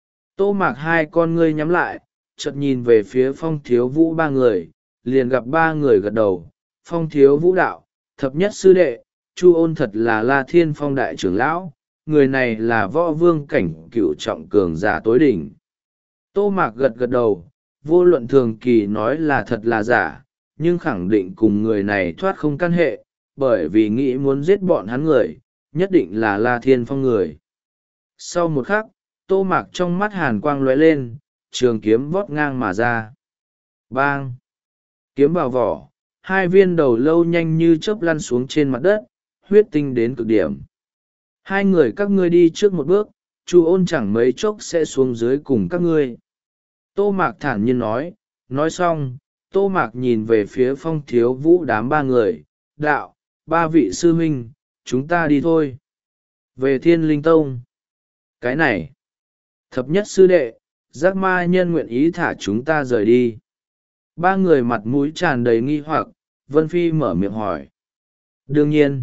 Tô Mạc hai con ngươi nhắm lại, chợt nhìn về phía Phong Thiếu Vũ ba người, liền gặp ba người gật đầu. Phong Thiếu Vũ đạo, thập nhất sư đệ, Chu Ôn thật là La Thiên Phong đại trưởng lão, người này là võ vương cảnh cựu trọng cường giả tối đỉnh. Tô Mạc gật gật đầu, vô luận thường kỳ nói là thật là giả, nhưng khẳng định cùng người này thoát không căn hệ, bởi vì nghĩ muốn giết bọn hắn người, nhất định là La Thiên Phong người. Sau một khắc, Tô Mạc trong mắt hàn quang lóe lên, trường kiếm vót ngang mà ra. Bang! Kiếm vào vỏ, hai viên đầu lâu nhanh như chớp lăn xuống trên mặt đất, huyết tinh đến cực điểm. Hai người các ngươi đi trước một bước, Chu Ôn chẳng mấy chốc sẽ xuống dưới cùng các ngươi. Tô Mạc thản nhiên nói, nói xong, Tô Mạc nhìn về phía Phong Thiếu Vũ đám ba người, đạo, ba vị sư huynh, chúng ta đi thôi. Về Thiên Linh Tông. Cái này, thập nhất sư đệ, giác ma nhân nguyện ý thả chúng ta rời đi. Ba người mặt mũi tràn đầy nghi hoặc, Vân Phi mở miệng hỏi. Đương nhiên.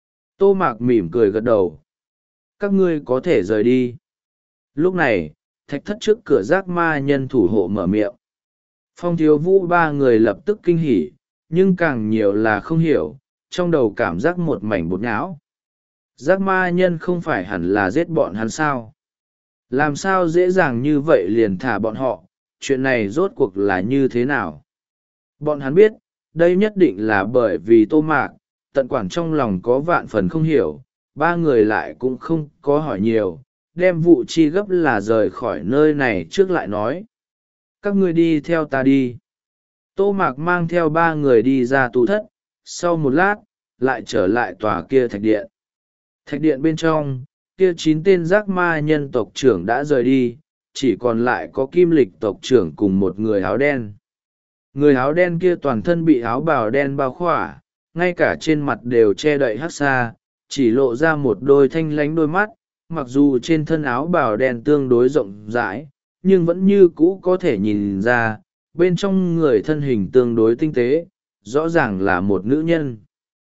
Tô Mạc mỉm cười gật đầu. Các ngươi có thể rời đi. Lúc này, thạch thất trước cửa giác ma nhân thủ hộ mở miệng. Phong Thiếu Vũ ba người lập tức kinh hỉ, nhưng càng nhiều là không hiểu, trong đầu cảm giác một mảnh bột nhão. Giác ma nhân không phải hẳn là giết bọn hắn sao? Làm sao dễ dàng như vậy liền thả bọn họ, chuyện này rốt cuộc là như thế nào? Bọn hắn biết, đây nhất định là bởi vì Tô Mạc, tận quản trong lòng có vạn phần không hiểu, ba người lại cũng không có hỏi nhiều, đem vụ chi gấp là rời khỏi nơi này trước lại nói. Các ngươi đi theo ta đi. Tô Mạc mang theo ba người đi ra tù thất, sau một lát, lại trở lại tòa kia thạch điện. Thạch điện bên trong, kia chín tên giác ma nhân tộc trưởng đã rời đi, chỉ còn lại có kim lịch tộc trưởng cùng một người áo đen. Người áo đen kia toàn thân bị áo bào đen bao khỏa, ngay cả trên mặt đều che đậy hắc xa, chỉ lộ ra một đôi thanh lánh đôi mắt, mặc dù trên thân áo bào đen tương đối rộng rãi, nhưng vẫn như cũ có thể nhìn ra, bên trong người thân hình tương đối tinh tế, rõ ràng là một nữ nhân.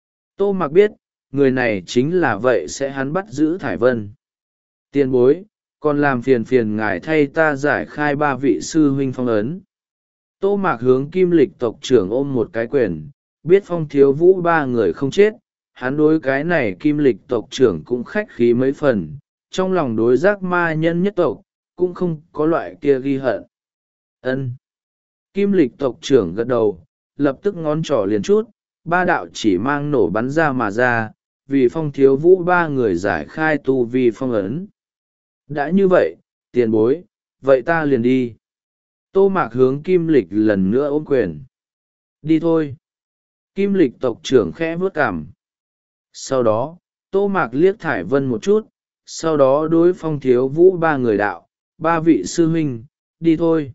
Tô Mạc biết, người này chính là vậy sẽ hắn bắt giữ Thải Vân. Tiền bối, còn làm phiền phiền ngài thay ta giải khai ba vị sư huynh phong ấn. Tô Mạc hướng kim lịch tộc trưởng ôm một cái quyền, biết Phong Thiếu Vũ ba người không chết, hắn đối cái này kim lịch tộc trưởng cũng khách khí mấy phần, trong lòng đối giác ma nhân nhất tộc, cũng không có loại kia ghi hận. Ân. Kim lịch tộc trưởng gật đầu, lập tức ngón trỏ liền chút, ba đạo chỉ mang nổ bắn ra mà ra, vì Phong Thiếu Vũ ba người giải khai tu vi phong ấn. Đã như vậy, tiền bối, vậy ta liền đi. Tô Mạc hướng kim lịch lần nữa ôm quyền. Đi thôi. Kim lịch tộc trưởng khẽ vớt cằm. Sau đó, Tô Mạc liếc Thải Vân một chút, sau đó đối Phong Thiếu Vũ ba người đạo, ba vị sư huynh, đi thôi.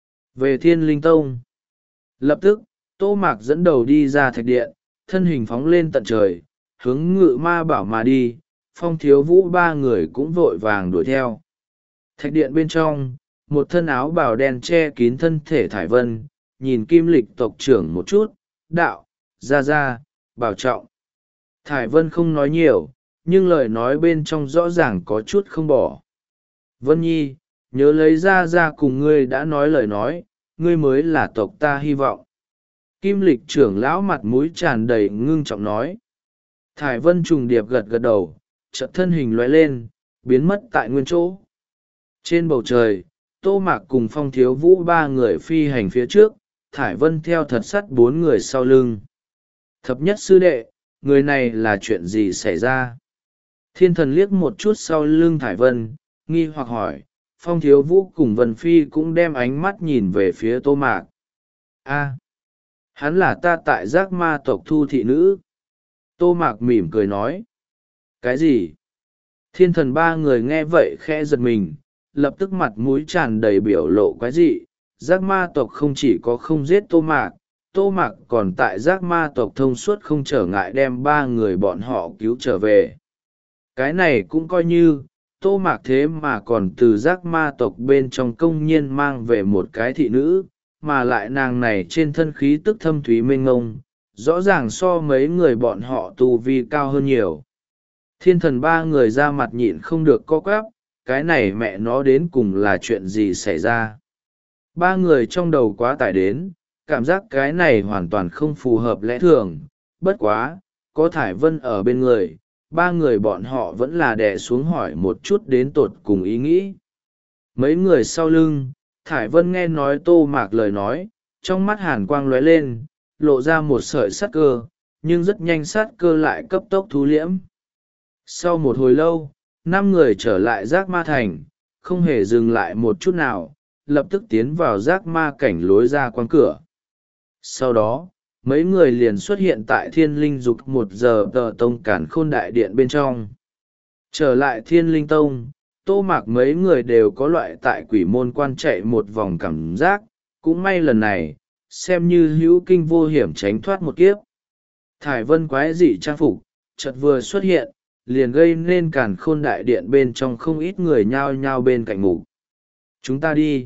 Về Thiên Linh Tông. Lập tức, Tô Mạc dẫn đầu đi ra thạch điện, thân hình phóng lên tận trời, hướng Ngự Ma Bảo mà đi, Phong Thiếu Vũ ba người cũng vội vàng đuổi theo. Thạch điện bên trong, một thân áo bào đen che kín thân thể Thải Vân, nhìn kim lịch tộc trưởng một chút, đạo, ra ra, bảo trọng. Thải Vân không nói nhiều, nhưng lời nói bên trong rõ ràng có chút không bỏ. Vân Nhi, nhớ lấy ra ra cùng ngươi đã nói lời nói, ngươi mới là tộc ta hy vọng. Kim lịch trưởng lão mặt mũi tràn đầy ngưng trọng nói. Thải Vân trùng điệp gật gật đầu, chợt thân hình lóe lên, biến mất tại nguyên chỗ. Trên bầu trời, Tô Mạc cùng Phong Thiếu Vũ ba người phi hành phía trước, Thải Vân theo thật sắt bốn người sau lưng. Thập nhất sư đệ, người này là chuyện gì xảy ra? Thiên thần liếc một chút sau lưng Thải Vân, nghi hoặc hỏi. Phong Thiếu Vũ cùng Vân Phi cũng đem ánh mắt nhìn về phía Tô Mạc. A, hắn là ta tại giác ma tộc thu thị nữ. Tô Mạc mỉm cười nói. Cái gì? Thiên thần ba người nghe vậy khẽ giật mình, lập tức mặt mũi tràn đầy biểu lộ quái dị. Giác ma tộc không chỉ có không giết Tô Mạc, Tô Mạc còn tại giác ma tộc thông suốt không trở ngại đem ba người bọn họ cứu trở về. Cái này cũng coi như, Tô Mạc thế mà còn từ giác ma tộc bên trong công nhiên mang về một cái thị nữ, mà lại nàng này trên thân khí tức thâm thúy mênh ngông, rõ ràng so mấy người bọn họ tu vi cao hơn nhiều. Thiên thần ba người ra mặt nhịn không được co quắp, cái này mẹ nó đến cùng là chuyện gì xảy ra. Ba người trong đầu quá tải đến, cảm giác cái này hoàn toàn không phù hợp lẽ thường, bất quá, có Thải Vân ở bên người, ba người bọn họ vẫn là đè xuống hỏi một chút đến tột cùng ý nghĩ. Mấy người sau lưng, Thải Vân nghe nói Tô Mạc lời nói, trong mắt hàn quang lóe lên, lộ ra một sợi sát cơ, nhưng rất nhanh sát cơ lại cấp tốc thu liễm. Sau một hồi lâu, năm người trở lại giác ma thành, không hề dừng lại một chút nào, lập tức tiến vào giác ma cảnh lối ra quán cửa. Sau đó, mấy người liền xuất hiện tại thiên linh dục một giờ tờ tông cản khôn đại điện bên trong. Trở lại thiên linh tông, Tô Mạc mấy người đều có loại tại quỷ môn quan chạy một vòng cảm giác, cũng may lần này, xem như hữu kinh vô hiểm tránh thoát một kiếp. Thải Vân quái dị trang phục, chợt vừa xuất hiện, liền gây nên cản khôn đại điện bên trong không ít người nhao nhao bên cạnh ngủ. Chúng ta đi.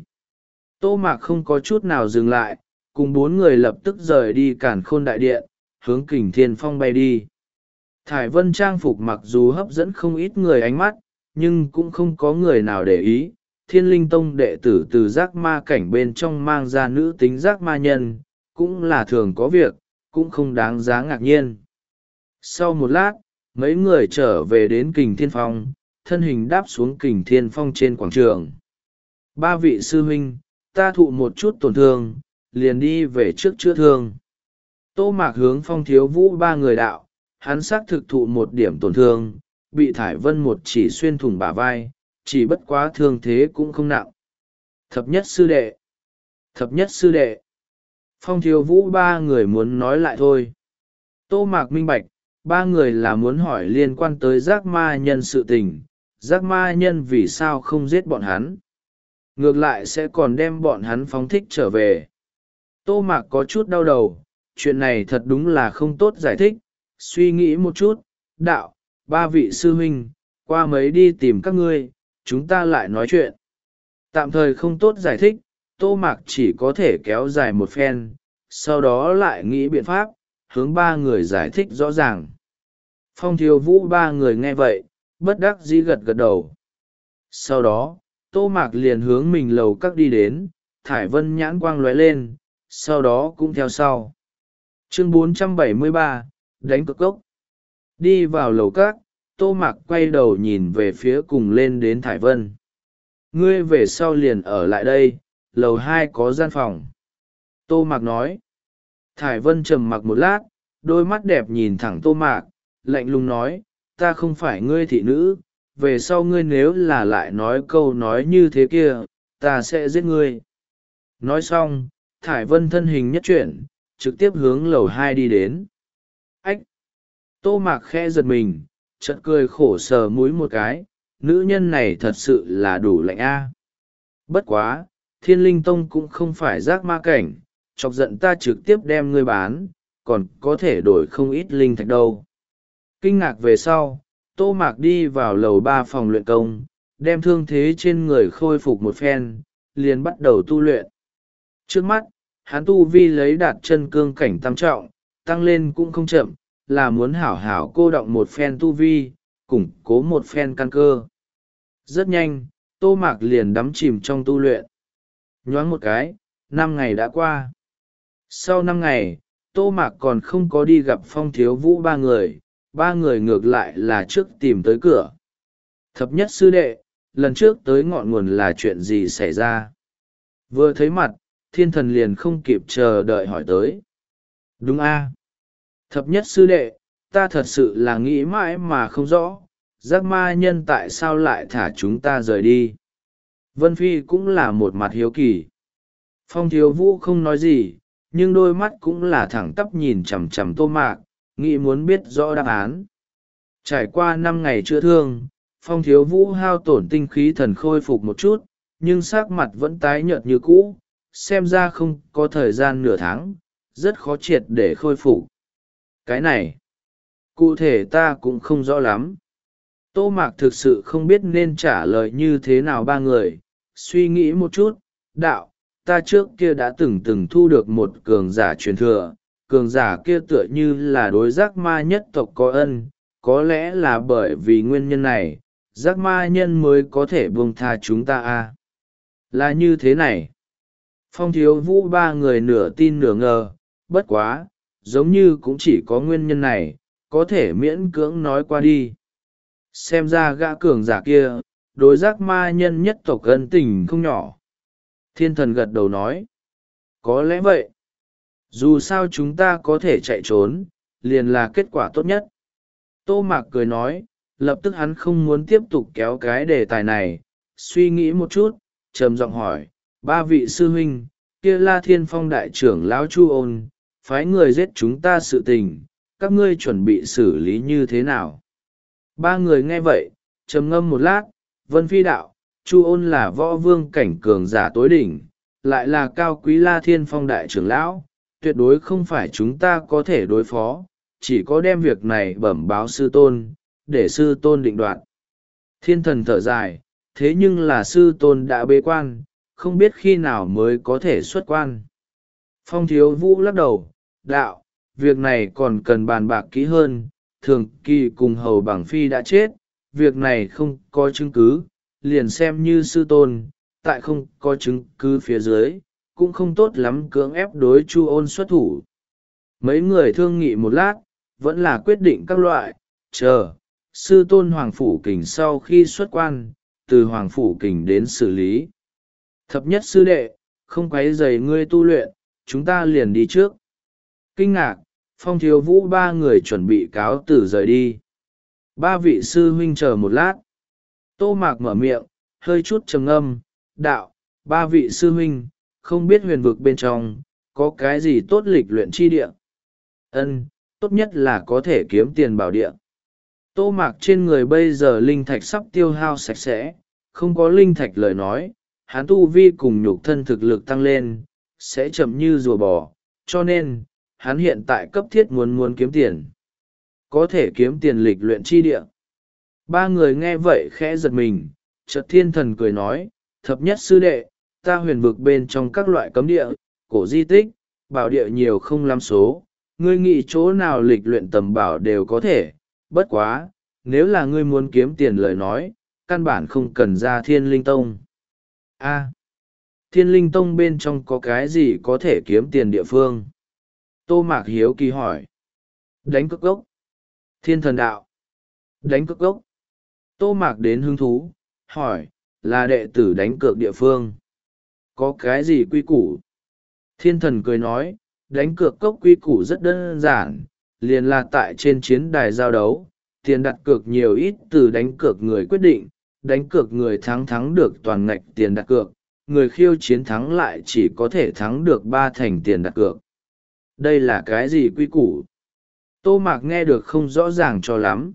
Tô Mạc không có chút nào dừng lại, cùng bốn người lập tức rời đi cản khôn đại điện, hướng Kình Thiên Phong bay đi. Thải Vân trang phục mặc dù hấp dẫn không ít người ánh mắt, nhưng cũng không có người nào để ý. Thiên Linh Tông đệ tử từ giác ma cảnh bên trong mang ra nữ tính giác ma nhân, cũng là thường có việc, cũng không đáng giá ngạc nhiên. Sau một lát, mấy người trở về đến Kình Thiên Phong, thân hình đáp xuống Kình Thiên Phong trên quảng trường. Ba vị sư huynh, ta thụ một chút tổn thương, liền đi về trước chữa thương. Tô Mạc hướng Phong Thiếu Vũ ba người đạo, hắn xác thực thụ một điểm tổn thương, bị Thải Vân một chỉ xuyên thủng bả vai, chỉ bất quá thương thế cũng không nặng. Thập nhất sư đệ, thập nhất sư đệ. Phong Thiếu Vũ ba người muốn nói lại thôi. Tô Mạc minh bạch, ba người là muốn hỏi liên quan tới giác ma nhân sự tình, giác ma nhân vì sao không giết bọn hắn. Ngược lại sẽ còn đem bọn hắn phóng thích trở về. Tô Mạc có chút đau đầu, chuyện này thật đúng là không tốt giải thích, suy nghĩ một chút, đạo, ba vị sư huynh, qua mấy đi tìm các ngươi, chúng ta lại nói chuyện. Tạm thời không tốt giải thích, Tô Mạc chỉ có thể kéo dài một phen, sau đó lại nghĩ biện pháp, hướng ba người giải thích rõ ràng. Phong Thiếu Vũ ba người nghe vậy, bất đắc dĩ gật gật đầu. Sau đó, Tô Mạc liền hướng mình lầu các đi đến, Thải Vân nhãn quang lóe lên, sau đó cũng theo sau. Chương bốn trăm bảy mươi ba, đánh cực cốc. Đi vào lầu các, Tô Mạc quay đầu nhìn về phía cùng lên đến Thải Vân. Ngươi về sau liền ở lại đây, lầu hai có gian phòng. Tô Mạc nói. Thải Vân trầm mặc một lát, đôi mắt đẹp nhìn thẳng Tô Mạc, lạnh lùng nói, ta không phải ngươi thị nữ, về sau ngươi nếu là lại nói câu nói như thế kia, ta sẽ giết ngươi. Nói xong, Thải Vân thân hình nhất chuyển, trực tiếp hướng lầu hai đi đến. Ách! Tô Mạc khẽ giật mình, chợt cười khổ sờ mũi một cái, nữ nhân này thật sự là đủ lạnh a. Bất quá, Thiên Linh Tông cũng không phải giác ma cảnh, chọc giận ta trực tiếp đem ngươi bán, còn có thể đổi không ít linh thạch đâu. Kinh ngạc về sau, Tô Mạc đi vào lầu ba phòng luyện công, đem thương thế trên người khôi phục một phen, liền bắt đầu tu luyện. Trước mắt, hắn tu vi lấy đạt chân cương cảnh tam trọng, tăng lên cũng không chậm, là muốn hảo hảo cô đọng một phen tu vi, củng cố một phen căn cơ. Rất nhanh, Tô Mạc liền đắm chìm trong tu luyện. Nhoáng một cái, năm ngày đã qua. Sau năm ngày, Tô Mạc còn không có đi gặp Phong Thiếu Vũ ba người, ba người ngược lại là trước tìm tới cửa. Thập nhất sư đệ, lần trước tới ngọn nguồn là chuyện gì xảy ra? Vừa thấy mặt, thiên thần liền không kịp chờ đợi hỏi tới. Đúng a Thập nhất sư đệ, ta thật sự là nghĩ mãi mà không rõ, giác ma nhân tại sao lại thả chúng ta rời đi. Vân Phi cũng là một mặt hiếu kỳ. Phong Thiếu Vũ không nói gì, nhưng đôi mắt cũng là thẳng tắp nhìn chằm chằm Tô Mạc, nghĩ muốn biết rõ đáp án. Trải qua năm ngày chữa thương, Phong Thiếu Vũ hao tổn tinh khí thần khôi phục một chút, nhưng sắc mặt vẫn tái nhợt như cũ, xem ra không có thời gian nửa tháng, rất khó triệt để khôi phục. Cái này, cụ thể ta cũng không rõ lắm. Tô Mạc thực sự không biết nên trả lời như thế nào ba người, suy nghĩ một chút, đạo, ta trước kia đã từng từng thu được một cường giả truyền thừa, cường giả kia tựa như là đối giác ma nhất tộc có ân, có lẽ là bởi vì nguyên nhân này, giác ma nhân mới có thể buông tha chúng ta a. Là như thế này. Phong Thiếu Vũ ba người nửa tin nửa ngờ, bất quá, giống như cũng chỉ có nguyên nhân này, có thể miễn cưỡng nói qua đi. Xem ra gã cường giả kia, đối giác ma nhân nhất tộc ân tình không nhỏ. Thiên thần gật đầu nói. Có lẽ vậy. Dù sao chúng ta có thể chạy trốn, liền là kết quả tốt nhất. Tô Mạc cười nói, lập tức hắn không muốn tiếp tục kéo cái đề tài này, suy nghĩ một chút, trầm giọng hỏi, ba vị sư huynh, kia La Thiên Phong đại trưởng lão Chu Ôn, phái người giết chúng ta sự tình, các ngươi chuẩn bị xử lý như thế nào? Ba người nghe vậy, trầm ngâm một lát, Vân Phi đạo, Chu Ôn là võ vương cảnh cường giả tối đỉnh, lại là cao quý La Thiên Phong đại trưởng lão, tuyệt đối không phải chúng ta có thể đối phó, chỉ có đem việc này bẩm báo sư tôn, để sư tôn định đoạt. Thiên thần thở dài, thế nhưng là sư tôn đã bế quan, không biết khi nào mới có thể xuất quan. Phong Thiếu Vũ lắc đầu, đạo, việc này còn cần bàn bạc kỹ hơn, thường kỳ cùng hầu bằng phi đã chết, việc này không có chứng cứ, liền xem như sư tôn, tại không có chứng cứ phía dưới, cũng không tốt lắm cưỡng ép đối Chu Ôn xuất thủ. Mấy người thương nghị một lát, vẫn là quyết định các loại, chờ, sư tôn Hoàng Phủ Kình sau khi xuất quan, từ Hoàng Phủ Kình đến xử lý. Thập nhất sư đệ, không quấy rầy ngươi tu luyện, chúng ta liền đi trước. Kinh ngạc, Phong Thiếu Vũ ba người chuẩn bị cáo tử rời đi. Ba vị sư huynh chờ một lát. Tô Mạc mở miệng, hơi chút trầm ngâm, đạo, ba vị sư huynh, không biết huyền vực bên trong, có cái gì tốt lịch luyện chi địa. Ân, tốt nhất là có thể kiếm tiền bảo địa. Tô Mạc trên người bây giờ linh thạch sắp tiêu hao sạch sẽ, không có linh thạch lời nói, hắn tu vi cùng nhục thân thực lực tăng lên, sẽ chậm như rùa bò, cho nên, hắn hiện tại cấp thiết muốn muốn kiếm tiền. Có thể kiếm tiền lịch luyện chi địa. Ba người nghe vậy khẽ giật mình, chợt thiên thần cười nói, thập nhất sư đệ, ta huyền vực bên trong các loại cấm địa, cổ di tích, bảo địa nhiều không lắm số, ngươi nghĩ chỗ nào lịch luyện tầm bảo đều có thể, bất quá, nếu là ngươi muốn kiếm tiền lời nói, căn bản không cần ra thiên linh tông. A, thiên linh tông bên trong có cái gì có thể kiếm tiền địa phương? Tô Mạc hiếu kỳ hỏi. Đánh cược gốc. Thiên thần đạo. Đánh cược gốc. Tô Mạc đến hứng thú, hỏi, là đệ tử đánh cược địa phương. Có cái gì quy củ? Thiên thần cười nói, đánh cược cốc quy củ rất đơn giản, liền là tại trên chiến đài giao đấu, tiền đặt cược nhiều ít từ đánh cược người quyết định, đánh cược người thắng thắng được toàn ngạch tiền đặt cược, người khiêu chiến thắng lại chỉ có thể thắng được ba thành tiền đặt cược. Đây là cái gì quy củ? Tô Mạc nghe được không rõ ràng cho lắm.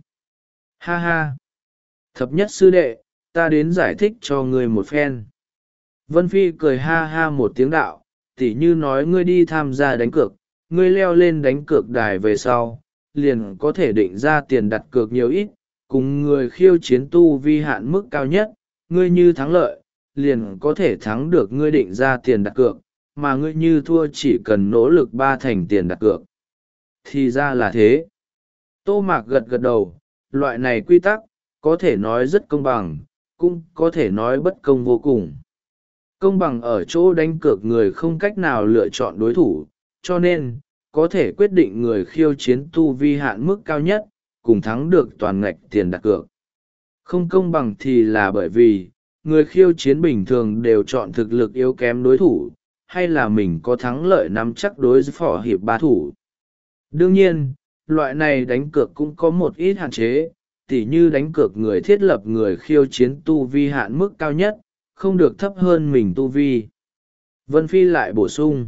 Ha ha! Thập nhất sư đệ, ta đến giải thích cho ngươi một phen. Vân Phi cười ha ha một tiếng đạo, tỉ như nói ngươi đi tham gia đánh cược, ngươi leo lên đánh cược đài về sau, liền có thể định ra tiền đặt cược nhiều ít, cùng người khiêu chiến tu vi hạn mức cao nhất, ngươi như thắng lợi, liền có thể thắng được ngươi định ra tiền đặt cược, mà ngươi như thua chỉ cần nỗ lực ba thành tiền đặt cược. Thì ra là thế. Tô Mạc gật gật đầu, loại này quy tắc, có thể nói rất công bằng, cũng có thể nói bất công vô cùng. Công bằng ở chỗ đánh cược người không cách nào lựa chọn đối thủ, cho nên, có thể quyết định người khiêu chiến tu vi hạn mức cao nhất, cùng thắng được toàn ngạch tiền đặt cược. Không công bằng thì là bởi vì, người khiêu chiến bình thường đều chọn thực lực yếu kém đối thủ, hay là mình có thắng lợi nắm chắc đối phó hiệp ba thủ. Đương nhiên, loại này đánh cược cũng có một ít hạn chế, tỉ như đánh cược người thiết lập người khiêu chiến tu vi hạn mức cao nhất, không được thấp hơn mình tu vi. Vân Phi lại bổ sung.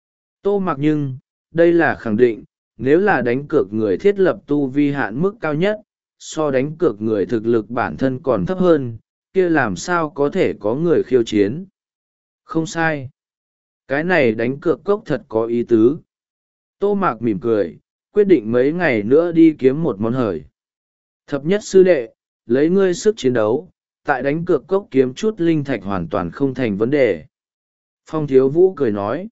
Tô Mặc nhưng, đây là khẳng định, nếu là đánh cược người thiết lập tu vi hạn mức cao nhất, so đánh cược người thực lực bản thân còn thấp hơn, kia làm sao có thể có người khiêu chiến. Không sai. Cái này đánh cược cốc thật có ý tứ. Tô Mạc mỉm cười, quyết định mấy ngày nữa đi kiếm một món hời. Thập nhất sư đệ, lấy ngươi sức chiến đấu, tại đánh cược cốc kiếm chút linh thạch hoàn toàn không thành vấn đề. Phong Thiếu Vũ cười nói.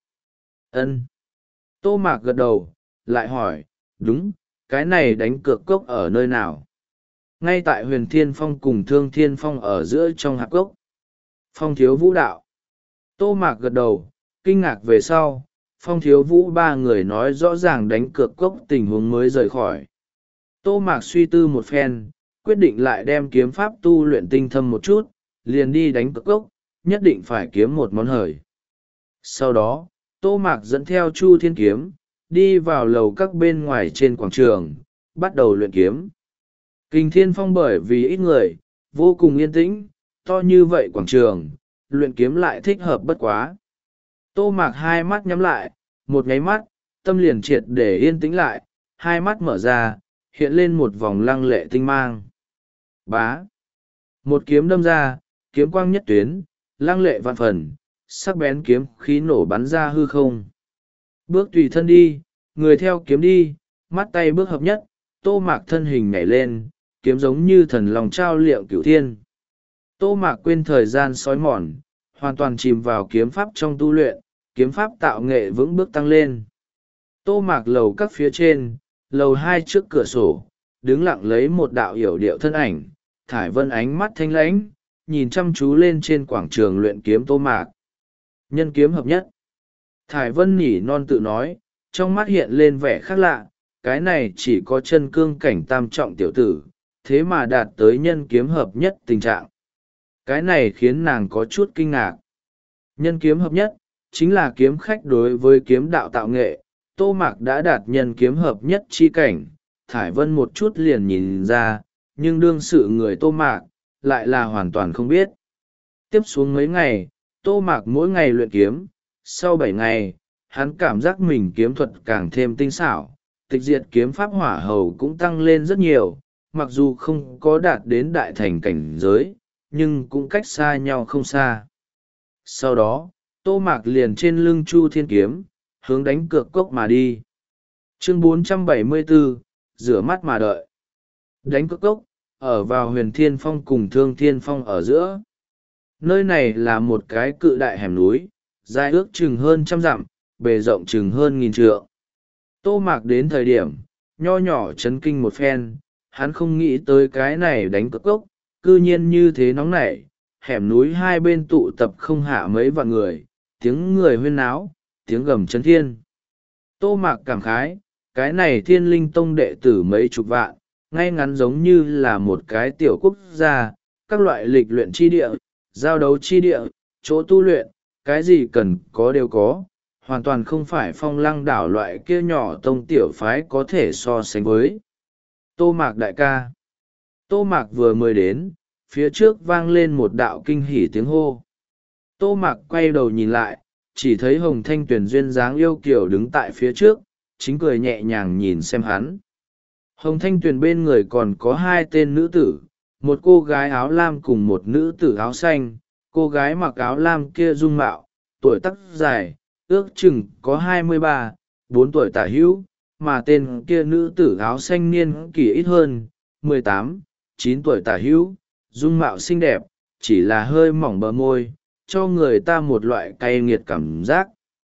Ân. Tô Mạc gật đầu, lại hỏi, đúng, cái này đánh cược cốc ở nơi nào? Ngay tại Huyền Thiên Phong cùng Thương Thiên Phong ở giữa trong hạp cốc. Phong Thiếu Vũ đạo. Tô Mạc gật đầu, kinh ngạc về sau, Phong Thiếu Vũ ba người nói rõ ràng đánh cược cốc tình huống mới rời khỏi. Tô Mạc suy tư một phen, quyết định lại đem kiếm pháp tu luyện tinh thâm một chút, liền đi đánh cược cốc, nhất định phải kiếm một món hời. Sau đó, Tô Mạc dẫn theo Chu Thiên Kiếm, đi vào lầu các bên ngoài trên quảng trường, bắt đầu luyện kiếm. Kình Thiên Phong bởi vì ít người, vô cùng yên tĩnh, to như vậy quảng trường, luyện kiếm lại thích hợp bất quá. Tô Mạc hai mắt nhắm lại, một nháy mắt, tâm liền triệt để yên tĩnh lại, hai mắt mở ra, hiện lên một vòng lăng lệ tinh mang. Bá! Một kiếm đâm ra, kiếm quang nhất tuyến, lăng lệ vạn phần, sắc bén kiếm khí nổ bắn ra hư không. Bước tùy thân đi, người theo kiếm đi, mắt tay bước hợp nhất, Tô Mạc thân hình nhảy lên, kiếm giống như thần lòng trao liệng cửu thiên. Tô Mạc quên thời gian sói mòn, hoàn toàn chìm vào kiếm pháp trong tu luyện, kiếm pháp tạo nghệ vững bước tăng lên. Tô Mạc lầu các phía trên, lầu hai trước cửa sổ, đứng lặng lấy một đạo hiểu điệu thân ảnh, Thải Vân ánh mắt thanh lãnh, nhìn chăm chú lên trên quảng trường luyện kiếm Tô Mạc. Nhân kiếm hợp nhất. Thải Vân nhỉ non tự nói, trong mắt hiện lên vẻ khác lạ, cái này chỉ có chân cương cảnh tam trọng tiểu tử, thế mà đạt tới nhân kiếm hợp nhất tình trạng. Cái này khiến nàng có chút kinh ngạc. Nhân kiếm hợp nhất, chính là kiếm khách đối với kiếm đạo tạo nghệ, Tô Mạc đã đạt nhân kiếm hợp nhất chi cảnh, Thải Vân một chút liền nhìn ra, nhưng đương sự người Tô Mạc, lại là hoàn toàn không biết. Tiếp xuống mấy ngày, Tô Mạc mỗi ngày luyện kiếm, sau bảy ngày, hắn cảm giác mình kiếm thuật càng thêm tinh xảo, tịch diệt kiếm pháp hỏa hầu cũng tăng lên rất nhiều, mặc dù không có đạt đến đại thành cảnh giới, nhưng cũng cách xa nhau không xa. Sau đó, Tô Mạc liền trên lưng Chu Thiên Kiếm, hướng đánh cược cốc mà đi. Chương bốn trăm bảy mươi bốn, rửa mắt mà đợi. Đánh cược cốc, ở vào Huyền Thiên Phong cùng Thương Thiên Phong ở giữa. Nơi này là một cái cự đại hẻm núi, dài ước chừng hơn trăm dặm, bề rộng chừng hơn nghìn trượng. Tô Mạc đến thời điểm, nho nhỏ chấn kinh một phen, hắn không nghĩ tới cái này đánh cược cốc, cư nhiên như thế nóng nảy, hẻm núi hai bên tụ tập không hạ mấy vạn người, tiếng người huyên náo, tiếng gầm chấn thiên. Tô Mạc cảm khái, cái này Thiên Linh Tông đệ tử mấy chục vạn, ngay ngắn giống như là một cái tiểu quốc gia, các loại lịch luyện chi địa, giao đấu chi địa, chỗ tu luyện, cái gì cần có đều có, hoàn toàn không phải Phong Lăng đảo loại kia nhỏ tông tiểu phái có thể so sánh với. Tô Mạc đại ca. Tô Mạc vừa mới đến, phía trước vang lên một đạo kinh hỉ tiếng hô. Tô Mạc quay đầu nhìn lại, chỉ thấy Hồng Thanh Tuyền duyên dáng yêu kiều đứng tại phía trước, chính cười nhẹ nhàng nhìn xem hắn. Hồng Thanh Tuyền bên người còn có hai tên nữ tử, một cô gái áo lam cùng một nữ tử áo xanh. Cô gái mặc áo lam kia dung mạo, tuổi tác dài, ước chừng có hai mươi ba, bốn tuổi tả hữu, mà tên kia nữ tử áo xanh niên kỷ ít hơn, mười tám, chín tuổi tả hữu, dung mạo xinh đẹp, chỉ là hơi mỏng bờ môi, cho người ta một loại cay nghiệt cảm giác.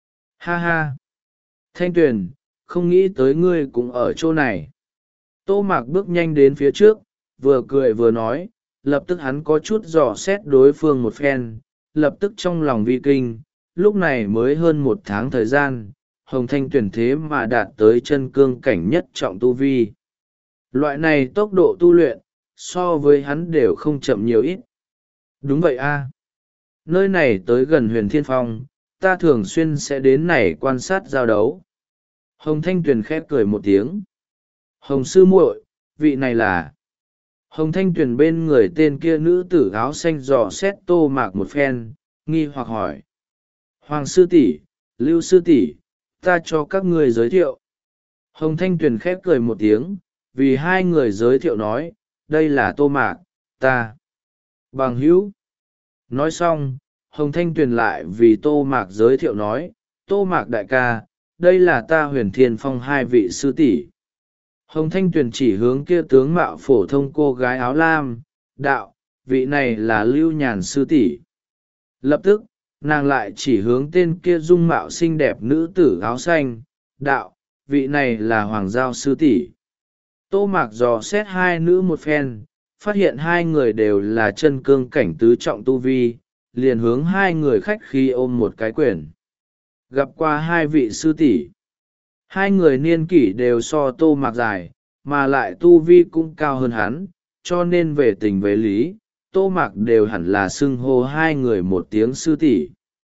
Ha ha! Thanh Tuyền, không nghĩ tới ngươi cũng ở chỗ này. Tô Mạc bước nhanh đến phía trước, vừa cười vừa nói, lập tức hắn có chút dò xét đối phương một phen, lập tức trong lòng vi kinh, lúc này mới hơn một tháng thời gian, Hồng Thanh Tuyền thế mà đạt tới chân cương cảnh nhất trọng tu vi. Loại này tốc độ tu luyện so với hắn đều không chậm nhiều ít. Đúng vậy a. Nơi này tới gần Huyền Thiên Phong, ta thường xuyên sẽ đến này quan sát giao đấu. Hồng Thanh Tuyền khép cười một tiếng. Hồng sư muội, vị này là... Hồng Thanh Tuyền bên người tên kia nữ tử áo xanh dò xét Tô Mạc một phen, nghi hoặc hỏi. Hoàng sư tỷ, Lưu sư tỷ, ta cho các người giới thiệu. Hồng Thanh Tuyền khép cười một tiếng, vì hai người giới thiệu nói, đây là Tô Mạc, ta. Bằng hữu. Nói xong, Hồng Thanh Tuyền lại vì Tô Mạc giới thiệu nói, Tô Mạc đại ca, đây là ta Huyền Thiên Phong hai vị sư tỷ. Hồng Thanh Tuyền chỉ hướng kia tướng mạo phổ thông cô gái áo lam, đạo, vị này là Lưu Nhàn sư tỷ. Lập tức, nàng lại chỉ hướng tên kia dung mạo xinh đẹp nữ tử áo xanh, đạo, vị này là Hoàng Giao sư tỷ. Tô Mạc dò xét hai nữ một phen, phát hiện hai người đều là chân cương cảnh tứ trọng tu vi, liền hướng hai người khách khi ôm một cái quyền. Gặp qua hai vị sư tỷ. Hai người niên kỷ đều so Tô Mạc dài, mà lại tu vi cũng cao hơn hắn, cho nên về tình về lý, Tô Mạc đều hẳn là xưng hô hai người một tiếng sư tỷ.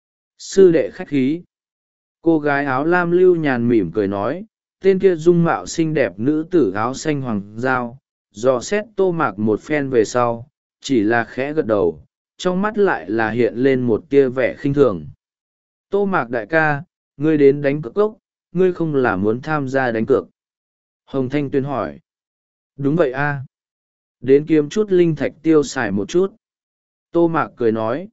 Sư đệ khách khí. Cô gái áo lam Lưu Nhàn mỉm cười nói, tên kia dung mạo xinh đẹp nữ tử áo xanh Hoàng Giao, dò xét Tô Mạc một phen về sau, chỉ là khẽ gật đầu, trong mắt lại là hiện lên một tia vẻ khinh thường. Tô Mạc đại ca, ngươi đến đánh cược cốc, ngươi không là muốn tham gia đánh cược. Hồng Thanh Tuyền hỏi. Đúng vậy a. Đến kiếm chút linh thạch tiêu xài một chút. Tô Mạc cười nói.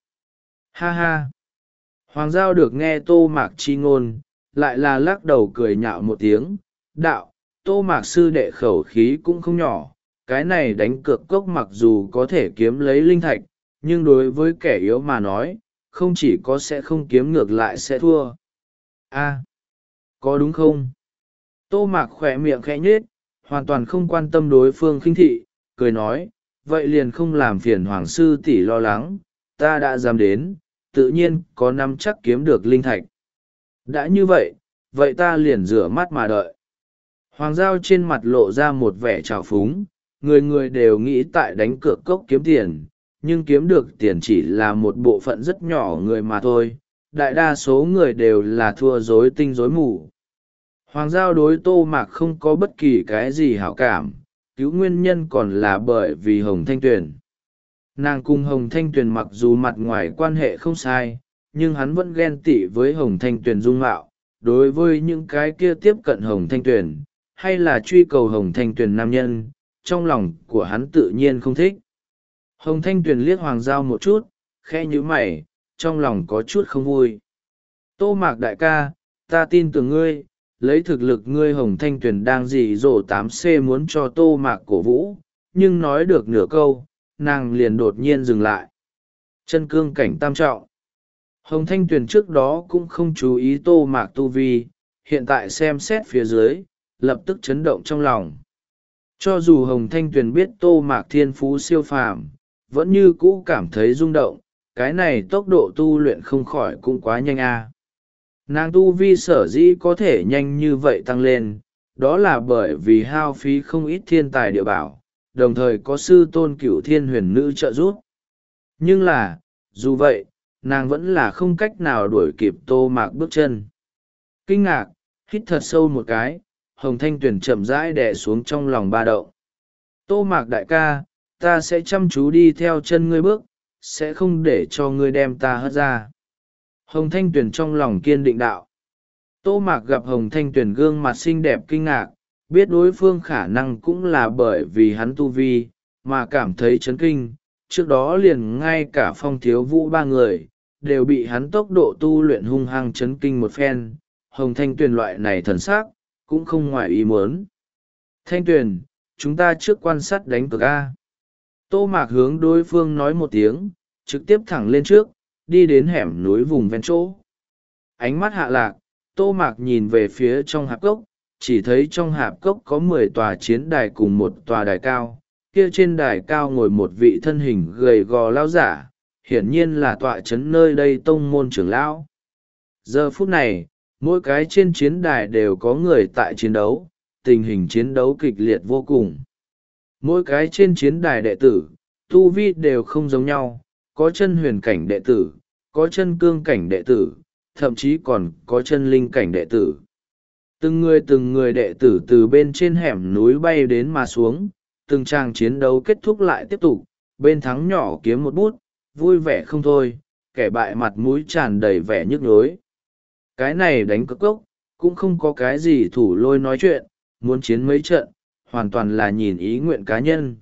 Ha ha. Hoàng Giao được nghe Tô Mạc chi ngôn, lại là lắc đầu cười nhạo một tiếng. Đạo, Tô Mạc sư đệ khẩu khí cũng không nhỏ, cái này đánh cược cốc mặc dù có thể kiếm lấy linh thạch, nhưng đối với kẻ yếu mà nói, không chỉ có sẽ không kiếm ngược lại sẽ thua. A, có đúng không? Tô Mạc khỏe miệng khẽ nhết, hoàn toàn không quan tâm đối phương khinh thị, cười nói, vậy liền không làm phiền Hoàng sư tỷ lo lắng, ta đã dám đến, tự nhiên có nắm chắc kiếm được linh thạch. Đã như vậy, vậy ta liền rửa mắt mà đợi. Hoàng Giao trên mặt lộ ra một vẻ trào phúng, người người đều nghĩ tại đánh cược cốc kiếm tiền, nhưng kiếm được tiền chỉ là một bộ phận rất nhỏ người mà thôi, đại đa số người đều là thua rối tinh rối mù. Hoàng Giao đối Tô Mạc không có bất kỳ cái gì hảo cảm, cứu nguyên nhân còn là bởi vì Hồng Thanh Tuyền. Nàng cùng Hồng Thanh Tuyền mặc dù mặt ngoài quan hệ không sai, nhưng hắn vẫn ghen tị với Hồng Thanh Tuyền dung mạo, đối với những cái kia tiếp cận Hồng Thanh Tuyền, hay là truy cầu Hồng Thanh Tuyền nam nhân, trong lòng của hắn tự nhiên không thích. Hồng Thanh Tuyền liếc Hoàng Giao một chút, khẽ nhíu mày, trong lòng có chút không vui. Tô Mạc đại ca, ta tin tưởng ngươi, lấy thực lực ngươi Hồng Thanh Tuyền đang dỉ dỗ tám C muốn cho Tô Mạc cổ vũ, nhưng nói được nửa câu, nàng liền đột nhiên dừng lại. Chân cương cảnh tam trọng. Hồng Thanh Tuyền trước đó cũng không chú ý Tô Mạc tu vi, hiện tại xem xét phía dưới, lập tức chấn động trong lòng. Cho dù Hồng Thanh Tuyền biết Tô Mạc thiên phú siêu phàm, vẫn như cũ cảm thấy rung động, cái này tốc độ tu luyện không khỏi cũng quá nhanh a. Nàng tu vi sở dĩ có thể nhanh như vậy tăng lên, đó là bởi vì hao phí không ít thiên tài địa bảo, đồng thời có sư tôn cửu thiên huyền nữ trợ giúp. Nhưng là, dù vậy, nàng vẫn là không cách nào đuổi kịp Tô Mạc bước chân. Kinh ngạc, hít thật sâu một cái, Hồng Thanh Tuyền chậm rãi đè xuống trong lòng ba động. Tô Mạc đại ca, ta sẽ chăm chú đi theo chân ngươi bước, sẽ không để cho ngươi đem ta hất ra. Hồng Thanh Tuyền trong lòng kiên định đạo. Tô Mạc gặp Hồng Thanh Tuyền gương mặt xinh đẹp kinh ngạc, biết đối phương khả năng cũng là bởi vì hắn tu vi, mà cảm thấy chấn kinh. Trước đó liền ngay cả Phong Thiếu Vũ ba người, đều bị hắn tốc độ tu luyện hung hăng chấn kinh một phen. Hồng Thanh Tuyền loại này thần sắc, cũng không ngoài ý muốn. Thanh Tuyền, chúng ta trước quan sát đánh cược A. Tô Mạc hướng đối phương nói một tiếng, trực tiếp thẳng lên trước, đi đến hẻm núi vùng ven chỗ. Ánh mắt hạ lạc, Tô Mạc nhìn về phía trong hạp cốc, chỉ thấy trong hạp cốc có mười tòa chiến đài cùng một tòa đài cao. Kia trên đài cao ngồi một vị thân hình gầy gò lao giả, hiển nhiên là tọa chấn nơi đây tông môn trưởng lão. Giờ phút này, mỗi cái trên chiến đài đều có người tại chiến đấu, tình hình chiến đấu kịch liệt vô cùng. mỗi cái trên chiến đài đệ tử tu vi đều không giống nhau, có chân huyền cảnh đệ tử, có chân cương cảnh đệ tử, thậm chí còn có chân linh cảnh đệ tử. Từng người từng người đệ tử từ bên trên hẻm núi bay đến mà xuống, từng trang chiến đấu kết thúc lại tiếp tục, bên thắng nhỏ kiếm một bút, vui vẻ không thôi, kẻ bại mặt mũi tràn đầy vẻ nhức nhối. Cái này đánh cược cốc, cũng không có cái gì thủ lôi nói chuyện, muốn chiến mấy trận, hoàn toàn là nhìn ý nguyện cá nhân.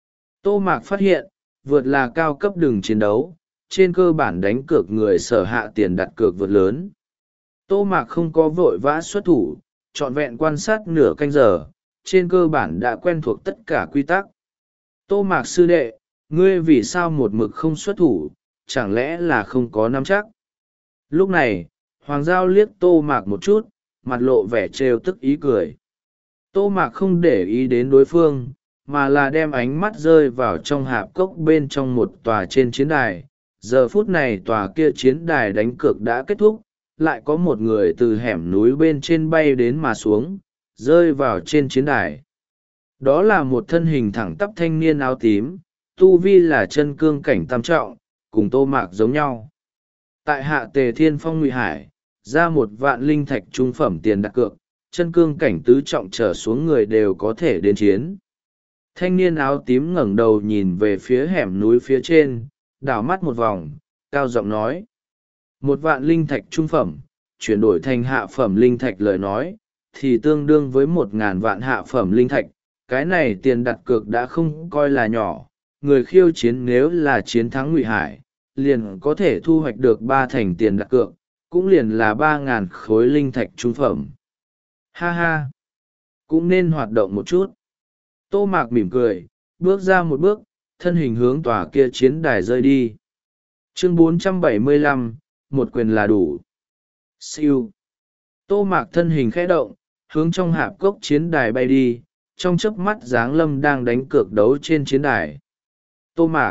Tô Mạc phát hiện, vượt là cao cấp đường chiến đấu, trên cơ bản đánh cược người sở hạ tiền đặt cược vượt lớn. Tô Mạc không có vội vã xuất thủ, trọn vẹn quan sát nửa canh giờ, trên cơ bản đã quen thuộc tất cả quy tắc. Tô Mạc sư đệ, ngươi vì sao một mực không xuất thủ, chẳng lẽ là không có nắm chắc? Lúc này, Hoàng Giao liếc Tô Mạc một chút, mặt lộ vẻ trêu tức ý cười. Tô Mạc không để ý đến đối phương, mà là đem ánh mắt rơi vào trong hạp cốc bên trong một tòa trên chiến đài. Giờ phút này tòa kia chiến đài đánh cược đã kết thúc, lại có một người từ hẻm núi bên trên bay đến mà xuống, rơi vào trên chiến đài. Đó là một thân hình thẳng tắp thanh niên áo tím, tu vi là chân cương cảnh tam trọng, cùng Tô Mạc giống nhau. Tại hạ Tề Thiên Phong Ngụy Hải, ra một vạn linh thạch trung phẩm tiền đặt cược, chân cương cảnh tứ trọng trở xuống người đều có thể đến chiến. Thanh niên áo tím ngẩng đầu nhìn về phía hẻm núi phía trên, đảo mắt một vòng, cao giọng nói. Một vạn linh thạch trung phẩm, chuyển đổi thành hạ phẩm linh thạch lời nói, thì tương đương với một ngàn vạn hạ phẩm linh thạch. Cái này tiền đặt cược đã không coi là nhỏ, người khiêu chiến nếu là chiến thắng Ngụy Hải, liền có thể thu hoạch được ba thành tiền đặt cược, cũng liền là ba ngàn khối linh thạch trung phẩm. Ha ha, cũng nên hoạt động một chút. Tô Mạc mỉm cười, bước ra một bước, thân hình hướng tòa kia chiến đài rơi đi. Chương bốn trăm bảy mươi lăm, một quyền là đủ. Siêu. Tô Mạc thân hình khẽ động, hướng trong hạp cốc chiến đài bay đi, trong chớp mắt Giáng Lâm đang đánh cược đấu trên chiến đài. Tô Mạc.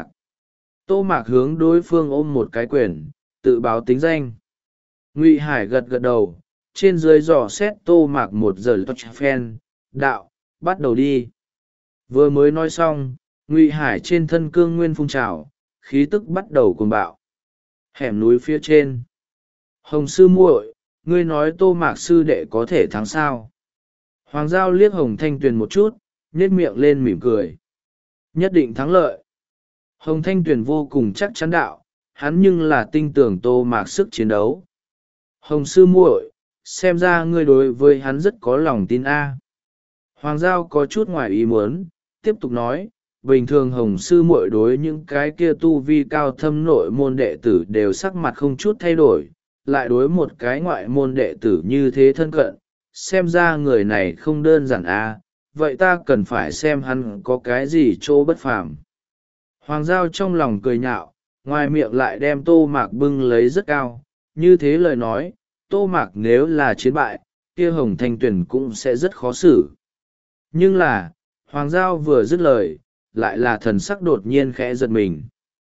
Tô Mạc hướng đối phương ôm một cái quyền, tự báo tính danh. Ngụy Hải gật gật đầu, trên dưới dò xét Tô Mạc một giờ touch fan, đạo, bắt đầu đi. Vừa mới nói xong, Ngụy Hải trên thân cương nguyên phun trào, khí tức bắt đầu cuồng bạo. Hẻm núi phía trên. Hồng sư muội, ngươi nói Tô Mạc sư đệ có thể thắng sao? Hoàng Giao liếc Hồng Thanh Tuyền một chút, nhếch miệng lên mỉm cười. Nhất định thắng lợi. Hồng Thanh Tuyền vô cùng chắc chắn đạo, hắn nhưng là tin tưởng Tô Mạc sức chiến đấu. Hồng sư muội, xem ra ngươi đối với hắn rất có lòng tin a. Hoàng Giao có chút ngoài ý muốn, tiếp tục nói, bình thường Hồng sư muội đối những cái kia tu vi cao thâm nội môn đệ tử đều sắc mặt không chút thay đổi, lại đối một cái ngoại môn đệ tử như thế thân cận, xem ra người này không đơn giản a. Vậy ta cần phải xem hắn có cái gì chỗ bất phàm. Hoàng Giao trong lòng cười nhạo, ngoài miệng lại đem Tô Mạc bưng lấy rất cao, như thế lời nói, Tô Mạc nếu là chiến bại, kia Hồng Thanh Tuyền cũng sẽ rất khó xử. Nhưng là, Hoàng Giao vừa dứt lời, lại là thần sắc đột nhiên khẽ giật mình.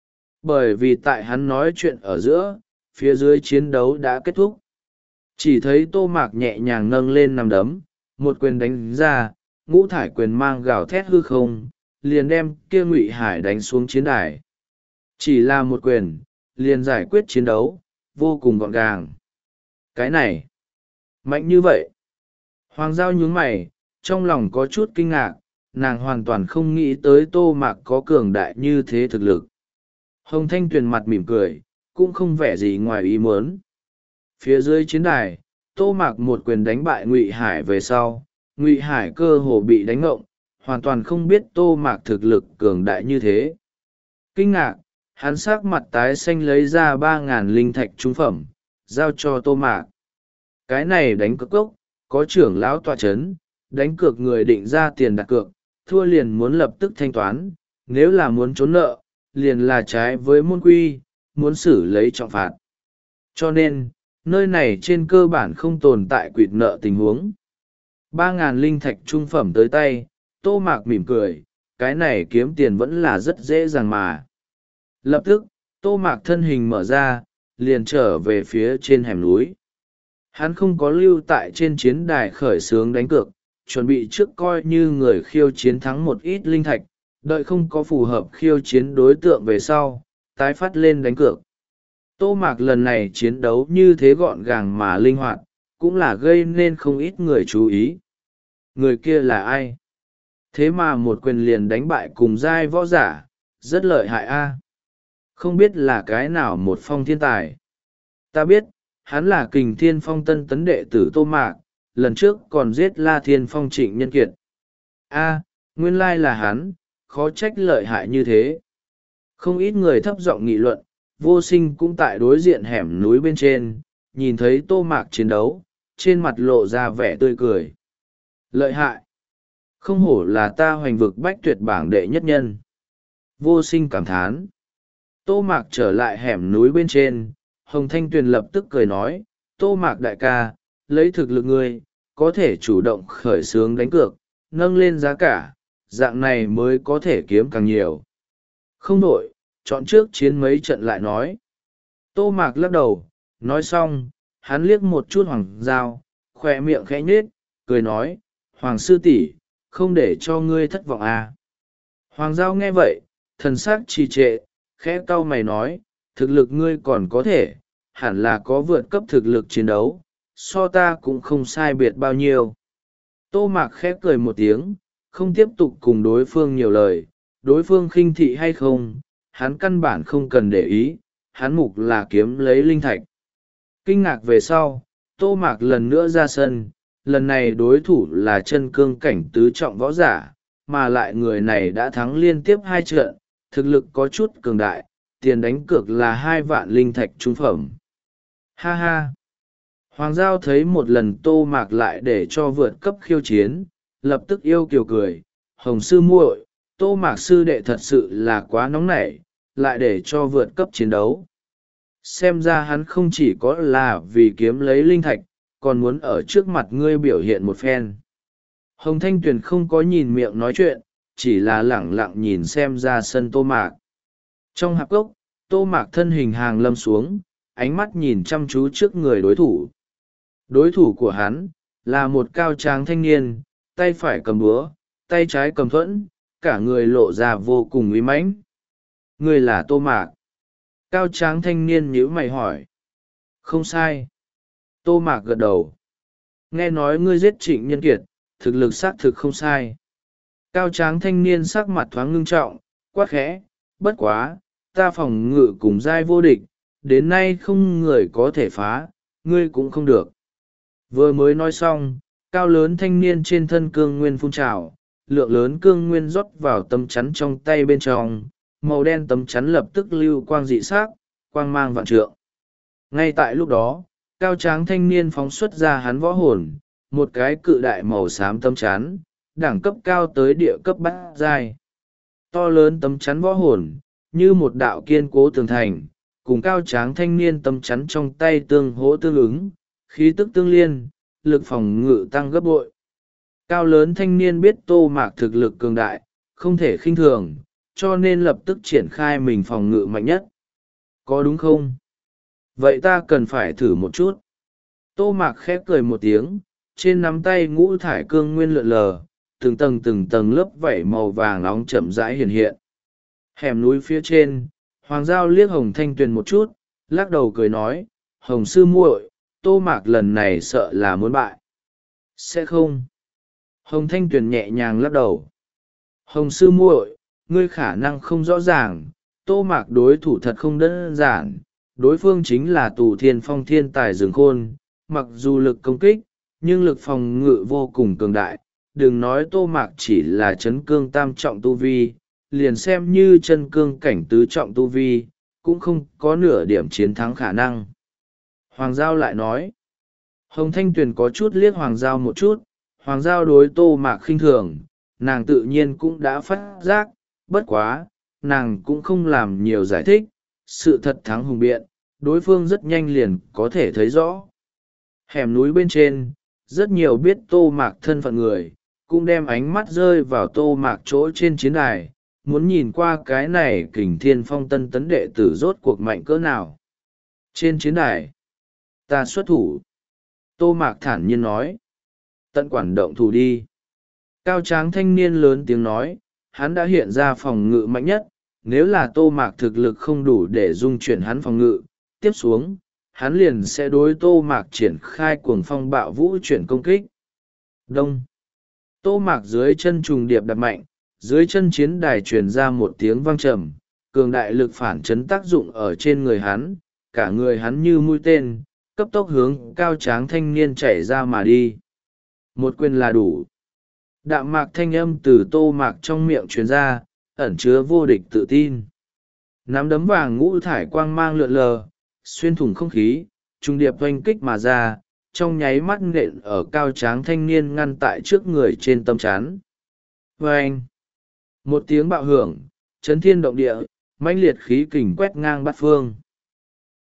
Bởi vì tại hắn nói chuyện ở giữa, phía dưới chiến đấu đã kết thúc. Chỉ thấy Tô Mạc nhẹ nhàng nâng lên nằm đấm, một quyền đánh ra, ngũ thải quyền mang gào thét hư không, liền đem kia Ngụy Hải đánh xuống chiến đài. Chỉ là một quyền, liền giải quyết chiến đấu, vô cùng gọn gàng. Cái này, mạnh như vậy. Hoàng Giao nhướng mày, trong lòng có chút kinh ngạc, nàng hoàn toàn không nghĩ tới Tô Mạc có cường đại như thế thực lực. Hồng Thanh Tuyền mặt mỉm cười, cũng không vẻ gì ngoài ý muốn. Phía dưới chiến đài, Tô Mạc một quyền đánh bại Ngụy Hải về sau, Ngụy Hải cơ hồ bị đánh ngộng, hoàn toàn không biết Tô Mạc thực lực cường đại như thế. Kinh ngạc, hắn sắc mặt tái xanh lấy ra ba ngàn linh thạch trung phẩm, giao cho Tô Mạc. Cái này đánh cược cốc, có trưởng lão tọa chấn, đánh cược người định ra tiền đặt cược, thua liền muốn lập tức thanh toán, nếu là muốn trốn nợ, liền là trái với môn quy, muốn xử lấy trọng phạt. Cho nên, nơi này trên cơ bản không tồn tại quỵt nợ tình huống. Ba ngàn linh thạch trung phẩm tới tay, Tô Mạc mỉm cười, cái này kiếm tiền vẫn là rất dễ dàng mà. Lập tức, Tô Mạc thân hình mở ra, liền trở về phía trên hẻm núi. Hắn không có lưu tại trên chiến đài khởi xướng đánh cược, chuẩn bị trước coi như người khiêu chiến thắng một ít linh thạch, đợi không có phù hợp khiêu chiến đối tượng về sau tái phát lên đánh cược. Tô Mạc lần này chiến đấu như thế gọn gàng mà linh hoạt, cũng là gây nên không ít người chú ý. Người kia là ai? Thế mà một quyền liền đánh bại cùng giai võ giả, rất lợi hại a. Không biết là cái nào một phong thiên tài. Ta biết, hắn là Kình Thiên Phong tân tấn đệ tử Tô Mạc, lần trước còn giết La Thiên Phong Trịnh Nhân Kiệt. A, nguyên lai là hắn, khó trách lợi hại như thế. Không ít người thấp giọng nghị luận, Vô Sinh cũng tại đối diện hẻm núi bên trên, nhìn thấy Tô Mạc chiến đấu, trên mặt lộ ra vẻ tươi cười. Lợi hại! Không hổ là ta hoành vực bách tuyệt bảng đệ nhất nhân. Vô Sinh cảm thán. Tô Mạc trở lại hẻm núi bên trên, Hồng Thanh Tuyền lập tức cười nói, Tô Mạc đại ca, lấy thực lực ngươi, có thể chủ động khởi xướng đánh cược, nâng lên giá cả, dạng này mới có thể kiếm càng nhiều. Không đổi, chọn trước chiến mấy trận lại nói. Tô Mạc lắc đầu, nói xong, hắn liếc một chút Hoàng Giao, khỏe miệng khẽ nhết, cười nói, Hoàng sư tỷ, không để cho ngươi thất vọng à. Hoàng Giao nghe vậy, thần sắc trì trệ, khẽ cau mày nói, thực lực ngươi còn có thể, hẳn là có vượt cấp thực lực chiến đấu, so ta cũng không sai biệt bao nhiêu. Tô Mạc khẽ cười một tiếng, không tiếp tục cùng đối phương nhiều lời, đối phương khinh thị hay không, hắn căn bản không cần để ý, hắn mục là kiếm lấy linh thạch. Kinh ngạc về sau, Tô Mạc lần nữa ra sân, lần này đối thủ là chân cương cảnh tứ trọng võ giả, mà lại người này đã thắng liên tiếp hai trận, thực lực có chút cường đại, tiền đánh cược là hai vạn linh thạch trung phẩm. Ha ha! Hoàng Giao thấy một lần Tô Mạc lại để cho vượt cấp khiêu chiến, lập tức yêu kiều cười, Hồng sư muội, Tô Mạc sư đệ thật sự là quá nóng nảy, lại để cho vượt cấp chiến đấu. Xem ra hắn không chỉ có là vì kiếm lấy linh thạch, còn muốn ở trước mặt ngươi biểu hiện một phen. Hồng Thanh Tuyền không có nhìn miệng nói chuyện, chỉ là lẳng lặng nhìn xem ra sân Tô Mạc. Trong hạp gốc, Tô Mạc thân hình hàng lâm xuống, ánh mắt nhìn chăm chú trước người đối thủ. Đối thủ của hắn, là một cao tráng thanh niên, tay phải cầm búa, tay trái cầm thuẫn, cả người lộ ra vô cùng uy mãnh. Người là Tô Mạc. Cao tráng thanh niên nhíu mày hỏi. Không sai. Tô Mạc gật đầu. Nghe nói ngươi giết Trịnh Nhân Kiệt, thực lực xác thực không sai. Cao tráng thanh niên sắc mặt thoáng ngưng trọng, quát khẽ, bất quá, ta phòng ngự cùng giai vô địch, đến nay không người có thể phá, ngươi cũng không được. Vừa mới nói xong, cao lớn thanh niên trên thân cương nguyên phun trào, lượng lớn cương nguyên rót vào tấm chắn trong tay bên trong, màu đen tấm chắn lập tức lưu quang dị sắc, quang mang vạn trượng. Ngay tại lúc đó, cao tráng thanh niên phóng xuất ra hắn võ hồn, một cái cự đại màu xám tấm chắn, đẳng cấp cao tới địa cấp bát giai. To lớn tấm chắn võ hồn, như một đạo kiên cố tường thành, cùng cao tráng thanh niên tấm chắn trong tay tương hỗ tương ứng, khí tức tương liên, lực phòng ngự tăng gấp bội. Cao lớn thanh niên biết Tô Mạc thực lực cường đại, không thể khinh thường, cho nên lập tức triển khai mình phòng ngự mạnh nhất. Có đúng không? Vậy ta cần phải thử một chút. Tô Mạc khép cười một tiếng, trên nắm tay ngũ thải cương nguyên lượn lờ, từng tầng từng tầng lớp vảy màu vàng nóng chậm rãi hiện hiện. Hẻm núi phía trên, Hoàng Giao liếc Hồng Thanh Tuyền một chút, lắc đầu cười nói, Hồng sư muội, Tô Mạc lần này sợ là muốn bại. Sẽ không. Hồng Thanh Tuyền nhẹ nhàng lắc đầu. Hồng sư muội, ngươi khả năng không rõ ràng, Tô Mạc đối thủ thật không đơn giản, đối phương chính là Tù Thiên Phong thiên tài rừng khôn, mặc dù lực công kích, nhưng lực phòng ngự vô cùng cường đại, đừng nói Tô Mạc chỉ là chấn cương tam trọng tu vi, liền xem như chân cương cảnh tứ trọng tu vi, cũng không có nửa điểm chiến thắng khả năng. Hoàng Giao lại nói, Hồng Thanh Tuyền có chút liếc Hoàng Giao một chút, Hoàng Giao đối Tô Mạc khinh thường, nàng tự nhiên cũng đã phát giác, bất quá, nàng cũng không làm nhiều giải thích, sự thật thắng hùng biện, đối phương rất nhanh liền có thể thấy rõ. Hẻm núi bên trên, rất nhiều biết Tô Mạc thân phận người, cũng đem ánh mắt rơi vào Tô Mạc chỗ trên chiến đài, muốn nhìn qua cái này Kình Thiên Phong tân tấn đệ tử rốt cuộc mạnh cỡ nào. Trên chiến đài, ta xuất thủ. Tô Mạc thản nhiên nói, tận quản động thủ đi. Cao tráng thanh niên lớn tiếng nói, hắn đã hiện ra phòng ngự mạnh nhất. Nếu là Tô Mạc thực lực không đủ để dung chuyển hắn phòng ngự, tiếp xuống, hắn liền sẽ đối Tô Mạc triển khai cuồng phong bạo vũ chuyển công kích. Đông. Tô Mạc dưới chân trùng điệp đập mạnh, dưới chân chiến đài truyền ra một tiếng vang trầm, cường đại lực phản chấn tác dụng ở trên người hắn, cả người hắn như mũi tên, cấp tốc hướng cao tráng thanh niên chảy ra mà đi. Một quyền là đủ. Đạm mạc thanh âm từ Tô Mạc trong miệng truyền ra, ẩn chứa vô địch tự tin. Nắm đấm vàng ngũ thải quang mang lượn lờ, xuyên thủng không khí, trung điệp oanh kích mà ra, trong nháy mắt nện ở cao tráng thanh niên ngăn tại trước người trên tâm chán. Vâng! Một tiếng bạo hưởng, chấn thiên động địa, mãnh liệt khí kình quét ngang bát phương.